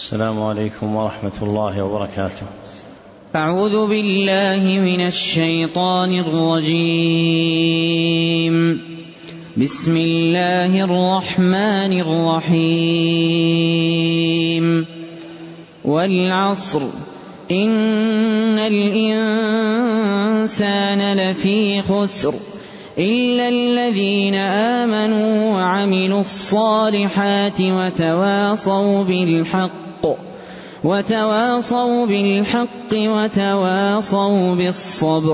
السلام عليكم ورحمة الله وبركاته. أعوذ بالله من الشيطان الرجيم. بسم الله الرحمن الرحيم. والعصر إن الإنسان لفي خسر إلا الذين آمنوا وعملوا الصالحات وتواصوا بالحق وتواصوا بالصبر.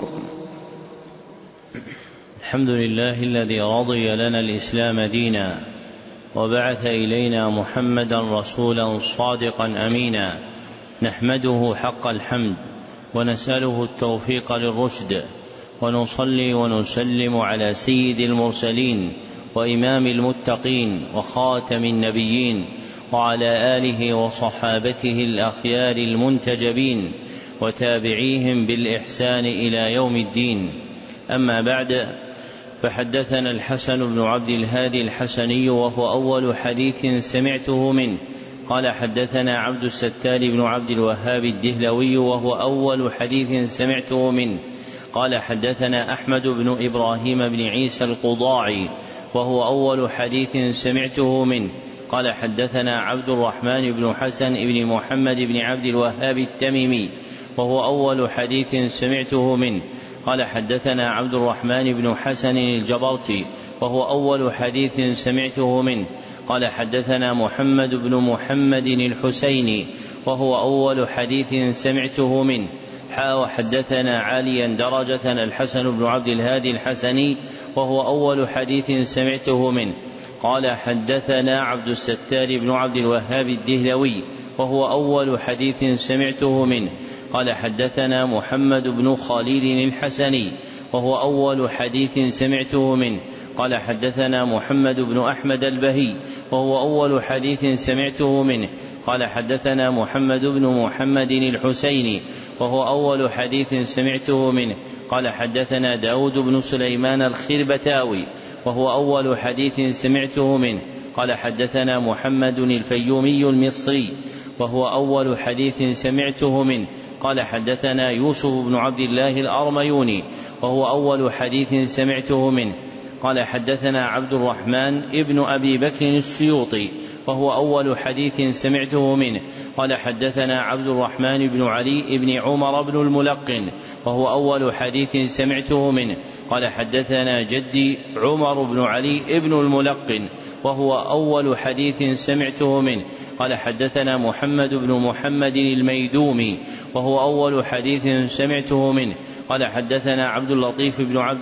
الحمد لله الذي رضي لنا الإسلام دينا وبعث إلينا محمدا رسولا صادقا أمينا، نحمده حق الحمد ونسأله التوفيق للرشد، ونصلي ونسلم على سيد المرسلين وإمام المتقين وخاتم النبيين وعلى آله وصحابته الأخيار المنتجبين وتابعيهم بالإحسان إلى يوم الدين. أما بعد، فحدثنا الحسن بن عبد الهادي الحسني وهو أول حديث سمعته منه قال حدثنا عبد الستار بن عبد الوهاب الدهلوي وهو أول حديث سمعته منه قال حدثنا أحمد بن إبراهيم بن عيسى القضاعي وهو أول حديث سمعته منه قال حدثنا عبد الرحمن بن حسن بن محمد بن عبد الوهاب التميمي وهو أول حديث سمعته منه قال حدثنا عبد الرحمن بن حسن الجبرتي وهو أول حديث سمعته منه قال حدثنا محمد بن محمد الحسيني وهو أول حديث سمعته منه وحدثنا عاليا درجة الحسن بن عبد الهادي الحسني وهو أول حديث سمعته منه قال حدثنا عبد الستار بن عبد الوهاب الدهلوي وهو أول حديث سمعته منه قال حدثنا محمد بن خليل الحسني وهو أول حديث سمعته منه قال حدثنا محمد بن أحمد البهي وهو أول حديث سمعته منه قال حدثنا محمد بن محمد الحسيني وهو أول حديث سمعته منه قال حدثنا داود بن سليمان الخربتاوي وهو أول حديث سمعته منه قال حدثنا محمد الفيومي المصري وهو أول حديث سمعته منه قال حدثنا يوسف بن عبد الله الأرميوني وهو أول حديث سمعته منه قال حدثنا عبد الرحمن ابن أبي بكر السيوطي وهو أول حديث سمعته منه قال حدثنا عبد الرحمن بن علي بن عمر بن الملقن وهو أول حديث سمعته منه قال حدثنا جدي عمر بن علي بن الملقن وهو أول حديث سمعته منه قال حدثنا محمد بن محمد الميدومي وهو أول حديث سمعته منه قال حدثنا عبد اللطيف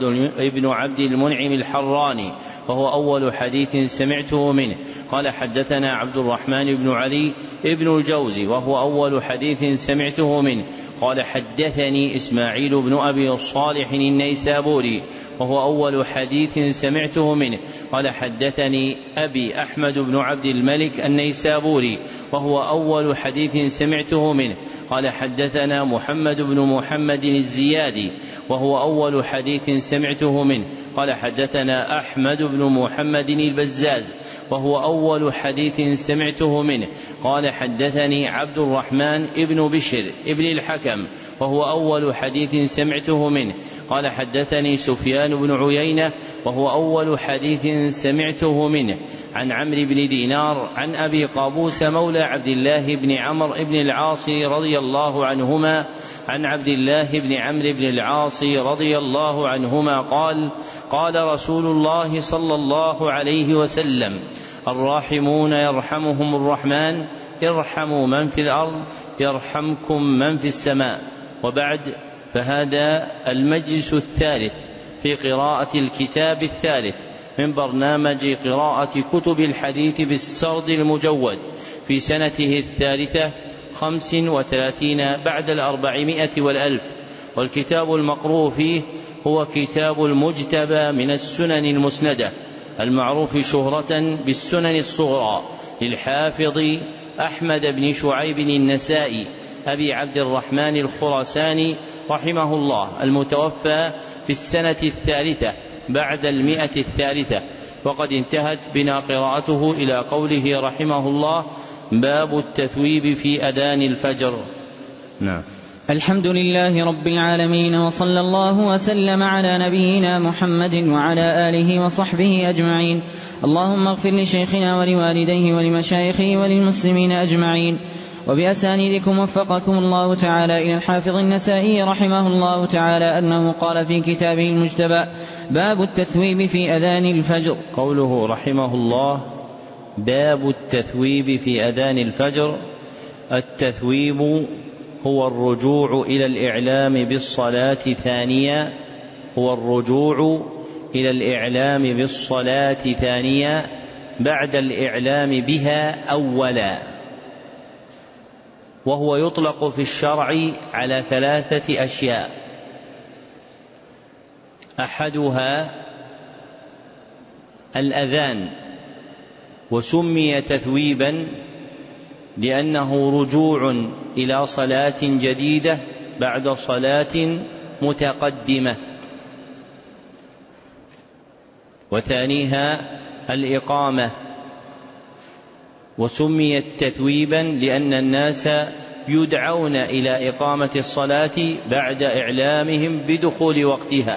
بن عبد المنعم الحراني وهو أول حديث سمعته منه قال حدثنا عبد الرحمن بن علي بن الجوزي وهو أول حديث سمعته منه قال حدثني إسماعيل بن أبي صالح النيسابوري وهو أول حديث سمعته منه قال حدثني أبي أحمد بن عبد الملك النيسابوري وهو أول حديث سمعته منه قال حدثنا محمد بن محمد الزيادي وهو أول حديث سمعته منه قال حدثنا أحمد بن محمد البزاز وهو أول حديث سمعته منه قال حدثني عبد الرحمن ابن بشر ابن الحكم وهو أول حديث سمعته منه قال حدثني سفيان بن عيينة وهو أول حديث سمعته منه عن عمرو بن دينار عن أبي قابوس مولى عبد الله بن عمرو بن العاص رضي الله عنهما عن عبد الله بن عمرو بن العاص رضي الله عنهما قال رسول الله صلى الله عليه وسلم الراحمون يرحمهم الرحمن ارحموا من في الأرض يرحمكم من في السماء. وبعد، فهذا المجلس الثالث في قراءة الكتاب الثالث من برنامج قراءة كتب الحديث بالسرد المجود في سنته الثالثة 35 بعد 400 والألف، والكتاب المقروء فيه هو كتاب المجتبى من السنن المسندة المعروف شهرة بالسنن الصغرى للحافظ أحمد بن شعيب النسائي أبي عبد الرحمن الخراساني رحمه الله، المتوفى في السنة الثالثة بعد 100 الثالثة، وقد انتهت بنا قراءته إلى قوله رحمه الله باب التثويب في أذان الفجر. نعم. الحمد لله رب العالمين، وصلى الله وسلم على نبينا محمد وعلى آله وصحبه أجمعين. اللهم اغفر لشيخنا ولوالديه ولمشايخه وللمسلمين أجمعين. وبأسانيدكم وفقكم الله تعالى إلى الحافظ النسائي رحمه الله تعالى أنه قال في كتابه المجتبى: باب التثويب في أذان الفجر. قوله رحمه الله: باب التثويب في أذان الفجر. التثويب هو الرجوع إلى الإعلام بالصلاة ثانية، بعد الإعلام بها أولا. وهو يطلق في الشرع على 3 أشياء: أحدها الأذان، وسمي تثويبا لأنه رجوع إلى صلاة جديدة بعد صلاة متقدمة. وثانيها الإقامة، وسميت تثويبا لأن الناس يدعون إلى إقامة الصلاة بعد إعلامهم بدخول وقتها.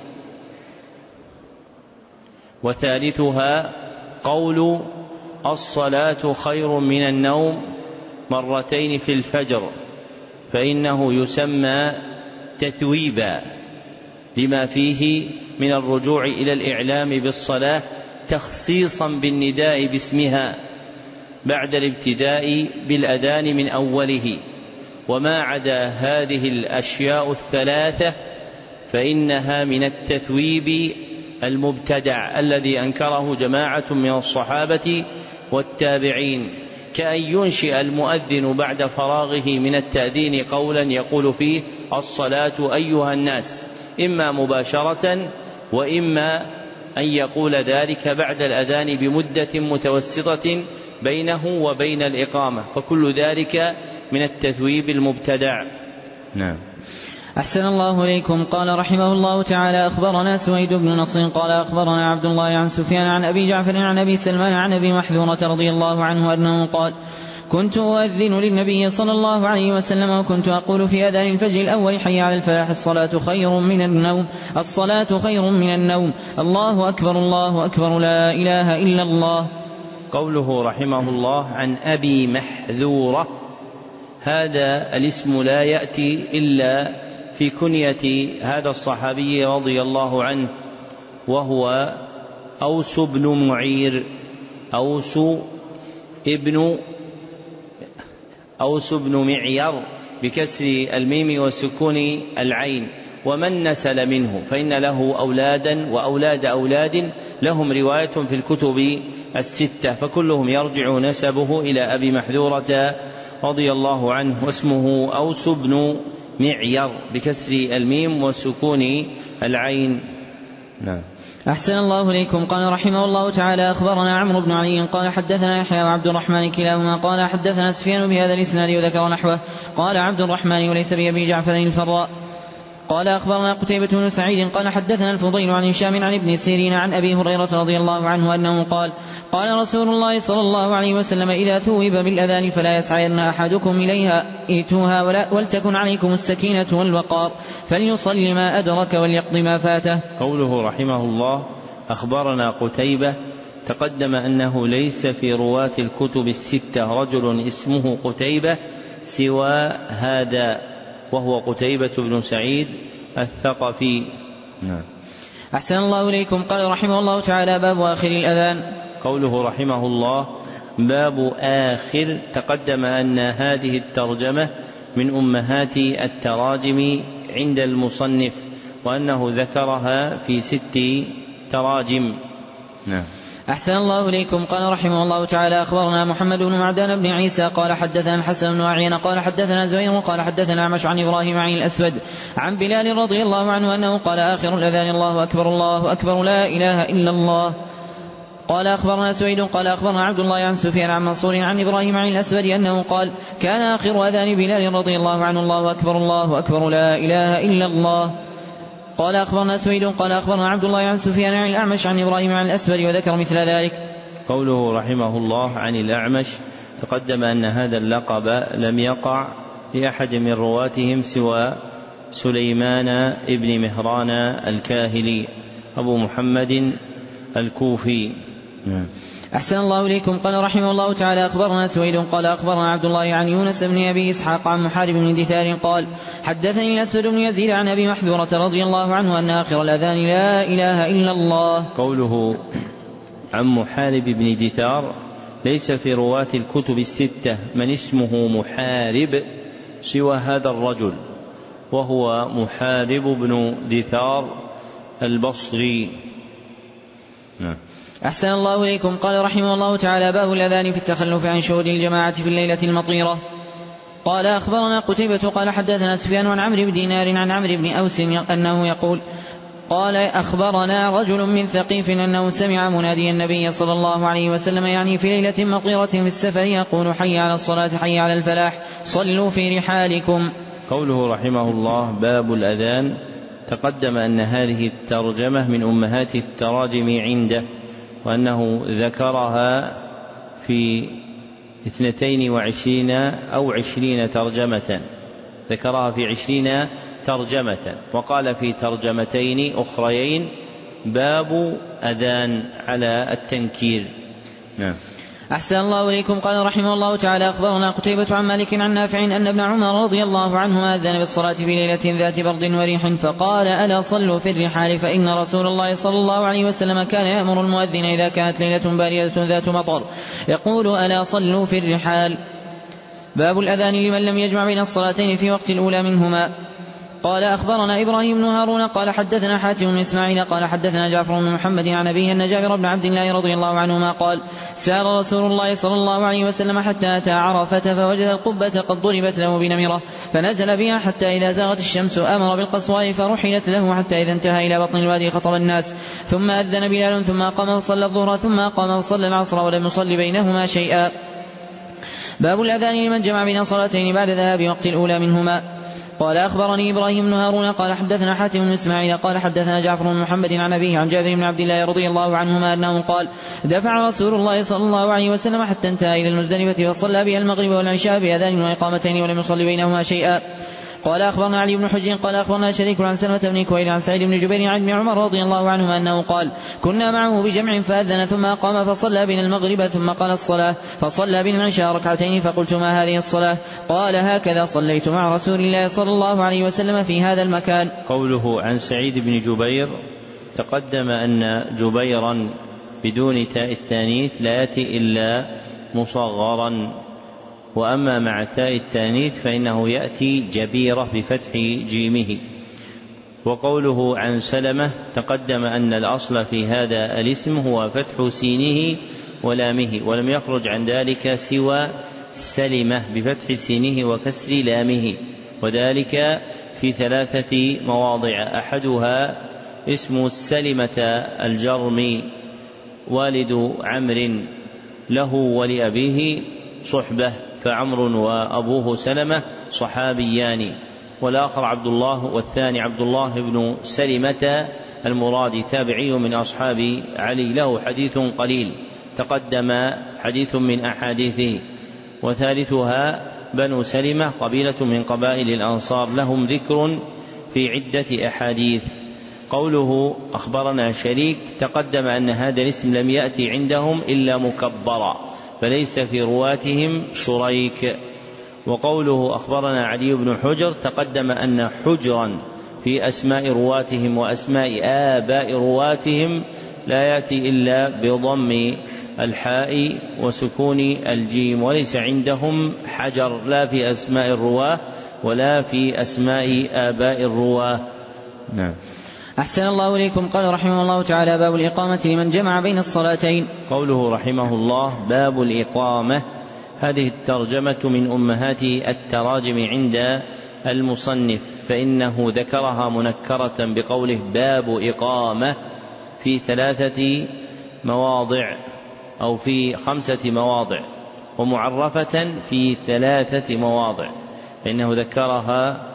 وثالثها قول الصلاة خير من النوم مرتين في الفجر، فإنه يسمى تثويبا لما فيه من الرجوع إلى الإعلام بالصلاة تخصيصا بالنداء باسمها بعد الابتداء بالأذان من أوله. وما عدا هذه الأشياء 3 فإنها من التثويب المبتدع الذي أنكره جماعة من الصحابة والتابعين، كأن ينشئ المؤذن بعد فراغه من التأذين قولا يقول فيه: الصلاة أيها الناس، إما مباشرة وإما أن يقول ذلك بعد الأذان بمدة متوسطة بينه وبين الإقامة، فكل ذلك من التثويب المبتدع. نعم. أحسن الله إليكم. قال رحمه الله تعالى: أخبرنا سويد بن نصر قال أخبرنا عبد الله عن سفيان عن أبي جعفر عن أبي سلمان عن أبي محذورة رضي الله عنه أنه قال: كنت أؤذن للنبي صلى الله عليه وسلم، وكنت أقول في أذان الفجر الأول: حي على الفلاح، الصلاة خير من النوم، الله أكبر الله أكبر، لا إله إلا الله. قوله رحمه الله عن أبي محذورة، هذا الاسم لا يأتي إلا في كنية هذا الصحابي رضي الله عنه، وهو أوس بن معير، أوس بن معير بكسر الميم وسكون العين. ومن نسل منه فإن له أولادا وأولاد أولاد لهم رواية في الكتب 6، فكلهم يرجع نسبه إلى أبي محذورة رضي الله عنه، واسمه أوس بن معير بكسر الميم وسكون العين. نعم. أحسن الله إليكم. قال رحمه الله تعالى: أخبرنا عمرو بن علي قال حدثنا يحيى وعبد الرحمن كلاهما قال حدثنا سفيان بهذا الإسناد وذكر نحوه. قال عبد الرحمن وليس بأبي جعفر الفراء. قال أخبرنا قتيبة بن سعيد قال حدثنا الفضيل عن هشام عن ابن سيرين عن أبي هريرة رضي الله عنه أنه قال: قال رسول الله صلى الله عليه وسلم: إذا ثوب بالأذان فلا يسعين أحدكم إليها، ائتوها ولتكن عليكم السكينة والوقار، فليصل ما أدرك وليقضي ما فاته. قوله رحمه الله: أخبرنا قتيبة، تقدم أنه ليس في رواة الكتب 6 رجل اسمه قتيبة سوى هذا، وهو قتيبة بن سعيد الثقفي. نعم. أحسن الله إليكم. قال رحمه الله تعالى: باب آخر الأذان. قوله رحمه الله: باب آخر، تقدم أن هذه الترجمة من أمهات التراجم عند المصنف، وأنه ذكرها في 6 تراجم. نعم. أحسن الله إليكم. قال رحمه الله تعالى: أخبرنا محمد بن معدان بن عيسى قال حدثنا الحسن بن عيينة قال حدثنا زهير قال حدثنا أعمش عن إبراهيم عن الأسود عن بلال رضي الله عنه أنه قال: آخر الأذان الله أكبر الله أكبر، لا إله إلا الله. قال أخبرنا سويد قال أخبرنا عبد الله عن سفيان عن منصور عن إبراهيم عن الأسود أنه قال: كان آخر أذان بلال رضي الله عنه: الله أكبر لا إله إلا الله. قال أخبرنا سويد قال أخبرنا عبد الله عن سفيان عن الأعمش عن إبراهيم عن الأسود وذكر مثل ذلك. قوله رحمه الله عن الأعمش، تقدم أن هذا اللقب لم يقع لأحد من رواتهم سوى سليمان ابن مهران الكاهلي أبو محمد الكوفي. أحسن الله إليكم. قال رحمه الله تعالى: أخبرنا سويد قال أخبرنا عبد الله عن يونس بن أبي إسحاق عن محارب بن دثار قال: حدثني الأسود بن يزيد عن أبي محذورة رضي الله عنه أن آخر الأذان لا إله إلا الله. قوله عن محارب بن دثار ليس في رواة الكتب الستة من اسمه محارب سوى هذا الرجل، وهو محارب بن دثار البصري. أحسن الله إليكم. قال رحمه الله تعالى: باب الأذان في التخلف عن شهود الجماعة في الليلة المطيرة. قال أخبرنا قتيبة قال حدثنا سفيان عن عمرو بن دينار عن عمرو بن أوس أنه يقول: قال أخبرنا رجل من ثقيف أنه سمع منادي النبي صلى الله عليه وسلم يعني في ليلة مطيرة في السفر يقول: حي على الصلاة حي على الفلاح صلوا في رحالكم. قوله رحمه الله: باب الأذان، تقدم أن هذه الترجمة من أمهات التراجم عنده، وأنه ذكرها في 22 أو 20 ترجمة، ذكرها في 20 ترجمة، وقال في ترجمتين أخريين باب أذان على التنكير. نعم. أحسن الله إليكم. قال رحمه الله تعالى: أخبرنا قتيبة عن مالك عن نافع أن ابن عمر رضي الله عنهما أذن بالصلاة في ليلة ذات برد وريح فقال: ألا صلوا في الرحال فإن رسول الله صلى الله عليه وسلم كان يأمر المؤذن إذا كانت ليلة باردة ذات مطر يقول: ألا صلوا في الرحال. باب الأذان لمن لم يجمع بين الصلاتين في وقت الأولى منهما. قال أخبرنا إبراهيم بن هارون قال حدثنا حاتم بن إسماعيل قال حدثنا جعفر بن محمد عن أبيه أن جابر بن عبد الله رضي الله عنهما قال: سار رسول الله صلى الله عليه وسلم حتى أتى عرفة فوجد القبة قد ضربت له بنمرة فنزل بها حتى إذا زاغت الشمس أمر بالقصواء فرحلت له حتى إذا انتهى إلى بطن الوادي خطب الناس، ثم أذن بلال ثم قام فصلى الظهر ثم قام فصلى العصر ولم يصل بينهما شيئا. باب الأذان لمن جمع بين صلاتين بعد ذهاب وقت الأولى منهما. قال أخبرني إبراهيم بن هارون قال حدثنا حاتم بن إسماعيل قال حدثنا جعفر بن محمد عن أبيه عن جابر بن عبد الله رضي الله عنهما أنه قال: دفع رسول الله صلى الله عليه وسلم حتى انتهى إلى المزدلفة فصلى بها المغرب والعشاء بأذان وإقامتين ولم يصل بينهما شيئا. قال أخبرنا علي بن حجر قال أخبرنا شريك عن سلمة بن كويل عن سعيد بن جبير عن ابن عمر رضي الله عنهما أنه قال: كنا معه بجمع فأذن ثم قام فصلى بنا المغرب ثم قال الصلاة فصلى بنا العشاء ركعتين فقلت: ما هذه الصلاة؟ قال: هكذا صليت مع رسول الله صلى الله عليه وسلم في هذا المكان. قوله عن سعيد بن جبير، تقدم أن جبيرا بدون تاء التانيث لا يأتي إلا مصغرا، وأما مع تاء التانيث فإنه يأتي جبيرة بفتح جيمه. وقوله عن سلمة، تقدم أن الأصل في هذا الاسم هو فتح سينه ولامه، ولم يخرج عن ذلك سوى سلمة بفتح سينه وكسر لامه، وذلك في 3 مواضع. أحدها اسم سلمة الجرمي والد عمرو له ولأبيه صحبة، فعمرو وأبوه سلمة صحابيان، والآخر عبد الله، والثاني عبد الله بن سلمة المرادي تابعي من أصحاب علي له حديث قليل تقدم حديث من أحاديثه. وثالثها بنو سلمة قبيلة من قبائل الأنصار لهم ذكر في عدة أحاديث. قوله أخبرنا شريك، تقدم أن هذا الاسم لم يأتي عندهم إلا مكبرا فليس في رواتهم شريك. وقوله أخبرنا علي بن حجر، تقدم أن حجرا في أسماء رواتهم وأسماء آباء رواتهم لا يأتي إلا بضم الحاء وسكون الجيم، وليس عندهم حجر لا في أسماء الرواه ولا في أسماء آباء الرواه. نعم. أحسن الله إليكم. قال رحمه الله تعالى: باب الإقامة لمن جمع بين الصلاتين. قوله رحمه الله: باب الإقامة، هذه الترجمة من أمهات التراجم عند المصنف، فإنه ذكرها منكرة بقوله باب إقامة في 3 مواضع أو في 5 مواضع، ومعرفة في 3 مواضع، فإنه ذكرها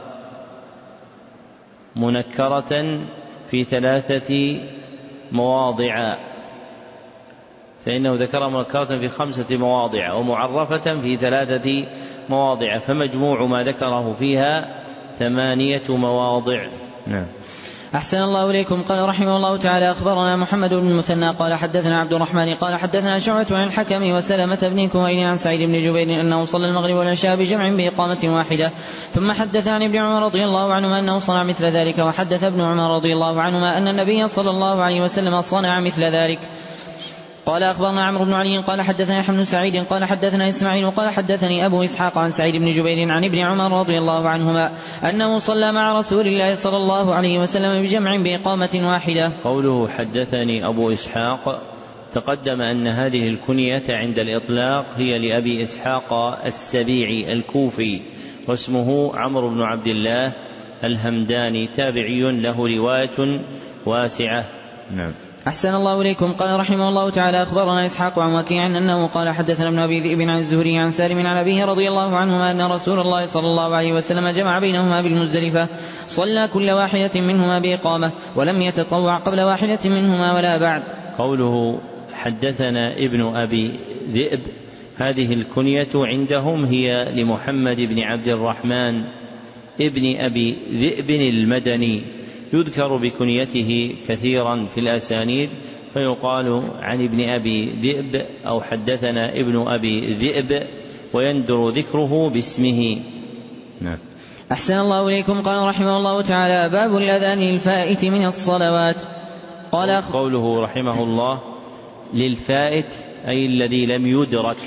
منكرة في 3 مواضع. فإنه ذكر منكرة في 5 مواضع ومعرفة في 3 مواضع، فمجموع ما ذكره فيها 8 مواضع. نعم. أحسن الله إليكم. قال رحمه الله تعالى: أخبرنا محمد بن المثنى قال حدثنا عبد الرحمن قال حدثنا شعبة عن الحكم وسلمة بن كوين عن سعيد بن جبير أنه صلى المغرب والعشاء بجمع بإقامة واحدة. ثم حدث عن ابن عمر رضي الله عنهما أنه صنع مثل ذلك. وحدث ابن عمر رضي الله عنهما أن النبي صلى الله عليه وسلم صنع مثل ذلك. قال أخبرنا عمرو بن علي قال حدثنا يحيى بن سعيد قال حدثنا إسماعيل قال حدثني أبو إسحاق عن سعيد بن جبير عن ابن عمر رضي الله عنهما أنه صلى مع رسول الله صلى الله عليه وسلم بجمع بإقامة واحدة. قوله حدثني أبو إسحاق، تقدم أن هذه الكنية عند الإطلاق هي لأبي إسحاق السبيعي الكوفي، واسمه عمرو بن عبد الله الهمداني، تابعي له رواية واسعة. نعم. أحسن الله إليكم. قال رحمه الله تعالى: أخبرنا إسحاق عن وكيع أنه قال حدثنا ابن أبي ذئب عن الزهري عن سالم عن أبيه رضي الله عنهما أن رسول الله صلى الله عليه وسلم جمع بينهما بالمزدلفة، صلى كل واحدة منهما بإقامة، ولم يتطوع قبل واحدة منهما ولا بعد. قوله حدثنا ابن أبي ذئب، هذه الكنية عندهم هي لمحمد بن عبد الرحمن ابن أبي ذئب المدني، يذكر بكنيته كثيرا في الأسانيد، فيقال عن ابن أبي ذئب أو حدثنا ابن أبي ذئب، ويندر ذكره باسمه. نعم. أحسن الله إليكم. قال رحمه الله تعالى: باب الأذان الفائت من الصلوات. قال قوله رحمه الله للفائت أي الذي لم يدرك،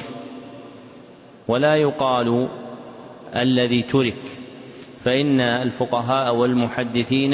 ولا يقال الذي ترك، فإن الفقهاء والمحدثين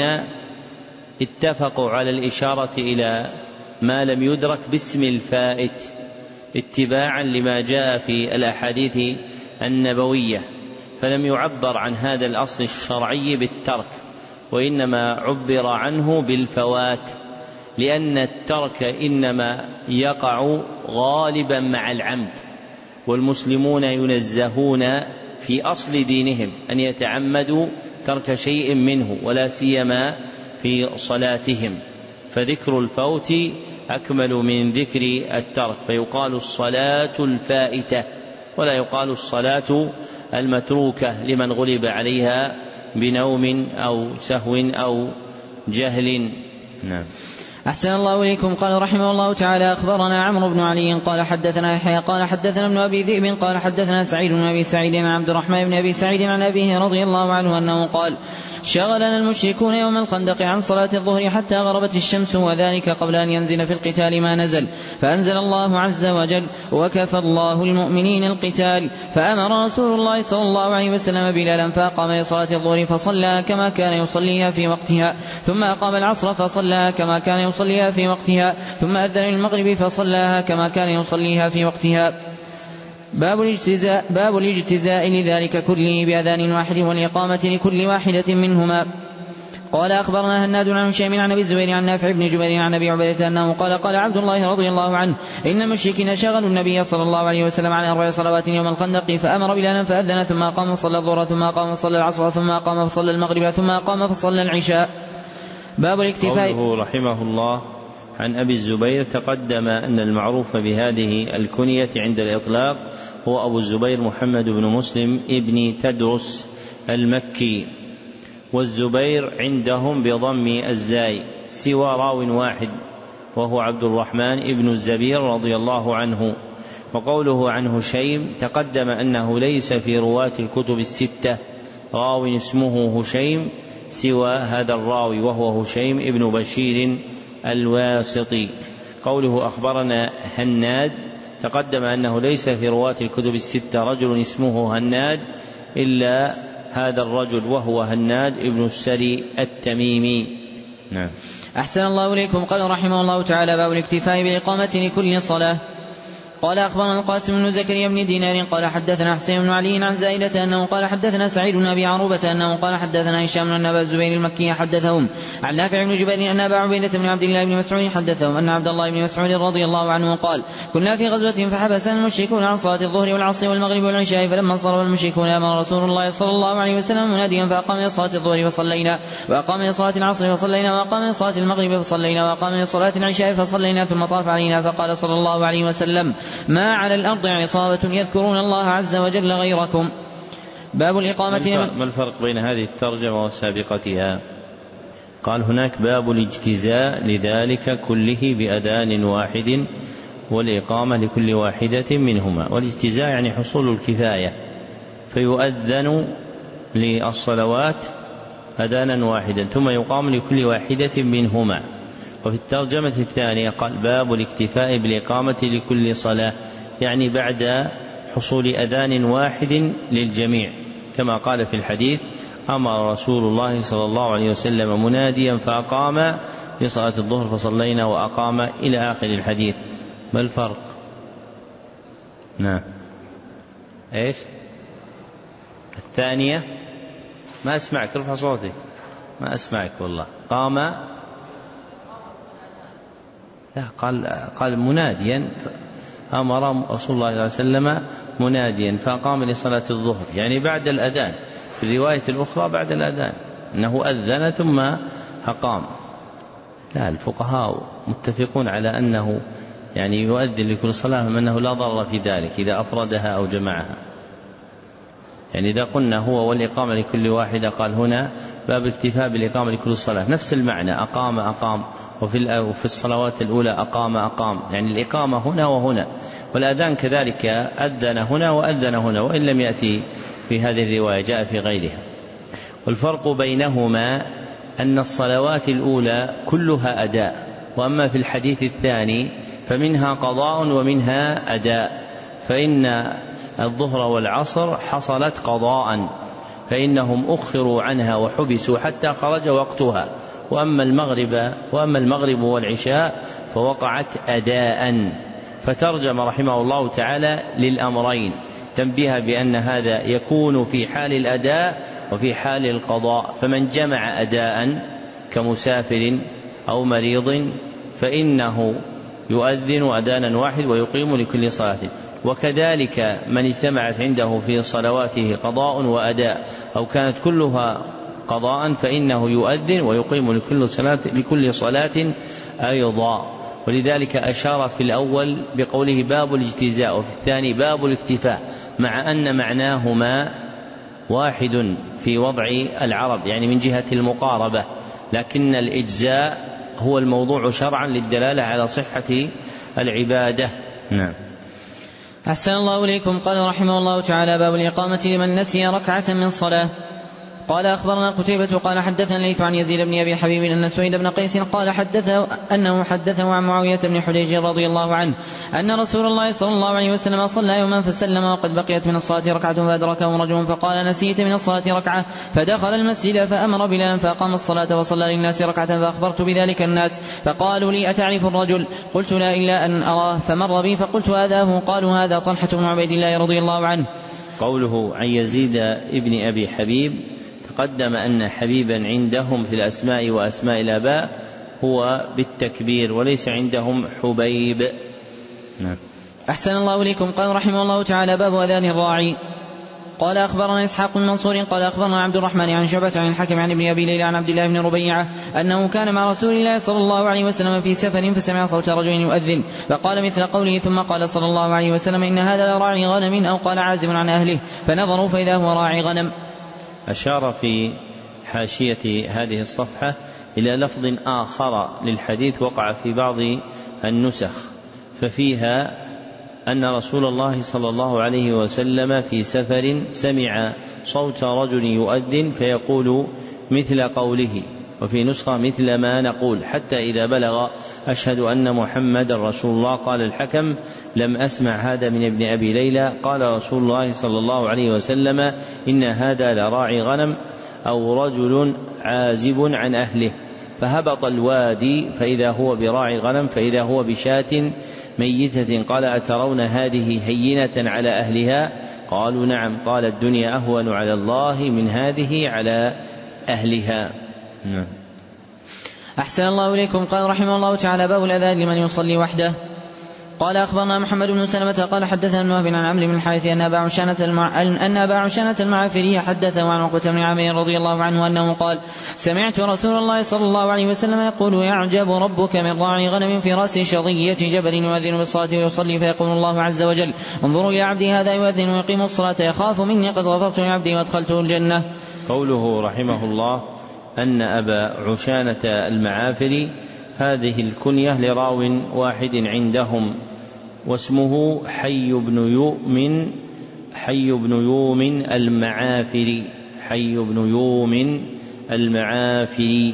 اتفقوا على الإشارة إلى ما لم يدرك باسم الفائت اتباعا لما جاء في الأحاديث النبوية، فلم يعبر عن هذا الأصل الشرعي بالترك، وإنما عبر عنه بالفوات، لأن الترك إنما يقع غالبا مع العمد، والمسلمون ينزهون في أصل دينهم أن يتعمدوا ترك شيء منه، ولا سيما في صلاتهم، فذكر الفوت أكمل من ذكر الترك، فيقال الصلاة الفائتة ولا يقال الصلاة المتروكة لمن غلب عليها بنوم أو سهو أو جهل. نعم. أحسن الله إليكم. قال رحمه الله تعالى: أخبرنا عمرو بن علي قال حدثنا يحيى قال حدثنا ابن أبي ذئب قال حدثنا سعيد بن أبي سعيد عن عبد الرحمن بن أبي سعيد عن أبيه رضي الله عنه أنه قال: شغلنا المشركون يوم الخندق عن صلاة الظهر حتى غربت الشمس، وذلك قبل أن ينزل في القتال ما نزل، فأنزل الله عز وجل: وكفى الله المؤمنين القتال، فأمر رسول الله صلى الله عليه وسلم بلالا فأقام لصلاة الظهر فصلى كما كان يصليها في وقتها، ثم أقام العصر فصلى كما كان يصليها في وقتها، ثم أذن للمغرب فصلاها كما كان يصليها في وقتها. باب الاجتزاء لذلك كله بأذان واحد والإقامة لكل واحدة منهما. قال أخبرنا هناد عن هشام عن أبي الزبير عن نافع بن جبير عن أبي عبيدة أنه قال عبد الله رضي الله عنه: إن المشركين شغلوا النبي صلى الله عليه وسلم عن 4 صلوات يوم الخندق، فأمر بلالا فأذن، ثم أقام فصلى الظهر، ثم أقام فصلى العصر، ثم أقام فصلى المغرب، ثم أقام فصلى العشاء. باب الاكتفاء. قوله رحمه الله عن أبي الزبير، تقدم أن المعروف بهذه الكنية عند الإطلاق هو أبو الزبير محمد بن مسلم ابن تدرس المكي، والزبير عندهم بضم الزاي، سوى راو واحد وهو عبد الرحمن ابن الزبير رضي الله عنه. وقوله عن هشيم، تقدم أنه ليس في رواة الكتب 6 راو اسمه هشيم سوى هذا الراوي، وهو هشيم ابن بشير الواسطي. قوله أخبرنا هناد، تقدم أنه ليس في رواة الكتب 6 رجل اسمه هناد إلا هذا الرجل، وهو هناد ابن السري التميمي. نعم. أحسن الله إليكم. قال رحمه الله تعالى: باب الاكتفاء بالإقامة لكل صلاة. قال أخبرنا القاسم بن زكريا بن دينار قال حدثنا حسين بن علي عن زائدة أنه قال حدثنا سعيد بن أبي عروبة أنه قال حدثنا هشام بن أبي الزبير المكي حدثهم عن نافع بن جبير أن أبا عبيدة بن عبد الله بن مسعود حدثهم أن عبد الله بن مسعود رضي الله عنه قال كنا في غزوة فحبسنا المشركون عن صلاة الظهر والعصر والمغرب والعشاء فلما انصرف المشركون أمر رسول الله صلى الله عليه وسلم مناديا فأقام لصلاة الظهر فصلينا وأقام لصلاة العصر فصلينا وأقام لصلاة المغرب فصلينا وأقام لصلاة العشاء فصلينا ثم طاف علينا فقال صلى الله عليه وسلم ما على الأرض عصابة يذكرون الله عز وجل غيركم. باب الإقامة. ما الفرق بين هذه الترجمة وسابقتها؟ قال هناك باب الاجتزاء لذلك كله بأذان واحد والإقامة لكل واحدة منهما. والاجتزاء يعني حصول الكفاية، فيؤذن للصلوات أذانا واحدا ثم يقام لكل واحدة منهما. وفي الترجمة الثانية قال باب الاكتفاء بالإقامة لكل صلاة، يعني بعد حصول أذان واحد للجميع، كما قال في الحديث أمر رسول الله صلى الله عليه وسلم مناديا فأقام لصلاة الظهر فصلينا وأقام إلى آخر الحديث. ما الفرق؟ نعم إيش الثانية؟ ما أسمعك، ارفع صوتك، ما أسمعك والله. قام، لا قال مناديا، أمر رسول الله صلى الله عليه وسلم مناديا فأقام لصلاة الظهر، يعني بعد الأذان. في الرواية الأخرى بعد الأذان أنه أذن ثم أقام. لا، الفقهاء متفقون على أنه يعني يؤذن لكل صلاة، أنه لا ضرر في ذلك إذا أفردها أو جمعها. يعني إذا قلنا هو والإقامة لكل واحدة، قال هنا باب اكتفاء بالإقامة لكل صلاة، نفس المعنى، أقام. وفي الصلوات الأولى أقام، يعني الإقامة هنا وهنا. والأذان كذلك أذن هنا وأذن هنا، وإن لم يأتي في هذه الرواية جاء في غيرها. والفرق بينهما أن الصلوات الأولى كلها أداء، وأما في الحديث الثاني فمنها قضاء ومنها أداء. فإن الظهر والعصر حصلت قضاء، فإنهم أخروا عنها وحبسوا حتى خرج وقتها. وأما المغرب والعشاء فوقعت أداء. فترجم رحمه الله تعالى للأمرين تنبيه بأن هذا يكون في حال الأداء وفي حال القضاء. فمن جمع أداء كمسافر أو مريض فإنه يؤذن أذانا واحد ويقيم لكل صلاة. وكذلك من اجتمعت عنده في صلواته قضاء وأداء أو كانت كلها قضاء فإنه يؤذن ويقيم لكل صلاة أيضا. ولذلك أشار في الأول بقوله باب الاجتزاء، وفي الثاني باب الاكتفاء، مع أن معناهما واحد في وضع العرب، يعني من جهة المقاربة، لكن الإجزاء هو الموضوع شرعا للدلالة على صحة العبادة. نعم. أحسن الله إليكم. قال رحمه الله تعالى باب الإقامة لمن نسي ركعة من صلاة. قال أخبرنا قتيبة قال حدثنا الليث عن يزيد بن أبي حبيب أن سويد بن قيس قال حدثه عن معاوية بن حديج رضي الله عنه أن رسول الله صلى الله عليه وسلم صلى يوما فسلم وقد بقيت من الصلاة ركعة فأدركه رجل فقال نسيت من الصلاة ركعة، فدخل المسجد فأمر بلالا فأقام الصلاة وصلى للناس ركعة، فأخبرت بذلك الناس فقالوا لي أتعرف الرجل؟ قلت لا إلا أن أراه، فمر بي فقلت هذا قالوا هذا طلحة بن عبيد الله رضي الله عنه. قوله عن يزيد ابن أبي حبيب تقدم أن حبيبا عندهم في الأسماء وأسماء الآباء هو بالتكبير وليس عندهم حبيب. نعم. أحسن الله إليكم. قال رحمه الله تعالى باب أذان الراعي. قال أخبرنا إسحاق بن منصور قال أخبرنا عبد الرحمن عن شعبة عن الحكم عن ابن أبي ليلى عن عبد الله بن ربيعة أنه كان مع رسول الله صلى الله عليه وسلم في سفر فسمع صوت رجل يؤذن فقال مثل قوله، ثم قال صلى الله عليه وسلم إن هذا لراعي غنم، أو قال عازم عن أهله، فنظروا فإذا هو راعي غنم. أشار في حاشية هذه الصفحة إلى لفظ آخر للحديث وقع في بعض النسخ، ففيها أن رسول الله صلى الله عليه وسلم في سفر سمع صوت رجل يؤذن فيقول مثل قوله، وفي نسخة مثل ما نقول، حتى إذا بلغ أشهد أن محمد رسول الله قال الحكم لم أسمع هذا من ابن أبي ليلى. قال رسول الله صلى الله عليه وسلم إن هذا لراعي غنم أو رجل عازب عن أهله، فهبط الوادي فإذا هو براعي غنم، فإذا هو بشاة ميتة قال أترون هذه هينة على أهلها؟ قالوا نعم. قال الدنيا أهون على الله من هذه على أهلها. أحسن الله إليكم. قال رحمه الله تعالى: باب الأذان لمن يصلي وحده. قال أخبرنا محمد بن سلمة قال حدثنا ابن وهب عن عمرو بن الحارث أن أبا عشانة المعافري حدثه عن عقبة بن عامر رضي الله عنه أنه قال: سمعت رسول الله صلى الله عليه وسلم يقول: يعجب ربك من راعي غنم في رأس شظية جبل يؤذن بالصلاة ويصلي فيقول الله عز وجل: انظروا إلى عبدي هذا يؤذن ويقيم الصلاة يخاف مني قد غفرت لعبدي وادخلته الجنة. قوله رحمه الله أن أبا عشانة المعافري هذه الكنية لراو واحد عندهم واسمه حي بن يوم المعافري.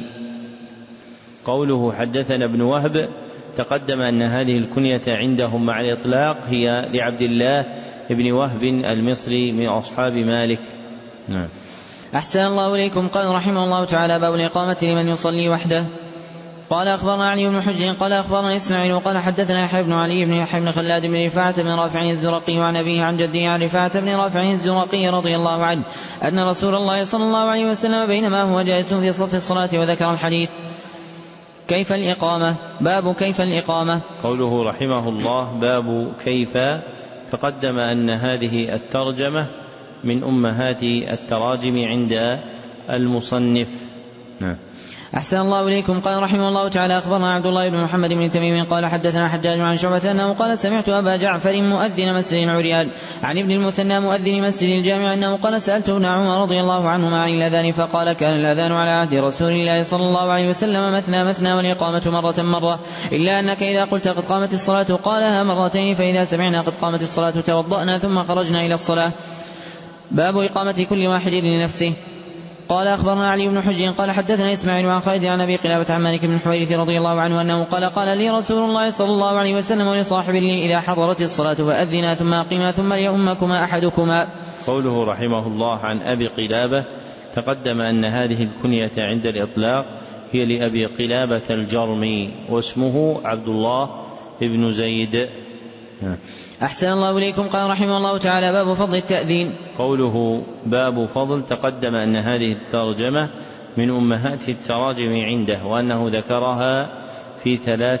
قوله حدثنا ابن وهب تقدم أن هذه الكنية عندهم مع الإطلاق هي لعبد الله بن وهب المصري من أصحاب مالك. نعم. أحسن الله إليكم. قال رحمه الله تعالى: باب الإقامة لمن يصلي وحده. قال أخبرنا علي بن حجر قال أخبرنا إسماعيل قال حدثنا يحيى بن علي بن يحيى بن خلاد بن رفاعة بن رافع الزرقي وعن أبيه عن جده عن رفاعة بن رافع الزرقي رضي الله عنه أن رسول الله صلى الله عليه وسلم بينما هو جالس في صف الصلاة وذكر الحديث. كيف الإقامة؟ باب كيف الإقامة. قوله رحمه الله باب كيف تقدم أن هذه الترجمة من أمهات التراجم عند المصنف. نعم. أحسن الله إليكم. قال رحمه الله تعالى: أخبرنا عبد الله بن محمد بن تميم قال حدثنا حجاج عن شعبة أنه قال: سمعت أبا جعفر مؤذن مسجد العريان عن ابن المثنى مؤذن مسجد الجامع أنه قال: سألت ابن عمر رضي الله عنهما عن الأذان فقال: كان الأذان على عهد رسول الله صلى الله عليه وسلم مثنى والإقامة مرة إلا أنك إذا قلت قد قامت الصلاة قالها مرتين فإذا سمعنا قد قامت الصلاة توضأنا ثم خرجنا إلى الصلاة. باب إقامة كل واحد لنفسه. قال أخبرنا علي بن حجر قال حدثنا إسماعيل عن خالد عن أبي قلابة عن مالك بن الحويرث رضي الله عنه أنه قال لي رسول الله صلى الله عليه وسلم ولصاحب لي: إذا حضرت الصلاة فأذنا ثم أقيما ثم ليؤمكما أحدكما. قوله رحمه الله عن أبي قلابة تقدم أن هذه الكنية عند الإطلاق هي لأبي قلابة الجرمي واسمه عبد الله بن زيد. أحسن الله إليكم. قال رحمه الله تعالى: باب فضل التأذين. قوله باب فضل تقدم أن هذه الترجمة من أمهات التراجم عنده وأنه ذكرها في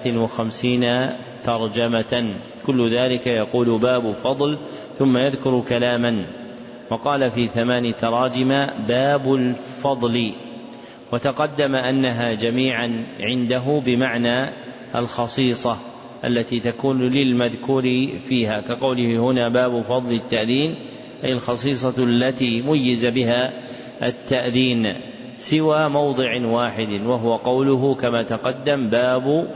53 ترجمة كل ذلك يقول باب فضل ثم يذكر كلاما، وقال في 8 تراجم باب الفضل. وتقدم أنها جميعا عنده بمعنى الخصيصة التي تكون للمذكور فيها، كقوله هنا باب فضل التأذين أي الخصيصة التي ميز بها التأذين سوى موضع واحد وهو قوله كما تقدم باب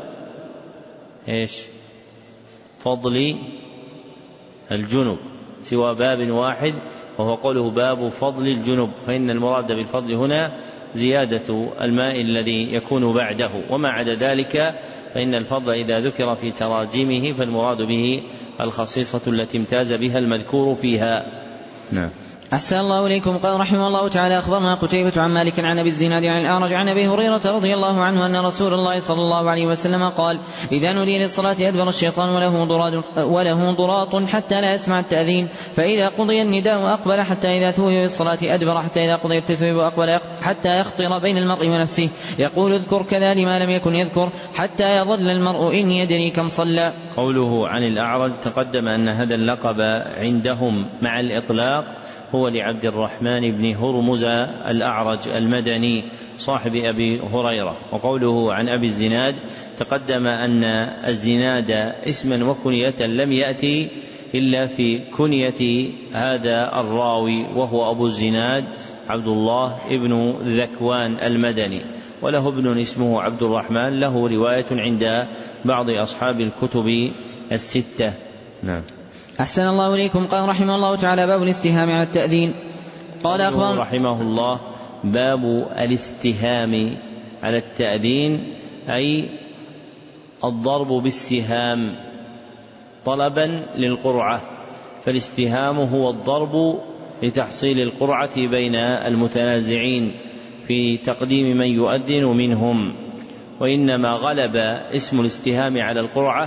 فضل الجنب، سوى باب واحد وهو قوله باب فضل الجنب، فإن المراد بالفضل هنا زيادة الماء الذي يكون بعده، وما عدا ذلك فإن الفضل إذا ذكر في تراجمه فالمراد به الخصيصة التي امتاز بها المذكور فيها. نعم. أحسن الله إليكم. قال رحمه الله تعالى: أخبرنا قتيبة عن مالك عن أبي الزناد عن الأعرج عن أبي هريرة رضي الله عنه أن رسول الله صلى الله عليه وسلم قال: إذا نودي للصلاة أدبر الشيطان وله ضراط حتى لا يسمع التأذين، فإذا قضي النداء أقبل حتى إذا ثوي بالصلاة أدبر حتى إذا قضي التثويب أقبل حتى يخطر بين المرء ونفسه يقول اذكر كذا لما لم يكن يذكر حتى يظل المرء إن يدري كم صلى. قوله عن الأعرج تقدم أن هذا اللقب عندهم مع الإطلاق هو لعبد الرحمن بن هرمز الأعرج المدني صاحب أبي هريرة. وقوله عن أبي الزناد تقدم أن الزناد اسما وكنية لم يأتي إلا في كنية هذا الراوي وهو أبو الزناد عبد الله ابن ذكوان المدني، وله ابن اسمه عبد الرحمن له رواية عند بعض أصحاب الكتب الستة. نعم. أحسن الله إليكم. قال رحمه الله تعالى: باب الاستهام على التأذين. قال أخبرنا رحمه الله باب الاستهام على التأذين أي الضرب بالسهام طلبا للقرعة، فالاستهام هو الضرب لتحصيل القرعة بين المتنازعين في تقديم من يؤذن منهم، وإنما غلب اسم الاستهام على القرعة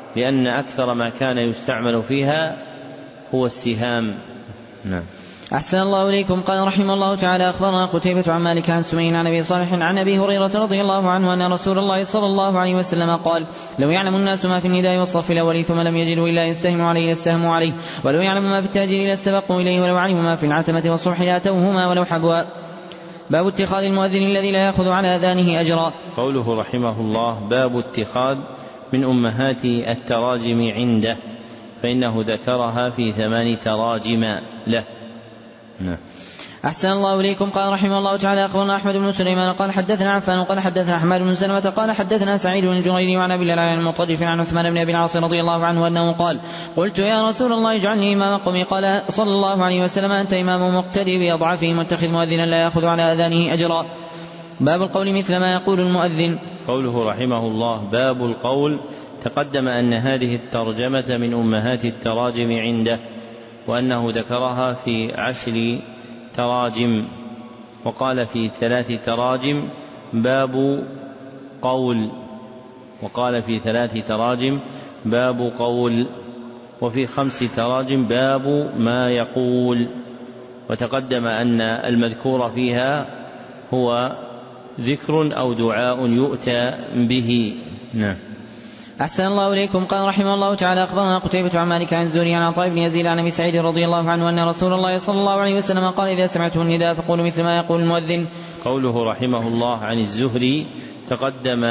لأن أكثر ما كان يستعمل فيها هو السهام. نعم. أحسن الله إليكم. قال رحمه الله تعالى: أخبرنا قتيبة عن مالك عن سمين عن أبي صالح عن أبي هريرة رضي الله عنه أن رسول الله صلى الله عليه وسلم قال: لو يعلم الناس ما في النداء والصف الأول ثم لم يجدوا إلا يستهموا عليه لاستهموا عليه، ولو يعلم ما في التاجير لاستبقوا إليه، ولو علموا ما في العتمة والصبح لأتوهما ولو حبوا. باب اتخاذ المؤذن الذي لا يأخذ على أذانه أجرا. قوله رحمه الله: باب اتخاذ من أمهات التراجم عنده، فإنه ذكرها في 8 تراجم له. نعم. أحسن الله إليكم. قال رحمه الله تعالى: أخبرنا أحمد بن سليمان قال حدثنا عفان قال حدثنا أحمد بن سلمة قال حدثنا سعيد بن جرير وعن أبي العلاء المطرف عن عثمان بن أبي العاص رضي الله عنه أنه قال: قلت يا رسول الله اجعلني إمام قومي. قال صلى الله عليه وسلم: أنت إمام مقتدي بأضعفهم واتخذ مؤذنا لا يأخذ على أذانه أجرا. باب القول مثل ما يقول المؤذن. قوله رحمه الله: باب القول. تقدم أن هذه الترجمة من أمهات التراجم عنده، وأنه ذكرها في 10 تراجم، وقال في 3 تراجم باب قول، وقال في 3 تراجم باب قول، وفي 5 تراجم باب ما يقول. وتقدم أن المذكور فيها هو ذكر أو دعاء يؤتى به. نعم. أحسن الله إليكم. قال رحمه الله تعالى: أخبرنا قتيبة عن مالك عن الزهري عن عطاء بن يزيد عن أبي سعيد رضي الله عنه أن رسول الله صلى الله عليه وسلم قال: إذا سمعتم النداء فقولوا مثل ما يقول المؤذن. قوله رحمه الله عن الزهري تقدم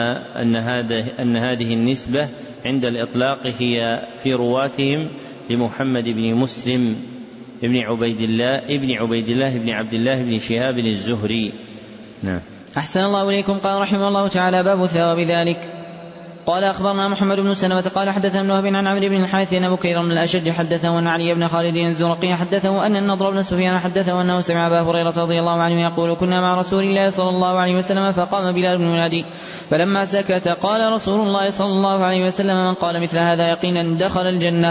أن هذه النسبة عند الإطلاق هي في رواتهم لمحمد بن مسلم ابن عبيد الله بن عبد الله بن شهاب الزهري. نعم. أحسن الله إليكم. قال رحمه الله تعالى: باب ثواب ذلك. قال أخبرنا محمد بن سلمة قال حدثنا ابن وهب عن عمرو بن الحارث أن بكير من الأشج حدثه أن علي بن خالد الزرقي حدثه أن النضر بن سفيان حدثه أنه سمع أبا هريرة رضي الله عنه يقول: كنا مع رسول الله صلى الله عليه وسلم فقام بلال بن ينادي، فلما سكت قال رسول الله صلى الله عليه وسلم: من قال مثل هذا يقينا دخل الجنة.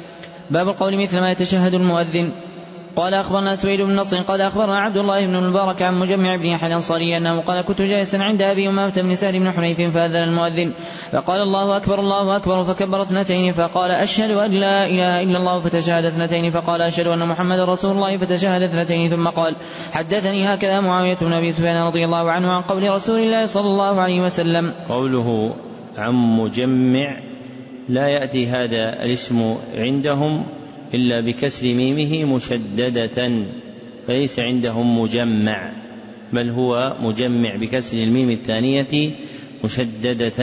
باب القول مثل ما يتشهد المؤذن. قال أخبرنا سويد بن نصر قال أخبرنا عبد الله بن المبارك عن مجمع بن يحيى الأنصاري أنه قال: كنت جالسا عند أبي أمامة بن سهل بن حنيف فأذن المؤذن فقال: الله أكبر الله أكبر، فكبر 2 فقال: أشهد أن لا إله إلا الله، فتشهد 2 فقال: أشهد أن محمد رسول الله، فتشهد 2 ثم قال: حدثني هكذا معاوية بن أبي سفيان رضي الله عنه عن قول رسول الله صلى الله عليه وسلم. قوله عن مجمع لا يأتي هذا الاسم عندهم إلا بكسر ميمه مشددة، فليس عندهم مجمع، بل هو مجمع بكسر الميم الثانية مشددة.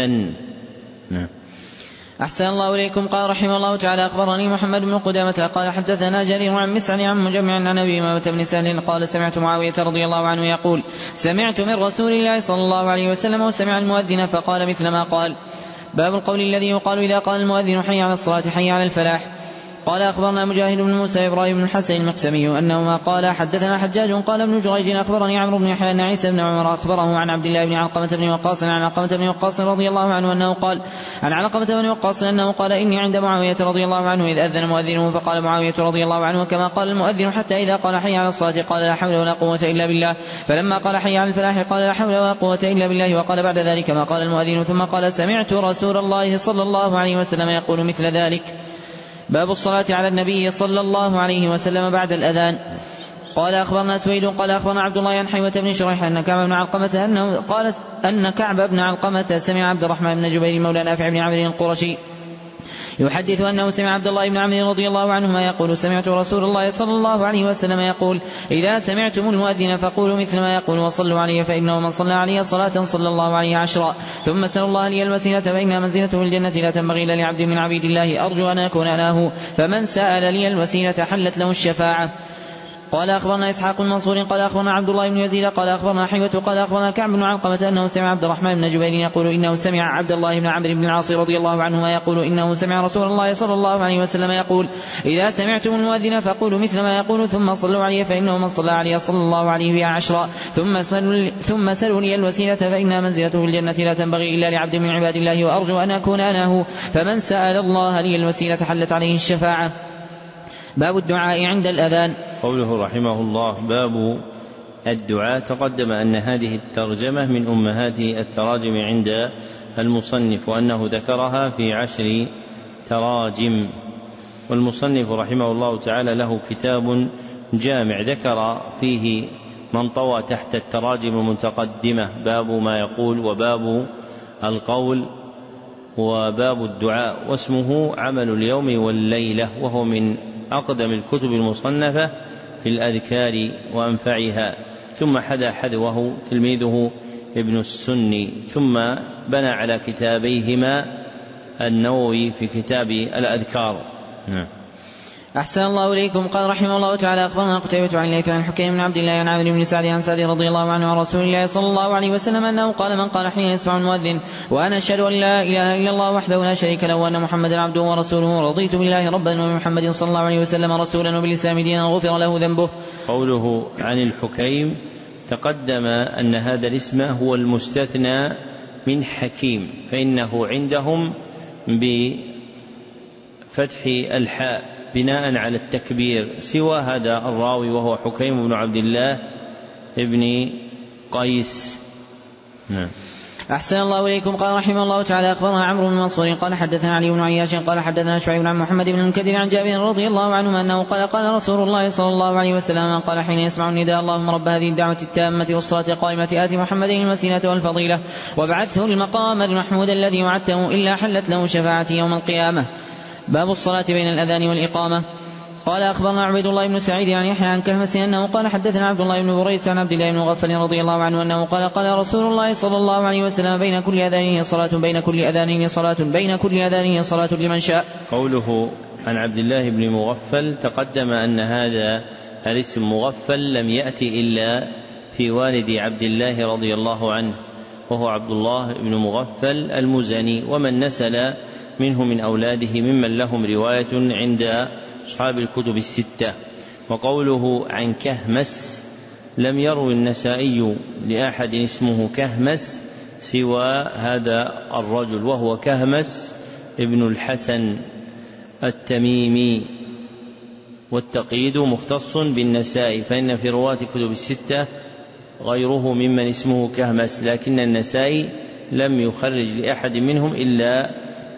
نعم. أحسن الله إليكم. قال رحمه الله تعالى: أخبرني محمد بن قدامة قال حدثنا جرير عن مسعر عن مجمع عن أبي أمامة بن سهل قال: سمعت معاوية رضي الله عنه يقول: سمعت من رسول الله صلى الله عليه وسلم وسمع المؤذن فقال مثل ما قال. باب القول الذي يقال إذا قال المؤذن: حي على الصلاة حي على الفلاح. قال أخبرنا مجاهد بن موسى إبراهيم بن الحسن المقسمي أنهما قال حدثنا حجاج قال ابن جريج أخبرني عمرو بن يحيى أن عيسى بن عمر أخبره عن عبد الله بن علقمة بن وقاص عن علقمة بن وقاص رضي الله عنه أنه قال: عن علقمة بن وقاص أنه قال: إني عند معاوية رضي الله عنه إذ أذن مؤذنه فقال معاوية رضي الله عنه كما قال المؤذن، حتى إذا قال: حي على الصلاة قال: لا حول ولا قوة إلا بالله، فلما قال: حي على الفلاح قال: لا حول ولا قوة إلا بالله، وقال بعد ذلك ما قال المؤذن، ثم قال: سمعت رسول الله صلى الله عليه وسلم يقول مثل ذلك. باب الصلاة على النبي صلى الله عليه وسلم بعد الأذان. قال أخبرنا سويد قال أخبرنا عبد الله عن حيوة بن شريح أن كعب بن علقمة سمع عبد الرحمن بن جبير مولى نافع بن عمرو القرشي يحدث أنه سمع عبد الله بن عمرو رضي الله عنهما يقول: سمعت رسول الله صلى الله عليه وسلم يقول: إذا سمعتم المؤذن فقولوا مثل ما يقول وصلوا عليه، فإنه من صلى عليه صلاة صلى الله عليه 10، ثم اسألوا الله لي الوسيلة فإن منزلته الجنة لا تنبغي إلا لعبد من عبيد الله، أرجو أن أكون أناه، فمن سأل لي الوسيلة حلت له الشفاعة. قال أخبرنا إسحاق المنصور قال أخبرنا عبد الله بن يزيد قال أخبرنا حيوة قال أخبرنا كعب بن علقمة أنه سمع عبد الرحمن بن جبير يقول: إنه سمع عبد الله بن عمرو بن العاص رضي الله عنهما يقول: إنه سمع رسول الله صلى الله عليه وسلم يقول: إذا سمعتم المؤذن فقولوا مثل ما يقول ثم صلوا عليه، فإنه من صلى عليه صلى الله عليه بها 10، ثم سلوا لي الوسيلة فإن منزلته في الجنة لا تنبغي إلا لعبد من عباد الله، وأرجو أن أكون أناه، فمن سأل الله لي الوسيلة حلت عليه الشفاعة. باب الدعاء عند الأذان. قوله رحمه الله: باب الدعاء. تقدم أن هذه الترجمة من أمهات التراجم عند المصنف، وأنه ذكرها في 10 التراجم. والمصنف رحمه الله تعالى له كتاب جامع ذكر فيه من طوى تحت التراجم المتقدمة باب ما يقول وباب القول وباب الدعاء، واسمه عمل اليوم والليلة، وهو من أقدم الكتب المصنفة في الأذكار وأنفعها. ثم حدا حذوه تلميذه ابن السني، ثم بنى على كتابيهما النووي في كتاب الأذكار. أحسن الله إليكم. قال رحمه الله تعالى أخبرنا قتيبة عن ليث عن حكيم بن عبد الله عن عامر بن سعد عن سعد رضي الله عنه عن رسول الله صلى الله عليه وسلم أنه قال من قال حين يسمع المؤذن وأنا أشهد أن لا إله إلا الله وحده لا شريك له وأن محمدا عبده ورسوله رضيت بالله ربا وبمحمد صلى الله عليه وسلم رسولا وبالإسلام دينا غفر له ذنبه. قوله عن الحكيم تقدم أن هذا الاسم هو المستثنى من حكيم، فإنه عندهم بفتح الحاء بناء على التكبير، سوى هذا الراوي وهو حكيم بن عبد الله ابن قيس. أحسن الله إليكم. قال رحمه الله تعالى أخبرنا عمرو بن منصور قال حدثنا علي بن عياش قال حدثنا شعيب عن محمد بن المنكدر عن جابر رضي الله عنه أنه قال رسول الله صلى الله عليه وسلم من قال حين يسمع النداء اللهم رب هذه الدعوة التامة والصلاة القائمة آت محمد المسينة والفضيلة وابعثه المقام المحمود الذي وعدته إلا حلت له شفاعتي يوم القيامة. باب الصلاة بين الأذان والإقامة. قال أخبرنا عبيد الله بن سعيد عن يحيى عن كهمس أنه قال حدثنا عبد الله بن بريد عن عبد الله بن مغفل رضي الله عنه أنه قال رسول الله صلى الله عليه وسلم بين كل أذانين صلاة بين كل أذانين صلاة بين كل أذانين صلاة لمن شاء. قوله عن عبد الله بن مغفل تقدم أن هذا الاسم مغفل لم يأتي إلا في والد عبد الله رضي الله عنه وهو عبد الله بن مغفل المزني، ومن نسل منه من أولاده ممن لهم رواية عند أصحاب الكتب الستة. وقوله عن كهمس لم يروي النسائي لأحد اسمه كهمس سوى هذا الرجل وهو كهمس ابن الحسن التميمي، والتقييد مختص بالنسائي، فإن في رواة كتب الستة غيره ممن اسمه كهمس، لكن النسائي لم يخرج لأحد منهم إلا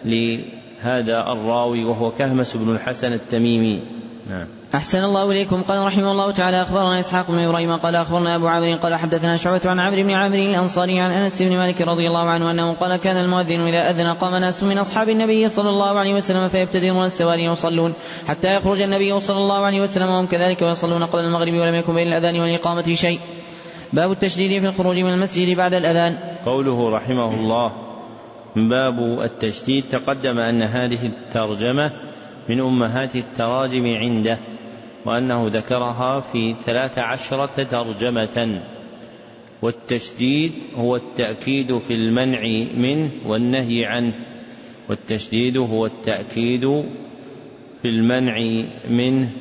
لهذا الراوي وهو كهمس بن الحسن التميمي. أحسن الله إليكم. قال رحمه الله تعالى أخبرنا إسحاق بن إبراهيم قال أخبرنا أبو عامر قال حدثنا شعبة عن عمرو بن عامر الأنصاري عن أنس بن مالك رضي الله عنه أنه قال كان المؤذن إذا أذن قام ناس من أصحاب النبي صلى الله عليه وسلم فيبتدرون السواري ويصلون حتى يخرج النبي صلى الله عليه وسلم وهم كذلك ويصلون قبل المغرب ولم يكن بين الأذان والإقامة شيء. باب التشديد في الخروج من المسجد بعد الأذان. قوله رحمه الله باب التشديد تقدم أن هذه الترجمة من أمهات التراجم عنده، وأنه ذكرها في 13 ترجمة. والتشديد هو التأكيد في المنع منه والنهي عنه، والتشديد هو التأكيد في المنع منه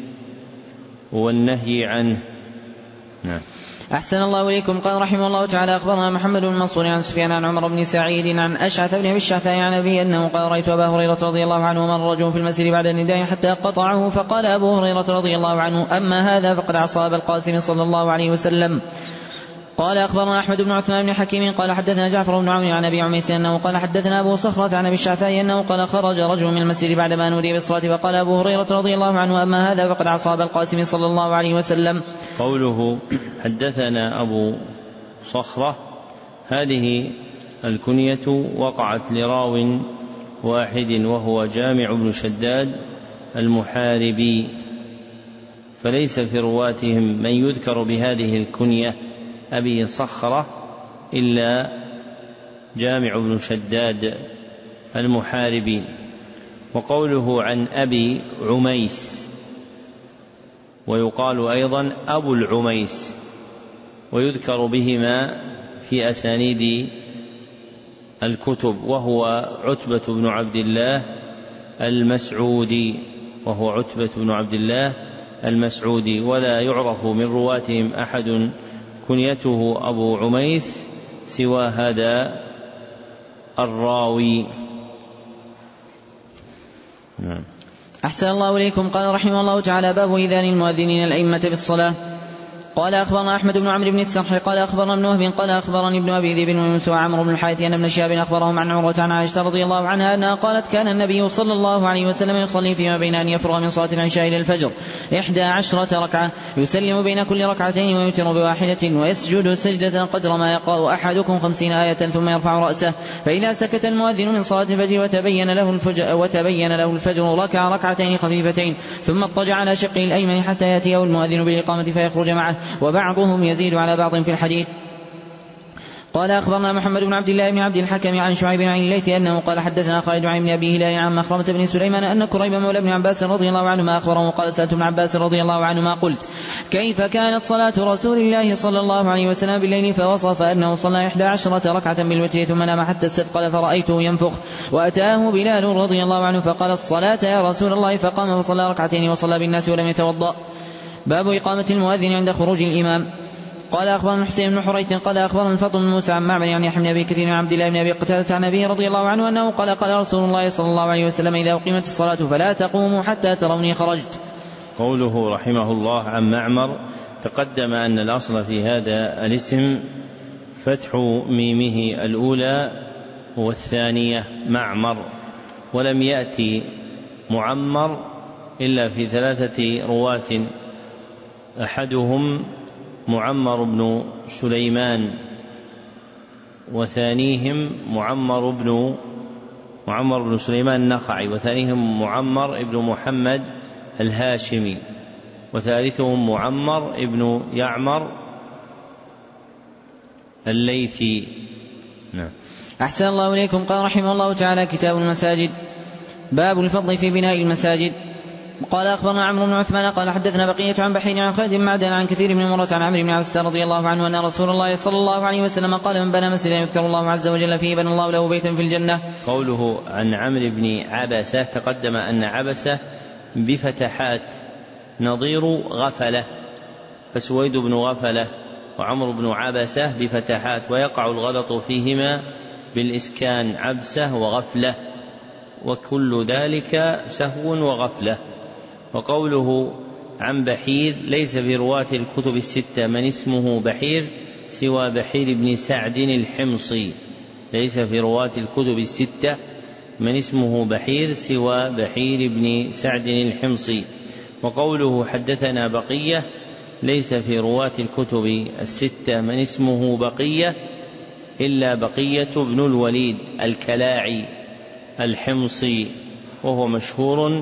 والنهي عنه. أحسن الله إليكم. قال رحمه الله تعالى أخبرنا محمد بن منصور عن سفيان عن عمر بن سعيد عن أشعث بن أبي الشعثاء عن أبيه أنه قال رأيت أبا هريرة رضي الله عنه مر رجل في المسجد بعد النداء حتى قطعه، فقال أبو هريرة رضي الله عنه أما هذا فقد عصى أبا القاسم صلى الله عليه وسلم. قال أخبرنا أحمد بن عثمان بن حكيم قال حدثنا جعفر بن عون عن أبي عميس أنه قال حدثنا أبو صخرة عن أبي الشعثاء أنه قال خرج رجل من المسجد بعدما نودي بالصلاة فقال أبو هريرة رضي الله عنه أما هذا فقد عصى أبا القاسم صلى الله عليه وسلم. قوله حدثنا أبو صخرة هذه الكنية وقعت لراو واحد وهو جامع بن شداد المحاربي، فليس في رواتهم من يذكر بهذه الكنية أبي صخرة إلا جامع بن شداد المحاربي. وقوله عن أبي عميس ويقال أيضا أبو العميس، ويذكر بهما في أسانيد الكتب، وهو عتبة بن عبد الله المسعودي، ولا يعرف من رواتهم أحد كنيته أبو عميس سوى هذا الراوي. أحسن الله إليكم. قال رحمه الله تعالى باب إذان المؤذنين الأئمة بالصلاة. قال أخبرنا أحمد بن عمرو بن السرح قال أخبرنا ابن وهب قال أخبرني ابن أبي ذئب ويونس وعمرو بن الحارث أن ابن شهاب أخبرهم عن عروة عن عائشة رضي الله عنها أنها قالت كان النبي صلى الله عليه وسلم يصلي فيما بين أن يفرغ من صلاة العشاء إلى الفجر 11 ركعة يسلم بين كل ركعتين ويوتر بواحدة ويسجد سجدة قدر ما يقرأ أحدكم 50 آية ثم يرفع رأسه فإذا سكت المؤذن من صلاة الفجر وتبين له الفجر ركع ركعتين خفيفتين ثم اضطجع على شقه الأيمن حتى يأتيه المؤذن بالإقامة فيخرج معه وبعضهم يزيد على بعض في الحديث. قال أخبرنا محمد بن عبد الله بن عبد الحكم عن شعيب عن الليث أنه قال حدثنا خالد عن ابن أبي هلال عن مخرمة بن سليمان أن كريب مولى ابن عباس رضي الله عنهما أخبره قال سألت ابن عباس رضي الله عنهما قلت كيف كانت صلاة رسول الله صلى الله عليه وسلم بالليل فوصف أنه صلى 11 ركعة بالوتر ثم نام حتى استثقل فرأيته ينفخ وأتاه بلال رضي الله عنه فقال الصلاة يا رسول الله فقام فصلى ركعتين وصلى بالناس ولم يتوضأ. باب إقامة المؤذن عند خروج الإمام. قال أخبرنا حسين بن حريث قال أخبرنا الفضل بن موسى عن معمر يعني يحيى بن أبي كثير عن عبد الله بن أبي قتادة عن أبيه رضي الله عنه أنه قال قال رسول الله صلى الله عليه وسلم إذا أقيمت الصلاة فلا تقوموا حتى تروني خرجت. قوله رحمه الله عن معمر تقدم أن الأصل في هذا الاسم فتح ميمه الأولى والثانية معمر ولم يأتي معمر إلا في 3 رواة أحدهم معمر بن سليمان وثانيهم معمر بن سليمان النخعي وثانيهم معمر بن محمد الهاشمي وثالثهم معمر بن يعمر الليثي. نعم. أحسن الله إليكم. قال رحمه الله تعالى كتاب المساجد. باب الفضل في بناء المساجد. قال أخبرنا عمرو بن عثمان قال حدثنا بقية عن بحير عن خالد معدن عن كثير من مرة عن عمرو بن عباس رضي الله عنه أن رسول الله صلى الله عليه وسلم قال من بنى مسجدا يذكر الله عز وجل فيه بنى الله له بيتا في الجنة. قوله عن عمرو بن عبسة تقدم أن عبسة بفتحات نظير غفلة فسويد بن غفلة وعمرو بن عبسة بفتحات ويقع الغلط فيهما بالإسكان عبسة وغفلة وكل ذلك سهو وغفلة. وقوله عن بحير ليس في رواة الكتب الستة من اسمه بحير سوى بحير بن سعد الحمصي ليس في رواة الكتب الستة من اسمه بحير سوى بحير بن سعد الحمصي. وقوله حدثنا بقية ليس في رواة الكتب الستة من اسمه بقية إلا بقية بن الوليد الكلاعي الحمصي وهو مشهور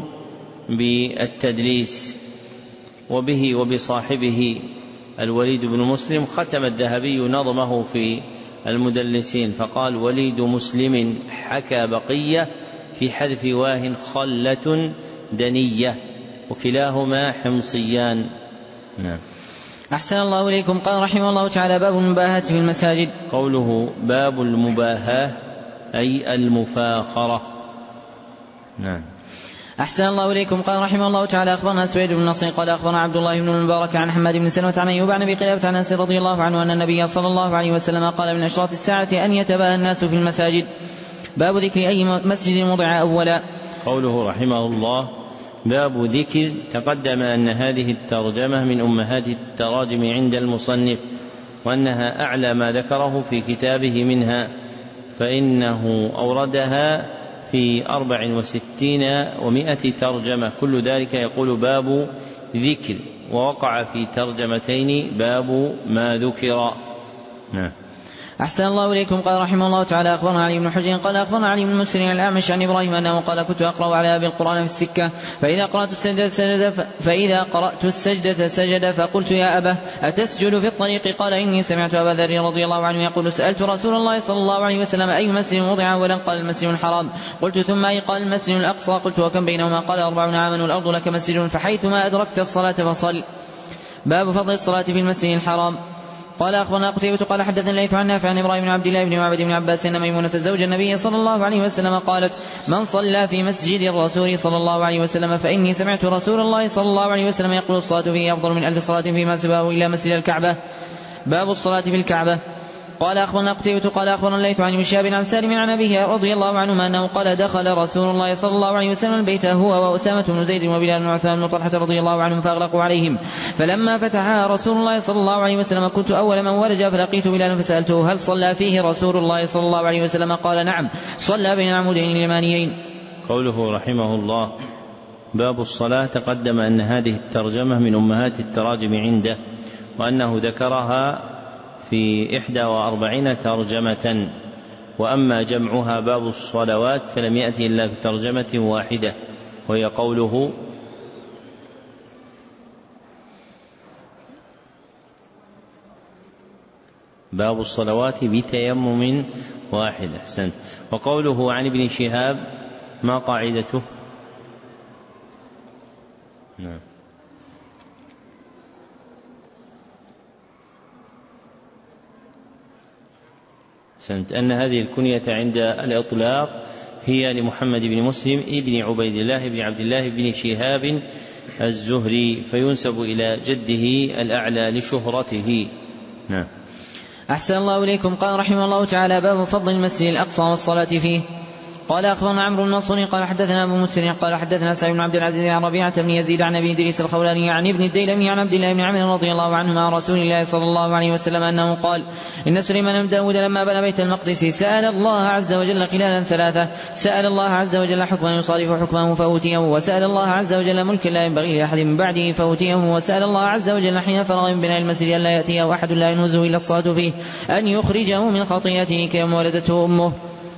بالتدليس وبه وبصاحبه الوليد بن مسلم ختم الذهبي نظمه في المدلسين فقال وليد مسلم حكى بقية في حذف واه خلة دنية وكلاهما حمصيان. نعم. أحسن الله إليكم. قال رحمه الله تعالى باب المباهاة في المساجد. قوله باب المباهاة أي المفاخرة. نعم. أحسن الله إليكم. قال رحمه الله تعالى أخبرنا سويد بن نصر قال أخبرنا عبد الله بن المبارك عن حماد بن سلمة عن أيوب عن أبي قلابة عن أنس رضي الله عنه أن النبي صلى الله عليه وسلم قال من أشراط الساعة أن يتباهى الناس في المساجد. باب ذكر أي مسجد وضع أولا. قوله رحمه الله باب ذكر تقدم أن هذه الترجمة من أمهات التراجم عند المصنف وأنها أعلى ما ذكره في كتابه منها فإنه أوردها في 64 و100 ترجمة كل ذلك يقول باب ذكر ووقع في ترجمتين باب ما ذكر. نعم. أحسن الله إليكم. قال رحمه الله تعالى أخبرنا علي بن حجر قال أخبرنا علي بن مسلم الأعمش عن إبراهيم أنه قال كنت أقرأ على أبي القرآن في السكة فإذا قرأت السجدة سجد فقلت يا أبا أتسجد في الطريق قال إني سمعت أبا ذر رضي الله عنه يقول سألت رسول الله صلى الله عليه وسلم أي مسجد وضع أولا قال المسجد الحرام قلت ثم أي قال المسجد الأقصى قلت وكم بينهما قال 40 عاما والأرض لك مسجد فحيثما أدركت الصلاة فصل. باب فضل الصلاة في المسجد الحرام. قال أخبرنا قتيبة قال حدثنا الليث عن نافع عن إبراهيم بن عبد الله بن معبد بن عباس أن ميمونة زوج النبي صلى الله عليه وسلم قالت من صلى في مسجد الرسول صلى الله عليه وسلم فإني سمعت رسول الله صلى الله عليه وسلم يقول الصلاة فيه أفضل من 1000 صلاة فيما سواه إلى مسجد الكعبة. باب الصلاة في الكعبة. قال أخبرنا قتيبة قال أخبرنا الليث عن ابن شهاب عن سالم عن أبيه رضي الله عنهما أنه قال دخل رسول الله صلى الله عليه وسلم البيت هو وأسامة بن زيد وبلال بن عثمان بن طلحة رضي الله عنهم فأغلقوا عليهم، فلما فتحها رسول الله صلى الله عليه وسلم كنت أول من ولج فلقيت بلالا فسألته هل صلى فيه رسول الله صلى الله عليه وسلم؟ قال نعم، صلى بين العمودين اليمانيين. قوله رحمه الله باب الصلاة، تقدم أن هذه الترجمة من أمهات التراجم عنده، وأنه ذكرها في 41 ترجمة، وأما جمعها باب الصلوات فلم يأتي إلا في ترجمة واحدة، وهي قوله باب الصلوات بتيمم واحد. أحسنت. وقوله عن ابن شهاب ما قاعدته؟ نعم. أن هذه الكنية عند الإطلاق هي لمحمد بن مسلم ابن عبيد الله بن عبد الله بن شهاب الزهري، فينسب إلى جده الأعلى لشهرته. نعم. أحسن الله إليكم. قال رحمه الله تعالى باب فضل المسجد الأقصى والصلاة فيه. قال أخبرنا عمرو النصري قال حدثنا أبو مسلم قال حدثنا سعيد بن عبد العزيز عن ربيعة بن يزيد عن أبي إدريس الخولاني عن ابن الديلمي عن عبد الله بن عمرو رضي الله عنهما عن رسول الله صلى الله عليه وسلم أنه قال إن سليمان بن داود لما بنى بيت المقدس سأل الله عز وجل خلالا ثلاثة، سأل الله عز وجل حكما يصادف حكمه فأوتيه، وسأل الله عز وجل ملكا لا ينبغي لأحد من بعده فأوتيه، وسأل الله عز وجل حين فرغ من بناء المسجد أن لا يأتيه أحد لا ينهزه إلا الصلاة فيه أن يخرجه من خطيئته كيوم ولدته أمه.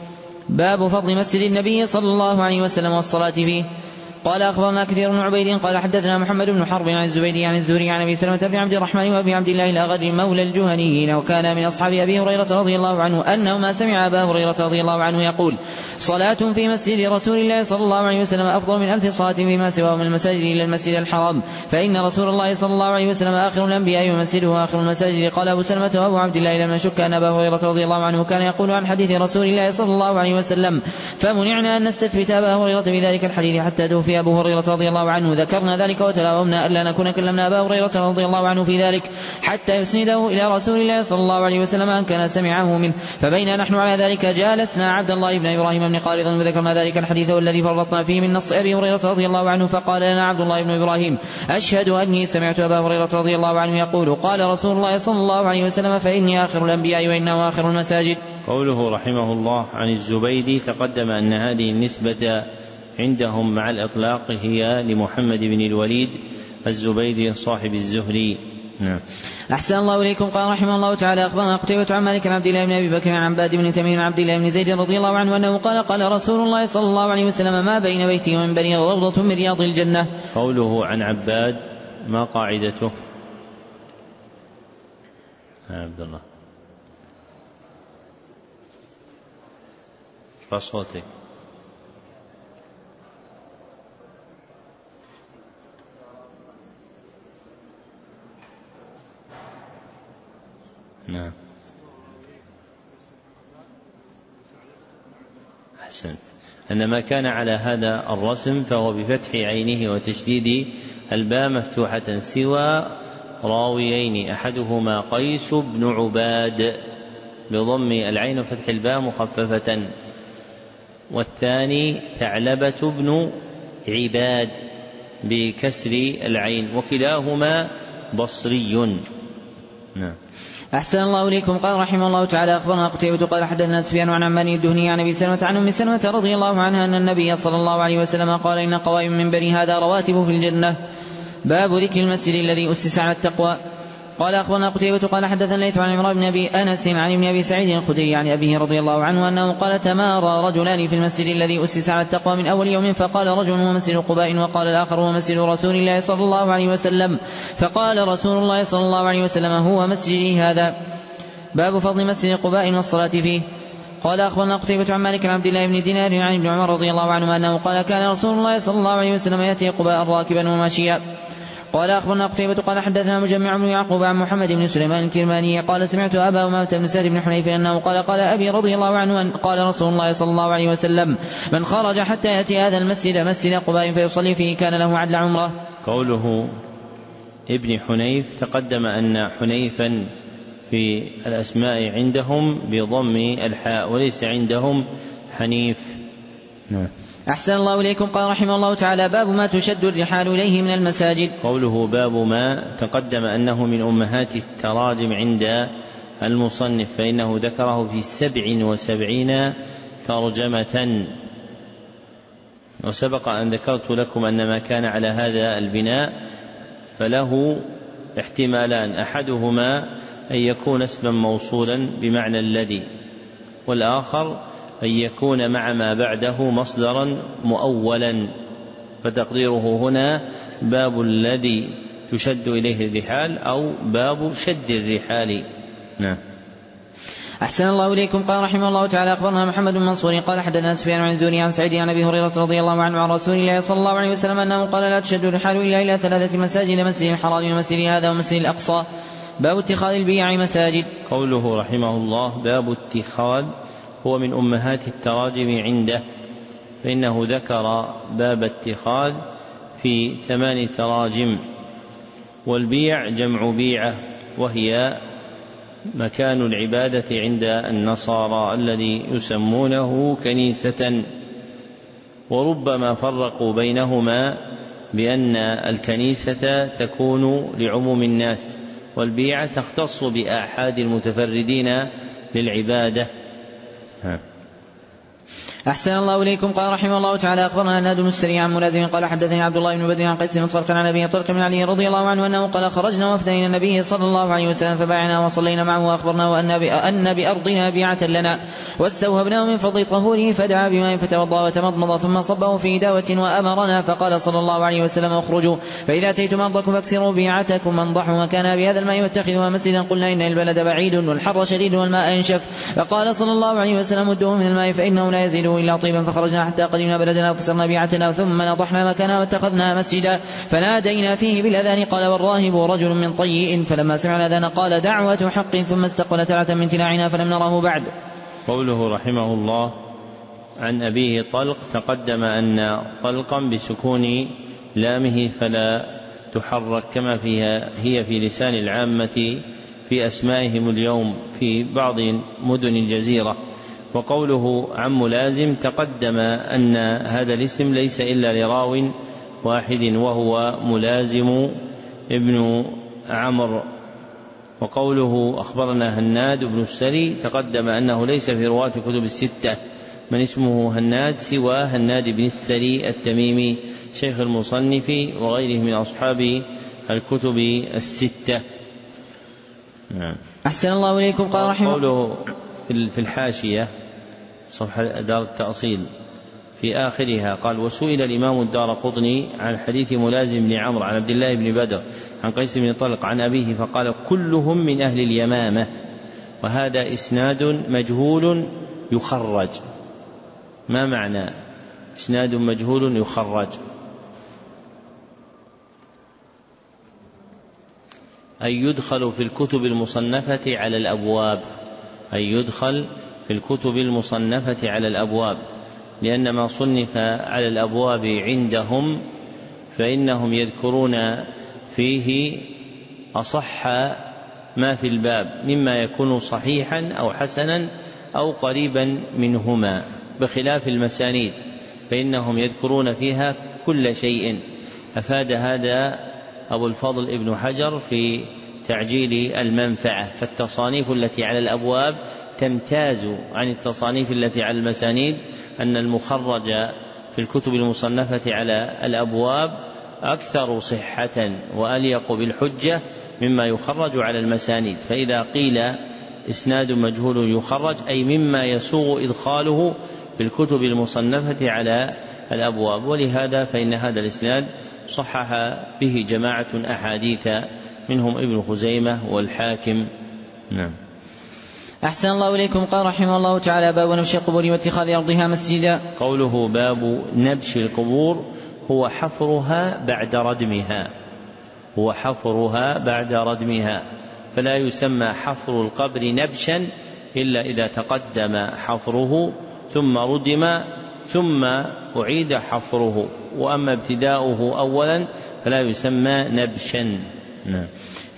باب فضل مسجد النبي صلى الله عليه وسلم والصلاة فيه. قال أخبرنا كثير بن عبيد قال حدثنا محمد بن حرب عن الزبيدي عن الزهري عن أبي سلمة بن عبد الرحمن وأبي عبد الله الأغر مولى الجهنيين، وكان من أصحاب أبي هريرة رضي الله عنه أنه ما سمع أبا هريرة رضي الله عنه يقول صلاة في مسجد رسول الله صلى الله عليه وسلم أفضل من 1000 صلاة فيما سواه من المساجد إلى المسجد الحرام، فإن رسول الله صلى الله عليه وسلم آخر الأنبياء ومسجده آخر المساجد. قال أبو سلمة وأبو عبد الله لم نشك أن أبا هريرة رضي الله عنه كان يقول عن حديث رسول الله صلى الله عليه وسلم، فمنعنا أن نستثبت أبا هريرة بذلك الحديث حتى توفي أبو هريرة رضي الله عنه. ذكرنا ذلك وتلاومنا ألا نكون كلمنا أبا هريرة رضي الله عنه في ذلك حتى يسنده إلى رسول الله صلى الله عليه وسلم أن كان سمعه منه، فبين نحن على ذلك جالسنا عبد الله بن إبراهيم بن قارض وذكرنا ذلك الحديث والذي فرطنا فيه من نص أبي هريرة رضي الله عنه، فقال لنا عبد الله بن إبراهيم أشهد أني سمعت أبا هريرة رضي الله عنه يقول قال رسول الله صلى الله عليه وسلم فإني آخر الأنبياء وإنه آخر المساجد. قوله رحمه الله عن الزبيدي، تقدم أن هذه النسبة عندهم مع الإطلاق هي لمحمد بن الوليد الزبيدي صاحب الزهري. نعم. أحسن الله إليكم. قال رحمه الله تعالى أخبرنا قتيبة عن مالك عن عبد الله بن أبي بكر عن عباد بن تميم عن عبد الله بن زيد رضي الله عنه أنه قال قال رسول الله صلى الله عليه وسلم ما بين بيتي ومن بني روضة من رياض الجنة. قوله عن عباد ما قاعدته؟ عبد الله فصوتك. نعم. أحسنت. أن ما كان على هذا الرسم فهو بفتح عينه وتشديد الباء مفتوحة سوى راويين، أحدهما قيس بن عباد بضم العين وفتح الباء مخففة، والثاني ثعلبة بن عباد بكسر العين، وكلاهما بصري. نعم. أحسن الله إليكم. قال رحمه الله تعالى أخبرنا قتيبة قال حدثنا سفيان عن عمار الدهني عن أبي سلمة عن أم سلمة رضي الله عنها أن النبي صلى الله عليه وسلم قال إن قوائم من بني هذا رواتب في الجنة. باب ذكر المسجد الذي أسس على التقوى. قال أخبرنا قتيبة قال حدثنا الليث عن عمران بن أبي أنس عن ابن أبي سعيد الخدري عن أبيه رضي الله عنه أنه قال تمارى رجلان في المسجد الذي أسس على التقوى من أول يوم، فقال رجل هو مسجد قباء وقال الآخر هو مسجد رسول الله صلى الله عليه وسلم، فقال رسول الله صلى الله عليه وسلم هو مسجدي هذا. باب فضل مسجد قباء والصلاة فيه. قال أخبرنا قتيبة عن مالك عن عبد الله بن دينار عن ابن عمر رضي الله عنه أنه قال كان رسول الله صلى الله عليه وسلم يأتي قباء راكبا وماشيا. قال أخبرنا قتيبة قال حدثنا مجمع بن يعقوب عن محمد بن سليمان الكرماني قال سمعت أبا أمامة بن سعد بن حنيف أنه قال قال أبي رضي الله عنه أن قال رسول الله صلى الله عليه وسلم من خرج حتى يأتي هذا المسجد مسجد قباء فيصلي فيه كان له عدل عمره. قوله ابن حنيف، تقدم أن حنيفا في الأسماء عندهم بضم الحاء وليس عندهم حنيف. نعم. أحسن الله إليكم. قال رحمه الله تعالى: باب ما تشد الرحال إليه من المساجد. قوله باب ما تقدم أنه من أمهات التراجم عند المصنف، فإنه ذكره في 77 ترجمة، وسبق أن ذكرت لكم أن ما كان على هذا البناء فله احتمالان: أحدهما أن يكون اسما موصولا بمعنى الذي، والآخر أن يكون مع ما بعده مصدرا مؤولا، فتقديره هنا باب الذي تشد إليه الرحال أو باب شد الرحال. نعم. أحسن الله إليكم. قال رحمه الله تعالى: أخبرنا محمد بن منصور قال حدثنا سفيان عن الزهري عن سعيد عن أبي هريرة رضي الله عنه عن رسول الله صلى الله عليه وسلم أنه قال: لا تشد الرحال إلا إلى 3 مساجد: مسجد الحرام ومسجد هذا ومسجد الأقصى. باب اتخاذ البيع مساجد. قوله رحمه الله باب اتخاذ هو من أمهات التراجم عنده، فإنه ذكر باب اتخاذ في 8 تراجم. والبيع جمع بيعة، وهي مكان العبادة عند النصارى الذي يسمونه كنيسة، وربما فرقوا بينهما بأن الكنيسة تكون لعموم الناس، والبيعة تختص بآحاد المتفردين للعبادة. أحسن الله إليكم. قال رحمه الله تعالى: أخبرنا هناد بن السري عن ملازم قال حدثني عبد الله بن بدر عن قيس بن طلق عن أبي طلق بن علي رضي الله عنه أنه قال: خرجنا وفدا إلى النبي صلى الله عليه وسلم فباعنا وصلينا معه وأخبرناه أن بأرضنا بيعة لنا، واستوهبناه من فضل طهوره، فدعا بماء فتوضأ وتمضمض ثم صبه في داوة وأمرنا، فقال صلى الله عليه وسلم: اخرجوا فإذا أتيتم أرضكم فاكسروا بيعتكم وانضحوا مكانها بهذا الماء واتخذوها مسجدا. قلنا: إن البلد بعيد والحر شديد والماء ينشف. فقال صلى الله عليه وسلم: ادوه من الماء فإنه لا يزيده إلا طيبا. فخرجنا حتى قدمنا بلدنا وكسرنا بيعتنا ثم نضحنا مكانها واتخذنا مسجدا، فنادينا فيه بالأذان. قال: والراهب رجل من طيء، فلما سمع الأذان قال: دعوة حق، ثم استقبل تلعة من تلاعنا فلم نره بعد. قوله رحمه الله عن أبيه طلق، تقدم أن طلقا بسكون لامه فلا تحرك كما هي في لسان العامة في أسمائهم اليوم في بعض مدن الجزيرة. وقوله عن ملازم، تقدم أن هذا الاسم ليس إلا لراو واحد وهو ملازم ابن عمرو. وقوله أخبرنا هناد بن السري، تقدم أنه ليس في رواة كتب الستة من اسمه هناد سوى هناد بن السري التميمي شيخ المصنف وغيره من أصحاب الكتب الستة. أحسن الله إليكم. قال رحمه قوله في الحاشية صفحة دار التأصيل في آخرها قال: وسئل الإمام الدارقطني عن حديث ملازم بن عمرو عن عبد الله بن بدر عن قيس بن طلق عن أبيه فقال: كلهم من أهل اليمامة. وهذا إسناد مجهول يخرج. ما معنى إسناد مجهول يخرج؟ أن يدخل في الكتب المصنفة على الأبواب، أن يدخل في الكتب المصنفة على الأبواب، لأن ما صنف على الأبواب عندهم فإنهم يذكرون فيه أصح ما في الباب مما يكون صحيحا أو حسنا أو قريبا منهما، بخلاف المسانيد فإنهم يذكرون فيها كل شيء. أفاد هذا أبو الفضل ابن حجر في تعجيل المنفعة. فالتصانيف التي على الأبواب تمتاز عن التصانيف التي على المسانيد، أن المخرج في الكتب المصنفة على الأبواب أكثر صحة وأليق بالحجة مما يخرج على المسانيد. فإذا قيل إسناد مجهول يخرج أي مما يسوغ إدخاله في الكتب المصنفة على الأبواب. ولهذا فإن هذا الإسناد صحح به جماعة أحاديث منهم ابن خزيمة والحاكم. نعم. أحسن الله إليكم. قال رحمه الله تعالى: باب نبش القبور واتخاذ أرضها مسجدا. قوله باب نبش القبور هو حفرها بعد ردمها، هو حفرها بعد ردمها، فلا يسمى حفر القبر نبشا إلا إذا تقدم حفره ثم ردم ثم أعيد حفره، وأما ابتداؤه أولا فلا يسمى نبشا. نعم.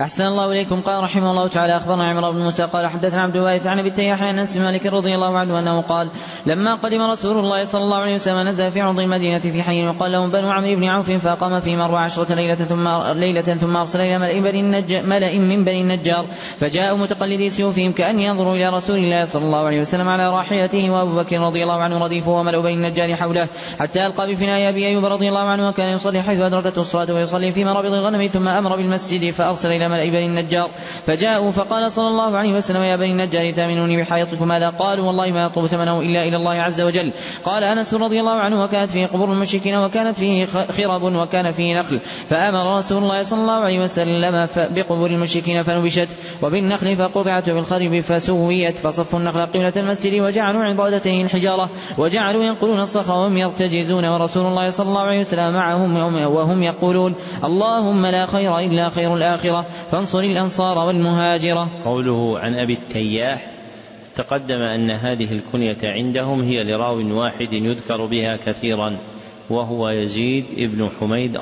أحسن الله إليكم. قال رحمه الله تعالى أخبرنا عمرو بن موسى قال حدثنا عبد الوارث عن أبي التياح عن أنس مالك رضي الله عنه أنه قال لما قدم رسول الله صلى الله عليه وسلم نزل في عرض المدينة في حي يقال لهم بنو عمرو بن عوف فأقام فيهم 14 ليلة ثم أرسل إلى ملأ من بني النجار فجاءوا متقلدي سيوفهم كأن ينظروا إلى رسول الله صلى الله عليه وسلم على راحلته وأبو بكر رضي الله عنه رديفه وملأ بني النجار حوله حتى ألقى بفناء أبي أيوب رضي الله عنه وكان يصلي حيث أدركته الصلاة ويصلي في مرابض الغنم ثم أمر بالمسجد فأرسل إلى ملأ بني النجار فجاءوا فقال صلى الله عليه وسلم يا بني النجار تامنوني بحائطكم هذا؟ قالوا والله ما يطلب ثمنه إلا إلى الله عز وجل. قال أنس رضي الله عنه وكانت فيه قبور المشركين وكانت فيه خرب وكان فيه نخل فأمر رسول الله صلى الله عليه وسلم بقبور المشركين فنبشت وبالنخل فقطعت بالخرب فسويت فصفوا النخل قبلة المسجد وجعلوا عبادته الحجارة وجعلوا ينقلون الصخر وهم يرتجزون ورسول الله صلى الله عليه وسلم معهم وهم يقولون اللهم لا خير إلا خير الآخرة فانصر الأنصار والمهاجرة. قوله عن أبي التياح تقدم أن هذه الكنية عندهم هي لراو واحد يذكر بها كثيرا وهو يزيد بن حميد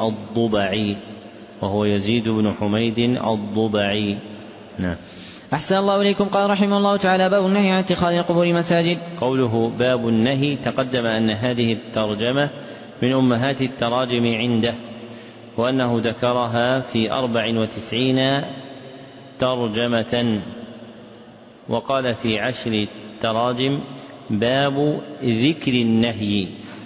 الضبعي. نعم. أحسن الله إليكم. قال رحمه الله تعالى باب النهي عن اتخاذ القبور مساجد. قوله باب النهي تقدم أن هذه الترجمة من أمهات التراجم عنده وأنه ذكرها في 94 ترجمة وقال في 10 تراجم باب ذكر النهي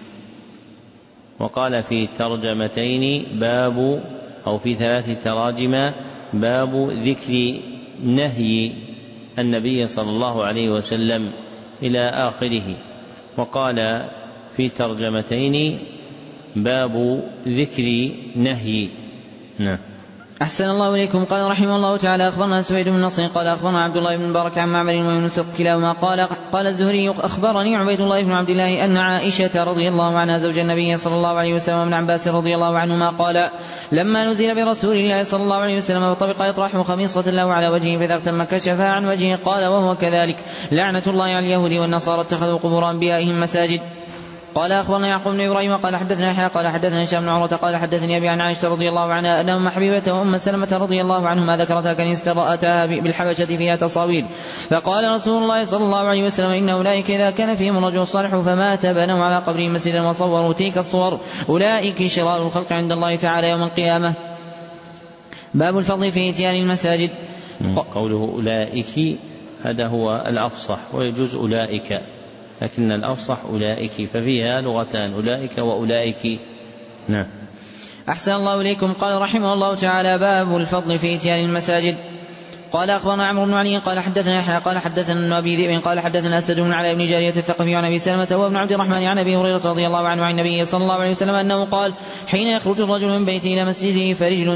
وقال في ترجمتين باب أو في 3 تراجم باب ذكر نهي النبي صلى الله عليه وسلم إلى آخره وقال في ترجمتين باب ذكر نهي. نعم. أحسن الله إليكم. قال رحمه الله تعالى أخبرنا سويد بن نصر قال أخبرنا عبد الله بن مبارك عن معمر ويونس كلاهما قال الزهري أخبرني عبيد الله بن عبد الله أن عائشة رضي الله عنها زوج النبي صلى الله عليه وسلم وابن عباس رضي الله عنهما قال لما نزل برسول الله صلى الله عليه وسلم وطبق يطرح خميصة له على وجهه فإذا اغتم كشفها عن وجهه قال وهو كذلك لعنة الله على اليهود والنصارى اتخذوا قبور أنبيائهم مساجد. قال أخبرنا يعقوب بن إبراهيم قال حدثنا يحيى قال حدثنا هشام بن عروة قال حدثني أبي عن عائشة رضي الله عنها أن أم حبيبة وأم سلمة رضي الله عنهما ذكرتا كنيسة رأتها بالحبشة فيها تصاوير فقال رسول الله صلى الله عليه وسلم إن أولئك إذا كان فيهم رجل صالح فمات بنوا على قبره مسجدا وصوروا تلك الصور أولئك شرار الخلق عند الله تعالى يوم القيامة. باب الفضل في إتيان المساجد. قوله أولئك هذا هو الأفصح ويجوز أولئك لكن الأفصح أولئك ففيها لغتان أولئك وأولئك. نعم. أحسن الله إليكم. قال رحمه الله تعالى باب الفضل في إتيان المساجد. قال أخبرنا عمرو بن علي قال حدثنا يحيى قال حدثنا أبي ذئب قال حدثنا أسد بن علي بن جارية الثقفي عن أبي سلمة وابن عبد الرحمن عن أبي هريرة رضي الله عنه عن النبي صلى الله عليه وسلم أنه قال حين يخرج الرجل من بيته إلى مسجده فرجل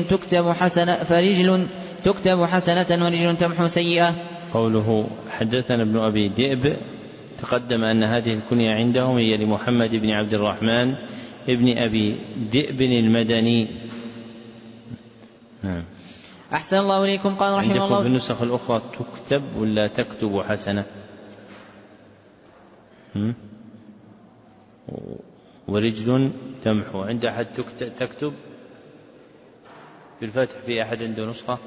تكتب حسنة ورجل تمحو سيئة. قوله حدثنا ابن أبي ذئب تقدم أن هذه الكنية عندهم هي لمحمد بن عبد الرحمن ابن أبي ذئب المدني. نعم. أحسن الله إليكم. قال رحمه الله في النسخ الأخرى تكتب ولا تكتب حسنة ورجل تمحو عند أحد تكتب بالفتح في أحد عنده نسخة.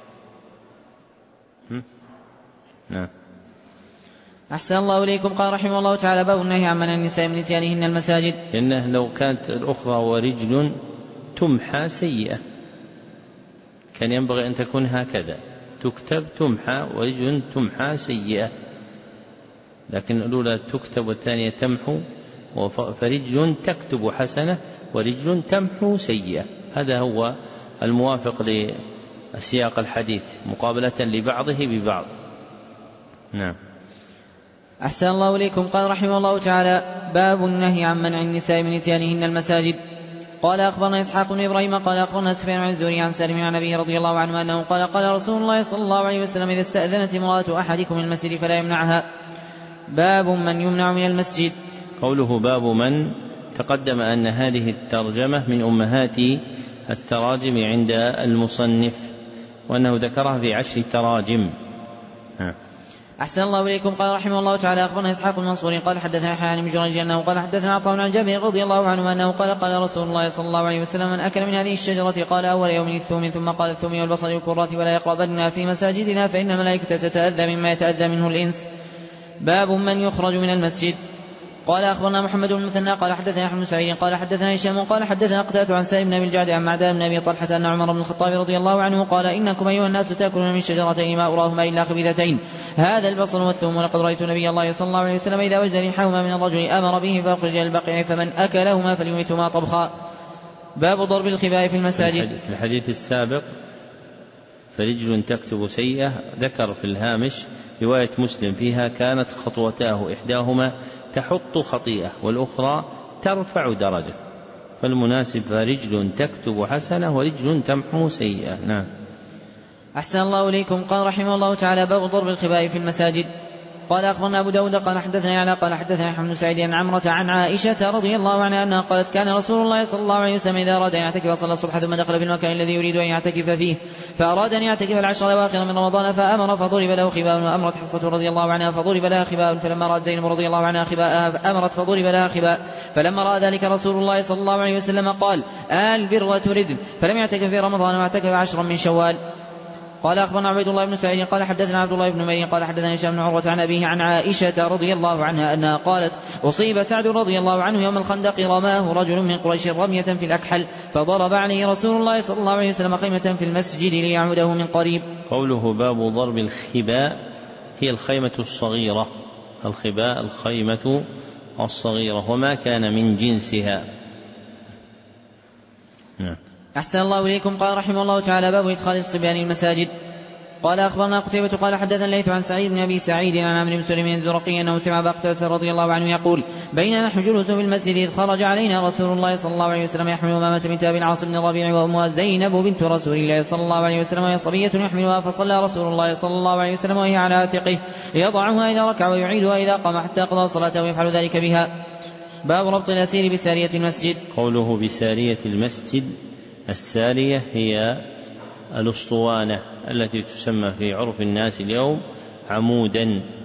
نعم. أحسن الله إليكم. قال رحمه الله تعالى باب النهي عن منع النساء من إتيانهن المساجد. لأنه لو كانت الأخرى ورجل تمحى سيئة كان ينبغي أن تكون هكذا تكتب تمحى ورجل تمحى سيئة لكن الأولى تكتب والثانية تمحو فرجل تكتب حسنة ورجل تمحو سيئة. هذا هو الموافق لسياق الحديث مقابلة لبعضه ببعض. نعم. أحسن الله إليكم. قال رحمه الله تعالى باب النهي عن منع النساء من إتيانهن المساجد. قال أخبرنا إسحاق بن إبراهيم قال أخبرنا سفيان عن الزهري عن سالم عن أبيه رضي الله عنه أنه قال رسول الله صلى الله عليه وسلم إذا استأذنت امرأة أحدكم المسجد فلا يمنعها. باب من يمنع من المسجد. قوله باب من تقدم أن هذه الترجمة من أمهات التراجم عند المصنف وأنه ذكرها في 10 تراجم. أحسن الله إليكم. قال رحمه الله تعالى أخبرنا إسحاق بن منصور قال حدثنا يحيى عن ابن جريج أنه قال حدثنا عطاء عن جابر رضي الله عنه أنه قال قال رسول الله صلى الله عليه وسلم من أكل من هذه الشجرة قال أول يوم الثوم ثم قال الثوم والبصل والكرات ولا يقربن في مساجدنا فإن الملائكة تتأذى مما يتأذى منه الإنس. باب من يخرج من المسجد. قال أخبرنا محمد بن المثنى قال حدثنا أحمد بن سعيد قال حدثنا هشام قال حدثنا قتادة عن سالم بن أبي الجعد عن معدان بن أبي طلحة أن عمر بن الخطاب رضي الله عنه قال إنكم أيها الناس تأكلون من شجرتين ما أراهما إلا خبيثتين هذا البصل والثوم ولقد رأيت نبي الله صلى الله عليه وسلم إذا وجد ريحهما من الرجل أمر به فأخرج إلى البقيع فمن أكلهما فليميتهما طبخا. باب ضرب الخباء في المساجد. في الحديث السابق فرجل تكتب سيئة ذكر في الهامش رواية مسلم فيها كانت خطوتاه إحداهما تحط خطيئة والأخرى ترفع درجة، فالمناسب فرجل تكتب حسنة ورجل تمحو سيئة. نعم. أحسن الله إليكم. قال رحمه الله تعالى باب ضرب الخباء في المساجد. قال أخبرنا أبو داود قال حدثنا يعلى قال حدثنا أحمد بن سعيد عن عمرة عن عائشة رضي الله عنها أنها قالت كان رسول الله صلى الله عليه وسلم إذا أراد أن يعتكف صلى الصبح ثم دخل في المكان الذي يريد أن يعتكف فيه فأراد أن يعتكف العشر الأواخر من رمضان فأمر فضرب له خباء وأمرت حفصة رضي الله عنها فضرب لها خباء فلما رأت زينب رضي الله عنها خباء أمرت فضرب لها خباء فلما رأى ذلك رسول الله صلى الله عليه وسلم قال البر ترد فلم يعتكف في رمضان واعتكف 10 من شوال. قال أخبرنا عبيد الله بن سعيد قال حدثنا عبد الله بن مريم قال حدثنا هشام بن عروة عن أبيه عن عائشة رضي الله عنها أنها قالت أصيب سعد رضي الله عنه يوم الخندق رماه رجل من قريش رمية في الأكحل فضرب عليه رسول الله صلى الله عليه وسلم خيمة في المسجد ليعوده من قريب. قوله باب ضرب الخباء هي الخيمة الصغيرة، الخباء الخيمة الصغيرة وما كان من جنسها. نعم. أحسن الله إليكم. قال رحمه الله تعالى باب إدخال الصبيان المساجد. قال أخبرنا قتيبة قال حدثنا الليث عن سعيد بن أبي سعيد عن عمرو بن سليم الزرقي أنه سمع أبا قتادة رضي الله عنه يقول بينما نحن جلوس في المسجد إذ خرج علينا رسول الله صلى الله عليه وسلم يحمل أمامة بنت أبي العاص بن الربيع وأمها زينب بنت رسول الله صلى الله عليه وسلم وهي صبية يحملها فصلى رسول الله صلى الله عليه وسلم وهي على عاتقه يضعها إذا ركع ويعيدها إذا قام حتى قضى صلاته ويفعل ذلك بها. باب ربط الأسير بسارية المسجد. قوله بسارية المسجد السارية هي الأسطوانة التي تسمى في عرف الناس اليوم عمودا.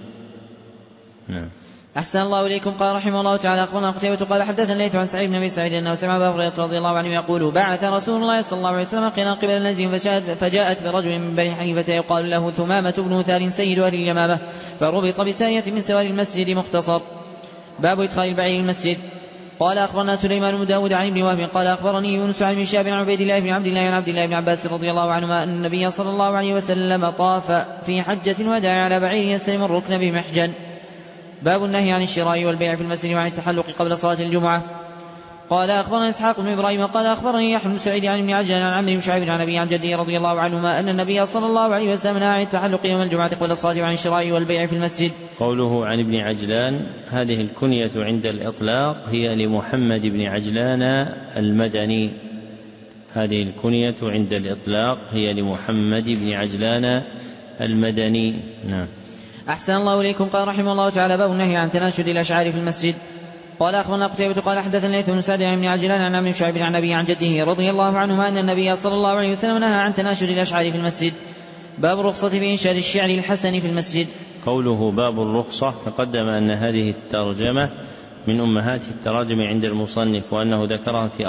نعم. أحسن الله إليكم. قال رحمه الله تعالى أخبرنا قتيبة قال حدثنا الليث عن سعيد بن أبي سعيد أنه سمع أبا هريرة رضي الله عنه يقول بعث رسول الله صلى الله عليه وسلم قيلا قبل النجم فجاءت برجل من بني حنيفة يقال له ثمامة بن ثار سيد أهل اليمامة فربط بسارية من سوار المسجد مختصر. باب إدخال البعير المسجد. قال أخبرنا سليمان بن داود عن ابن وهب قال أخبرني يونس عن ابن شهاب عن عبيد الله بن عبد الله عن عبد الله بن عباس رضي الله عنهما أن النبي صلى الله عليه وسلم طاف في حجة الوداع على بعير يستلم الركن بمحجن. باب النهي عن الشراء والبيع في المسجد وعن التحلق قبل صلاة الجمعة. قال أخبرنا إسحاق بن إبراهيم قال أخبرني يحيى بن سعيد عن ابن عجلان عن عمرو بن شعيب عن أبي عن جده رضي الله عنهما أن النبي صلى الله عليه وسلم نهى عن التحلق يوم الجمعة قبل الصلاة وعن الشراء والبيع في المسجد. قوله عن ابن عجلان هذه الكنية عند الإطلاق هي لمحمد بن عجلان المدني، هذه الكنية عند الإطلاق هي لمحمد بن عجلان المدني. نعم. أحسن الله إليكم. قال رحمه الله تعالى باب النهي عن تناشد الأشعار في المسجد. قال أخبرنا قتيبة قال حدثنا الليث بن سعد عن ابن عجلان عن عمرو بن شعيب عن أبيه عن جده رضي الله عنهما أن النبي صلى الله عليه وسلم نهى عن تناشد الأشعار في المسجد. باب الرخصة في إنشاد الشعر الحسن في المسجد. قوله باب الرخصة تقدم أن هذه الترجمة من أمهات التراجم عند المصنف وأنه ذكرها في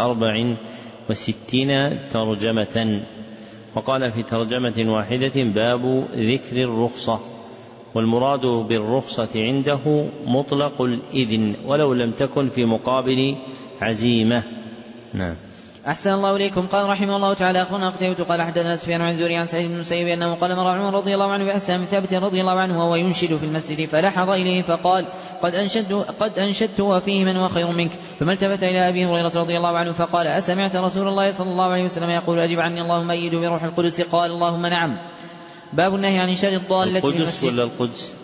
64 ترجمة، وقال في ترجمة واحدة باب ذكر الرخصة، والمراد بالرخصة عنده مطلق الإذن ولو لم تكن في مقابل عزيمة. نعم. أحسن الله إليكم. قال رحمه الله تعالى أخبرنا قتيبة قال حدثنا سفيان عن زهري عن سعيد بن المسيب أنه قال مر عمر رضي الله عنه بحسان بن ثابت رضي الله عنه وهو ينشد في المسجد فلحظ إليه فقال قد أنشدت وفيه من وخير منك، ثم التفت إلى أبي هريرة رضي الله عنه فقال أسمعت رسول الله صلى الله عليه وسلم يقول أجب عني اللهم أيد بروح القدس؟ قال اللهم نعم. باب النهي عن إنشاد الضالة في المسجد. القدس ولا القدس؟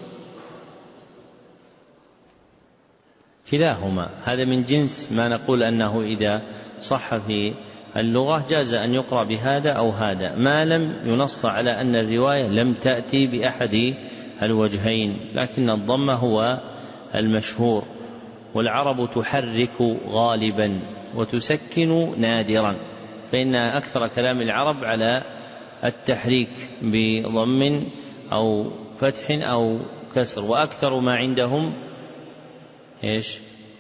كلاهما، هذا من جنس ما نقول أنه إذا صح في اللغة جاز أن يقرأ بهذا أو هذا ما لم ينص على أن الرواية لم تأتي بأحد الوجهين، لكن الضم هو المشهور، والعرب تحرك غالبا وتسكن نادرا، فإن أكثر كلام العرب على التحريك بضم أو فتح أو كسر، وأكثر ما عندهم إيش؟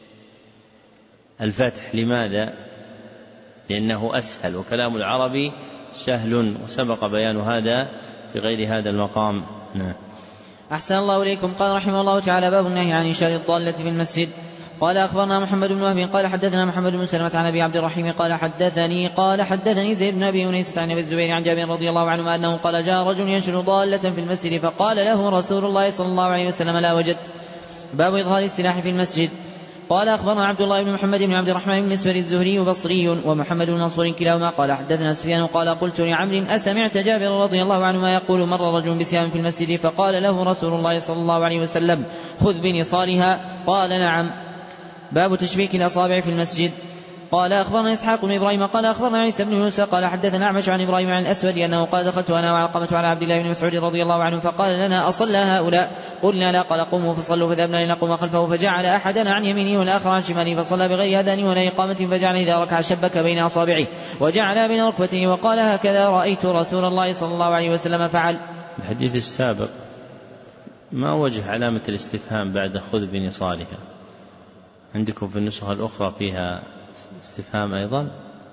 الفتح. لماذا؟ لأنه أسهل، وكلام العربي سهل، وسبق بيان هذا في غير هذا المقام. نعم. أحسن الله إليكم. قال رحمه الله تعالى: باب النهي عن إنشار الضالة في المسجد. قال أخبرنا محمد بن وهب قال حدثنا محمد بن سلمة عن أبي عبد الرحيم قال حدثني زيد بن أبي أنيسة عن أبي الزبير عن جابر رضي الله عنه أنه قال: جاء رجل ينشر ضالة في المسجد فقال له رسول الله صلى الله عليه وسلم: لا وجدت. باب إظهار السلاح في المسجد. قال أخبرنا عبد الله بن محمد بن عبد الرحمن بن مسفر الزهري بصري ومحمد بن منصور كلاهما قال حدثنا سفيان قال: قلت لعمرو: أسمعت جابر رضي الله عنه ما يقول: مر رجل بسهام في المسجد فقال له رسول الله صلى الله عليه وسلم: خذ بنصالها. قال: نعم. باب تشبيك الأصابع في المسجد. قال أخبرنا إسحاق بن إبراهيم قال أخبرنا عيسى بن يونس قال حدثنا أعمش عن إبراهيم عن الأسود أنه قال: دخلت أنا وعلقمة على عبد الله بن مسعود رضي الله عنه فقال لنا: أصلى هؤلاء؟ قلنا: لا. قال: قوموا فصلوا. فذهبنا لنقوم خلفه فجعل أحدنا عن يمينه والآخر عن شماله فصلى بغير أذان ولا إقامة، فجعل إذا ركع شبك بين أصابعه وجعل بين ركبتيه وقال: هكذا رأيت رسول الله صلى الله عليه وسلم فعل. الحديث السابق ما وجه علامة الاستفهام بعد خذ بنصالها؟ عندكم في النسخة الأخرى فيها استفهام أيضا؟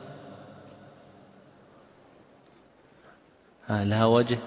لها وجه؟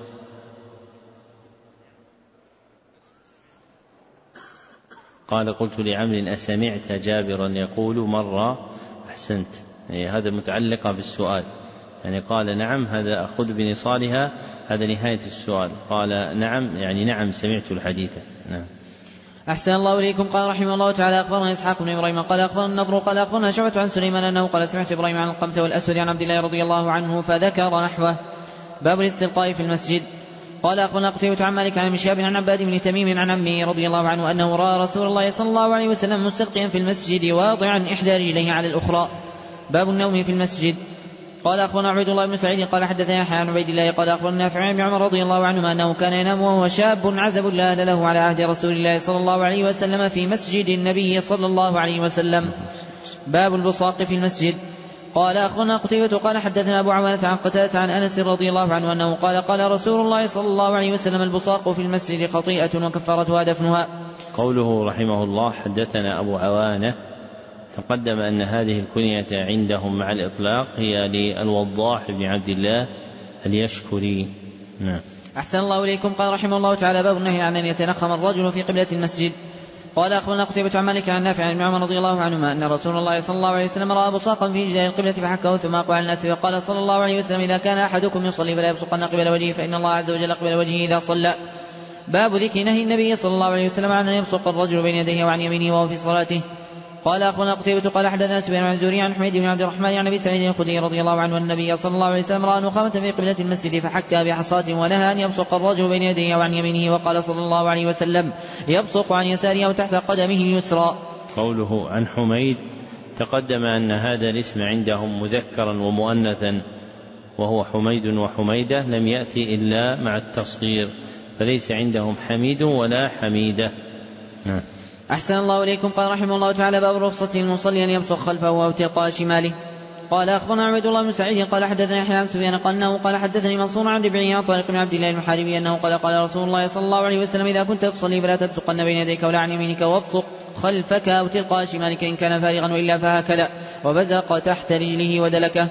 قال: قلت لعمرو: أسمعت جابرا يقول مر؟ أحسنت، يعني هذا متعلقة بالسؤال، يعني قال نعم هذا خذ بنصالها، هذا نهاية السؤال. قال نعم يعني نعم سمعت الحديث. نعم. أحسن الله إليكم. قال رحمه الله تعالى أخبرنا إسحاق بن إبراهيم قال أخبرنا النضر قال أخبرنا شعبة عن سليمان أنه قال: سمعت إبراهيم عن القمة والأسود عن عبد الله رضي الله عنه فذكر نحوه. باب الاستلقاء في المسجد. قال أخبرنا قتيبة عن مالك عن شهاب عن عباد بن تميم عن عمه رضي الله عنه أنه رأى رسول الله صلى الله عليه وسلم مستلقيا في المسجد واضعا إحدى رجليه على الأخرى. باب النوم في المسجد. قال أخبرنا عبيد الله بن سعيد قال حدثنا يحيى عن عبيد الله قال أخبرنا نافع عن عمر رضي الله عنهما أنه كان ينام وهو شاب عزب لا أهل له على عهد رسول الله صلى الله عليه وسلم في مسجد النبي صلى الله عليه وسلم. باب البصاق في المسجد. قال أخبرنا قتيبة قال حدثنا أبو عوانة عن قتادة عن أنس رضي الله عنه أنه قال: قال رسول الله صلى الله عليه وسلم: البصاق في المسجد خطيئة وكفارتها دفنها. قوله رحمه الله حدثنا أبو عوانة، تقدم أن هذه الكنية عندهم مع الإطلاق هي للوضاح بن عبد الله اليشكري. نعم. أحسن الله إليكم. قال رحمه الله تعالى: باب النهي عن أن يتنخم الرجل في قبلة المسجد. قال أخبرنا قتيبة عن مالك عن نافع عن عمر رضي الله عنهما أن رسول الله صلى الله عليه وسلم رأى بصاقا في جدار القبلة فحكه ثم أقبل الناس فقال صلى الله عليه وسلم: إذا كان أحدكم يصلي فلا يبصقن قبل وجهه فإن الله عز وجل قبل وجهه إذا صلى. باب ذكر نهي النبي صلى الله عليه وسلم عن أن يبصق الرجل بين يديه وعن يمينه وهو في صلاته. قال أخبرنا قتيبة قال حدثنا سفيان عن الزهري عن حميد بن عبد الرحمن عن أبي سعيد الخدري رضي الله عنه أن النبي صلى الله عليه وسلم رأى نخامة في قبلة المسجد فحكى بحصاة ونهى أن يبصق الرجل بين يديه وعن يمينه، وقال صلى الله عليه وسلم: يبصق عن يساره أو تحت قدمه اليسرى. قوله عن حميد تقدم أن هذا الاسم عندهم مذكرا ومؤنثا وهو حميد وحميدة، لم يأتي إلا مع التصغير، فليس عندهم حميد ولا حميدة. نعم. أحسن الله إليكم. قال رحمه الله تعالى: باب رخصة المصلي أن يبصق خلفه أو تلقاء شماله. قال أخبرنا عبيد الله بن سعيد قال حدثنا يحيى عن سفيان قال حدثني منصور عن ربيعي عن طارق بن عبد الله المحاربي أنه قال رسول الله صلى الله عليه وسلم: إذا كنت تصلي فلا تبصقن بين يديك ولا عن يمينك، وابصق خلفك أو تلقاء شمالك إن كان فارغا، وإلا فهكذا، وبزق تحت رجله ودلكه.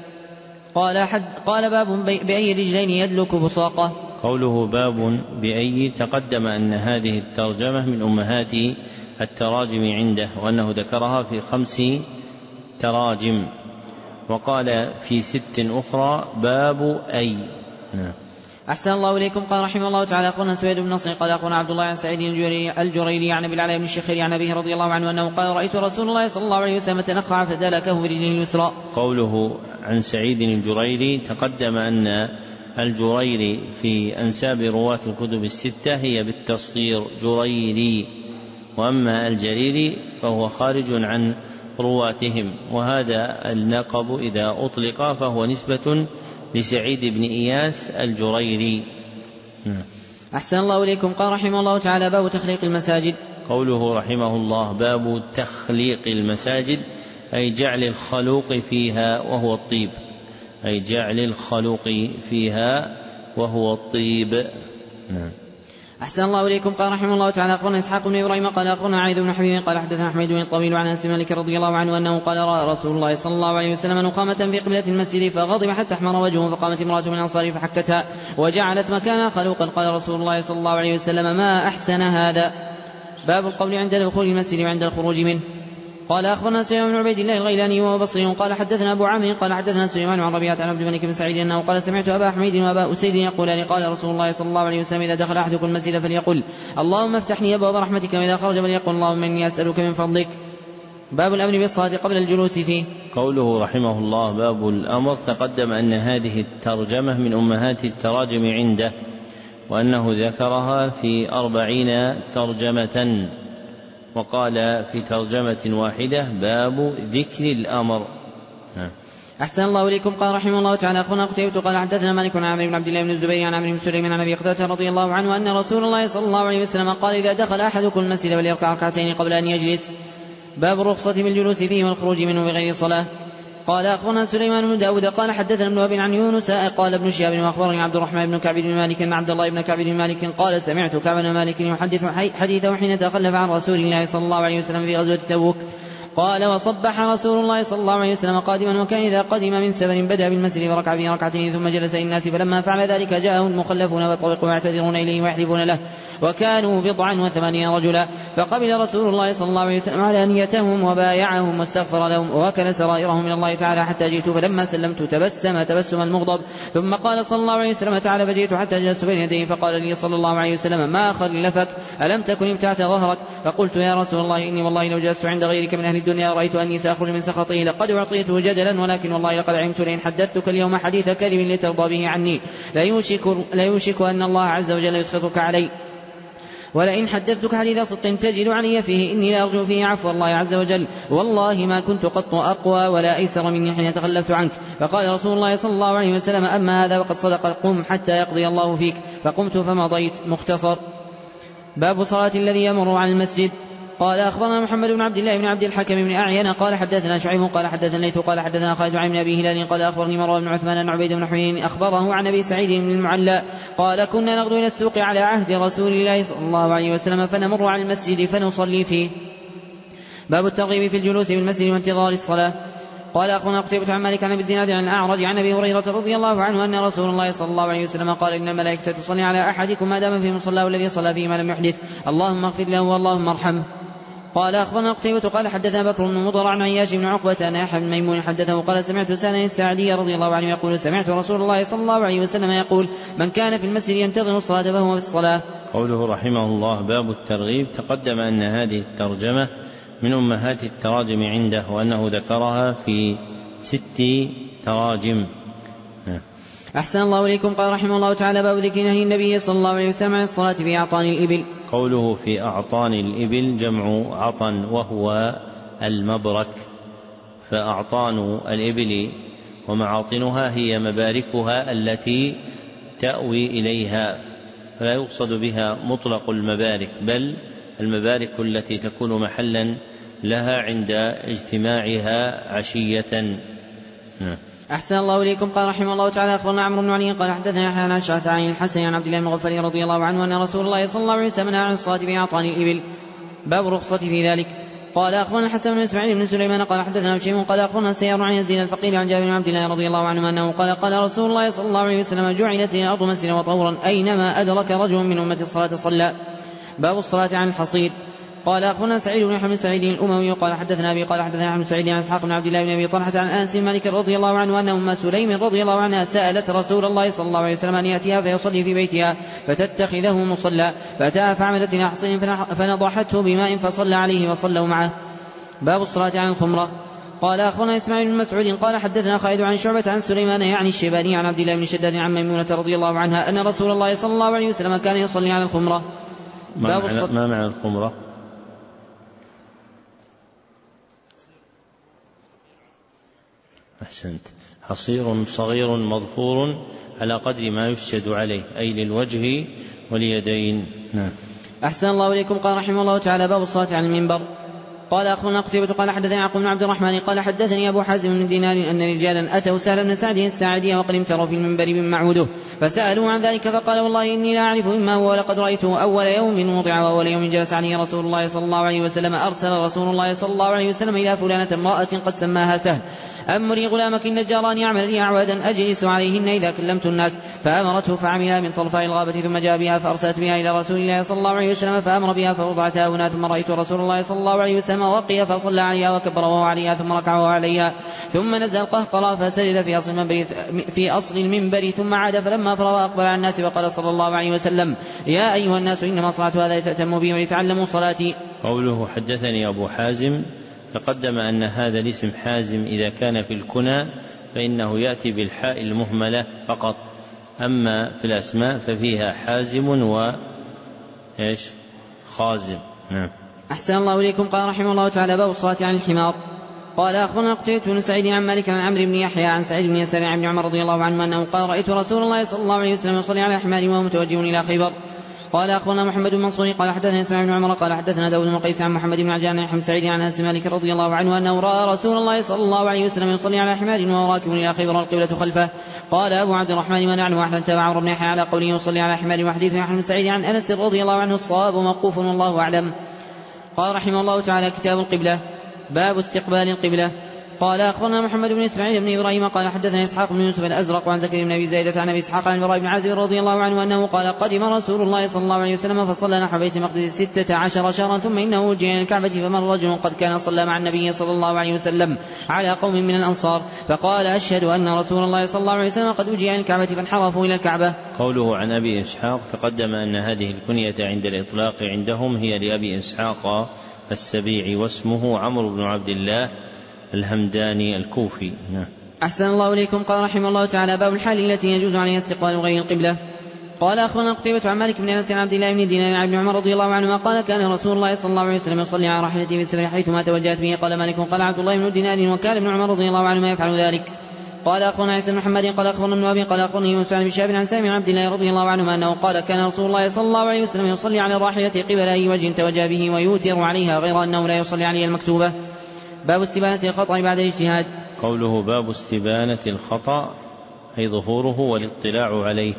قال باب بأي رجلين يدلك بصاقه. قوله باب بأي تقدم أن هذه الترجمة من أمهات التراجم عنده، وأنه ذكرها في 5 تراجم، وقال في 6 أخرى باب أي. أحسن الله إليكم. قال رحمه الله تعالى: أخبرنا سويد بن نصر قال أخبرنا عبد الله عن سعيد الجريري عن أبي العلاء بن الشخيري عن أبيه رضي الله عنه أنه قال: رأيت رسول الله صلى الله عليه وسلم تنخع فدلكه برجله اليسرى. قوله عن سعيد الجريري تقدم أن الجريري في أنساب رواة الكتب 6 هي بالتصغير جريري، وأما الجريري فهو خارج عن رواتهم، وهذا اللقب إذا أطلق فهو نسبة لسعيد بن إياس الجريري. أحسن الله إليكم. قال رحمه الله تعالى: باب تخليق المساجد. قوله رحمه الله باب تخليق المساجد أي جعل الخلوق فيها وهو الطيب، أي جعل الخلوق فيها وهو الطيب. أحسن الله إليكم. قال رحمه الله تعالى أخبرنا إسحاق بن إبراهيم قال أخبرنا عيد بن حبيب قال حدثنا أحمد بن الطويل عن أنس مالك رضي الله عنه أنه قال رأى رسول الله صلى الله عليه وسلم نخامة في قبلة المسجد فغضب حتى احمر وجهه، فقامت امرأة من الأنصار فحكتها وجعلت مكانها خلوقا. قال رسول الله صلى الله عليه وسلم ما أحسن هذا. باب القول عند دخول المسجد وعند الخروج منه. قال أخبرنا سليمان بن عبيد الله الغيلاني وهو بصري قال حدثنا أبو عامر قال حدثنا سليمان عن ربيعة عن عبد الملك بن سعيد أنه قال سمعت أبا حميد وأبا أسيد يقولان قال رسول الله صلى الله عليه وسلم إذا دخل أحدكم المسجد فليقل اللهم افتح لي أبواب رحمتك، وإذا خرج فليقل اللهم إني أسألك من فضلك. باب الأمر بالصلاة قبل الجلوس فيه. قوله رحمه الله باب الأمر، تقدم أن هذه الترجمة من أمهات التراجم عنده، وأنه ذكرها في 40 ترجمة، وقال في ترجمة واحدة باب ذكر الأمر. أحسن الله إليكم. قال رحمه الله تعالى أخبرنا قتيبة قال حدثنا مالك عن عمرو بن عبد الله بن الزبير عن عمرو بن سليمان عن أبي قتادة رضي الله عنه أن رسول الله صلى الله عليه وسلم قال إذا دخل أحدكم المسجد فليركع ركعتين قبل أن يجلس. باب الرخصة بالجلوس فيه والخروج منه بغير صلاة. قال أخبرنا سليمان بن داود قال حدثنا ابن وهب عن يونس قال ابن شهاب وأخبرني عبد الرحمن بن كعب بن مالك أن عبد الله بن كعب بن مالك قال سمعت كعب بن مالك يحدث حديثه حين تخلف عن رسول الله صلى الله عليه وسلم في غزوة تبوك. قال وصبح رسول الله صلى الله عليه وسلم قادما، وكان إذا قدم من سفر بدأ بالمسجد فركع فيه ركعتين ثم جلس للناس، فلما فعل ذلك جاءه المخلفون وطرقوا يعتذرون إليه ويحلفون له، وكانوا 80 رجلا، فقبل رسول الله صلى الله عليه وسلم على نيتهم وبايعهم واستغفر لهم ووكل سرائرهم من الله تعالى حتى جئت، فلما سلمت تبسم المغضب، ثم قال صلى الله عليه وسلم تعالى، فجئت حتى جلست بين يديه فقال لي صلى الله عليه وسلم ما خلفك ألم تكن ابتعت ظهرك؟ فقلت يا رسول الله إني والله لو جلست عند غيرك من أهل الدنيا رأيت أني سأخرج من سخطه، لقد أعطيته جدلا، ولكن والله لقد علمت لئن حدثتك اليوم حديث كذب لترضى به عني لا يوشك أن الله عز وجل يسخطك علي، ولئن حدثتك حديث صدق تجد علي فيه إني لا أرجو فيه عفو الله عز وجل، والله ما كنت قط أقوى ولا أيسر مني حين تخلفت عنك. فقال رسول الله صلى الله عليه وسلم أما هذا وقد صدق، قم حتى يقضي الله فيك، فقمت فمضيت. مختصر. باب صلاة الذي يمر عن المسجد. قال أخبرنا محمد بن عبد الله بن عبد الحكم بن أعين قال حدثنا شعيب قال حدثنا ليث قال حدثنا خالد عن أبي هلال قال أخبرني مروان بن عثمان أن عبيد بن حنين أخبره عن أبي سعيد بن المعلى قال كنا نغدو إلى السوق على عهد رسول الله صلى الله عليه وسلم فنمر على المسجد فنصلي فيه. باب الترغيب في الجلوس بالمسجد وانتظار الصلاة. قال أخبرنا قتيبة عن مالك عن أبي الزناد عن الأعرج عن أبي هريرة رضي الله عنه أن رسول الله صلى الله عليه وسلم قال إن الملائكة تصلي على أحدكم ما دام في مصلاه الذي صلى فيه ما لم يحدث، اللهم اغفر له واللهم ارحمه. قال أخبرنا قتيبة قال حدثنا بكر بن مضر عن عياش بن عقبة أن يحيى بن ميمون حدثه قال سمعت سالم الساعدي رضي الله عنه يقول سمعت رسول الله صلى الله عليه وسلم يقول من كان في المسجد ينتظر الصلاة فهو في الصلاة. قوله رحمه الله باب الترغيب، تقدم أن هذه الترجمة من أمهات التراجم عنده، وأنه ذكرها في 6 تراجم. أحسن الله إليكم. قال رحمه الله تعالى باب ذكر نهي النبي صلى الله عليه وسلم عن الصلاة في أعطان الإبل. قوله في أعطان الإبل جمع عطن وهو المبرك، فأعطان الإبل ومعاطنها هي مباركها التي تأوي إليها، فلا يقصد بها مطلق المبارك بل المبارك التي تكون محلا لها عند اجتماعها عشية. أحسن الله إليكم. قال رحمه الله تعالى أخبرنا عمرو بن علي قال حدثنا يحيى عن أشعث عن الحسن عن عبد الله بن غفار رضي الله عنه أن رسول الله صلى الله عليه وسلم نهى عن الصلاة في أعطان الإبل. باب رخصة في ذلك. قال أخبرنا الحسن بن إسماعيل بن سليمان قال حدثنا هشيم قال أخبرنا سيار عن يزيد الفقير عن جابر بن عبد الله رضي الله عنه أنه قال قال رسول الله صلى الله عليه وسلم جعلت لي الأرض مسجدا وطهورا أينما أدرك رجل من أمة الصلاة صلى. باب الصلاة عن الحصير. قال أخبرنا سعيد بن حمد سعيد الأموي قال حدثنا أبي قال حدثنا أحمد سعيد عن إسحاق بن عبد الله بن أبي طلحة عن أنس مالك رضي الله عنه أن أم سليم رضي الله عنها سألت رسول الله صلى الله عليه وسلم أن يأتيها فيصلي في بيتها فتتخذه مصلى، فأتاها فعملت لها حصير فنضحته بماء فصلى عليه وصلوا معه. باب الصلاة عن الخمرة. قال أخبرنا إسماعيل بن مسعود قال حدثنا خالد عن شعبة عن سليمان يعني الشيباني عن عبد الله بن شداد عن ميمونة رضي الله عنها أن رسول الله صلى الله عليه وسلم كان يصلي على الخمرة. ما معنى الخمرة؟ أحسنت. حصير صغير مظفور على قدر ما يسجد عليه أي للوجه واليدين. أحسن الله إليكم. قال رحمه الله تعالى باب الصلاة على المنبر. قال أخبرنا قتيبة قال حدثني يعقوب بن عبد الرحمن قال حدثني أبو حازم بن دينار أن رجالا أتوا سهل بن سعد الساعدي وقد امتروا في المنبر من معوده فسألوا عن ذلك فقال والله إني لا أعرف مما هو ولقد رأيته أول يوم وضع وأول يوم جلس عليه رسول الله صلى الله عليه وسلم أرسل رسول الله صلى الله عليه وسلم إلى فلانة امرأة قد سماها سهل أمري غلامك النجاران يعمل لي أعوادا أجلس عليهن إذا كلمت الناس فأمرته فعملها من طرفاء الغابة ثم جاء بها فأرسلت بها إلى رسول الله صلى الله عليه وسلم فأمر بها فوضعتها هنا ثم رأيت رسول الله صلى الله عليه وسلم وقي فصلى عليها وكبر وهو عليها ثم ركع وهو عليها ثم نزل القهقرى فسجد في أصل المنبر ثم عاد فلما فرغ أقبل على الناس وقال صلى الله عليه وسلم يا أيها الناس إنما صلاة هذا لتأتموا بي ولتعلموا صلاتي. قوله حدثني أبو حازم تقدم أن هذا الاسم حازم إذا كان في الكنى فإنه يأتي بالحاء المهملة فقط، أما في الأسماء ففيها حازم خازم. نعم. أحسن الله إليكم. قال رحمه الله تعالى باب الصلاة عن الحمار. قال أخبرنا قتيبة بن سعيد عن مالك عن عمرو بن يحيى عن سعيد بن يسار عن ابن عمر رضي الله عنه أنه قال رأيت رسول الله صلى الله عليه وسلم يصلي على حمار وهو متوجه إلى خيبر. قال أخبرنا محمد بن منصور قال حدثنا اسماعيل بن عمر قال حدثنا داود بن قيس عن محمد بن عجلان عن سعيد عن أنس مالك رضي الله عنه أنه رأى رسول الله صلى الله عليه وسلم يصلي على حمار وهو راكب إلى خيبر والقبلة خلفه. قال أبو عبد الرحمن ما نعلم أحدا تبع عمرو بن يحيى على قوله يصلي على حمار وحديث عن سعيد عن أنس رضي الله عنه الصواب موقوف والله أعلم. قال رحمه الله تعالى كتاب القبلة باب استقبال القبلة. قال أخبرنا محمد بن إسماعيل بن إبراهيم قال حدثنا إسحاق بن يوسف الأزرق وعن زكريا بن أبي زايدة عن أبي إسحاق عن البراء بن عازب رضي الله عنه أنه قال قدم رسول الله صلى الله عليه وسلم فصلى نحو بيت المقدس 16 شهرا ثم إنه وجه إلى الكعبة فمر رجل قد كان صلى مع النبي صلى الله عليه وسلم على قوم من الأنصار فقال أشهد أن رسول الله صلى الله عليه وسلم قد وجه إلى الكعبة فانحرفوا إلى الكعبة. قوله عن أبي إسحاق تقدم أن هذه الكنية عند الإطلاق عندهم هي لأبي إسحاق السبيعي واسمه عمرو بن عبد الله الهمداني الكوفي. أحسن الله إليكم. قال رحمه الله تعالى باب الحال التي يجوز عليها استقبال غير القبلة. قال أخبرنا قتيبة عن مالك بن أنس عن عبد الله بن دينار عن ابن عمر رضي الله عنهما قال كان رسول الله صلى الله عليه وسلم يصلي على راحلته بالسبع حيثما توجهت به. قال مالك قال عبد الله بن دينار وكان ابن عمر رضي الله عنهما يفعل ذلك. قال أخبرنا عيسى بن محمد قال أخبرنا ابن أبي قال أخبرني يونس عن شهاب عن سامي عبد الله رضي الله عنهما أنه قال كان رسول الله صلى الله عليه وسلم يصلي على الراحلة قبل أي وجه توجه به ويوتر عليها غير أنه لا يصلي عليها المكتوبة. باب استبانة الخطأ بعد الاجتهاد. قوله باب استبانة الخطأ أي ظهوره والاطلاع عليه،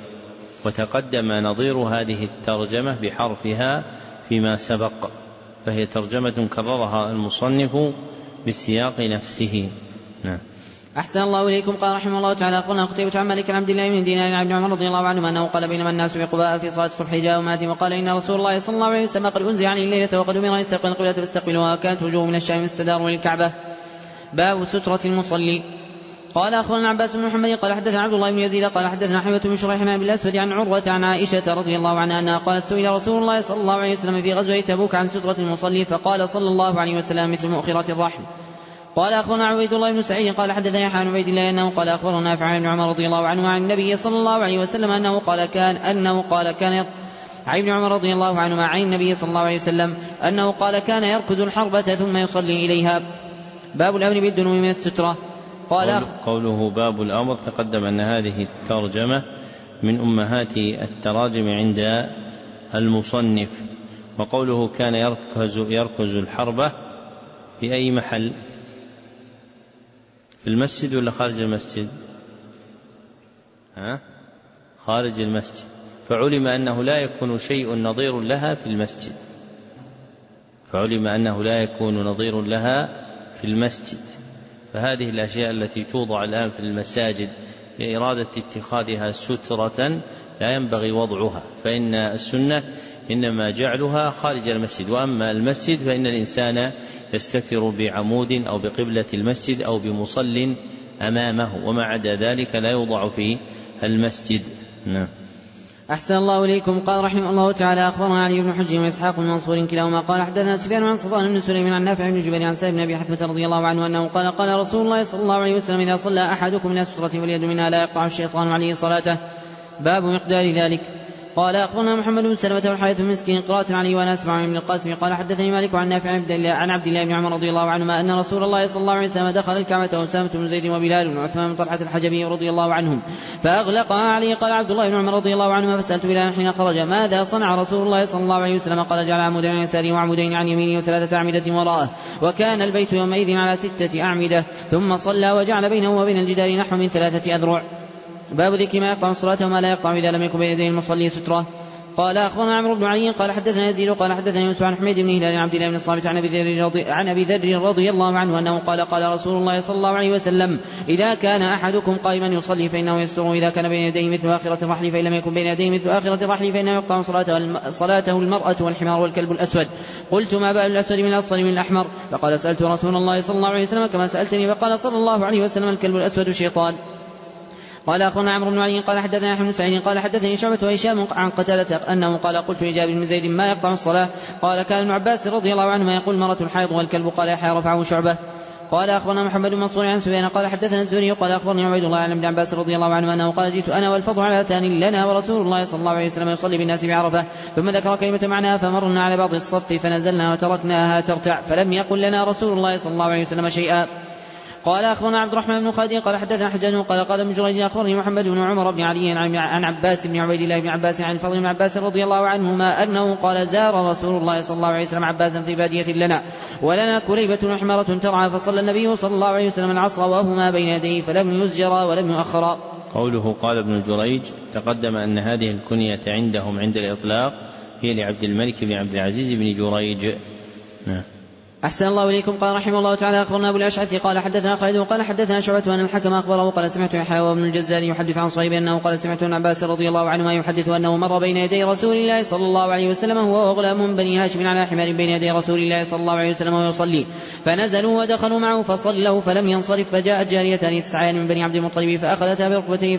وتقدم نظير هذه الترجمة بحرفها فيما سبق، فهي ترجمة كررها المصنف بالسياق نفسه. نعم. أحسن الله إليكم. قال رحمه الله تعالى أخبرنا قتيبة عن مالك عن عبد الله بن دينار عن ابن عمر رضي الله عنهما أنه قال بينما الناس بقباء في صلاة الصبح جاءوا مات وقال إن رسول الله صلى الله عليه وسلم قد أنزل عليه الليلة وقد أمر أن يستقبل القبلة فاستقبلوها كانت وجوه من الشام استداروا للكعبة. باب سترة المصلي. قال أخبرنا عباس بن محمد قال حدثنا عبد الله بن يزيد قال حدثنا حمية بن شريح بن الأسود عن عروة عن عائشة رضي الله عنها أنها قالت سئل رسول الله صلى الله عليه وسلم في غزوة تبوك عن سترة المصلي فقال صلى الله عليه وسلم مثل مؤخرة الرحل. قال أخبرنا عبيد الله بن سعيد قال حدثنا يحيى بن عبيد الله أنه قال أخبرنا نافع عن ابن عمر رضي الله عنه عن النبي صلى الله عليه وسلم أنه قال كان عن ابن عمر رضي الله عنهما عن النبي صلى الله عليه وسلم أنه قال كان يركز الحربة ثم يصلي إليها. باب الأمر بالدنو من السترة. قوله باب الأمر تقدم أن هذه الترجمة من أمهات التراجم عند المصنف. وقوله كان يركز الحربة في أي محل؟ في المسجد ولا خارج المسجد؟ خارج المسجد، فعلم أنه لا يكون شيء نظير لها في المسجد، فهذه الأشياء التي توضع الآن في المساجد لإرادة اتخاذها سترة لا ينبغي وضعها، فإن السنة إنما جعلها خارج المسجد، وأما المسجد فإن الإنسان يستتر بعمود أو بقبلة المسجد أو بمصل أمامه، وما عدا ذلك لا يوضع في المسجد. نعم. أحسن الله إليكم. قال رحمه الله تعالى أخبرنا علي بن حجر وإسحاق بن منصور كلاهما قال حدثنا سفيان عن صفوان بن سليمان عن نافع بن جبير عن سالم بن أبي حثمة رضي الله عنه أنه قال رسول الله صلى الله عليه وسلم إذا صلى أحدكم إلى سترة واليد منها لا يقطع الشيطان عليه صلاته. باب مقدار ذلك. قال أخبرنا محمد بن سلمة والحارث بن مسكين قراءة علي وأنا أسمع من ابن القاسم قال حدثني مالك عن نافع عن عبد الله بن عمر رضي الله عنهما أن رسول الله صلى الله عليه وسلم دخل الكعبة وأسامة بن زيد وبلال وعثمان بن طلحة الحجبي رضي الله عنهم فأغلقها عليه. قال عبد الله بن عمر رضي الله عنهما فسألت بلال حين خرج ماذا صنع رسول الله صلى الله عليه وسلم؟ قال جعل عمودين عن يساره وعمودين عن يمينه وثلاثة أعمدة وراءه وكان البيت يومئذ على 6 أعمدة ثم صلى وجعل بينه وبين الجدار نحو من 3 أذرع. باب ذكر ما يقطع الصلاة وما لا يقطع إذا لم يكن بين يدي المصلي سترة. قال أخبرنا عمرو بن علي قال حدثنا يزيد قال حدثنا يوسف عن حميد بن هلال عن عبد الله بن الصامت عن أبي ذر رضي الله عنه أنه قال قال رسول الله صلى الله عليه وسلم إذا كان أحدكم قائما يصلي فإنه يستر إذا كان بين يديه مثل آخرة الرحل فإن لم يكن بين يديه مثل آخرة الرحل فإنه يقطع صلاته المرأة والحمار والكلب الأسود. قلت ما بال الأسود من الأصفر من الأحمر؟ فقال سألت رسول الله صلى الله عليه وسلم كما سألتني فقال صلى الله عليه وسلم الكلب الأسود شيطان. قال أخبرنا عمرو بن علي قال حدثنا يحيى بن سعيد قال حدثني شعبة وهشام عن قتادة أنه قال قلت لجابر بن زيد ما يقطع الصلاة؟ قال كان ابن عباس رضي الله عنهما يقول مرة الحيض والكلب. قال يحيى رفعه شعبة. قال أخبرنا محمد بن منصور عن سفيان قال حدثنا الزهري قال أخبرني عبيد الله عن ابن عباس رضي الله عنه أنه قال جئت أنا والفضل على أتان لنا ورسول الله صلى الله عليه وسلم يصلي بالناس بعرفة ثم ذكر كلمة معناها فمرنا على بعض الصف فنزلنا وتركناها ترتع فلم يقل لنا رسول الله صلى الله عليه وسلم شيئا. قال أخبرنا عبد الرحمن بن خالد قال حدثنا حجاج قال ابن جريج أخبرني محمد بن عمر بن علي عن عباس بن عبيد الله بن عباس عن الفضل بن عباس رضي الله عنهما أنه قال زار رسول الله صلى الله عليه وسلم عباسا في بادية لنا ولنا كليبة وحمارة ترعى فصلى النبي صلى الله عليه وسلم العصر وهما بين يديه فلم يزجرا ولم يؤخرا. قوله قال ابن جريج تقدم أن هذه الكنية عندهم عند الإطلاق هي لعبد الملك بن عبد العزيز بن جريج. أحسن الله إليكم. قال رحمه الله تعالى أخبرنا أبو الأشعث قال حدثنا خالد قال حدثنا شعبة أن الحكم أخبره قال سمعت يحيى وابن الجزار يحدث عن صهيب أنه قال سمعت ابن عباس رضي الله عنهما يحدث أنه مر بين يدي رسول الله صلى الله عليه وسلم هو وغلام بني هاشم على حمار بين يدي رسول الله صلى الله عليه وسلم ويصلي فنزلوا ودخلوا معه فصلوا فلم ينصرف فجاءت جاريتان تسعيان من بني عبد المطلب فأخذتا بركبتيه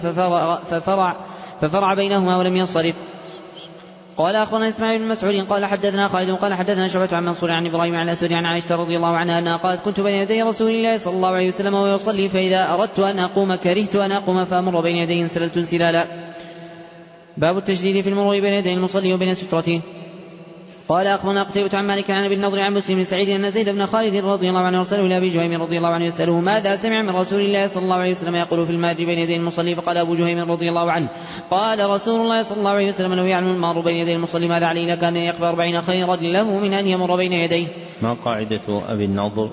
ففرع بينهما ولم ينصرف. قال أخبرنا إسماعيل بن مسعود قال حدثنا خالد قال حدثنا شعبة عن منصور عن إبراهيم عن الأسود عن عائشة رضي الله عنها أنها قالت كنت بين يدي رسول الله صلى الله عليه وسلم ويصلي فإذا أردت أن أقوم كرهت أن أقوم فأمر بين يديه انسللت انسلالا. باب التشديد في المرور بين يدي المصلي وبين سترته. قال أخبرنا قتيبة عن مالك عن ابي النضر عن مسلم بن سعيد أن زيد بن خالد رضي الله عنه أرسله إلى أبي جهيم رضي الله عنه يسأله ماذا سمع من رسول الله صلى الله عليه وسلم يقول في المار بين يدي المصلي؟ فقال أبو جهيم رضي الله عنه قال رسول الله صلى الله عليه وسلم لو يعلم المار بين يدي المصلي ماذا عليه لكان يقضي 40 خيرا له من أن يمر بين يديه. ما قاعدة أبي النضر؟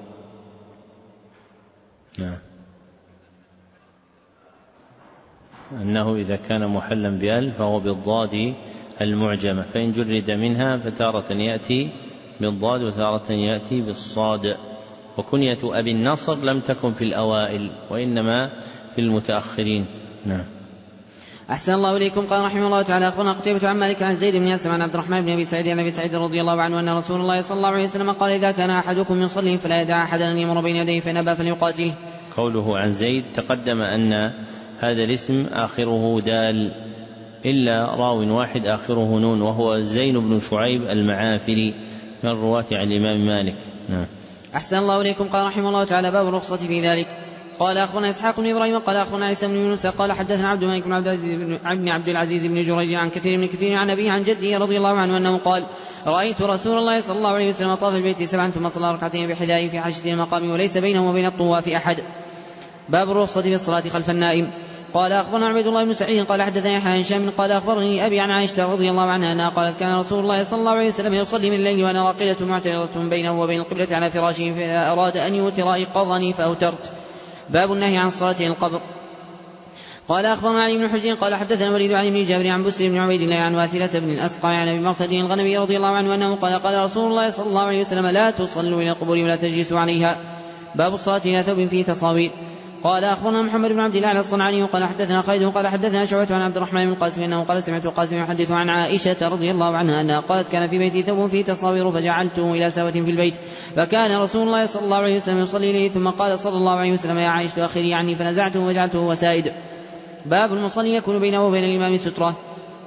أنه إذا كان محلا بأل فهو بالضاد المعجمة فإن جرد منها فتارة يأتي بالضاد وتارة يأتي بالصاد. وكنية أبي النصر لم تكن في الأوائل وإنما في المتأخرين. أحسن الله إليكم. قال رحمه الله تعالى أخبرنا قتيبة عن مالك عن زيد بن أسلم عن عبد الرحمن بن أبي سعيد عن أبي سعيد رضي الله عنه أن رسول الله صلى الله عليه وسلم قال إذا كان أحدكم يصلي فلا يدع أحدا أن يمر بين يديه فإن أبى فليقاتله. قوله عن زيد تقدم أن هذا الاسم آخره دال إلا راو واحد آخره نون وهو زين بن شعيب المعافري من رواة عن الإمام مالك. أحسن الله إليكم. قال رحمه الله تعالى باب الرخصة في ذلك. قال أخبرنا إسحاق بن إبراهيم قال أخبرنا عيسى بن يونس قال حدثنا عبد الملك بن عبد العزيز بن جريج عن كثير عن أبيه عن جده رضي الله عنه أنه قال رأيت رسول الله صلى الله عليه وسلم طاف البيت 7 ثم صلى ركعتين بحذائه في حاشية المقام وليس بينه وبين الطواف أحد. باب الرخصة في الصلاة خلف النائم. قال أخبرنا عبيد الله بن سعيد قال حدثنا يحيى عن هشام قال أخبرني أبي عن عائشة رضي الله عنها أنها قالت كان رسول الله صلى الله عليه وسلم يصلي من الليل وأنا راقدة معترضة بينه وبين القبلة على فراشه فإذا أراد أن يوتر أيقظني فأوترت. باب النهي عن الصلاة إلى القبر. قال أخبرنا علي بن حجين قال حدثنا وليد عن بن جابر عن بسر بن عبيد الله عن واثلة بن الأسقع عن أبي مقتد الغنمي رضي الله عنه أنه قال رسول الله صلى الله عليه وسلم لا تصلوا إلى القبور ولا تجلسوا عليها. باب الصلاة إلى ثوب فيه تصاوير. قال أخبرنا محمد بن عبد الله الصنعاني قال حدثنا خالد قال حدثنا شعبة عن عبد الرحمن بن القاسم أنه قال سمعت القاسم يحدث عن عائشة رضي الله عنها أنها قالت كان في بيتي ثوب فيه تصاوير فجعلته إلى سوة في البيت فكان رسول الله صلى الله عليه وسلم يصلي إليه ثم قال صلى الله عليه وسلم يا عائشة أخري عني فنزعته وجعلته وسائد. باب المصلي يكون بينه وبين الإمام سترة.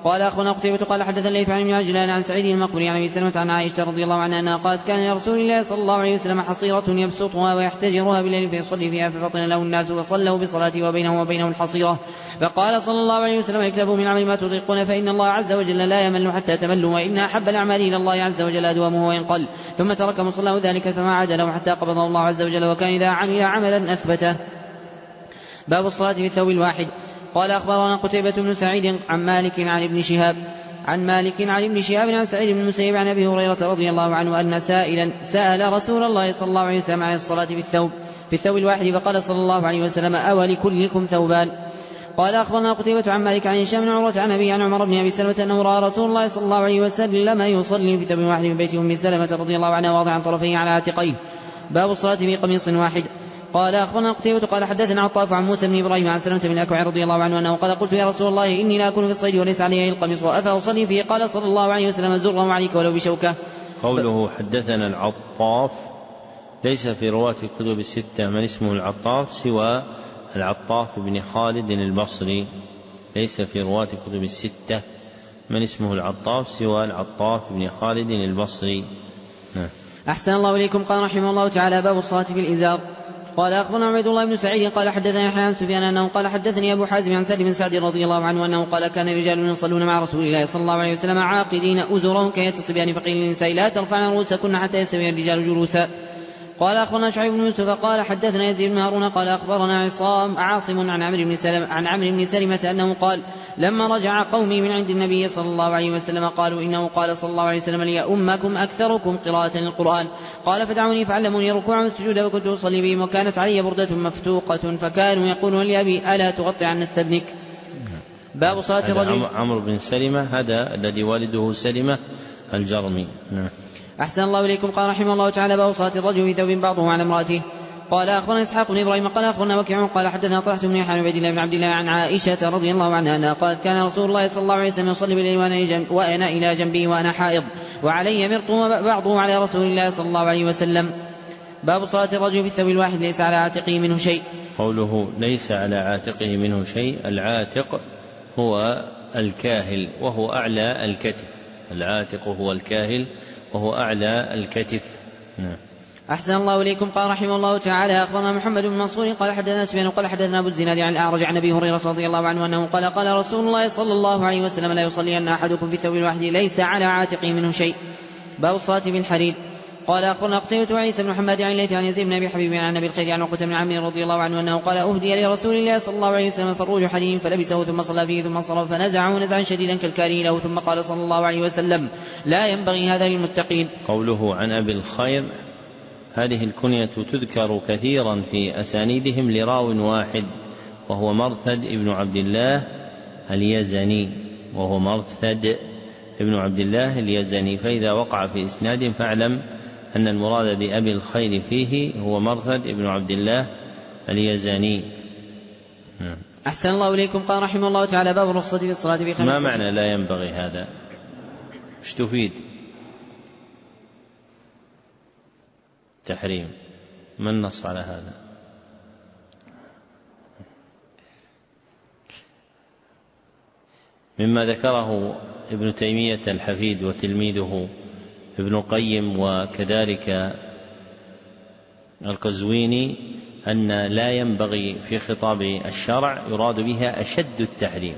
قال أخبرنا قتيبة قال حدثنا الليث عن ابن عجلان عن سعيد المقبري عن أبي سلمة عن عائشة رضي الله عنها أنها قالت كان لرسول الله صلى الله عليه وسلم حصيرة يبسطها ويحتجرها بالليل فيصلي فيها ففطن له الناس وصلوا بصلاته وبينه الحصيرة فقال صلى الله عليه وسلم اكتبوا من عمل ما تطيقون فإن الله عز وجل لا يمل حتى تملوا وإن أحب الأعمال إلى الله عز وجل أدومه وإن قل ثم ترك مصلاه ذلك فما عاد له حتى قبضه الله عز وجل وكان إذا عمل عملا أثبته. باب الصلاة في الثوب الواحد. قال أخبرنا قتيبة بن سعيد عن مالك عن ابن شهاب عن سعيد بن المسيب عن أبي هريرة رضي الله عنه أن سائلا سأل رسول الله صلى الله عليه وسلم عن الصلاة في الثوب الواحد فقال صلى الله عليه وسلم أولكلكم ثوبان. قال أخبرنا قتيبة عن مالك عن هشام بن عروة عن أبي عن عمر بن أبي سلمة أنه رأى رسول الله صلى الله عليه وسلم يصلي في ثوب واحد من بيت أم سلمة رضي الله عنها واضعا طرفيه على عاتقيه. باب الصلاة في قميص واحد. قال أخبرنا قتيبة قال حدثنا عطاف عن موسى بن إبراهيم عن سلمة بن الأكوع رضي الله عنه أنه قال قلت يا رسول الله إني لا أكون في الصيد وليس علي القميص وأفأصلي فيه قال صلى الله عليه وسلم زره عليك ولو بشوكة. قوله حدثنا العطاف ليس في رواة الكتب الستة من اسمه العطاف سوى العطاف بن خالد البصري. ليس في رواة الكتب الستة من اسمه العطاف سوى العطاف بن خالد البصري. أحسن الله إليكم. قال رحمه الله تعالى باب الصلاة في الإزار. قال أخبرنا عبيد الله بن سعيد قال حدثنا يحيى عن سفيان أنه قال حدثني أبو حازم عن سعد بن سعد رضي الله عنه أنه قال كان رجال يصلون مع رسول الله صلى الله عليه وسلم عاقدين أزرهم كي الصبيان فقيل للنساء لا ترفعن رؤوسكن حتى يستوي الرجال جلوسا. قال أخبرنا شعيب بن يوسف قال حدثنا يزيد بن هارون قال أخبرنا عاصم عن عمرو بن سلمة أنه قال لما رجع قومي من عند النبي صلى الله عليه وسلم قالوا إنه قال صلى الله عليه وسلم ليؤمكم أكثركم قراءة للقرآن. قال فدعوني فعلموني الركوع والسجود وكنت أصلي بهم وكانت علي بردة مفتوقة فكانوا يقولون لأبي ألا تغطي عن استبنك. باب صلاة الرجل. عمرو بن سلمة هذا الذي والده سلمة الجرمي. أحسن الله إليكم. قال رحمه الله تعالى باب صلاة الرجل في ثوب بعضه عن امرأته. قال أخبرنا إسحاق بن إبراهيم قال أخبرنا وكيع قال حدثنا طلحة بن يحيى بن عبد الله بن عبد الله عن عائشة رضي الله عنها أنها قالت كان رسول الله صلى الله عليه وسلم يصلي بالليل وأنا إلى جنبي وأنا حائض وعلي مرط وبعضه على رسول الله صلى الله عليه وسلم. باب صلاة الرجل في الثوب الواحد ليس على عاتقه منه شيء. قوله ليس على عاتقه منه شيء العاتق هو الكاهل وهو أعلى الكتف. العاتق هو الكاهل وهو أعلى الكتف. أحسن الله إليكم. قال رحمه الله تعالى أخبرنا محمد بن منصور قال حدثنا سفيان قال حدثنا أبو الزناد عن الأعرج عن أبي هريرة رضي الله عنه أنه قال قال رسول الله صلى الله عليه وسلم لا يصلين أحدكم في الثوب الواحد ليس على عاتقه منه شيء. باب الصلاة بالحرير. قال أخبرنا قتيبة وعيسى بن محمد عن الليث عن يزيد بن أبي حبيب عن أبي الخير عن عقبة بن عمرو رضي الله عنه أنه قال أهدي لرسول الله صلى الله عليه وسلم فروج حرير فلبسه ثم صلى فيه ثم صرف فنزعه نزعا شديدا كالكاره له ثم قال صلى الله عليه وسلم لا ينبغي هذا للمتقين. قوله عن أبي الخير هذه الكنية تذكر كثيرا في أسانيدهم لراو واحد وهو مرثد ابن عبد الله اليزني فإذا وقع في إسناد فاعلم أن المراد بأبي الخير فيه هو مرثد ابن عبد الله اليزني. أحسن الله إليكم. قال رحمه الله تعالى باب الرخصة في الصلاة بخمس. ما معنى لا ينبغي هذا؟ ايش تفيد؟ تحريم. ما النص على هذا؟ مما ذكره ابن تيمية الحفيد وتلميذه ابن القيم وكذلك القزويني أن لا ينبغي في خطاب الشرع يراد بها أشد التحريم.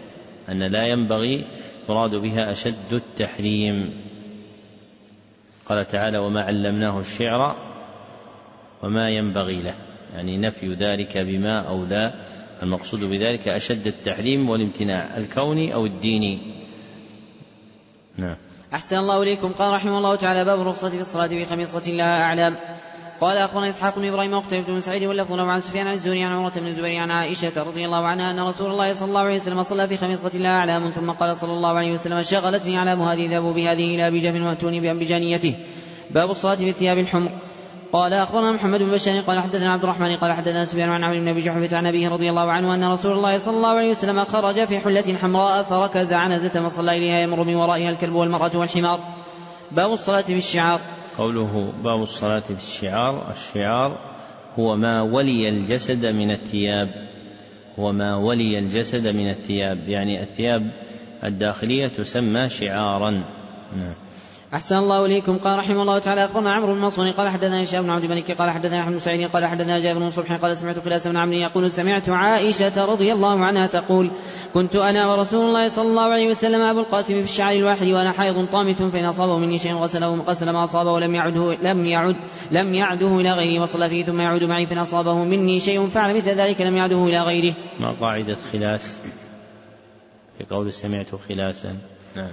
قال تعالى وما علمناه الشعر وما ينبغي له، يعني نفي ذلك بما أو لا، المقصود بذلك أشد التحريم والامتناع الكوني أو الديني. نعم. أحسن الله إليكم. قال رحمه الله تعالى باب الرخصة في الصلاة بخميصة لها أعلام. قال أخبرنا إسحاق بن إبراهيم وقتيبة بن سعيد واللفظ له عن سفيان عن الزهري عن عروة بن الزبير عن عائشة رضي الله عنها أن رسول الله صلى الله عليه وسلم صلى في خميصة لها أعلام ثم قال صلى الله عليه وسلم شغلتني أعلام هذه ذهبوا بهذه إلى أبي جهل وأتوني بأنبجانيته. باب الصلاة بالثياب الحمر. قال أخبرنا محمد بن بشار قال حدثنا عبد الرحمن قال حدثنا سفيان عن عمرو بن أبي جحفة عن أبيه رضي الله عنه أن رسول الله صلى الله عليه وسلم خرج في حلة حمراء فركز عنزة وصلى إليها يمر من ورائها الكلب والمرأة والحمار. باب الصلاة بالشعار. قوله باب الصلاة بالشعار، الشعار هو ما ولي الجسد من الثياب، يعني الثياب الداخلية تسمى شعارا. نعم. أحسن الله إليكم. قال رحمه الله تعالى أخبرنا عمرو بن منصور قال حدثنا هشام بن عبد الملك قال حدثنا أحمد بن سعيد قال حدثنا جابر بن صبح قال سمعت خلاس بن عمرو يقول سمعت عائشة رضي الله عنها تقول كنت أنا ورسول الله صلى الله عليه وسلم أبو القاسم في الشعر الواحد وأنا حائض طامث فإن أصابه مني شيء غسل ما أصابه ولم يعده إلى غيره وصلى فيه ثم يعود معي فإن أصابه مني شيء فعل مثل ذلك لم يعده إلى غيره. ما قاعدة خلاس في قول سمعت خلاسا؟ نعم.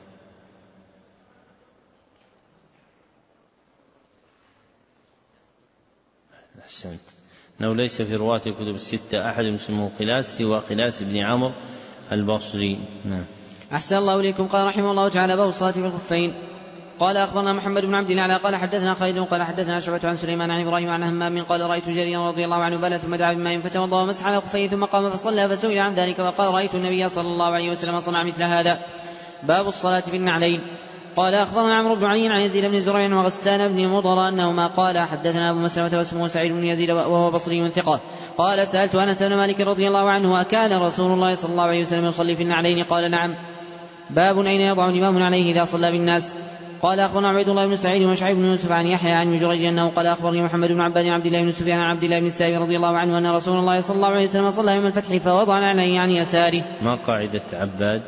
أحسنت. أنه ليس في رواة الكتب الستة أحد اسمه خلاس سوى خلاس بن عمرو البصري. نعم. أحسن الله إليكم. قال رحمه الله تعالى باب الصلاة في الخفين. قال أخبرنا محمد بن عبد الله قال حدثنا خالد قال حدثنا شعبة عن سليمان عن إبراهيم عن همام قال رأيت جريرا رضي الله عنه بلى ثم دعا بماء فتوضأ ومسح على خفيه ثم قام فصلى فسئل عن ذلك وقال رأيت النبي صلى الله عليه وسلم صنع مثل هذا. باب الصلاة في النعلين. قال أخبرنا عمرو بن علي عن يزيد بن زريع وغسان بن مضر أنهما قال حدثنا أبو مسلمة واسمه سعيد بن يزيد وهو بصري ثقة قال سألت أنس بن مالك رضي الله عنه أكان رسول الله صلى الله عليه وسلم يصلي في النعلين قال نعم. باب أين يضع الإمام عليه إذا صلى بالناس. قال أخبرنا عبيد الله بن سعيد وشعيب بن يوسف عن يحيى عن جريج أنه قال أخبرني محمد بن عباد عبد الله بن سفيان عن عبد الله بن السائب رضي الله عنه أن رسول الله صلى الله عليه وسلم صلى يوم الفتح فوضع عليه عن يساره. ما قاعدة عباد؟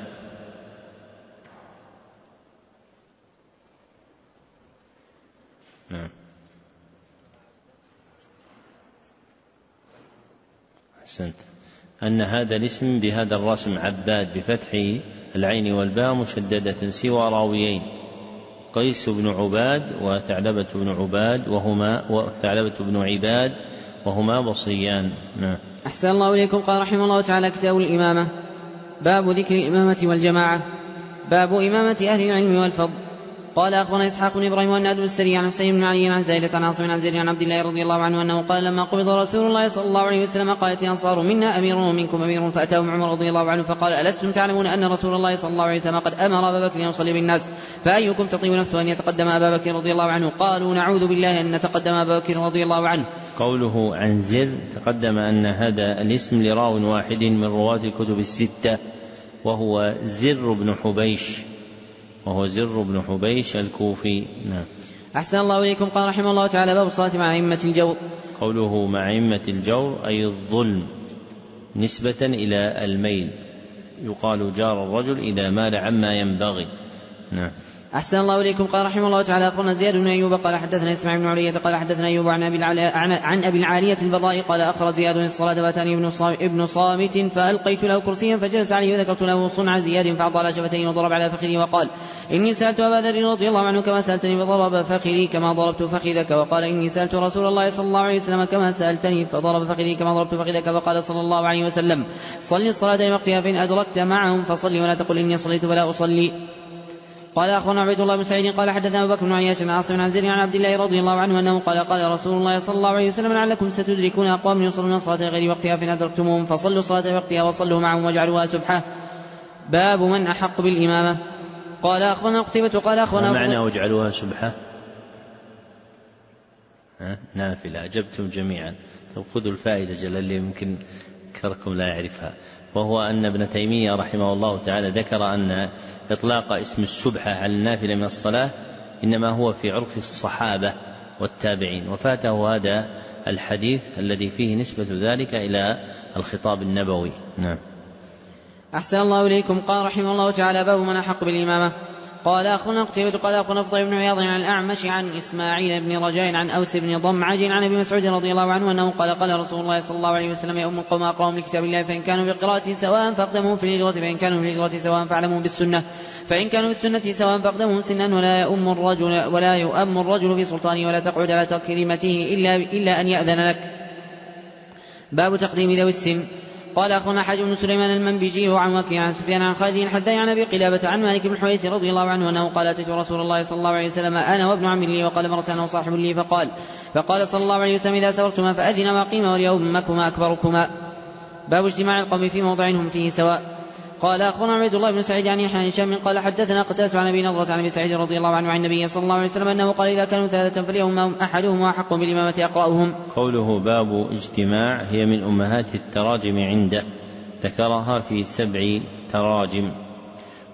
نعم. أحسنت. أن هذا الاسم بهذا الرسم عباد بفتح العين والباء مشددة سوى راويين قيس بن عباد وثعلبة بن عباد وهما بصريان. نعم. أحسن الله إليكم. قال رحمه الله تعالى كتاب الإمامة. باب ذكر الإمامة والجماعة. باب إمامة أهل العلم والفضل. قال أخبرنا إسحاق بن إبراهيم والنادر السري عن حسين بن علي عن زائدة عن عاصم عن زيد عن عبد الله رضي الله عنه أنه قال لما قبض رسول الله صلى الله عليه وسلم قالت الأنصار منا أمير ومنكم أمير فأتاهم عمر رضي الله عنه فقال ألستم تعلمون أن رسول الله صلى الله عليه وسلم قد أمر أبا بكر أن يصلي بالناس فأيكم تطيب نفسه أن يتقدم أبا بكر رضي الله عنه. قالوا نعوذ بالله أن نتقدم أبا بكر رضي الله عنه. قوله عن زر تقدم أن هذا الاسم لراو واحد من رواة الكتب الستة وهو زر بن حبيش الكوفي. نعم. أحسن الله إليكم. قال رحمه الله تعالى باب الصلاة مع أئمة الجور. قوله مع أئمة الجور أي الظلم نسبة إلى الميل يقال جار الرجل إذا مال عما ينبغي. نعم. أحسن الله إليكم. قال رحمه الله تعالى أخبرنا زياد بن أيوب قال حدثنا إسماعيل بن علية قال حدثنا أيوب عن أبي العالية البراء قال أخر زياد الصلاة فأتاني ابن صامت فألقيت له كرسيا فجلس عليه وذكرت له صنع زياد فعض على شفتين وضرب على فخذي وقال إني سألت أبا ذر رضي الله عنه كما سألتني فضرب فخذي كما ضربت فخذك وقال إني سألت رسول الله صلى الله عليه وسلم كما سألتني فضرب فخذي كما ضربت فخذك وقال صلى الله عليه وسلم صل الصلاة لوقتها فإن أدركت معهم فصل ولا تقل إني صليت فلا أصلي. قال أخونا عبيد الله بن سعيد قال حدثنا أبو بكر بن عياش عن عاصم عن زيد عن عبد الله رضي الله عنه أنه قال رسول الله صلى الله عليه وسلم لعلكم ستدركون أقوام يصلون الصلاة غير وقتها فإن أدركتموهم فصلوا الصلاة وقتها وصلوا معهم واجعلوها سبحة. باب من أحق بالإمامة. قال أخونا قتيبة قال أخونا معنى واجعلوها سبحة نافلة. أجبتم جميعا. طب خذوا الفائدة جل اللي يمكن كركم لا يعرفها وهو أن ابن تيمية رحمه الله تعالى ذكر أن إطلاق اسم السبحة على النافلة من الصلاة إنما هو في عرف الصحابة والتابعين وفاته هذا الحديث الذي فيه نسبة ذلك إلى الخطاب النبوي. نعم. أحسن الله إليكم. قال رحمه الله تعالى باب من أحق بالإمامة. قال أخونا قتيبة قال أخونا فضيل بن عياض عن الأعمش عن إسماعيل بن رجاء عن أوس بن ضمعج عن أبي مسعود رضي الله عنه أنه قال رسول الله صلى الله عليه وسلم يؤم القوم أقرأهم لكتاب الله فإن كانوا بقراءته سواء فاقدمهم في الهجرة فإن كانوا في الهجرة سواء فاعلموا بالسنة فإن كانوا بالسنة سواء فاقدمهم سنا ولا يؤم الرجل في سلطانه ولا تقعد على تكريمته إلا أن يأذن لك. باب تقديم ذوي السن. قال أخونا حاج بن سليمان المنبجي عن وكيع عن سفيان عن خالد الحذاء عن أبي قلابة عن مالك بن حويرث رضي الله عنه أنه قال أتيت رسول الله صلى الله عليه وسلم أنا وابن عم لي وقال مرة أنا وصاحب لي فقال صلى الله عليه وسلم إذا سبقتما فأذن وقيما وليؤمكما أكبركما. باب اجتماع القوم في موضع هم فيه سواء. قال أخبرنا عبيد الله بن سعيد عن يحيى بن هشام قال حدثنا قتادة عن أبي نضرة عن أبي سعيد رضي الله عنه عن النبي صلى الله عليه وسلم أنه قال إذا كانوا ثلاثة فليهم أحدهم أحق بالإمامة أقرأهم. قوله باب اجتماع هي من أمهات التراجم عنده ذكرها في 7 تراجم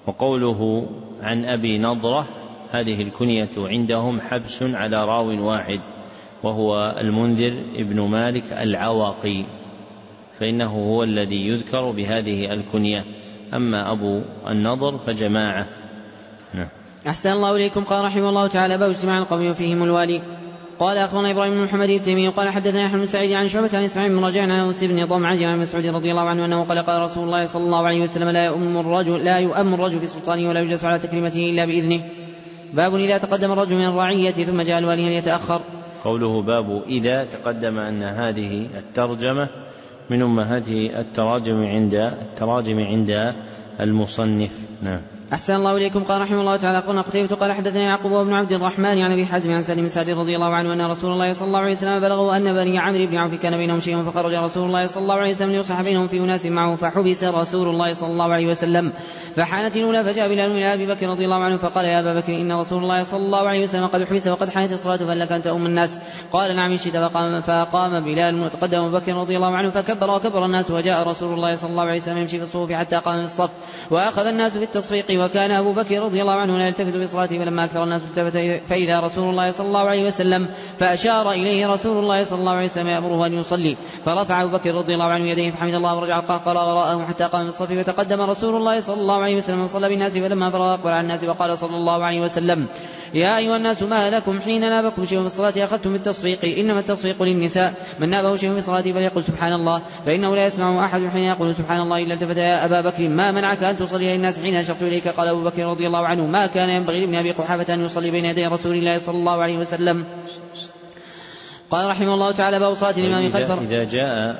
وقوله عن أبي نضرة هذه الكنية عندهم حبس على راو واحد وهو المنذر ابن مالك العواقي، فإنه هو الذي يذكر بهذه الكنية، أما أبو النضر فجماعة. أحسن الله إليكم. قال رحمه الله تعالى: باب اجتماع القوم وفيهم الوالي. قال أخبرنا إبراهيم بن محمد التيمي قال حدثنا يحيى بن سعيد عن شعبة عن إسماعيل بن رجاء عن أنس بن ضمعة عن مسعود رضي الله عنه أنه قال: قال رسول الله صلى الله عليه وسلم: لا يؤم الرجل في سلطانه ولا يجلس على تكريمته إلا بإذنه. باب إذا تقدم الرجل من الرعية ثم جاء الوالي هل يتأخر؟ قوله باب إذا تقدم أن هذه الترجمة من أمهات التراجم عند المصنف. نعم. أحسن الله إليكم. قال رحمه الله تعالى: قلنا قتيبة قال حدثنا يعقوب بن عبد الرحمن عن أبي حازم عن سالم بن سعد رضي الله عنه أن رسول الله صلى الله عليه وسلم بلغه أن بني عمرو بن عوف كان بينهم شيء، فخرج رسول الله صلى الله عليه وسلم ليصلح بينهم في أناس معه، فحبس رسول الله صلى الله عليه وسلم. فحانت الأولى فجاء بلال إلى أبي بكر رضي الله عنه فقال: يا أبا بكر، إن رسول الله صلى الله عليه وسلم قد حبس وقد حانت الصلاة، فهل لك أن تؤم الناس؟ قال: نعم إن شئت. فقام بلال وتقدم أبو بكر رضي الله عنه فكبر وكبر الناس، وجاء رسول الله صلى الله عليه وسلم يمشي في الصفوف حتى قام في الصف، وأخذ الناس في التصفيق، وكان أبو بكر رضي الله عنه لا يلتفت بصلاته، فلما أكثر الناس التفت فإذا رسول الله صلى الله عليه وسلم، فأشار إليه رسول الله صلى الله عليه وسلم يأمره أن يصلي، فرفع أبو بكر رضي الله عنه يديه فحمد الله ورجع القهقرى وراءه حتى قام في الصف، وتقدم رسول الله صلى الله عليه وسلم وصلى بالناس، فلما فرغ أقبل على الناس وقال صلى الله عليه وسلم: يا أيها الناس، ما لكم حين نابكم شيء في الصلاة أخذتم بالتصفيق؟ إنما التصفيق للنساء، من نابه شيء في الصلاة فليقل سبحان الله، فإنه لا يسمع أحد حين يقول سبحان الله إلا التفت: يا أبا بكر، ما منعك أن تصلي للناس حين أشرت إليك؟ قال أبو بكر رضي الله عنه: ما كان ينبغي لابن أبي قحافة أن يصلي بين يدي رسول الله صلى الله عليه وسلم. قال رحمه الله تعالى: باب صلاة الإمام خلف. إذا جاء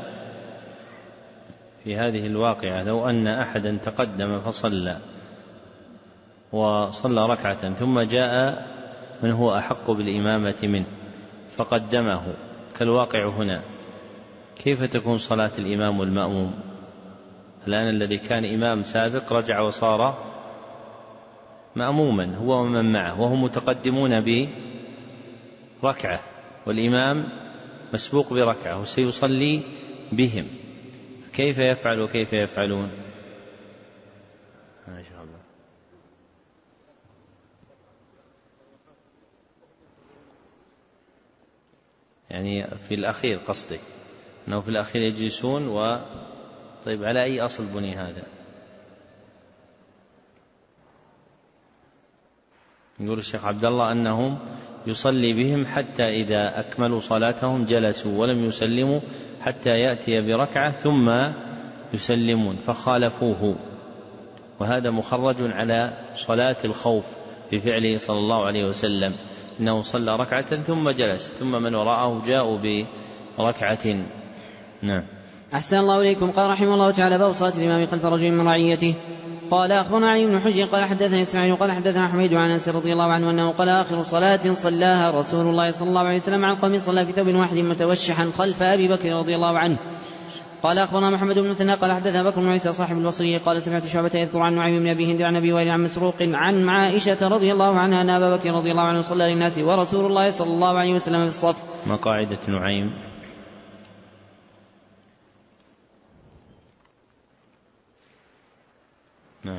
في هذه الواقعة لو أن أحدا تقدم فصلى وصلى ركعة ثم جاء من هو أحق بالإمامة منه فقدمه كالواقع هنا، كيف تكون صلاة الإمام والمأموم؟ الآن الذي كان إمام سابق رجع وصار مأموما هو ومن معه، وهم متقدمون بركعة والإمام مسبوق بركعة وسيصلي بهم، كيف يفعل وكيف يفعلون؟ ما شاء الله. يعني في الأخير قصدي أنه في الأخير يجلسون طيب على أي أصل بني هذا؟ يقول الشيخ عبد الله أنهم يصلي بهم حتى إذا أكملوا صلاتهم جلسوا ولم يسلموا حتى يأتي بركعة ثم يسلمون فخالفوه، وهذا مخرج على صلاة الخوف بفعله صلى الله عليه وسلم، إنه صلى ركعة ثم جلس ثم من وراءه جاءوا بركعة. نعم. أحسن الله إليكم. قال رحمه الله تعالى: باب صلاة الإمام خلف رجل من رعيته. قال أخبرنا علي بن حجر قال حدثنا إسماعيل قال حدثنا حميد عن أنس رضي الله عنه أنه قال: آخر صلاة صلاها رسول الله صلى الله عليه وسلم عن قوم صلى في ثوب واحد متوشحا خلف أبي بكر رضي الله عنه. قال أخبرنا محمد بن مثنى قال حدثنا بكر بن عيسى صاحب البصري قال: سمعت شعبة يذكر عن نعيم بن أبي هند عن أبي وائل عن مسروق عن عائشة رضي الله عنها أن أبا بكر رضي الله عنه صلى للناس ورسول الله صلى الله عليه وسلم في الصف. ما قاعدة نعيم؟ نعم.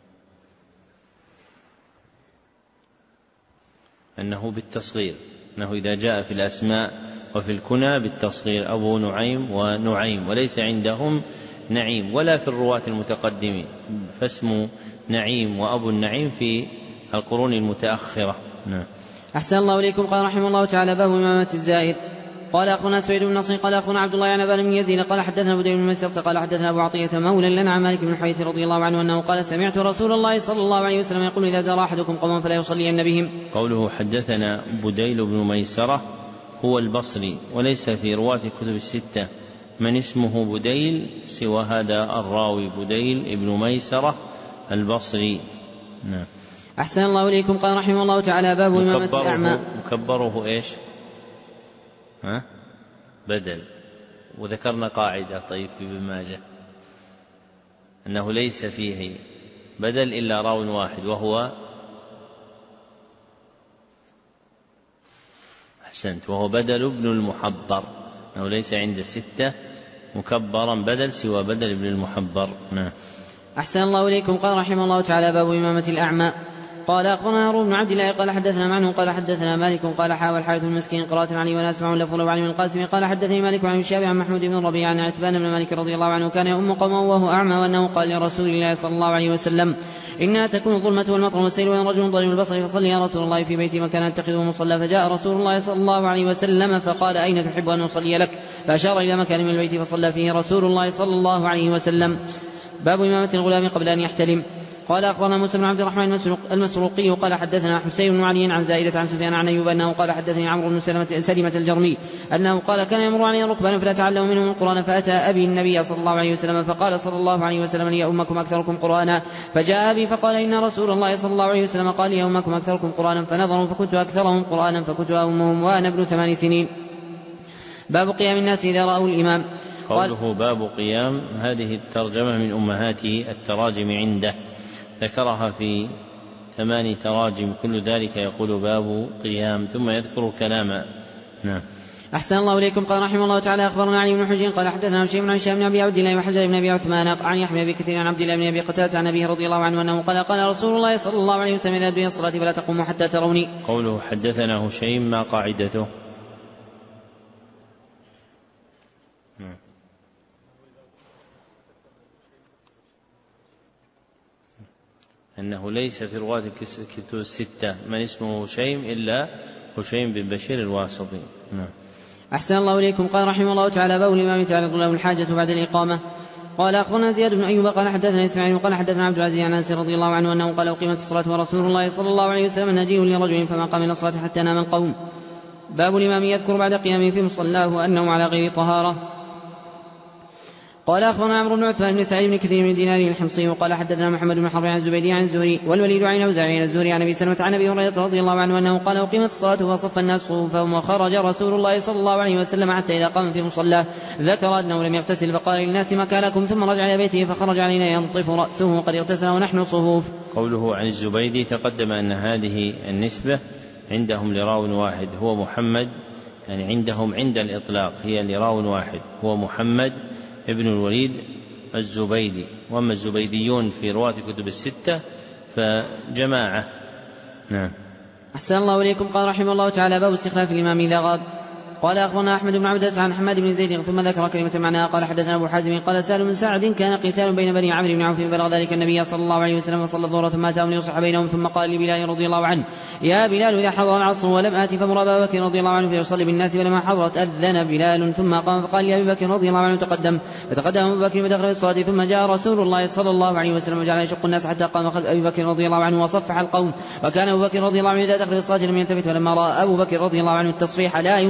أنه بالتصغير، أنه إذا جاء في الأسماء وفي الكنى بالتصغير أبو نعيم ونعيم، وليس عندهم نعيم ولا في الرواة المتقدمين، فاسم نعيم وأبو النعيم في القرون المتأخرة. نعم. أحسن الله إليكم. قال رحمه الله تعالى: باب إمامة الزائر. قال أخونا سويد بن نصر قال أخونا عبد الله عن أبان بن يزيد قال حدثنا بديل بن مسرت قال حدثنا أبو عطية مولى لنا عن مالك بن الحويرث رضي الله عنه أنه قال: سمعت رسول الله صلى الله عليه وسلم يقول: إذا زار أحدكم قوما فلا يصلين بهم. قوله حدثنا بديل بن ميسرة هو البصري، وليس في رواة الكتب الستة من اسمه بديل سوى هذا الراوي بديل بن ميسرة البصري. نعم. أحسن الله إليكم. قال رحمه الله تعالى: باب إمامة الأعمى. مكبره إيش؟ بدل. وذكرنا قاعدة طيب في ابن ماجه أنه ليس فيه بدل إلا راو واحد وهو أحسنت وهو بدل ابن المحبر، أنه ليس عند الستة مكبرا بدل سوى بدل ابن المحبر. نعم. أحسن الله إليكم. قال رحمه الله تعالى: باب إمامة الأعمى. قال أخبرنا هارون بن عبد الله قال حدثنا معن قال حدثنا مالك قال حاول الحارث المسكين قراءة علي ونسمع لفظ له عن القاسم قال حدثني مالك عن الشافعي عن محمود بن ربيعة عن عتبان بن مالك رضي الله عنه كان يؤم قومه وهو أعمى وأنه قال لرسول الله صلى الله عليه وسلم: إنها تكون الظلمة والمطر والسيل وإن رجل ضريب البصر فصل يا رسول الله في بيتي مكان أتخذه مصلى. فجاء رسول الله صلى الله عليه وسلم فقال: أين تحب أن أصلي لك؟ فأشار إلى مكان من البيت فصلى فيه رسول الله صلى الله عليه وسلم. باب إمامة الغلام قبل أن يحتلم. قال أخبرنا موسى بن عبد الرحمن المسروقي قال حدثنا حسين بن علي عن زائدة عن سفيان عن أيوب أنه قال حدثني عمرو بن سلمة الجرمي أنه قال: كان يمر علي ركبان فلا أتعلم منهم القرآن فأتى أبي النبي صلى الله عليه وسلم فقال صلى الله عليه وسلم: لي أمكم أكثركم قرآنا. فجاء أبي فقال: إن رسول الله صلى الله عليه وسلم قال: لي أمكم أكثركم قرآنا. فنظروا فكنت أكثرهم قرآنا فكنت أمهم وأنا ابن 8 سنين. باب قيام الناس إذا رأوا الإمام. قوله باب قيام، هذه الترجمة من أمهات التراجم عنده، ذكرها في 8 تراجم، كل ذلك يقول باب قيام ثم يذكر كلاما. نعم. أحسن الله إليكم. قال رحمه الله تعالى: أخبرنا علي بن حجر قال حدثنا شيء عن هشام بن أبي عبد الله وحجر بن أبي عثمان عن يحيى بن كثير عن عبد الله بن أبي قتادة عن أبيه رضي الله عنه أنه قال: قال رسول الله صلى الله عليه وسلم: إذا أدري الصلاة فلا تقوموا حتى تروني. قوله حدثنا هشيم، ما قاعدته؟ أنه ليس في رواة الكتب 6 من اسمه هشيم إلا هشيم بن بشير الواسطي. أحسن الله إليكم. قال رحمه الله تعالى: باب الإمام تعرض له الحاجة بعد الإقامة. قال أخبرنا زياد بن أيوب قال حدثنا إسماعيل قال حدثنا عبد العزيز عن أنس رضي الله عنه أنه قال: أقيمت الصلاة ورسول الله صلى الله عليه وسلم نجيه لرجل فما قام من الصلاة حتى نام القوم. باب الإمام يذكر بعد قيامه في مصلاه أنه على غير طهارة. قال أخبرنا عمرو بن عثمان بن سعيد بن كثير من دينار الحمصي وقال حدثنا محمد بن حرب عن الزبيدي عن الزهري والوليد عن أوزاعي عن الزهري عن أبي سلمة عن أبي هريرة رضي الله عنه أنه قال: أقيمت الصلاة وصف الناس صفوفهم وخرج رسول الله صلى الله عليه وسلم حتى إذا قام في مصلاه ذكر أنه لم يغتسل فقال للناس: مكانكم، ثم رجع إلى بيته فخرج علينا ينطف رأسه قد اغتسل ونحن صفوف. قوله عن الزبيدي تقدم أن هذه النسبة عندهم لراو واحد هو محمد، يعني عندهم عند الإطلاق هي لراو واحد هو محمد ابن الوليد الزبيدي، وأما الزبيديون في رواة كتب 6 فجماعة. نعم. أحسن الله إليكم. قال رحمه الله تعالى: باب استخلاف الإمام إذا غاب. قال أخبرنا أحمد بن عبدة عن حماد بن زيد ثم ذكر كلمة معناها. قال حدثنا أبو حازم قال: سهل بن سعد كان قتال بين بني عمرو بن عوف فبلغ ذلك النبي صلى الله عليه وسلم فصلى الظهر ثم أتاهم ليصلح بينهم ثم قال لبلال رضي الله عنه: يا بلال إذا حضر العصر ولم آت فمر أبا بكر رضي الله عنه فيصلي بالناس، فلما حضرت أذن بلال ثم قام فقال لأبي بكر رضي الله عنه: تقدم. فتقدم أبو بكر ودخل في الصلاة ثم جاء رسول الله صلى الله عليه وسلم وجعل يشق الناس حتى قام خلف أبي بكر رضي الله عنه وصفح القوم. وكان أبو بكر رضي الله عنه إذا دخل في الصلاة لم يلتفت، ولما رأى أبو بكر رضي الله عنه التصفيح لا